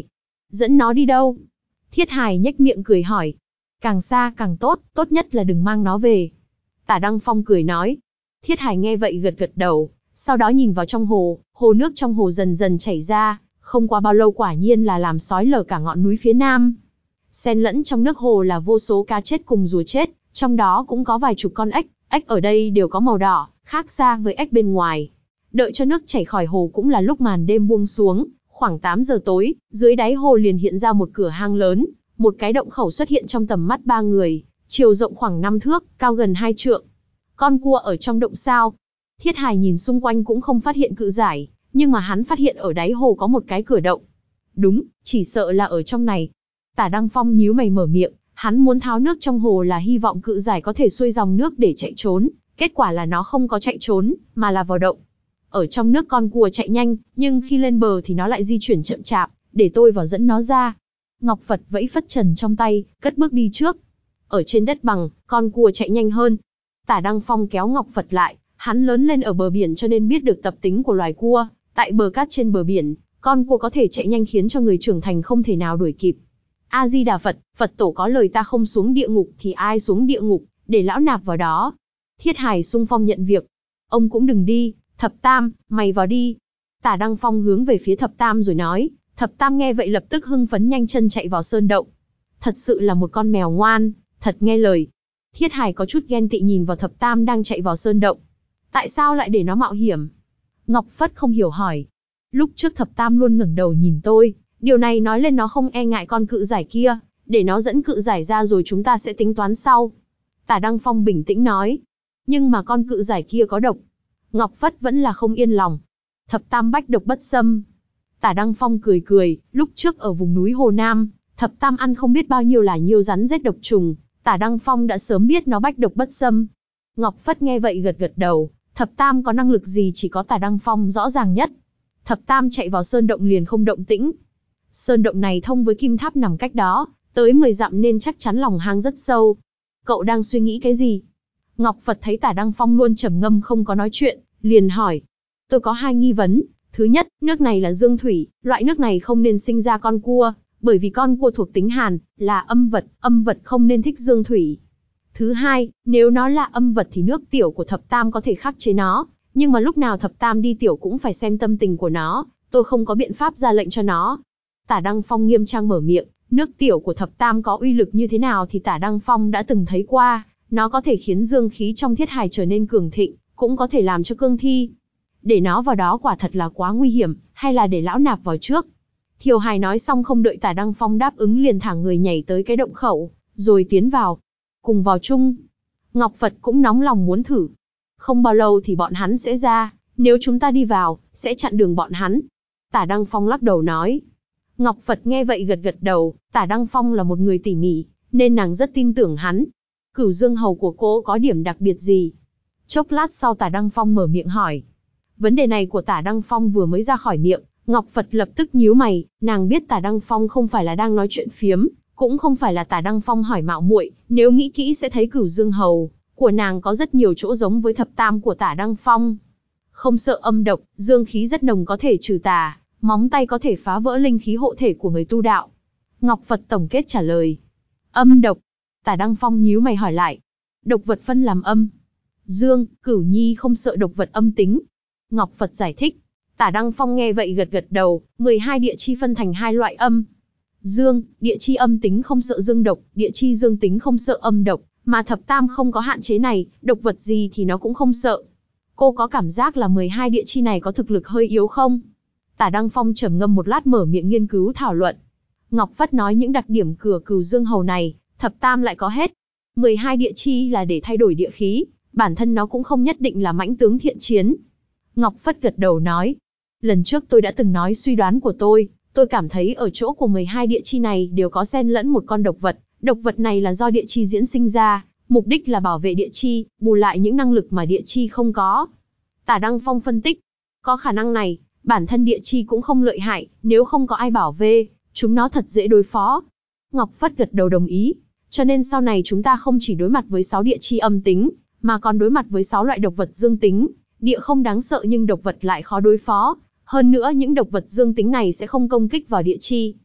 Dẫn nó đi đâu? Thiết Hài nhếch miệng cười hỏi. Càng xa càng tốt, tốt nhất là đừng mang nó về. Tả Đăng Phong cười nói. Thiết Hài nghe vậy gật gật đầu, sau đó nhìn vào trong hồ, hồ nước trong hồ dần dần chảy ra, không qua bao lâu quả nhiên là làm xói lở cả ngọn núi phía nam. Xen lẫn trong nước hồ là vô số cá chết cùng rùa chết, trong đó cũng có vài chục con ếch, ếch ở đây đều có màu đỏ, khác xa với ếch bên ngoài. Đợi cho nước chảy khỏi hồ cũng là lúc màn đêm buông xuống, khoảng tám giờ tối, dưới đáy hồ liền hiện ra một cửa hang lớn, một cái động khẩu xuất hiện trong tầm mắt ba người, chiều rộng khoảng năm thước, cao gần hai trượng. Con cua ở trong động sao? Thiết Hài nhìn xung quanh cũng không phát hiện cự giải, nhưng mà hắn phát hiện ở đáy hồ có một cái cửa động. Đúng, chỉ sợ là ở trong này. Tả Đăng Phong nhíu mày mở miệng, hắn muốn tháo nước trong hồ là hy vọng cự giải có thể xuôi dòng nước để chạy trốn, kết quả là nó không có chạy trốn, mà là vào động. Ở trong nước con cua chạy nhanh, nhưng khi lên bờ thì nó lại di chuyển chậm chạp, để tôi vào dẫn nó ra. Ngọc Phật vẫy phất trần trong tay, cất bước đi trước. Ở trên đất bằng, con cua chạy nhanh hơn. Tả Đăng Phong kéo Ngọc Phật lại, hắn lớn lên ở bờ biển cho nên biết được tập tính của loài cua, tại bờ cát trên bờ biển, con cua có thể chạy nhanh khiến cho người trưởng thành không thể nào đuổi kịp. A Di Đà Phật, Phật tổ có lời ta không xuống địa ngục thì ai xuống địa ngục, để lão nạp vào đó. Thiết Hài xung phong nhận việc. Ông cũng đừng đi, Thập Tam, mày vào đi. Tả Đăng Phong hướng về phía Thập Tam rồi nói. Thập Tam nghe vậy lập tức hưng phấn nhanh chân chạy vào sơn động. Thật sự là một con mèo ngoan, thật nghe lời. Thiết Hài có chút ghen tị nhìn vào Thập Tam đang chạy vào sơn động. Tại sao lại để nó mạo hiểm? Ngọc Phất không hiểu hỏi. Lúc trước Thập Tam luôn ngẩng đầu nhìn tôi, điều này nói lên nó không e ngại con cự giải kia, để nó dẫn cự giải ra rồi chúng ta sẽ tính toán sau. Tả Đăng Phong bình tĩnh nói. Nhưng mà con cự giải kia có độc. Ngọc Phất vẫn là không yên lòng. Thập Tam bách độc bất xâm. Tả Đăng Phong cười cười, lúc trước ở vùng núi Hồ Nam, Thập Tam ăn không biết bao nhiêu là nhiêu rắn rết độc trùng, Tả Đăng Phong đã sớm biết nó bách độc bất xâm. Ngọc Phất nghe vậy gật gật đầu, Thập Tam có năng lực gì chỉ có Tả Đăng Phong rõ ràng nhất. Thập Tam chạy vào sơn động liền không động tĩnh. Sơn động này thông với kim tháp nằm cách đó, tới mười dặm nên chắc chắn lòng hang rất sâu. Cậu đang suy nghĩ cái gì? Ngọc Phật thấy Tả Đăng Phong luôn trầm ngâm không có nói chuyện, liền hỏi. Tôi có hai nghi vấn. Thứ nhất, nước này là dương thủy, loại nước này không nên sinh ra con cua, bởi vì con cua thuộc tính hàn, là âm vật, âm vật không nên thích dương thủy. Thứ hai, nếu nó là âm vật thì nước tiểu của Thập Tam có thể khắc chế nó, nhưng mà lúc nào Thập Tam đi tiểu cũng phải xem tâm tình của nó, tôi không có biện pháp ra lệnh cho nó. Tả Đăng Phong nghiêm trang mở miệng, nước tiểu của Thập Tam có uy lực như thế nào thì Tả Đăng Phong đã từng thấy qua, nó có thể khiến dương khí trong Thiết Hài trở nên cường thịnh, cũng có thể làm cho cương thi. Để nó vào đó quả thật là quá nguy hiểm, hay là để lão nạp vào trước? Thiều Hài nói xong không đợi Tả Đăng Phong đáp ứng liền thả người nhảy tới cái động khẩu, rồi tiến vào. Cùng vào chung. Ngọc Phật cũng nóng lòng muốn thử. Không bao lâu thì bọn hắn sẽ ra, nếu chúng ta đi vào, sẽ chặn đường bọn hắn. Tả Đăng Phong lắc đầu nói. Ngọc Phật nghe vậy gật gật đầu, Tả Đăng Phong là một người tỉ mỉ, nên nàng rất tin tưởng hắn. Cửu Dương Hầu của cô có điểm đặc biệt gì? Chốc lát sau Tả Đăng Phong mở miệng hỏi. Vấn đề này của Tả Đăng Phong vừa mới ra khỏi miệng, Ngọc Phật lập tức nhíu mày, nàng biết Tả Đăng Phong không phải là đang nói chuyện phiếm, cũng không phải là Tả Đăng Phong hỏi mạo muội, nếu nghĩ kỹ sẽ thấy Cửu Dương Hầu của nàng có rất nhiều chỗ giống với Thập Tam của Tả Đăng Phong. Không sợ âm độc, dương khí rất nồng có thể trừ tà, móng tay có thể phá vỡ linh khí hộ thể của người tu đạo. Ngọc Phật tổng kết trả lời. Âm độc. Tả Đăng Phong nhíu mày hỏi lại. Độc vật phân làm âm, dương, Cửu Nhi không sợ độc vật âm tính. Ngọc Phật giải thích. Tả Đăng Phong nghe vậy gật gật đầu, mười hai địa chi phân thành hai loại âm. Dương, địa chi âm tính không sợ dương độc, địa chi dương tính không sợ âm độc, mà Thập Tam không có hạn chế này, độc vật gì thì nó cũng không sợ. Cô có cảm giác là mười hai địa chi này có thực lực hơi yếu không? Tả Đăng Phong trầm ngâm một lát mở miệng nghiên cứu thảo luận. Ngọc Phất nói những đặc điểm cửa Cửu Dương Hầu này, Thập Tam lại có hết. mười hai địa chi là để thay đổi địa khí, bản thân nó cũng không nhất định là mãnh tướng thiện chiến. Ngọc Phất gật đầu nói. Lần trước tôi đã từng nói suy đoán của tôi, tôi cảm thấy ở chỗ của mười hai địa chi này đều có xen lẫn một con độc vật, độc vật này là do địa chi diễn sinh ra, mục đích là bảo vệ địa chi, bù lại những năng lực mà địa chi không có. Tả Đăng Phong phân tích, có khả năng này, bản thân địa chi cũng không lợi hại, nếu không có ai bảo vệ, chúng nó thật dễ đối phó. Ngọc Phất gật đầu đồng ý, cho nên sau này chúng ta không chỉ đối mặt với sáu địa chi âm tính, mà còn đối mặt với sáu loại độc vật dương tính. Địa không đáng sợ nhưng độc vật lại khó đối phó, hơn nữa những độc vật dương tính này sẽ không công kích vào địa chi.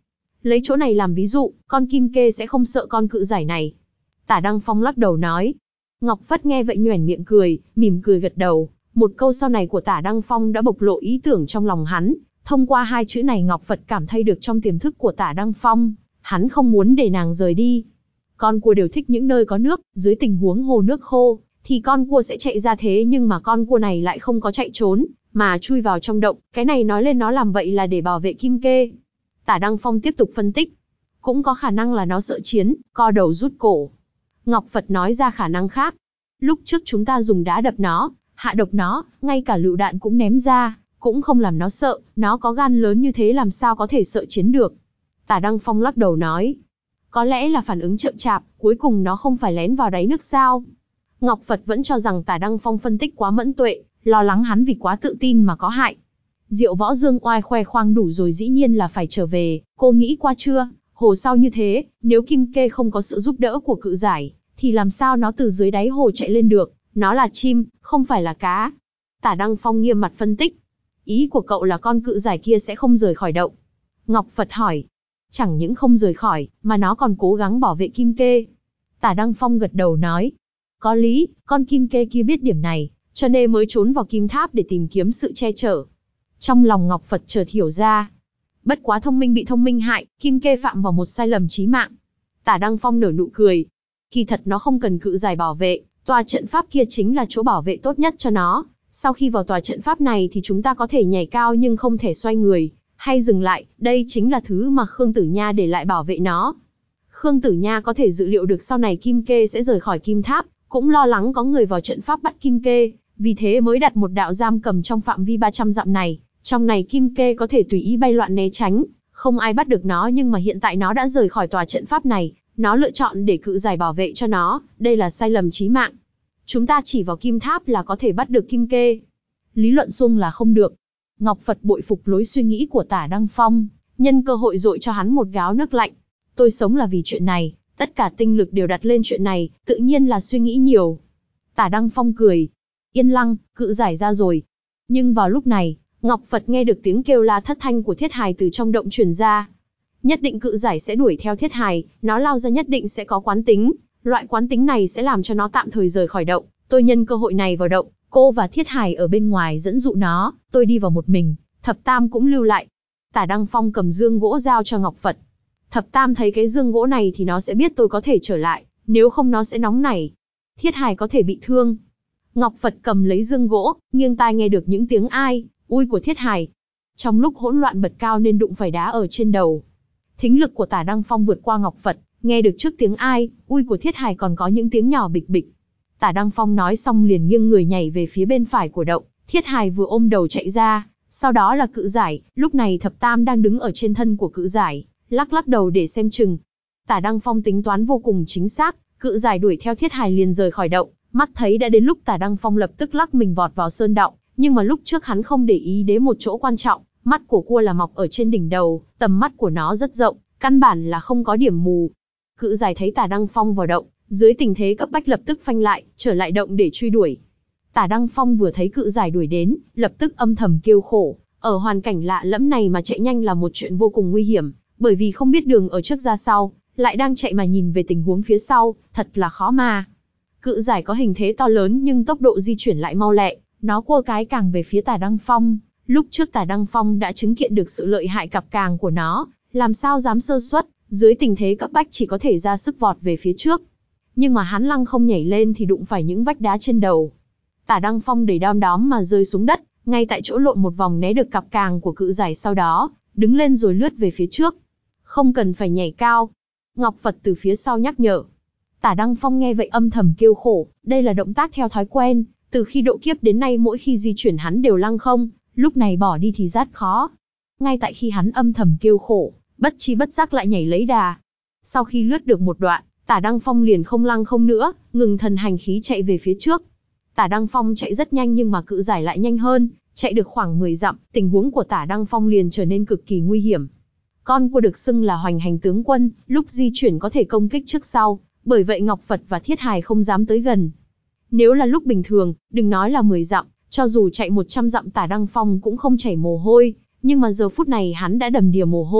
Lấy chỗ này làm ví dụ, con kim kê sẽ không sợ con cự giải này. Tả Đăng Phong lắc đầu nói. Ngọc Phất nghe vậy nhoẻn miệng cười, mỉm cười gật đầu. Một câu sau này của Tả Đăng Phong đã bộc lộ ý tưởng trong lòng hắn. Thông qua hai chữ này Ngọc Phật cảm thấy được trong tiềm thức của Tả Đăng Phong, hắn không muốn để nàng rời đi. Con cua đều thích những nơi có nước, dưới tình huống hồ nước khô, thì con cua sẽ chạy ra thế nhưng mà con cua này lại không có chạy trốn, mà chui vào trong động, cái này nói lên nó làm vậy là để bảo vệ kim kê. Tả Đăng Phong tiếp tục phân tích. Cũng có khả năng là nó sợ chiến, co đầu rút cổ. Ngọc Phật nói ra khả năng khác. Lúc trước chúng ta dùng đá đập nó, hạ độc nó, ngay cả lựu đạn cũng ném ra, cũng không làm nó sợ, nó có gan lớn như thế làm sao có thể sợ chiến được. Tả Đăng Phong lắc đầu nói. Có lẽ là phản ứng chậm chạp, cuối cùng nó không phải lén vào đáy nước sao. Ngọc Phật vẫn cho rằng Tả Đăng Phong phân tích quá mẫn tuệ, lo lắng hắn vì quá tự tin mà có hại. Diệu Võ Dương oai khoe khoang đủ rồi dĩ nhiên là phải trở về, cô nghĩ qua chưa, hồ sau như thế, nếu kim kê không có sự giúp đỡ của cự giải, thì làm sao nó từ dưới đáy hồ chạy lên được, nó là chim, không phải là cá. Tả Đăng Phong nghiêm mặt phân tích. Ý của cậu là con cự giải kia sẽ không rời khỏi động. Ngọc Phật hỏi. Chẳng những không rời khỏi, mà nó còn cố gắng bảo vệ kim kê. Tả Đăng Phong gật đầu nói. Có lý, con kim kê kia biết điểm này, cho nên mới trốn vào kim tháp để tìm kiếm sự che chở. Trong lòng Ngọc Phật chợt hiểu ra. Bất quá thông minh bị thông minh hại, kim kê phạm vào một sai lầm chí mạng. Tả Đăng Phong nở nụ cười. Kỳ thật nó không cần cự giải bảo vệ, tòa trận pháp kia chính là chỗ bảo vệ tốt nhất cho nó. Sau khi vào tòa trận pháp này thì chúng ta có thể nhảy cao nhưng không thể xoay người, hay dừng lại, đây chính là thứ mà Khương Tử Nha để lại bảo vệ nó. Khương Tử Nha có thể dự liệu được sau này kim kê sẽ rời khỏi kim tháp, cũng lo lắng có người vào trận pháp bắt kim kê, vì thế mới đặt một đạo giam cầm trong phạm vi ba trăm dặm này, trong này kim kê có thể tùy ý bay loạn né tránh, không ai bắt được nó nhưng mà hiện tại nó đã rời khỏi tòa trận pháp này, nó lựa chọn để cự giải bảo vệ cho nó, đây là sai lầm chí mạng. Chúng ta chỉ vào kim tháp là có thể bắt được kim kê. Lý luận xung là không được. Ngọc Phật bội phục lối suy nghĩ của Tả Đăng Phong, nhân cơ hội dội cho hắn một gáo nước lạnh. Tôi sống là vì chuyện này, tất cả tinh lực đều đặt lên chuyện này, tự nhiên là suy nghĩ nhiều. Tả Đăng Phong cười. Yên lặng, cự giải ra rồi. Nhưng vào lúc này, Ngọc Phật nghe được tiếng kêu la thất thanh của Thiết Hài từ trong động truyền ra. Nhất định cự giải sẽ đuổi theo Thiết Hài, nó lao ra nhất định sẽ có quán tính. Loại quán tính này sẽ làm cho nó tạm thời rời khỏi động. Tôi nhân cơ hội này vào động, cô và Thiết Hài ở bên ngoài dẫn dụ nó, tôi đi vào một mình, Thập Tam cũng lưu lại. Tả Đăng Phong cầm dương gỗ giao cho Ngọc Phật. Thập Tam thấy cái dương gỗ này thì nó sẽ biết tôi có thể trở lại, nếu không nó sẽ nóng nảy. Thiết Hài có thể bị thương. Ngọc Phật cầm lấy dương gỗ, nghiêng tai nghe được những tiếng ai, ui của Thiết Hài. Trong lúc hỗn loạn bật cao nên đụng phải đá ở trên đầu. Thính lực của Tả Đăng Phong vượt qua Ngọc Phật, nghe được trước tiếng ai, ui của Thiết Hài còn có những tiếng nhỏ bịch bịch. Tả Đăng Phong nói xong liền nghiêng người nhảy về phía bên phải của động, Thiết Hài vừa ôm đầu chạy ra, sau đó là cự giải, lúc này Thập Tam đang đứng ở trên thân của cự giải, lắc lắc đầu để xem chừng. Tả Đăng Phong tính toán vô cùng chính xác, cự giải đuổi theo Thiết Hài liền rời khỏi động, mắt thấy đã đến lúc Tả Đăng Phong lập tức lắc mình vọt vào sơn động, nhưng mà lúc trước hắn không để ý đến một chỗ quan trọng, mắt của cua là mọc ở trên đỉnh đầu, tầm mắt của nó rất rộng, căn bản là không có điểm mù. Cự giải thấy Tả Đăng Phong vào động, dưới tình thế cấp bách lập tức phanh lại, trở lại động để truy đuổi. Tả Đăng Phong vừa thấy cự giải đuổi đến, lập tức âm thầm kêu khổ, ở hoàn cảnh lạ lẫm này mà chạy nhanh là một chuyện vô cùng nguy hiểm, bởi vì không biết đường ở trước ra sau, lại đang chạy mà nhìn về tình huống phía sau, thật là khó mà. Cự giải có hình thế to lớn nhưng tốc độ di chuyển lại mau lẹ, nó cua cái càng về phía Tả Đăng Phong, lúc trước Tả Đăng Phong đã chứng kiện được sự lợi hại cặp càng của nó, làm sao dám sơ suất, dưới tình thế cấp bách chỉ có thể ra sức vọt về phía trước. Nhưng mà hắn lăng không nhảy lên thì đụng phải những vách đá trên đầu. Tả Đăng Phong đẩy đom đóm mà rơi xuống đất, ngay tại chỗ lộn một vòng né được cặp càng của cự giải, sau đó đứng lên rồi lướt về phía trước. Không cần phải nhảy cao. Ngọc Phật từ phía sau nhắc nhở. Tả Đăng Phong nghe vậy âm thầm kêu khổ, đây là động tác theo thói quen, từ khi độ kiếp đến nay mỗi khi di chuyển hắn đều lăng không, lúc này bỏ đi thì rất khó. Ngay tại khi hắn âm thầm kêu khổ, bất chi bất giác lại nhảy lấy đà. Sau khi lướt được một đoạn, Tả Đăng Phong liền không lăng không nữa, ngừng thần hành khí chạy về phía trước. Tả Đăng Phong chạy rất nhanh nhưng mà cự giải lại nhanh hơn, chạy được khoảng mười dặm, tình huống của Tả Đăng Phong liền trở nên cực kỳ nguy hiểm. Con cua được xưng là hoành hành tướng quân, lúc di chuyển có thể công kích trước sau, bởi vậy Ngọc Phật và Thiết Hài không dám tới gần. Nếu là lúc bình thường, đừng nói là mười dặm, cho dù chạy một trăm dặm Tả Đăng Phong cũng không chảy mồ hôi, nhưng mà giờ phút này hắn đã đầm đìa mồ hôi,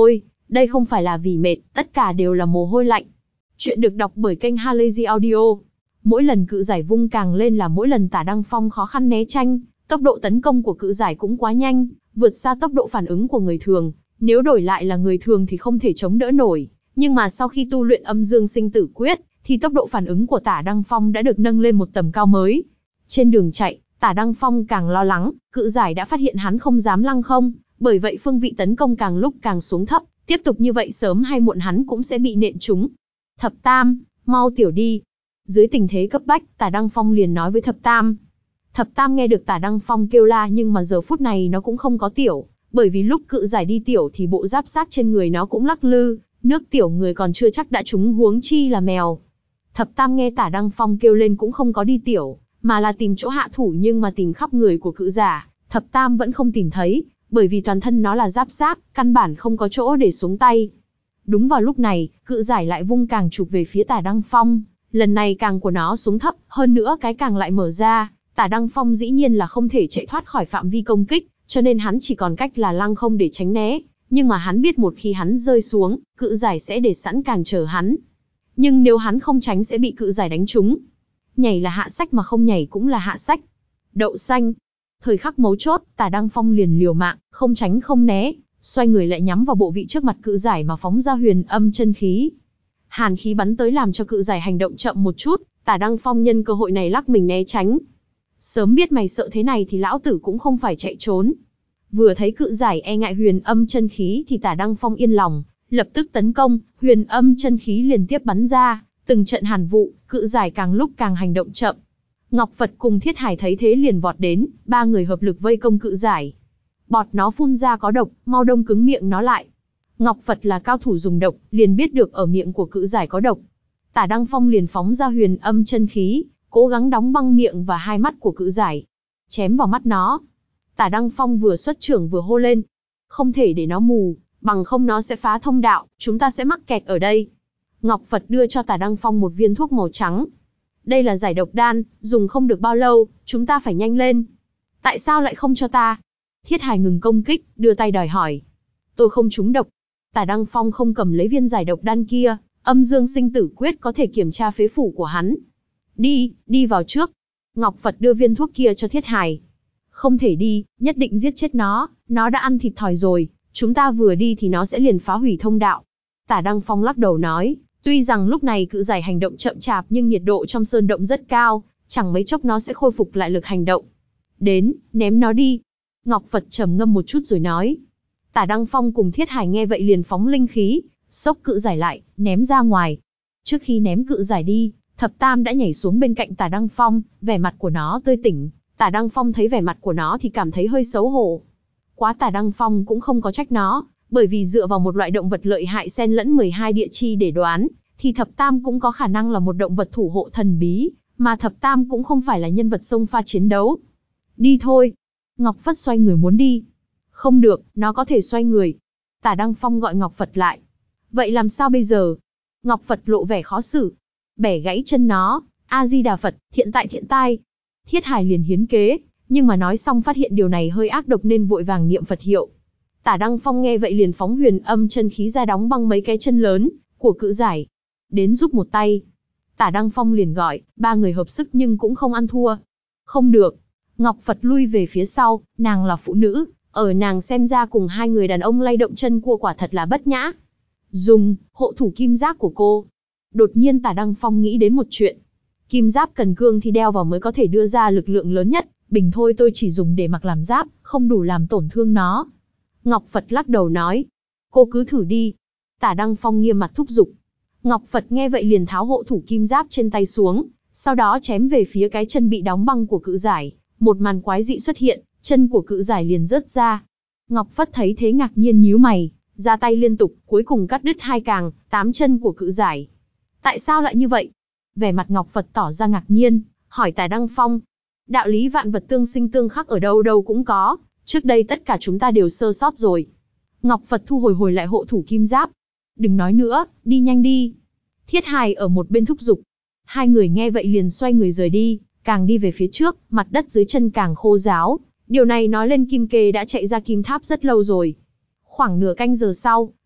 Đây không phải là vì mệt, tất cả đều là mồ hôi lạnh. Chuyện được đọc bởi kênh Halazy Audio. Mỗi lần cự giải vung càng lên là mỗi lần Tả Đăng Phong khó khăn né tránh, tốc độ tấn công của cự giải cũng quá nhanh, vượt xa tốc độ phản ứng của người thường. Nếu đổi lại là người thường thì không thể chống đỡ nổi, nhưng mà sau khi tu luyện Âm Dương Sinh Tử Quyết, thì tốc độ phản ứng của Tả Đăng Phong đã được nâng lên một tầm cao mới. Trên đường chạy, Tả Đăng Phong càng lo lắng, cự giải đã phát hiện hắn không dám lăng không, bởi vậy phương vị tấn công càng lúc càng xuống thấp, tiếp tục như vậy sớm hay muộn hắn cũng sẽ bị nện trúng. Thập Tam, mau tiểu đi. Dưới tình thế cấp bách, Tả Đăng Phong liền nói với Thập Tam. Thập Tam nghe được Tả Đăng Phong kêu la nhưng mà giờ phút này nó cũng không có tiểu, bởi vì lúc cự giải đi tiểu thì bộ giáp sát trên người nó cũng lắc lư, nước tiểu người còn chưa chắc đã trúng huống chi là mèo. Thập Tam nghe Tả Đăng Phong kêu lên cũng không có đi tiểu, mà là tìm chỗ hạ thủ, nhưng mà tìm khắp người của cự giả, Thập Tam vẫn không tìm thấy, bởi vì toàn thân nó là giáp sát, căn bản không có chỗ để xuống tay. Đúng vào lúc này, cự giải lại vung càng chụp về phía Tả Đăng Phong, lần này càng của nó xuống thấp, hơn nữa cái càng lại mở ra, Tả Đăng Phong dĩ nhiên là không thể chạy thoát khỏi phạm vi công kích, cho nên hắn chỉ còn cách là lăng không để tránh né, nhưng mà hắn biết một khi hắn rơi xuống, cự giải sẽ để sẵn càng chờ hắn. Nhưng nếu hắn không tránh sẽ bị cự giải đánh trúng. Nhảy là hạ sách mà không nhảy cũng là hạ sách. Đậu xanh. Thời khắc mấu chốt, Tả Đăng Phong liền liều mạng, không tránh không né, xoay người lại nhắm vào bộ vị trước mặt cự giải mà phóng ra huyền âm chân khí. Hàn khí bắn tới làm cho cự giải hành động chậm một chút, Tả Đăng Phong nhân cơ hội này lắc mình né tránh. Sớm biết mày sợ thế này thì lão tử cũng không phải chạy trốn. Vừa thấy cự giải e ngại huyền âm chân khí thì Tả Đăng Phong yên lòng, lập tức tấn công, huyền âm chân khí liên tiếp bắn ra, từng trận hàn vụ, cự giải càng lúc càng hành động chậm. Ngọc Phật cùng Thiết Hải thấy thế liền vọt đến, ba người hợp lực vây công cự giải. Bọt nó phun ra có độc, mau đông cứng miệng nó lại. Ngọc Phật là cao thủ dùng độc, liền biết được ở miệng của cự giải có độc. Tả Đăng Phong liền phóng ra huyền âm chân khí, cố gắng đóng băng miệng và hai mắt của cự giải, chém vào mắt nó. Tả Đăng Phong vừa xuất trưởng vừa hô lên, không thể để nó mù, bằng không nó sẽ phá thông đạo, chúng ta sẽ mắc kẹt ở đây. Ngọc Phật đưa cho Tả Đăng Phong một viên thuốc màu trắng. Đây là giải độc đan, dùng không được bao lâu, chúng ta phải nhanh lên. Tại sao lại không cho ta? Thiết Hải ngừng công kích, đưa tay đòi hỏi. Tôi không trúng độc. Tả Đăng Phong không cầm lấy viên giải độc đan kia, Âm Dương Sinh Tử Quyết có thể kiểm tra phế phủ của hắn. Đi, đi vào trước. Ngọc Phật đưa viên thuốc kia cho Thiết Hải. Không thể đi, nhất định giết chết nó, nó đã ăn thịt thòi rồi, chúng ta vừa đi thì nó sẽ liền phá hủy thông đạo. Tả Đăng Phong lắc đầu nói, tuy rằng lúc này cự giải hành động chậm chạp nhưng nhiệt độ trong sơn động rất cao, chẳng mấy chốc nó sẽ khôi phục lại lực hành động. Đến, ném nó đi. Ngọc Phật trầm ngâm một chút rồi nói. Tả Đăng Phong cùng Thiết Hải nghe vậy liền phóng linh khí, xốc cự giải lại, ném ra ngoài. Trước khi ném cự giải đi, Thập Tam đã nhảy xuống bên cạnh Tả Đăng Phong, vẻ mặt của nó tươi tỉnh. Tả Đăng Phong thấy vẻ mặt của nó thì cảm thấy hơi xấu hổ. Quá Tả Đăng Phong cũng không có trách nó, bởi vì dựa vào một loại động vật lợi hại xen lẫn mười hai địa chi để đoán, thì Thập Tam cũng có khả năng là một động vật thủ hộ thần bí, mà Thập Tam cũng không phải là nhân vật xông pha chiến đấu. Đi thôi. Ngọc Phật xoay người muốn đi. Không được, nó có thể xoay người. Tả Đăng Phong gọi Ngọc Phật lại. Vậy làm sao bây giờ? Ngọc Phật lộ vẻ khó xử. Bẻ gãy chân nó, A-di-đà Phật, thiện tại thiện tai. Thiết Hải liền hiến kế, nhưng mà nói xong phát hiện điều này hơi ác độc nên vội vàng niệm Phật hiệu. Tả Đăng Phong nghe vậy liền phóng huyền âm chân khí ra đóng băng mấy cái chân lớn của cự giải. Đến giúp một tay. Tả Đăng Phong liền gọi, ba người hợp sức nhưng cũng không ăn thua. Không được. Ngọc Phật lui về phía sau, nàng là phụ nữ, ở nàng xem ra cùng hai người đàn ông lay động chân cua quả thật là bất nhã. Dùng hộ thủ kim giáp của cô. Đột nhiên Tả Đăng Phong nghĩ đến một chuyện. Kim giáp cần cương thì đeo vào mới có thể đưa ra lực lượng lớn nhất, bình thôi tôi chỉ dùng để mặc làm giáp, không đủ làm tổn thương nó. Ngọc Phật lắc đầu nói, cô cứ thử đi. Tả Đăng Phong nghiêm mặt thúc giục. Ngọc Phật nghe vậy liền tháo hộ thủ kim giáp trên tay xuống, sau đó chém về phía cái chân bị đóng băng của cự giải. Một màn quái dị xuất hiện, chân của cự giải liền rớt ra. Ngọc Phật thấy thế ngạc nhiên nhíu mày, ra tay liên tục, cuối cùng cắt đứt hai càng, tám chân của cự giải. Tại sao lại như vậy? Vẻ mặt Ngọc Phật tỏ ra ngạc nhiên, hỏi Tả Đăng Phong. Đạo lý vạn vật tương sinh tương khắc ở đâu đâu cũng có, trước đây tất cả chúng ta đều sơ sót rồi. Ngọc Phật thu hồi hồi lại hộ thủ kim giáp. Đừng nói nữa, đi nhanh đi. Thiết Hải ở một bên thúc giục. Hai người nghe vậy liền xoay người rời đi, càng đi về phía trước, mặt đất dưới chân càng khô ráo. Điều này nói lên Kim Kê đã chạy ra kim tháp rất lâu rồi. Khoảng nửa canh giờ sau,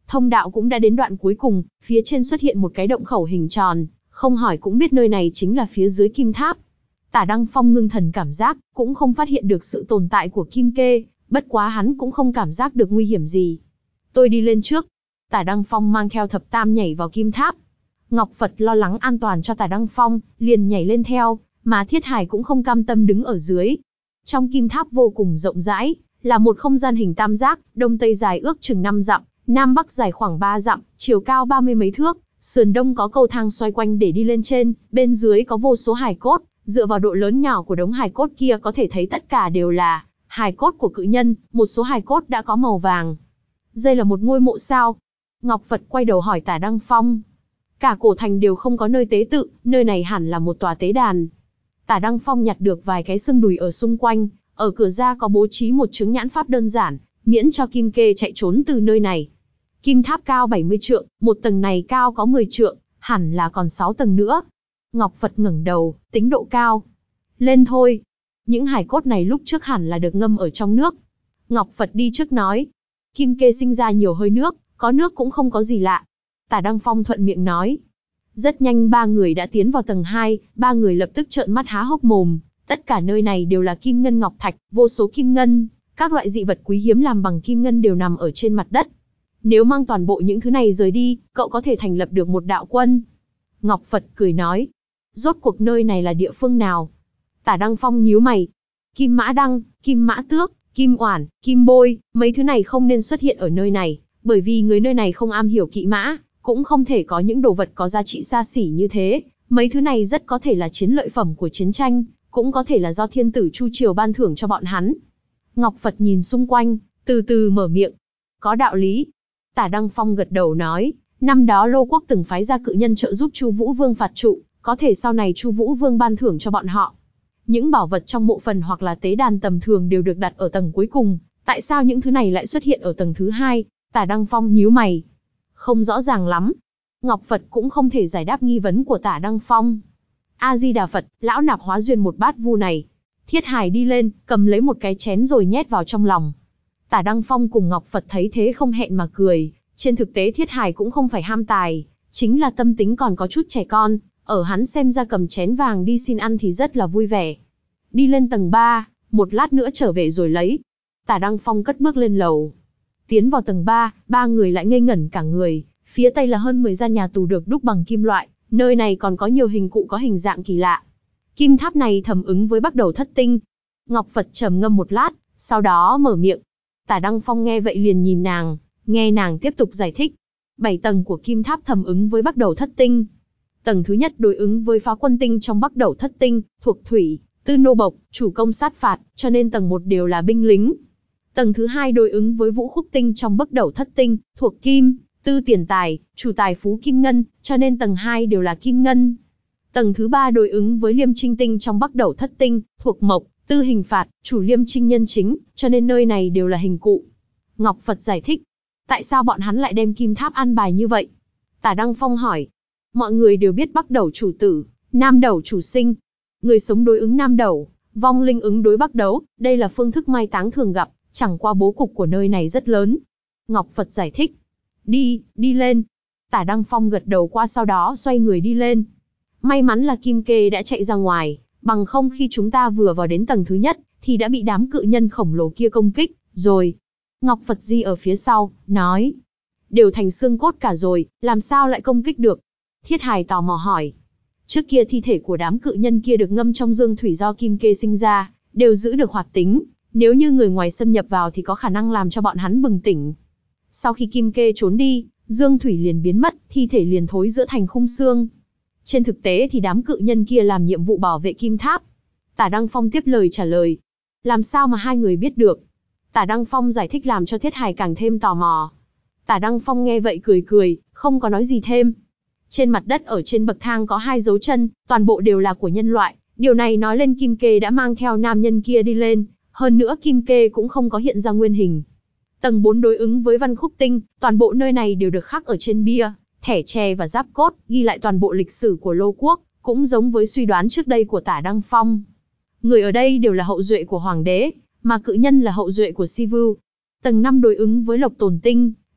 Thông đạo cũng đã đến đoạn cuối cùng, phía trên xuất hiện một cái động khẩu hình tròn, không hỏi cũng biết nơi này chính là phía dưới kim tháp. Tả Đăng Phong ngưng thần cảm giác, cũng không phát hiện được sự tồn tại của kim kê, bất quá hắn cũng không cảm giác được nguy hiểm gì. Tôi đi lên trước. Tả Đăng Phong mang theo thập tam nhảy vào kim tháp. Ngọc Phật lo lắng an toàn cho Tả Đăng Phong, liền nhảy lên theo, mà Thiết Hải cũng không cam tâm đứng ở dưới. Trong kim tháp vô cùng rộng rãi, là một không gian hình tam giác, đông tây dài ước chừng năm dặm, nam bắc dài khoảng ba dặm, chiều cao ba mươi mấy thước, sườn đông có cầu thang xoay quanh để đi lên trên, bên dưới có vô số hài cốt, dựa vào độ lớn nhỏ của đống hài cốt kia có thể thấy tất cả đều là hài cốt của cự nhân, một số hài cốt đã có màu vàng. Đây là một ngôi mộ sao? Ngọc Phật quay đầu hỏi Tả Đăng Phong. Cả cổ thành đều không có nơi tế tự, nơi này hẳn là một tòa tế đàn. Tả Đăng Phong nhặt được vài cái xương đùi ở xung quanh, ở cửa ra có bố trí một chứng nhãn pháp đơn giản, miễn cho kim kê chạy trốn từ nơi này. Kim tháp cao bảy mươi trượng, một tầng này cao có mười trượng, hẳn là còn sáu tầng nữa. Ngọc Phật ngẩng đầu, tính độ cao. Lên thôi. Những hài cốt này lúc trước hẳn là được ngâm ở trong nước. Ngọc Phật đi trước nói. Kim kê sinh ra nhiều hơi nước, có nước cũng không có gì lạ. Tả Đăng Phong thuận miệng nói. Rất nhanh ba người đã tiến vào tầng hai, ba người lập tức trợn mắt há hốc mồm. Tất cả nơi này đều là kim ngân ngọc thạch, vô số kim ngân, các loại dị vật quý hiếm làm bằng kim ngân đều nằm ở trên mặt đất. Nếu mang toàn bộ những thứ này rời đi, cậu có thể thành lập được một đạo quân. Ngọc Phật cười nói. Rốt cuộc nơi này là địa phương nào? Tả Đăng Phong nhíu mày. Kim mã đăng, kim mã tước, kim oản, kim bôi, mấy thứ này không nên xuất hiện ở nơi này, bởi vì người nơi này không am hiểu kỵ mã, cũng không thể có những đồ vật có giá trị xa xỉ như thế. Mấy thứ này rất có thể là chiến lợi phẩm của chiến tranh, cũng có thể là do thiên tử Chu Triều ban thưởng cho bọn hắn. Ngọc Phật nhìn xung quanh, từ từ mở miệng. Có đạo lý. Tả Đăng Phong gật đầu nói, năm đó Lô Quốc từng phái ra cự nhân trợ giúp Chu Vũ Vương phạt trụ, có thể sau này Chu Vũ Vương ban thưởng cho bọn họ. Những bảo vật trong mộ phần hoặc là tế đàn tầm thường đều được đặt ở tầng cuối cùng, tại sao những thứ này lại xuất hiện ở tầng thứ hai? Tả Đăng Phong nhíu mày. Không rõ ràng lắm. Ngọc Phật cũng không thể giải đáp nghi vấn của Tả Đăng Phong. A-di-đà Phật, lão nạp hóa duyên một bát vu này. Thiết Hải đi lên, cầm lấy một cái chén rồi nhét vào trong lòng. Tả Đăng Phong cùng Ngọc Phật thấy thế không hẹn mà cười. Trên thực tế Thiết Hải cũng không phải ham tài, chính là tâm tính còn có chút trẻ con. Ở hắn xem ra cầm chén vàng đi xin ăn thì rất là vui vẻ. Đi lên tầng ba, một lát nữa trở về rồi lấy. Tả Đăng Phong cất bước lên lầu. Tiến vào tầng ba, ba người lại ngây ngẩn cả người. Phía tây là hơn mười gian nhà tù được đúc bằng kim loại, nơi này còn có nhiều hình cụ có hình dạng kỳ lạ. Kim tháp này thầm ứng với Bắc Đầu Thất Tinh. Ngọc Phật trầm ngâm một lát, sau đó mở miệng. Tả Đăng Phong nghe vậy liền nhìn nàng, nghe nàng tiếp tục giải thích. Bảy tầng của kim tháp thầm ứng với Bắc Đầu Thất Tinh. Tầng thứ nhất đối ứng với Phá Quân Tinh trong Bắc Đầu Thất Tinh, thuộc thủy, tư nô bộc, chủ công sát phạt, cho nên tầng một đều là binh lính. Tầng thứ hai đối ứng với Vũ Khúc Tinh trong Bắc Đầu Thất Tinh, thuộc kim, tư tiền tài, chủ tài phú kim ngân, cho nên tầng hai đều là kim ngân. Tầng thứ ba đối ứng với Liêm Trinh Tinh trong Bắc Đầu Thất Tinh, thuộc mộc, tư hình phạt, chủ Liêm Trinh nhân chính, cho nên nơi này đều là hình cụ. Ngọc Phật giải thích, tại sao bọn hắn lại đem kim tháp an bài như vậy? Tả Đăng Phong hỏi, mọi người đều biết Bắc Đầu chủ tử, Nam Đầu chủ sinh. Người sống đối ứng Nam Đầu, vong linh ứng đối Bắc Đấu, đây là phương thức mai táng thường gặp, chẳng qua bố cục của nơi này rất lớn. Ngọc Phật giải thích, đi, đi lên. Tả Đăng Phong gật đầu qua sau đó xoay người đi lên. May mắn là Kim Kê đã chạy ra ngoài, bằng không khi chúng ta vừa vào đến tầng thứ nhất, thì đã bị đám cự nhân khổng lồ kia công kích, rồi. Ngọc Phật Di ở phía sau, nói, đều thành xương cốt cả rồi, làm sao lại công kích được? Thiết Hài tò mò hỏi. Trước kia thi thể của đám cự nhân kia được ngâm trong dương thủy do Kim Kê sinh ra, đều giữ được hoạt tính, nếu như người ngoài xâm nhập vào thì có khả năng làm cho bọn hắn bừng tỉnh. Sau khi Kim Kê trốn đi, dương thủy liền biến mất, thi thể liền thối rữa thành khung xương. Trên thực tế thì đám cự nhân kia làm nhiệm vụ bảo vệ kim tháp. Tả Đăng Phong tiếp lời trả lời. Làm sao mà hai người biết được? Tả Đăng Phong giải thích làm cho Thiết Hài càng thêm tò mò. Tả Đăng Phong nghe vậy cười cười, không có nói gì thêm. Trên mặt đất ở trên bậc thang có hai dấu chân, toàn bộ đều là của nhân loại. Điều này nói lên Kim Kê đã mang theo nam nhân kia đi lên. Hơn nữa Kim Kê cũng không có hiện ra nguyên hình. Tầng bốn đối ứng với Văn Khúc Tinh, toàn bộ nơi này đều được khắc ở trên bia, thẻ tre và giáp cốt, ghi lại toàn bộ lịch sử của Lô Quốc, cũng giống với suy đoán trước đây của Tả Đăng Phong. Người ở đây đều là hậu duệ của Hoàng đế, mà cự nhân là hậu duệ của Si Vu. Tầng năm đối ứng với Lộc Tồn Tinh,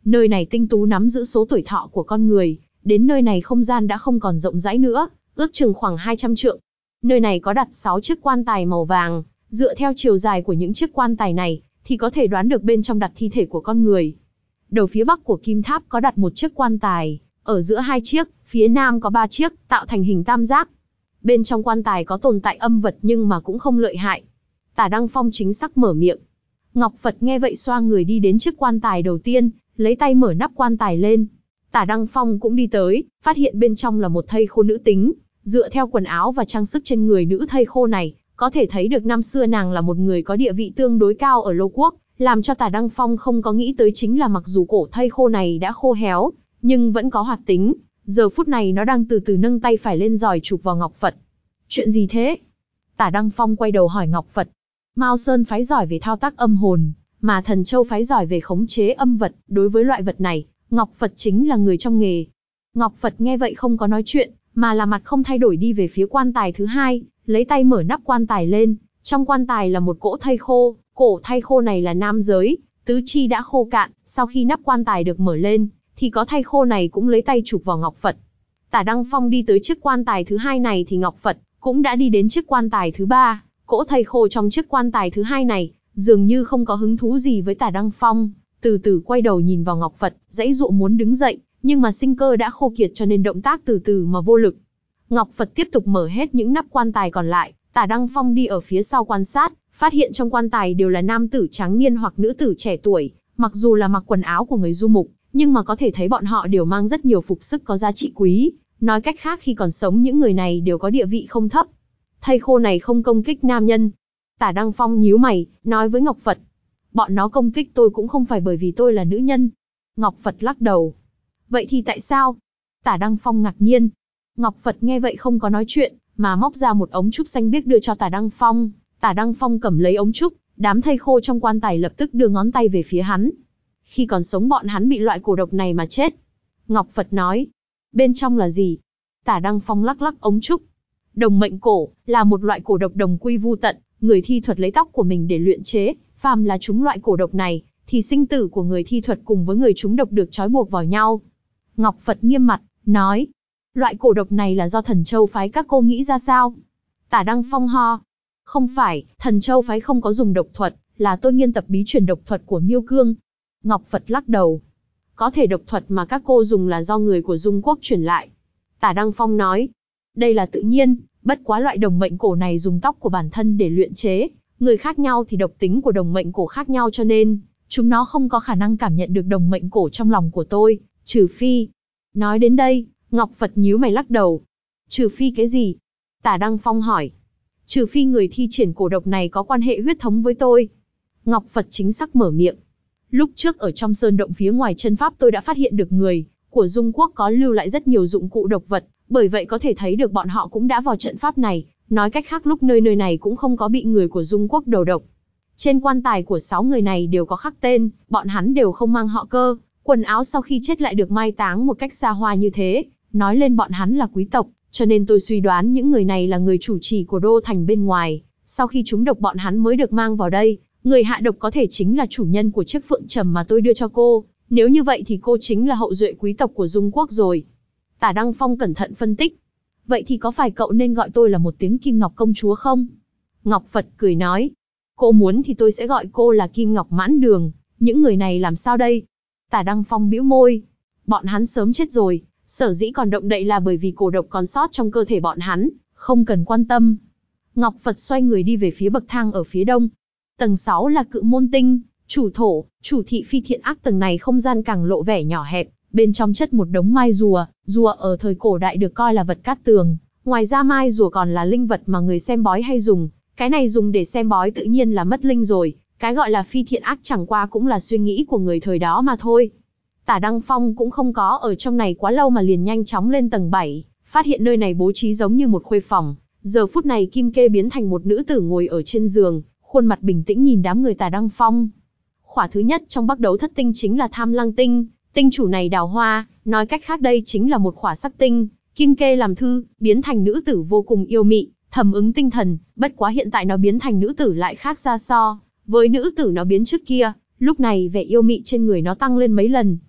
Nơi này tinh tú nắm giữ số tuổi thọ của con người, đến nơi này không gian đã không còn rộng rãi nữa, ước chừng khoảng hai trăm trượng. Nơi này có đặt sáu chiếc quan tài màu vàng, dựa theo chiều dài của những chiếc quan tài này, thì có thể đoán được bên trong đặt thi thể của con người. Đầu phía bắc của kim tháp có đặt một chiếc quan tài, ở giữa hai chiếc, phía nam có ba chiếc, tạo thành hình tam giác. Bên trong quan tài có tồn tại âm vật nhưng mà cũng không lợi hại. Tả Đăng Phong chính xác mở miệng. Ngọc Phật nghe vậy xoa người đi đến chiếc quan tài đầu tiên, lấy tay mở nắp quan tài lên. Tả Đăng Phong cũng đi tới, phát hiện bên trong là một thây khô nữ tính. Dựa theo quần áo và trang sức trên người nữ thây khô này, có thể thấy được năm xưa nàng là một người có địa vị tương đối cao ở Lô Quốc. Làm cho Tả Đăng Phong không có nghĩ tới chính là mặc dù cổ thây khô này đã khô héo, nhưng vẫn có hoạt tính. Giờ phút này nó đang từ từ nâng tay phải lên giỏi chụp vào Ngọc Phật. Chuyện gì thế? Tả Đăng Phong quay đầu hỏi Ngọc Phật. Mao Sơn phái giỏi về thao tác âm hồn, mà Thần Châu phái giỏi về khống chế âm vật. Đối với loại vật này, Ngọc Phật chính là người trong nghề. Ngọc Phật nghe vậy không có nói chuyện, mà là mặt không thay đổi đi về phía quan tài thứ hai, lấy tay mở nắp quan tài lên. Trong quan tài là một cỗ thây khô, cổ thây khô này là nam giới, tứ chi đã khô cạn. Sau khi nắp quan tài được mở lên, thì có thây khô này cũng lấy tay chụp vào Ngọc Phật. Tả Đăng Phong đi tới chiếc quan tài thứ hai này thì Ngọc Phật cũng đã đi đến chiếc quan tài thứ ba. Cỗ thây khô trong chiếc quan tài thứ hai này dường như không có hứng thú gì với Tả Đăng Phong, từ từ quay đầu nhìn vào Ngọc Phật, giãy giụa muốn đứng dậy, nhưng mà sinh cơ đã khô kiệt cho nên động tác từ từ mà vô lực. Ngọc Phật tiếp tục mở hết những nắp quan tài còn lại, Tả Đăng Phong đi ở phía sau quan sát, phát hiện trong quan tài đều là nam tử tráng niên hoặc nữ tử trẻ tuổi, mặc dù là mặc quần áo của người du mục, nhưng mà có thể thấy bọn họ đều mang rất nhiều phục sức có giá trị quý. Nói cách khác khi còn sống những người này đều có địa vị không thấp. Thây khô này không công kích nam nhân. Tả Đăng Phong nhíu mày, nói với Ngọc Phật. Bọn nó công kích tôi cũng không phải bởi vì tôi là nữ nhân. Ngọc Phật lắc đầu. Vậy thì tại sao? Tả Đăng Phong ngạc nhiên. Ngọc Phật nghe vậy không có nói chuyện, mà móc ra một ống trúc xanh biếc đưa cho Tả Đăng Phong. Tả Đăng Phong cầm lấy ống trúc, đám thây khô trong quan tài lập tức đưa ngón tay về phía hắn. Khi còn sống bọn hắn bị loại cổ độc này mà chết. Ngọc Phật nói. Bên trong là gì? Tả Đăng Phong lắc lắc ống trúc. Đồng mệnh cổ, là một loại cổ độc đồng quy vu tận, người thi thuật lấy tóc của mình để luyện chế, phàm là trúng loại cổ độc này, thì sinh tử của người thi thuật cùng với người trúng độc được trói buộc vào nhau. Ngọc Phật nghiêm mặt, nói, loại cổ độc này là do Thần Châu phái các cô nghĩ ra sao? Tả Đăng Phong ho. Không phải, Thần Châu phái không có dùng độc thuật, là tôi nghiên tập bí truyền độc thuật của Miêu Cương. Ngọc Phật lắc đầu. Có thể độc thuật mà các cô dùng là do người của Dung Quốc truyền lại. Tả Đăng Phong nói, đây là tự nhiên, bất quá loại đồng mệnh cổ này dùng tóc của bản thân để luyện chế, người khác nhau thì độc tính của đồng mệnh cổ khác nhau cho nên, chúng nó không có khả năng cảm nhận được đồng mệnh cổ trong lòng của tôi, trừ phi. Nói đến đây, Ngọc Phật nhíu mày lắc đầu. Trừ phi cái gì? Tả Đăng Phong hỏi. Trừ phi người thi triển cổ độc này có quan hệ huyết thống với tôi. Ngọc Phật chính xác mở miệng. Lúc trước ở trong sơn động phía ngoài chân pháp tôi đã phát hiện được người của Dung Quốc có lưu lại rất nhiều dụng cụ độc vật, bởi vậy có thể thấy được bọn họ cũng đã vào trận pháp này, nói cách khác lúc nơi nơi này cũng không có bị người của Dung Quốc đầu độc. Trên quan tài của sáu người này đều có khắc tên, bọn hắn đều không mang họ Cơ, quần áo sau khi chết lại được mai táng một cách xa hoa như thế, nói lên bọn hắn là quý tộc, cho nên tôi suy đoán những người này là người chủ trì của đô thành bên ngoài, sau khi trúng độc bọn hắn mới được mang vào đây. Người hạ độc có thể chính là chủ nhân của chiếc phượng trầm mà tôi đưa cho cô, nếu như vậy thì cô chính là hậu duệ quý tộc của Dung Quốc rồi. Tả Đăng Phong cẩn thận phân tích. Vậy thì có phải cậu nên gọi tôi là một tiếng Kim Ngọc công chúa không? Ngọc Phật cười nói. Cô muốn thì tôi sẽ gọi cô là Kim Ngọc Mãn Đường, những người này làm sao đây? Tả Đăng Phong bĩu môi. Bọn hắn sớm chết rồi, sở dĩ còn động đậy là bởi vì cổ độc còn sót trong cơ thể bọn hắn, không cần quan tâm. Ngọc Phật xoay người đi về phía bậc thang ở phía đông. Tầng sáu là Cự Môn Tinh, chủ thổ, chủ thị phi thiện ác. Tầng này không gian càng lộ vẻ nhỏ hẹp, bên trong chất một đống mai rùa. Rùa ở thời cổ đại được coi là vật cát tường, ngoài ra mai rùa còn là linh vật mà người xem bói hay dùng. Cái này dùng để xem bói tự nhiên là mất linh rồi, cái gọi là phi thiện ác chẳng qua cũng là suy nghĩ của người thời đó mà thôi. Tả Đăng Phong cũng không có ở trong này quá lâu mà liền nhanh chóng lên tầng bảy, phát hiện nơi này bố trí giống như một khuê phòng. Giờ phút này Kim Kê biến thành một nữ tử ngồi ở trên giường, khuôn mặt bình tĩnh nhìn đám người Tả Đăng Phong. Khỏa thứ nhất trong Bắc Đấu Thất Tinh chính là Tham Lăng Tinh, tinh chủ này đào hoa, nói cách khác đây chính là một khỏa sắc tinh. Kim Kê làm thư, biến thành nữ tử vô cùng yêu mị, thầm ứng tinh thần, bất quá hiện tại nó biến thành nữ tử lại khác xa so với nữ tử nó biến trước kia, lúc này vẻ yêu mị trên người nó tăng lên mấy lần.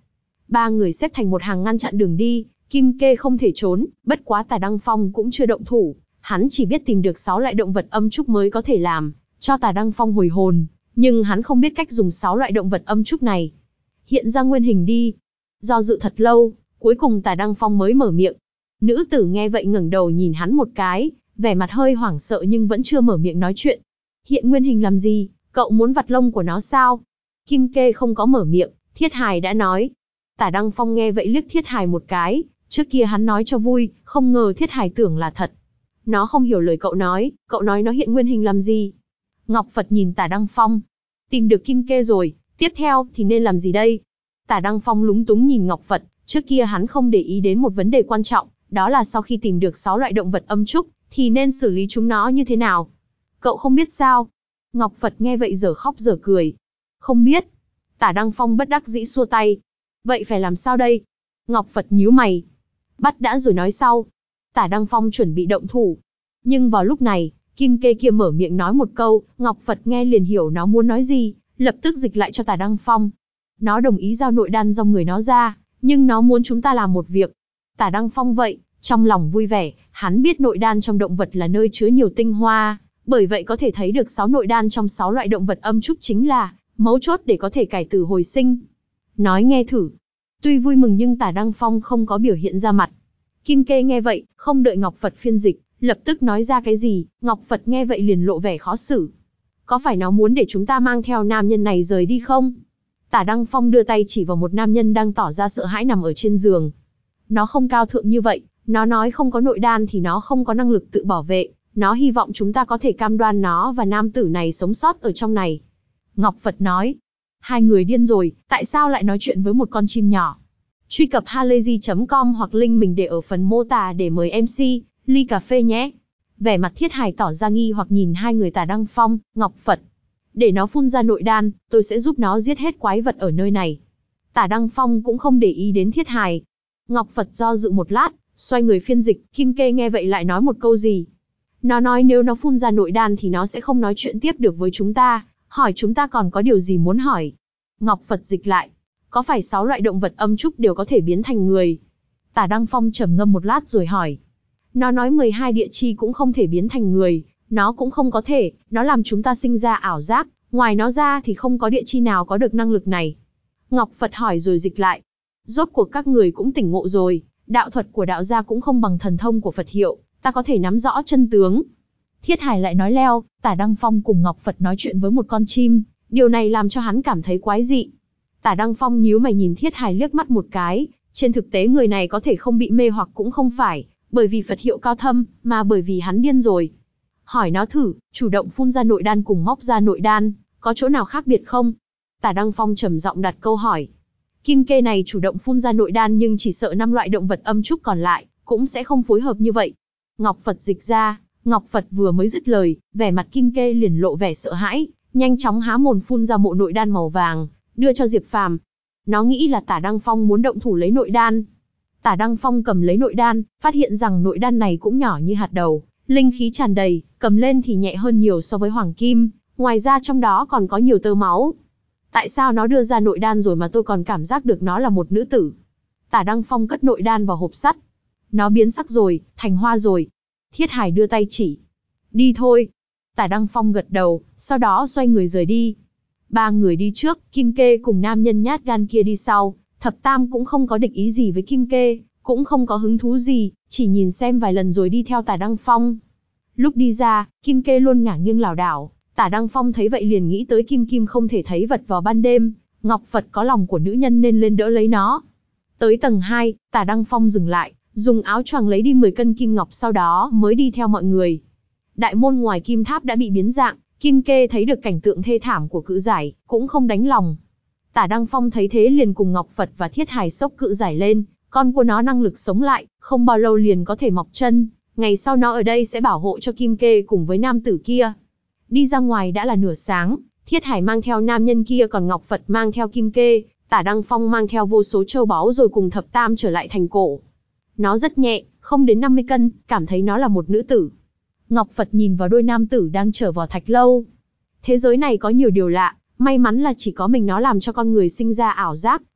Ba người xếp thành một hàng ngăn chặn đường đi, Kim Kê không thể trốn, bất quá Tả Đăng Phong cũng chưa động thủ, hắn chỉ biết tìm được sáu loại động vật âm trúc mới có thể làm cho Tả Đăng Phong hồi hồn, nhưng hắn không biết cách dùng sáu loại động vật âm trúc này. Hiện ra nguyên hình đi. Do dự thật lâu, cuối cùng Tả Đăng Phong mới mở miệng. Nữ tử nghe vậy ngẩng đầu nhìn hắn một cái, vẻ mặt hơi hoảng sợ nhưng vẫn chưa mở miệng nói chuyện. Hiện nguyên hình làm gì, cậu muốn vặt lông của nó sao? Kim Kê không có mở miệng, Thiết Hài đã nói. Tả Đăng Phong nghe vậy liếc Thiết Hài một cái, trước kia hắn nói cho vui, không ngờ Thiết Hài tưởng là thật. Nó không hiểu lời cậu nói, cậu nói nó hiện nguyên hình làm gì? Ngọc Phật nhìn Tả Đăng Phong. Tìm được Kim Kê rồi, tiếp theo thì nên làm gì đây? Tả Đăng Phong lúng túng nhìn Ngọc Phật, trước kia hắn không để ý đến một vấn đề quan trọng, đó là sau khi tìm được sáu loại động vật âm trúc, thì nên xử lý chúng nó như thế nào? Cậu không biết sao? Ngọc Phật nghe vậy giờ khóc giờ cười. Không biết. Tả Đăng Phong bất đắc dĩ xua tay. Vậy phải làm sao đây? Ngọc Phật nhíu mày. Bắt đã rồi nói sau. Tả Đăng Phong chuẩn bị động thủ. Nhưng vào lúc này, Kim Kê kia mở miệng nói một câu, Ngọc Phật nghe liền hiểu nó muốn nói gì, lập tức dịch lại cho Tả Đăng Phong. Nó đồng ý giao nội đan do người nó ra, nhưng nó muốn chúng ta làm một việc. Tả Đăng Phong vậy, trong lòng vui vẻ, hắn biết nội đan trong động vật là nơi chứa nhiều tinh hoa, bởi vậy có thể thấy được sáu nội đan trong sáu loại động vật âm trúc chính là mấu chốt để có thể cải tử hồi sinh. Nói nghe thử. Tuy vui mừng nhưng Tả Đăng Phong không có biểu hiện ra mặt. Kim Kê nghe vậy, không đợi Ngọc Phật phiên dịch, lập tức nói ra cái gì, Ngọc Phật nghe vậy liền lộ vẻ khó xử. Có phải nó muốn để chúng ta mang theo nam nhân này rời đi không? Tả Đăng Phong đưa tay chỉ vào một nam nhân đang tỏ ra sợ hãi nằm ở trên giường. Nó không cao thượng như vậy, nó nói không có nội đan thì nó không có năng lực tự bảo vệ, nó hy vọng chúng ta có thể cam đoan nó và nam tử này sống sót ở trong này. Ngọc Phật nói, hai người điên rồi, tại sao lại nói chuyện với một con chim nhỏ? Truy cập halayzi chấm com hoặc link mình để ở phần mô tả để mời em xê, ly cà phê nhé. Vẻ mặt Thiết Hài tỏ ra nghi hoặc nhìn hai người Tả Đăng Phong, Ngọc Phật. Để nó phun ra nội đan, tôi sẽ giúp nó giết hết quái vật ở nơi này. Tả Đăng Phong cũng không để ý đến Thiết Hài. Ngọc Phật do dự một lát, xoay người phiên dịch, Kim Kê nghe vậy lại nói một câu gì. Nó nói nếu nó phun ra nội đan thì nó sẽ không nói chuyện tiếp được với chúng ta, hỏi chúng ta còn có điều gì muốn hỏi. Ngọc Phật dịch lại, có phải sáu loại động vật âm trúc đều có thể biến thành người? Tả Đăng Phong trầm ngâm một lát rồi hỏi. Nó nói mười hai địa chi cũng không thể biến thành người, nó cũng không có thể, nó làm chúng ta sinh ra ảo giác, ngoài nó ra thì không có địa chi nào có được năng lực này. Ngọc Phật hỏi rồi dịch lại. Rốt cuộc các người cũng tỉnh ngộ rồi, đạo thuật của đạo gia cũng không bằng thần thông của Phật hiệu, ta có thể nắm rõ chân tướng. Thiết Hài lại nói leo, Tả Đăng Phong cùng Ngọc Phật nói chuyện với một con chim, điều này làm cho hắn cảm thấy quái dị. Tả Đăng Phong nhíu mày nhìn Thiết Hài liếc mắt một cái, trên thực tế người này có thể không bị mê hoặc cũng không phải, bởi vì Phật hiệu cao thâm, mà bởi vì hắn điên rồi. Hỏi nó thử, chủ động phun ra nội đan cùng móc ra nội đan, có chỗ nào khác biệt không? Tả Đăng Phong trầm giọng đặt câu hỏi. Kim Kê này chủ động phun ra nội đan nhưng chỉ sợ năm loại động vật âm trúc còn lại, cũng sẽ không phối hợp như vậy. Ngọc Phật dịch ra, Ngọc Phật vừa mới dứt lời, vẻ mặt Kim Kê liền lộ vẻ sợ hãi, nhanh chóng há mồm phun ra mộ nội đan màu vàng, đưa cho Diệp Phàm. Nó nghĩ là Tả Đăng Phong muốn động thủ lấy nội đan. Tả Đăng Phong cầm lấy nội đan, phát hiện rằng nội đan này cũng nhỏ như hạt đậu, linh khí tràn đầy, cầm lên thì nhẹ hơn nhiều so với hoàng kim, ngoài ra trong đó còn có nhiều tơ máu. Tại sao nó đưa ra nội đan rồi mà tôi còn cảm giác được nó là một nữ tử? Tả Đăng Phong cất nội đan vào hộp sắt. Nó biến sắc rồi, thành hoa rồi. Thiết Hài đưa tay chỉ. Đi thôi. Tả Đăng Phong gật đầu, sau đó xoay người rời đi. Ba người đi trước, Kim Kê cùng nam nhân nhát gan kia đi sau. Thập Tam cũng không có địch ý gì với Kim Kê, cũng không có hứng thú gì, chỉ nhìn xem vài lần rồi đi theo Tả Đăng Phong. Lúc đi ra, Kim Kê luôn ngả nghiêng lảo đảo. Tả Đăng Phong thấy vậy liền nghĩ tới Kim Kim không thể thấy vật vào ban đêm, Ngọc Phật có lòng của nữ nhân nên lên đỡ lấy nó. Tới tầng hai, Tả Đăng Phong dừng lại, dùng áo choàng lấy đi mười cân kim ngọc sau đó mới đi theo mọi người. Đại môn ngoài kim tháp đã bị biến dạng, Kim Kê thấy được cảnh tượng thê thảm của cự giải, cũng không đánh lòng. Tả Đăng Phong thấy thế liền cùng Ngọc Phật và Thiết Hài xốc cự giải lên, con của nó năng lực sống lại, không bao lâu liền có thể mọc chân, ngày sau nó ở đây sẽ bảo hộ cho Kim Kê cùng với nam tử kia. Đi ra ngoài đã là nửa sáng, Thiết Hài mang theo nam nhân kia còn Ngọc Phật mang theo Kim Kê, Tả Đăng Phong mang theo vô số châu báu rồi cùng Thập Tam trở lại thành cổ. Nó rất nhẹ, không đến năm mươi cân, cảm thấy nó là một nữ tử. Ngọc Phật nhìn vào đôi nam tử đang trở vào thạch lâu. Thế giới này có nhiều điều lạ, may mắn là chỉ có mình nó làm cho con người sinh ra ảo giác,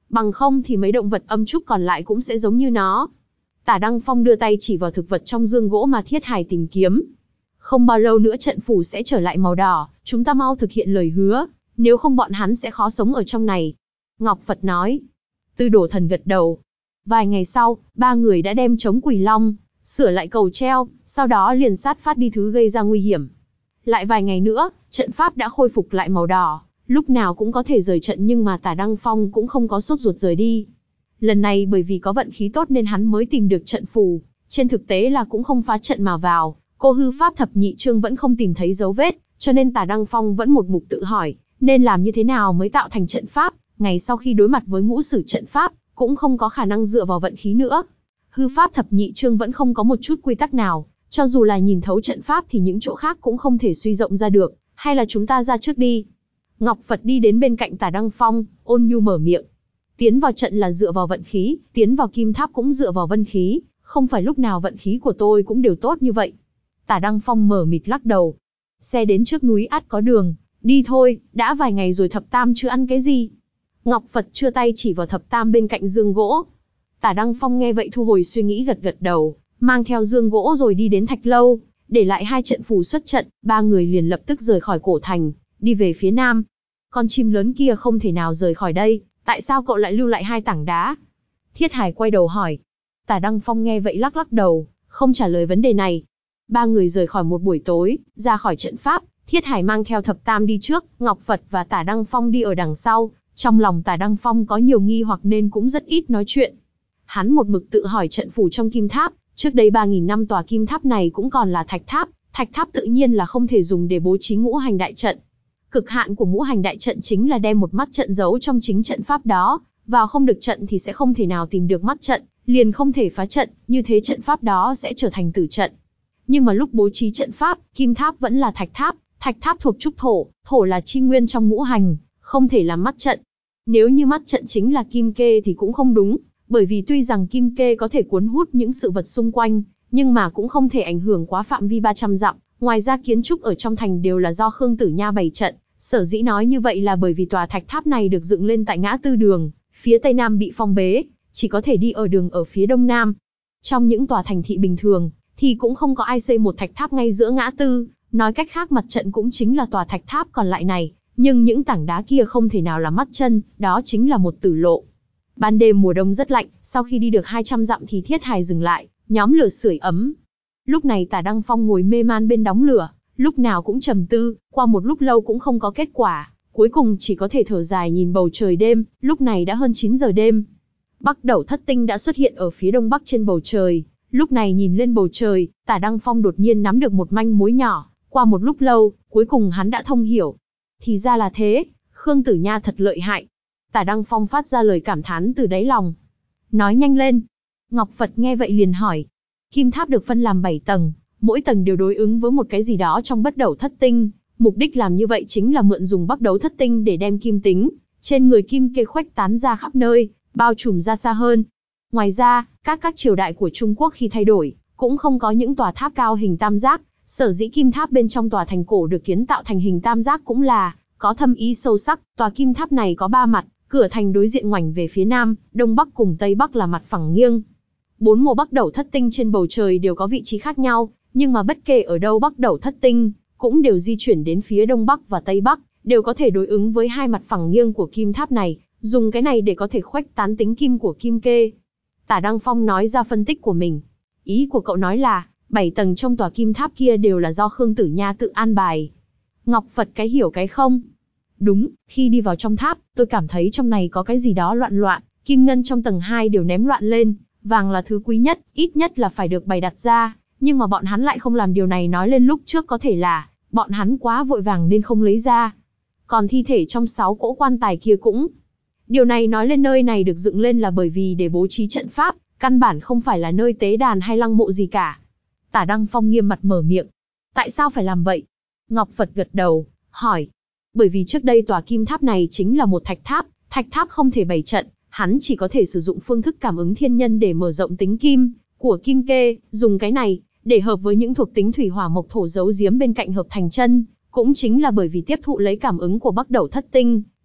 Bằng không thì mấy động vật âm trúc còn lại cũng sẽ giống như nó. Tả Đăng Phong đưa tay chỉ vào thực vật trong dương gỗ mà Thiết Hải tìm kiếm. Không bao lâu nữa trận phủ sẽ trở lại màu đỏ, chúng ta mau thực hiện lời hứa, nếu không bọn hắn sẽ khó sống ở trong này. Ngọc Phật nói. Tư Đồ Thần gật đầu. Vài ngày sau, ba người đã đem chống Quỷ Long, sửa lại cầu treo, sau đó liền sát phát đi thứ gây ra nguy hiểm. Lại vài ngày nữa, trận pháp đã khôi phục lại màu đỏ, lúc nào cũng có thể rời trận nhưng mà Tả Đăng Phong cũng không có sốt ruột rời đi. Lần này bởi vì có vận khí tốt nên hắn mới tìm được trận phù, trên thực tế là cũng không phá trận mà vào, cô hư pháp thập nhị chương vẫn không tìm thấy dấu vết, cho nên Tả Đăng Phong vẫn một mục tự hỏi, nên làm như thế nào mới tạo thành trận pháp, ngày sau khi đối mặt với ngũ sử trận pháp, cũng không có khả năng dựa vào vận khí nữa. Hư pháp thập nhị chương vẫn không có một chút quy tắc nào, cho dù là nhìn thấu trận pháp thì những chỗ khác cũng không thể suy rộng ra được, hay là chúng ta ra trước đi. Ngọc Phật đi đến bên cạnh Tả Đăng Phong, ôn nhu mở miệng. Tiến vào trận là dựa vào vận khí, tiến vào kim tháp cũng dựa vào vân khí, không phải lúc nào vận khí của tôi cũng đều tốt như vậy. Tả Đăng Phong mở mịt lắc đầu. Xe đến trước núi ắt có đường, đi thôi, đã vài ngày rồi thập tam chưa ăn cái gì. Ngọc Phật chưa tay chỉ vào thập tam bên cạnh dương gỗ. Tả Đăng Phong nghe vậy thu hồi suy nghĩ gật gật đầu, mang theo dương gỗ rồi đi đến Thạch Lâu, để lại hai trận phù xuất trận, ba người liền lập tức rời khỏi cổ thành, đi về phía nam. Con chim lớn kia không thể nào rời khỏi đây, tại sao cậu lại lưu lại hai tảng đá? Thiết Hải quay đầu hỏi. Tả Đăng Phong nghe vậy lắc lắc đầu, không trả lời vấn đề này. Ba người rời khỏi một buổi tối, ra khỏi trận pháp, Thiết Hải mang theo thập tam đi trước, Ngọc Phật và Tả Đăng Phong đi ở đằng sau. Trong lòng Tả Đăng Phong có nhiều nghi hoặc nên cũng rất ít nói chuyện. Hắn một mực tự hỏi trận phủ trong kim tháp, trước đây ba nghìn năm tòa kim tháp này cũng còn là thạch tháp, thạch tháp tự nhiên là không thể dùng để bố trí ngũ hành đại trận. Cực hạn của ngũ hành đại trận chính là đem một mắt trận giấu trong chính trận pháp đó, vào không được trận thì sẽ không thể nào tìm được mắt trận, liền không thể phá trận, như thế trận pháp đó sẽ trở thành tử trận. Nhưng mà lúc bố trí trận pháp, kim tháp vẫn là thạch tháp, thạch tháp thuộc trúc thổ, thổ là chi nguyên trong ngũ hành, không thể làm mắt trận. Nếu như mắt trận chính là kim kê thì cũng không đúng, bởi vì tuy rằng kim kê có thể cuốn hút những sự vật xung quanh, nhưng mà cũng không thể ảnh hưởng quá phạm vi ba trăm dặm. Ngoài ra kiến trúc ở trong thành đều là do Khương Tử Nha bày trận, sở dĩ nói như vậy là bởi vì tòa thạch tháp này được dựng lên tại ngã tư đường, phía tây nam bị phong bế, chỉ có thể đi ở đường ở phía đông nam. Trong những tòa thành thị bình thường, thì cũng không có ai xây một thạch tháp ngay giữa ngã tư, nói cách khác mặt trận cũng chính là tòa thạch tháp còn lại này, nhưng những tảng đá kia không thể nào là mắt chân, đó chính là một tử lộ. Ban đêm mùa đông rất lạnh, sau khi đi được hai trăm dặm thì Thiết Hải dừng lại, nhóm lửa sưởi ấm. Lúc này Tả Đăng Phong ngồi mê man bên đống lửa, lúc nào cũng trầm tư, qua một lúc lâu cũng không có kết quả, cuối cùng chỉ có thể thở dài nhìn bầu trời đêm, lúc này đã hơn chín giờ đêm. Bắc Đẩu Thất Tinh đã xuất hiện ở phía đông bắc trên bầu trời, lúc này nhìn lên bầu trời, Tả Đăng Phong đột nhiên nắm được một manh mối nhỏ, qua một lúc lâu, cuối cùng hắn đã thông hiểu. Thì ra là thế, Khương Tử Nha thật lợi hại. Tả Đăng Phong phát ra lời cảm thán từ đáy lòng. Nói nhanh lên. Ngọc Phật nghe vậy liền hỏi. Kim tháp được phân làm bảy tầng, mỗi tầng đều đối ứng với một cái gì đó trong Bất Đẩu Thất Tinh. Mục đích làm như vậy chính là mượn dùng Bắc Đấu Thất Tinh để đem kim tính trên người kim kê khuếch tán ra khắp nơi, bao trùm ra xa hơn. Ngoài ra, các các triều đại của Trung Quốc khi thay đổi, cũng không có những tòa tháp cao hình tam giác, sở dĩ kim tháp bên trong tòa thành cổ được kiến tạo thành hình tam giác cũng là có thâm ý sâu sắc. Tòa kim tháp này có ba mặt, cửa thành đối diện ngoảnh về phía nam, đông bắc cùng tây bắc là mặt phẳng nghiêng. Bốn mùa Bắc Đẩu Thất Tinh trên bầu trời đều có vị trí khác nhau, nhưng mà bất kể ở đâu Bắc Đẩu Thất Tinh cũng đều di chuyển đến phía đông bắc và tây bắc, đều có thể đối ứng với hai mặt phẳng nghiêng của kim tháp này, dùng cái này để có thể khuếch tán tính kim của kim kê. Tả Đăng Phong nói ra phân tích của mình. Ý của cậu nói là, bảy tầng trong tòa kim tháp kia đều là do Khương Tử Nha tự an bài. Ngọc Phật cái hiểu cái không? Đúng, khi đi vào trong tháp, tôi cảm thấy trong này có cái gì đó loạn loạn, kim ngân trong tầng hai đều ném loạn lên, vàng là thứ quý nhất, ít nhất là phải được bày đặt ra, nhưng mà bọn hắn lại không làm điều này, nói lên lúc trước có thể là bọn hắn quá vội vàng nên không lấy ra. Còn thi thể trong sáu cỗ quan tài kia cũng. Điều này nói lên nơi này được dựng lên là bởi vì để bố trí trận pháp, căn bản không phải là nơi tế đàn hay lăng mộ gì cả. Tả Đăng Phong nghiêm mặt mở miệng. Tại sao phải làm vậy? Ngọc Phật gật đầu, hỏi. Bởi vì trước đây tòa kim tháp này chính là một thạch tháp, thạch tháp không thể bày trận, hắn chỉ có thể sử dụng phương thức cảm ứng thiên nhân để mở rộng tính kim của kim kê, dùng cái này để hợp với những thuộc tính thủy hỏa mộc thổ giấu giếm bên cạnh hợp thành chân, cũng chính là bởi vì tiếp thụ lấy cảm ứng của Bắc Đẩu Thất Tinh,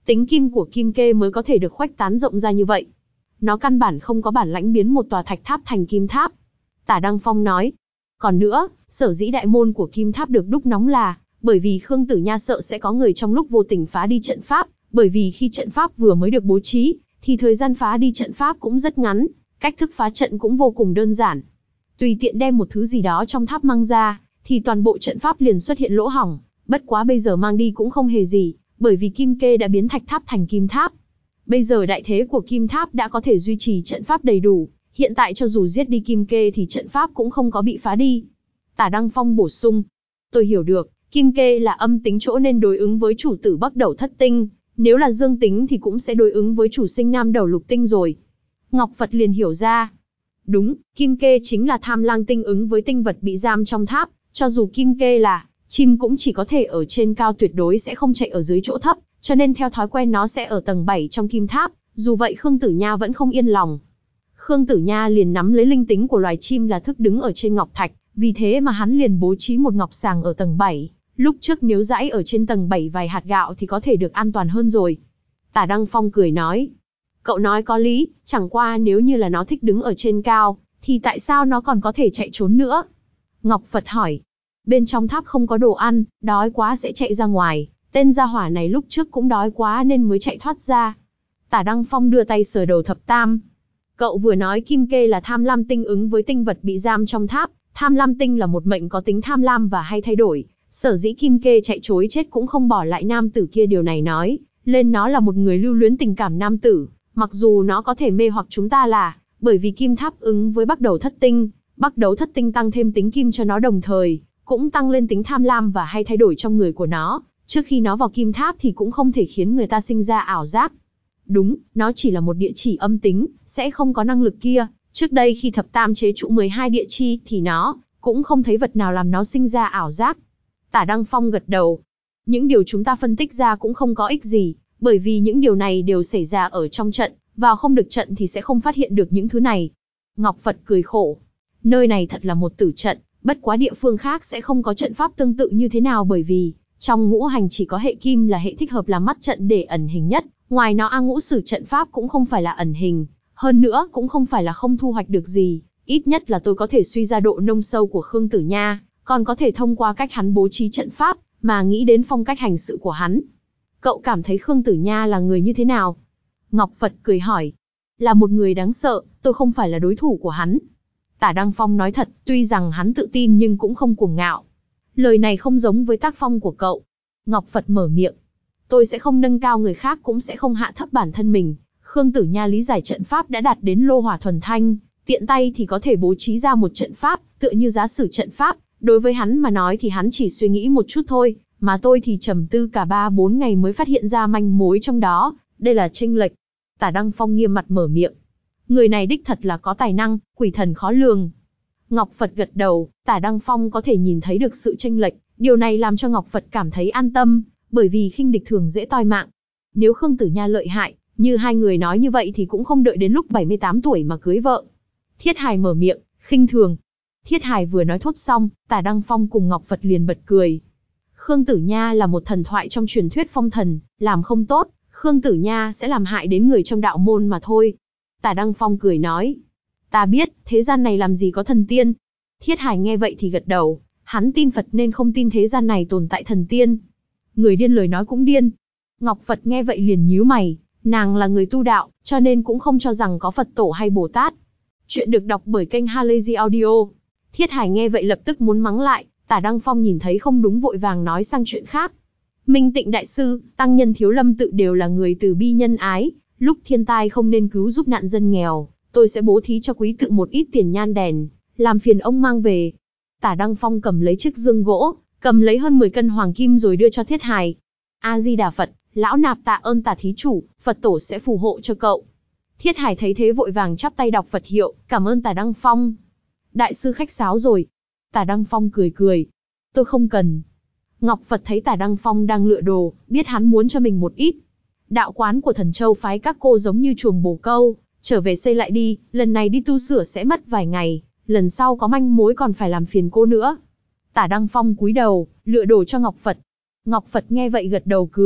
tính kim của Kim Kê mới có thể được khuếch tán rộng ra như vậy. Nó căn bản không có bản lãnh biến một tòa thạch tháp thành kim tháp. Tả Đăng Phong nói. Còn nữa, sở dĩ đại môn của kim tháp được đúc nóng là bởi vì Khương Tử Nha sợ sẽ có người trong lúc vô tình phá đi trận pháp, bởi vì khi trận pháp vừa mới được bố trí, thì thời gian phá đi trận pháp cũng rất ngắn, cách thức phá trận cũng vô cùng đơn giản. Tùy tiện đem một thứ gì đó trong tháp mang ra, thì toàn bộ trận pháp liền xuất hiện lỗ hổng, bất quá bây giờ mang đi cũng không hề gì, bởi vì Kim Kê đã biến thạch tháp thành kim tháp. Bây giờ đại thế của kim tháp đã có thể duy trì trận pháp đầy đủ, hiện tại cho dù giết đi Kim Kê thì trận pháp cũng không có bị phá đi. Tả Đăng Phong bổ sung. Tôi hiểu được, Kim Kê là âm tính chỗ nên đối ứng với chủ tử Bắc Đầu Thất Tinh, nếu là dương tính thì cũng sẽ đối ứng với chủ sinh Nam Đầu Lục Tinh rồi. Ngọc Phật liền hiểu ra. Đúng, Kim Kê chính là tham lang tinh ứng với tinh vật bị giam trong tháp, cho dù Kim Kê là chim cũng chỉ có thể ở trên cao, tuyệt đối sẽ không chạy ở dưới chỗ thấp, cho nên theo thói quen nó sẽ ở tầng bảy trong kim tháp, dù vậy Khương Tử Nha vẫn không yên lòng. Khương Tử Nha liền nắm lấy linh tính của loài chim là thức đứng ở trên ngọc thạch, vì thế mà hắn liền bố trí một ngọc sàng ở tầng bảy, lúc trước nếu dãi ở trên tầng bảy vài hạt gạo thì có thể được an toàn hơn rồi. Tả Đăng Phong cười nói, cậu nói có lý, chẳng qua nếu như là nó thích đứng ở trên cao, thì tại sao nó còn có thể chạy trốn nữa? Ngọc Phật hỏi, bên trong tháp không có đồ ăn, đói quá sẽ chạy ra ngoài, tên gia hỏa này lúc trước cũng đói quá nên mới chạy thoát ra. Tả Đăng Phong đưa tay sờ đầu thập tam. Cậu vừa nói Kim Kê là tham lam tinh ứng với tinh vật bị giam trong tháp, tham lam tinh là một mệnh có tính tham lam và hay thay đổi, sở dĩ Kim Kê chạy trối chết cũng không bỏ lại nam tử kia, điều này nói lên nó là một người lưu luyến tình cảm nam tử, mặc dù nó có thể mê hoặc chúng ta là bởi vì kim tháp ứng với Bắc Đầu Thất Tinh, Bắc Đấu Thất Tinh tăng thêm tính kim cho nó, đồng thời cũng tăng lên tính tham lam và hay thay đổi trong người của nó, trước khi nó vào kim tháp thì cũng không thể khiến người ta sinh ra ảo giác. Đúng, nó chỉ là một địa chỉ âm tính, sẽ không có năng lực kia, trước đây khi thập tam chế trụ mười hai địa chi thì nó cũng không thấy vật nào làm nó sinh ra ảo giác. Tả Đăng Phong gật đầu. Những điều chúng ta phân tích ra cũng không có ích gì, bởi vì những điều này đều xảy ra ở trong trận, vào không được trận thì sẽ không phát hiện được những thứ này. Ngọc Phật cười khổ. Nơi này thật là một tử trận, bất quá địa phương khác sẽ không có trận pháp tương tự như thế nào, bởi vì trong ngũ hành chỉ có hệ kim là hệ thích hợp làm mắt trận để ẩn hình nhất, ngoài nó A Ngũ Sử trận pháp cũng không phải là ẩn hình, hơn nữa cũng không phải là không thu hoạch được gì, ít nhất là tôi có thể suy ra độ nông sâu của Khương Tử Nha, còn có thể thông qua cách hắn bố trí trận pháp mà nghĩ đến phong cách hành sự của hắn. Cậu cảm thấy Khương Tử Nha là người như thế nào? Ngọc Phật cười hỏi. Là một người đáng sợ, tôi không phải là đối thủ của hắn. Tả Đăng Phong nói thật, tuy rằng hắn tự tin nhưng cũng không cuồng ngạo. Lời này không giống với tác phong của cậu. Ngọc Phật mở miệng. Tôi sẽ không nâng cao người khác, cũng sẽ không hạ thấp bản thân mình. Khương Tử Nha lý giải trận pháp đã đạt đến lô hỏa thuần thanh, tiện tay thì có thể bố trí ra một trận pháp, tựa như giá sử trận pháp. Đối với hắn mà nói thì hắn chỉ suy nghĩ một chút thôi, mà tôi thì trầm tư cả ba bốn ngày mới phát hiện ra manh mối trong đó, đây là chênh lệch. Tả Đăng Phong nghiêm mặt mở miệng. Người này đích thật là có tài năng, quỷ thần khó lường. Ngọc Phật gật đầu, Tả Đăng Phong có thể nhìn thấy được sự chênh lệch, điều này làm cho Ngọc Phật cảm thấy an tâm, bởi vì khinh địch thường dễ toi mạng. Nếu Khương Tử Nha lợi hại, như hai người nói như vậy thì cũng không đợi đến lúc bảy mươi tám tuổi mà cưới vợ. Thiết Hài mở miệng, khinh thường. Thiết Hài vừa nói thốt xong, Tả Đăng Phong cùng Ngọc Phật liền bật cười. Khương Tử Nha là một thần thoại trong truyền thuyết phong thần, làm không tốt, Khương Tử Nha sẽ làm hại đến người trong đạo môn mà thôi. Tả Đăng Phong cười nói. Ta biết, thế gian này làm gì có thần tiên. Thiết Hài nghe vậy thì gật đầu, hắn tin Phật nên không tin thế gian này tồn tại thần tiên. Người điên lời nói cũng điên. Ngọc Phật nghe vậy liền nhíu mày, nàng là người tu đạo, cho nên cũng không cho rằng có Phật tổ hay Bồ Tát. Chuyện được đọc bởi kênh Halazy Audio. Thiết Hải nghe vậy lập tức muốn mắng lại, Tả Đăng Phong nhìn thấy không đúng vội vàng nói sang chuyện khác. Minh Tịnh Đại Sư, Tăng Nhân Thiếu Lâm tự đều là người từ bi nhân ái, lúc thiên tai không nên cứu giúp nạn dân nghèo, tôi sẽ bố thí cho quý tự một ít tiền nhang đèn, làm phiền ông mang về. Tả Đăng Phong cầm lấy chiếc dương gỗ, cầm lấy hơn mười cân hoàng kim rồi đưa cho Thiết Hải. A-di-đà Phật, lão nạp tạ ơn Tả thí chủ, Phật tổ sẽ phù hộ cho cậu. Thiết Hải thấy thế vội vàng chắp tay đọc Phật hiệu, cảm ơn Tả Đăng Phong. Đại sư khách sáo rồi. Tả Đăng Phong cười cười. Tôi không cần. Ngọc Phật thấy Tả Đăng Phong đang lựa đồ, biết hắn muốn cho mình một ít. Đạo quán của Thần Châu phái các cô giống như chuồng bồ câu, trở về xây lại đi, lần này đi tu sửa sẽ mất vài ngày, lần sau có manh mối còn phải làm phiền cô nữa. Tả Đăng Phong cúi đầu, lựa đồ cho Ngọc Phật. Ngọc Phật nghe vậy gật đầu cười,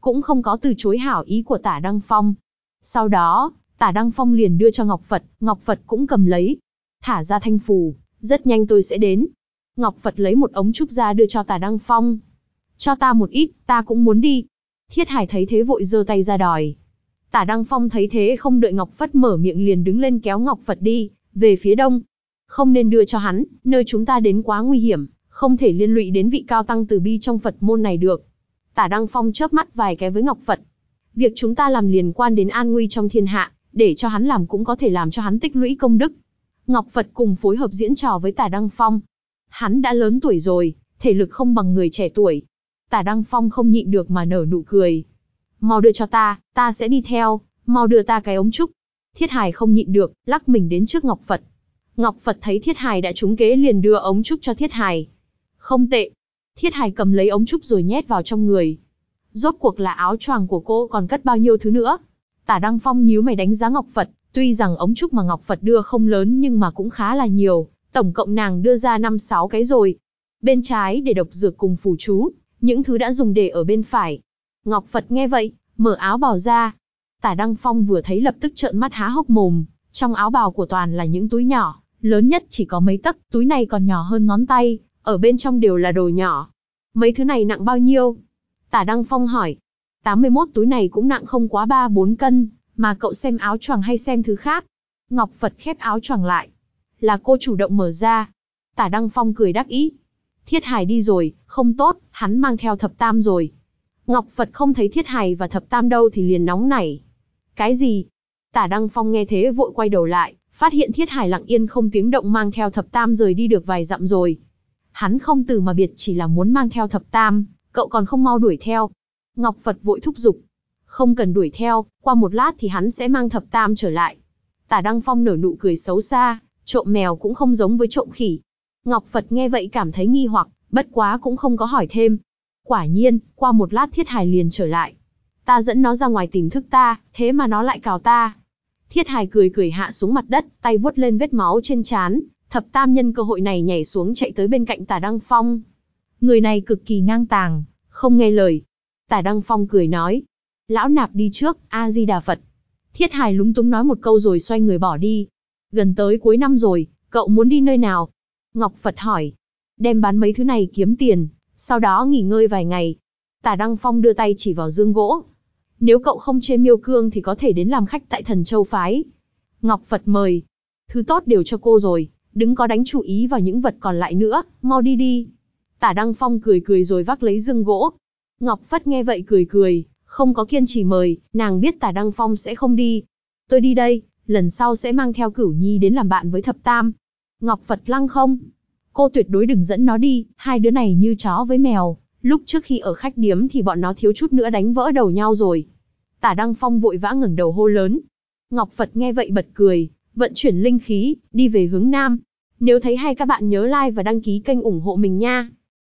cũng không có từ chối hảo ý của Tả Đăng Phong. Sau đó, Tả Đăng Phong liền đưa cho Ngọc Phật, Ngọc Phật cũng cầm lấy. Thả ra thanh phù, rất nhanh tôi sẽ đến. Ngọc Phật lấy một ống trúc ra đưa cho Tả Đăng Phong. Cho ta một ít, ta cũng muốn đi. Thiết Hải thấy thế vội giơ tay ra đòi. Tả Đăng Phong thấy thế không đợi Ngọc Phật mở miệng liền đứng lên kéo Ngọc Phật đi, về phía đông. Không nên đưa cho hắn, nơi chúng ta đến quá nguy hiểm, không thể liên lụy đến vị cao tăng từ bi trong Phật môn này được. Tả Đăng Phong chớp mắt vài cái với Ngọc Phật. Việc chúng ta làm liên quan đến an nguy trong thiên hạ, để cho hắn làm cũng có thể làm cho hắn tích lũy công đức. Ngọc Phật cùng phối hợp diễn trò với Tả Đăng Phong. Hắn đã lớn tuổi rồi, thể lực không bằng người trẻ tuổi. Tả Đăng Phong không nhịn được mà nở nụ cười. Mau đưa cho ta, ta sẽ đi theo, mau đưa ta cái ống trúc. Thiết Hải không nhịn được, lắc mình đến trước Ngọc Phật. Ngọc Phật thấy Thiết Hải đã trúng kế liền đưa ống trúc cho Thiết Hải. Không tệ. Thiết Hải cầm lấy ống trúc rồi nhét vào trong người. Rốt cuộc là áo choàng của cô còn cất bao nhiêu thứ nữa. Tả Đăng Phong nhíu mày đánh giá Ngọc Phật, tuy rằng ống trúc mà Ngọc Phật đưa không lớn nhưng mà cũng khá là nhiều, tổng cộng nàng đưa ra năm sáu cái rồi. Bên trái để độc dược cùng phù chú, những thứ đã dùng để ở bên phải. Ngọc Phật nghe vậy, mở áo bào ra. Tả Đăng Phong vừa thấy lập tức trợn mắt há hốc mồm, trong áo bào của toàn là những túi nhỏ, lớn nhất chỉ có mấy tấc, túi này còn nhỏ hơn ngón tay, ở bên trong đều là đồ nhỏ. Mấy thứ này nặng bao nhiêu? Tả Đăng Phong hỏi. tám mươi mốt túi này cũng nặng không quá ba bốn cân, mà cậu xem áo choàng hay xem thứ khác? Ngọc Phật khép áo choàng lại. Là cô chủ động mở ra. Tả Đăng Phong cười đắc ý. Thiết Hải đi rồi, không tốt, hắn mang theo thập tam rồi. Ngọc Phật không thấy Thiết Hải và thập tam đâu thì liền nóng nảy. Cái gì? Tả Đăng Phong nghe thế vội quay đầu lại, phát hiện Thiết Hải lặng yên không tiếng động mang theo thập tam rời đi được vài dặm rồi. Hắn không từ mà biệt chỉ là muốn mang theo thập tam, cậu còn không mau đuổi theo. Ngọc Phật vội thúc giục. Không cần đuổi theo, qua một lát thì hắn sẽ mang thập tam trở lại. Tả Đăng Phong nở nụ cười xấu xa, trộm mèo cũng không giống với trộm khỉ. Ngọc Phật nghe vậy cảm thấy nghi hoặc, bất quá cũng không có hỏi thêm. Quả nhiên, qua một lát Thiết Hải liền trở lại. Ta dẫn nó ra ngoài tìm thức ta, thế mà nó lại cào ta. Thiết Hải cười cười hạ xuống mặt đất, tay vuốt lên vết máu trên trán. Thập tam nhân cơ hội này nhảy xuống chạy tới bên cạnh Tả Đăng Phong. Người này cực kỳ ngang tàng, không nghe lời. Tả Đăng Phong cười nói. Lão nạp đi trước, A-di-đà Phật. Thiết Hải lúng túng nói một câu rồi xoay người bỏ đi. Gần tới cuối năm rồi, cậu muốn đi nơi nào? Ngọc Phật hỏi. Đem bán mấy thứ này kiếm tiền, sau đó nghỉ ngơi vài ngày. Tả Đăng Phong đưa tay chỉ vào dương gỗ. Nếu cậu không chê Miêu Cương thì có thể đến làm khách tại Thần Châu Phái. Ngọc Phật mời. Thứ tốt đều cho cô rồi, đừng có đánh chú ý vào những vật còn lại nữa, mau đi đi. Tả Đăng Phong cười cười rồi vác lấy dương gỗ. Ngọc Phật nghe vậy cười cười, không có kiên trì mời, nàng biết Tả Đăng Phong sẽ không đi. Tôi đi đây, lần sau sẽ mang theo Cửu Nhi đến làm bạn với thập tam. Ngọc Phật lăng không. Cô tuyệt đối đừng dẫn nó đi, hai đứa này như chó với mèo. Lúc trước khi ở khách điếm thì bọn nó thiếu chút nữa đánh vỡ đầu nhau rồi. Tả Đăng Phong vội vã ngẩng đầu hô lớn. Ngọc Phật nghe vậy bật cười, vận chuyển linh khí, đi về hướng nam. Nếu thấy hay các bạn nhớ like và đăng ký kênh ủng hộ mình nha.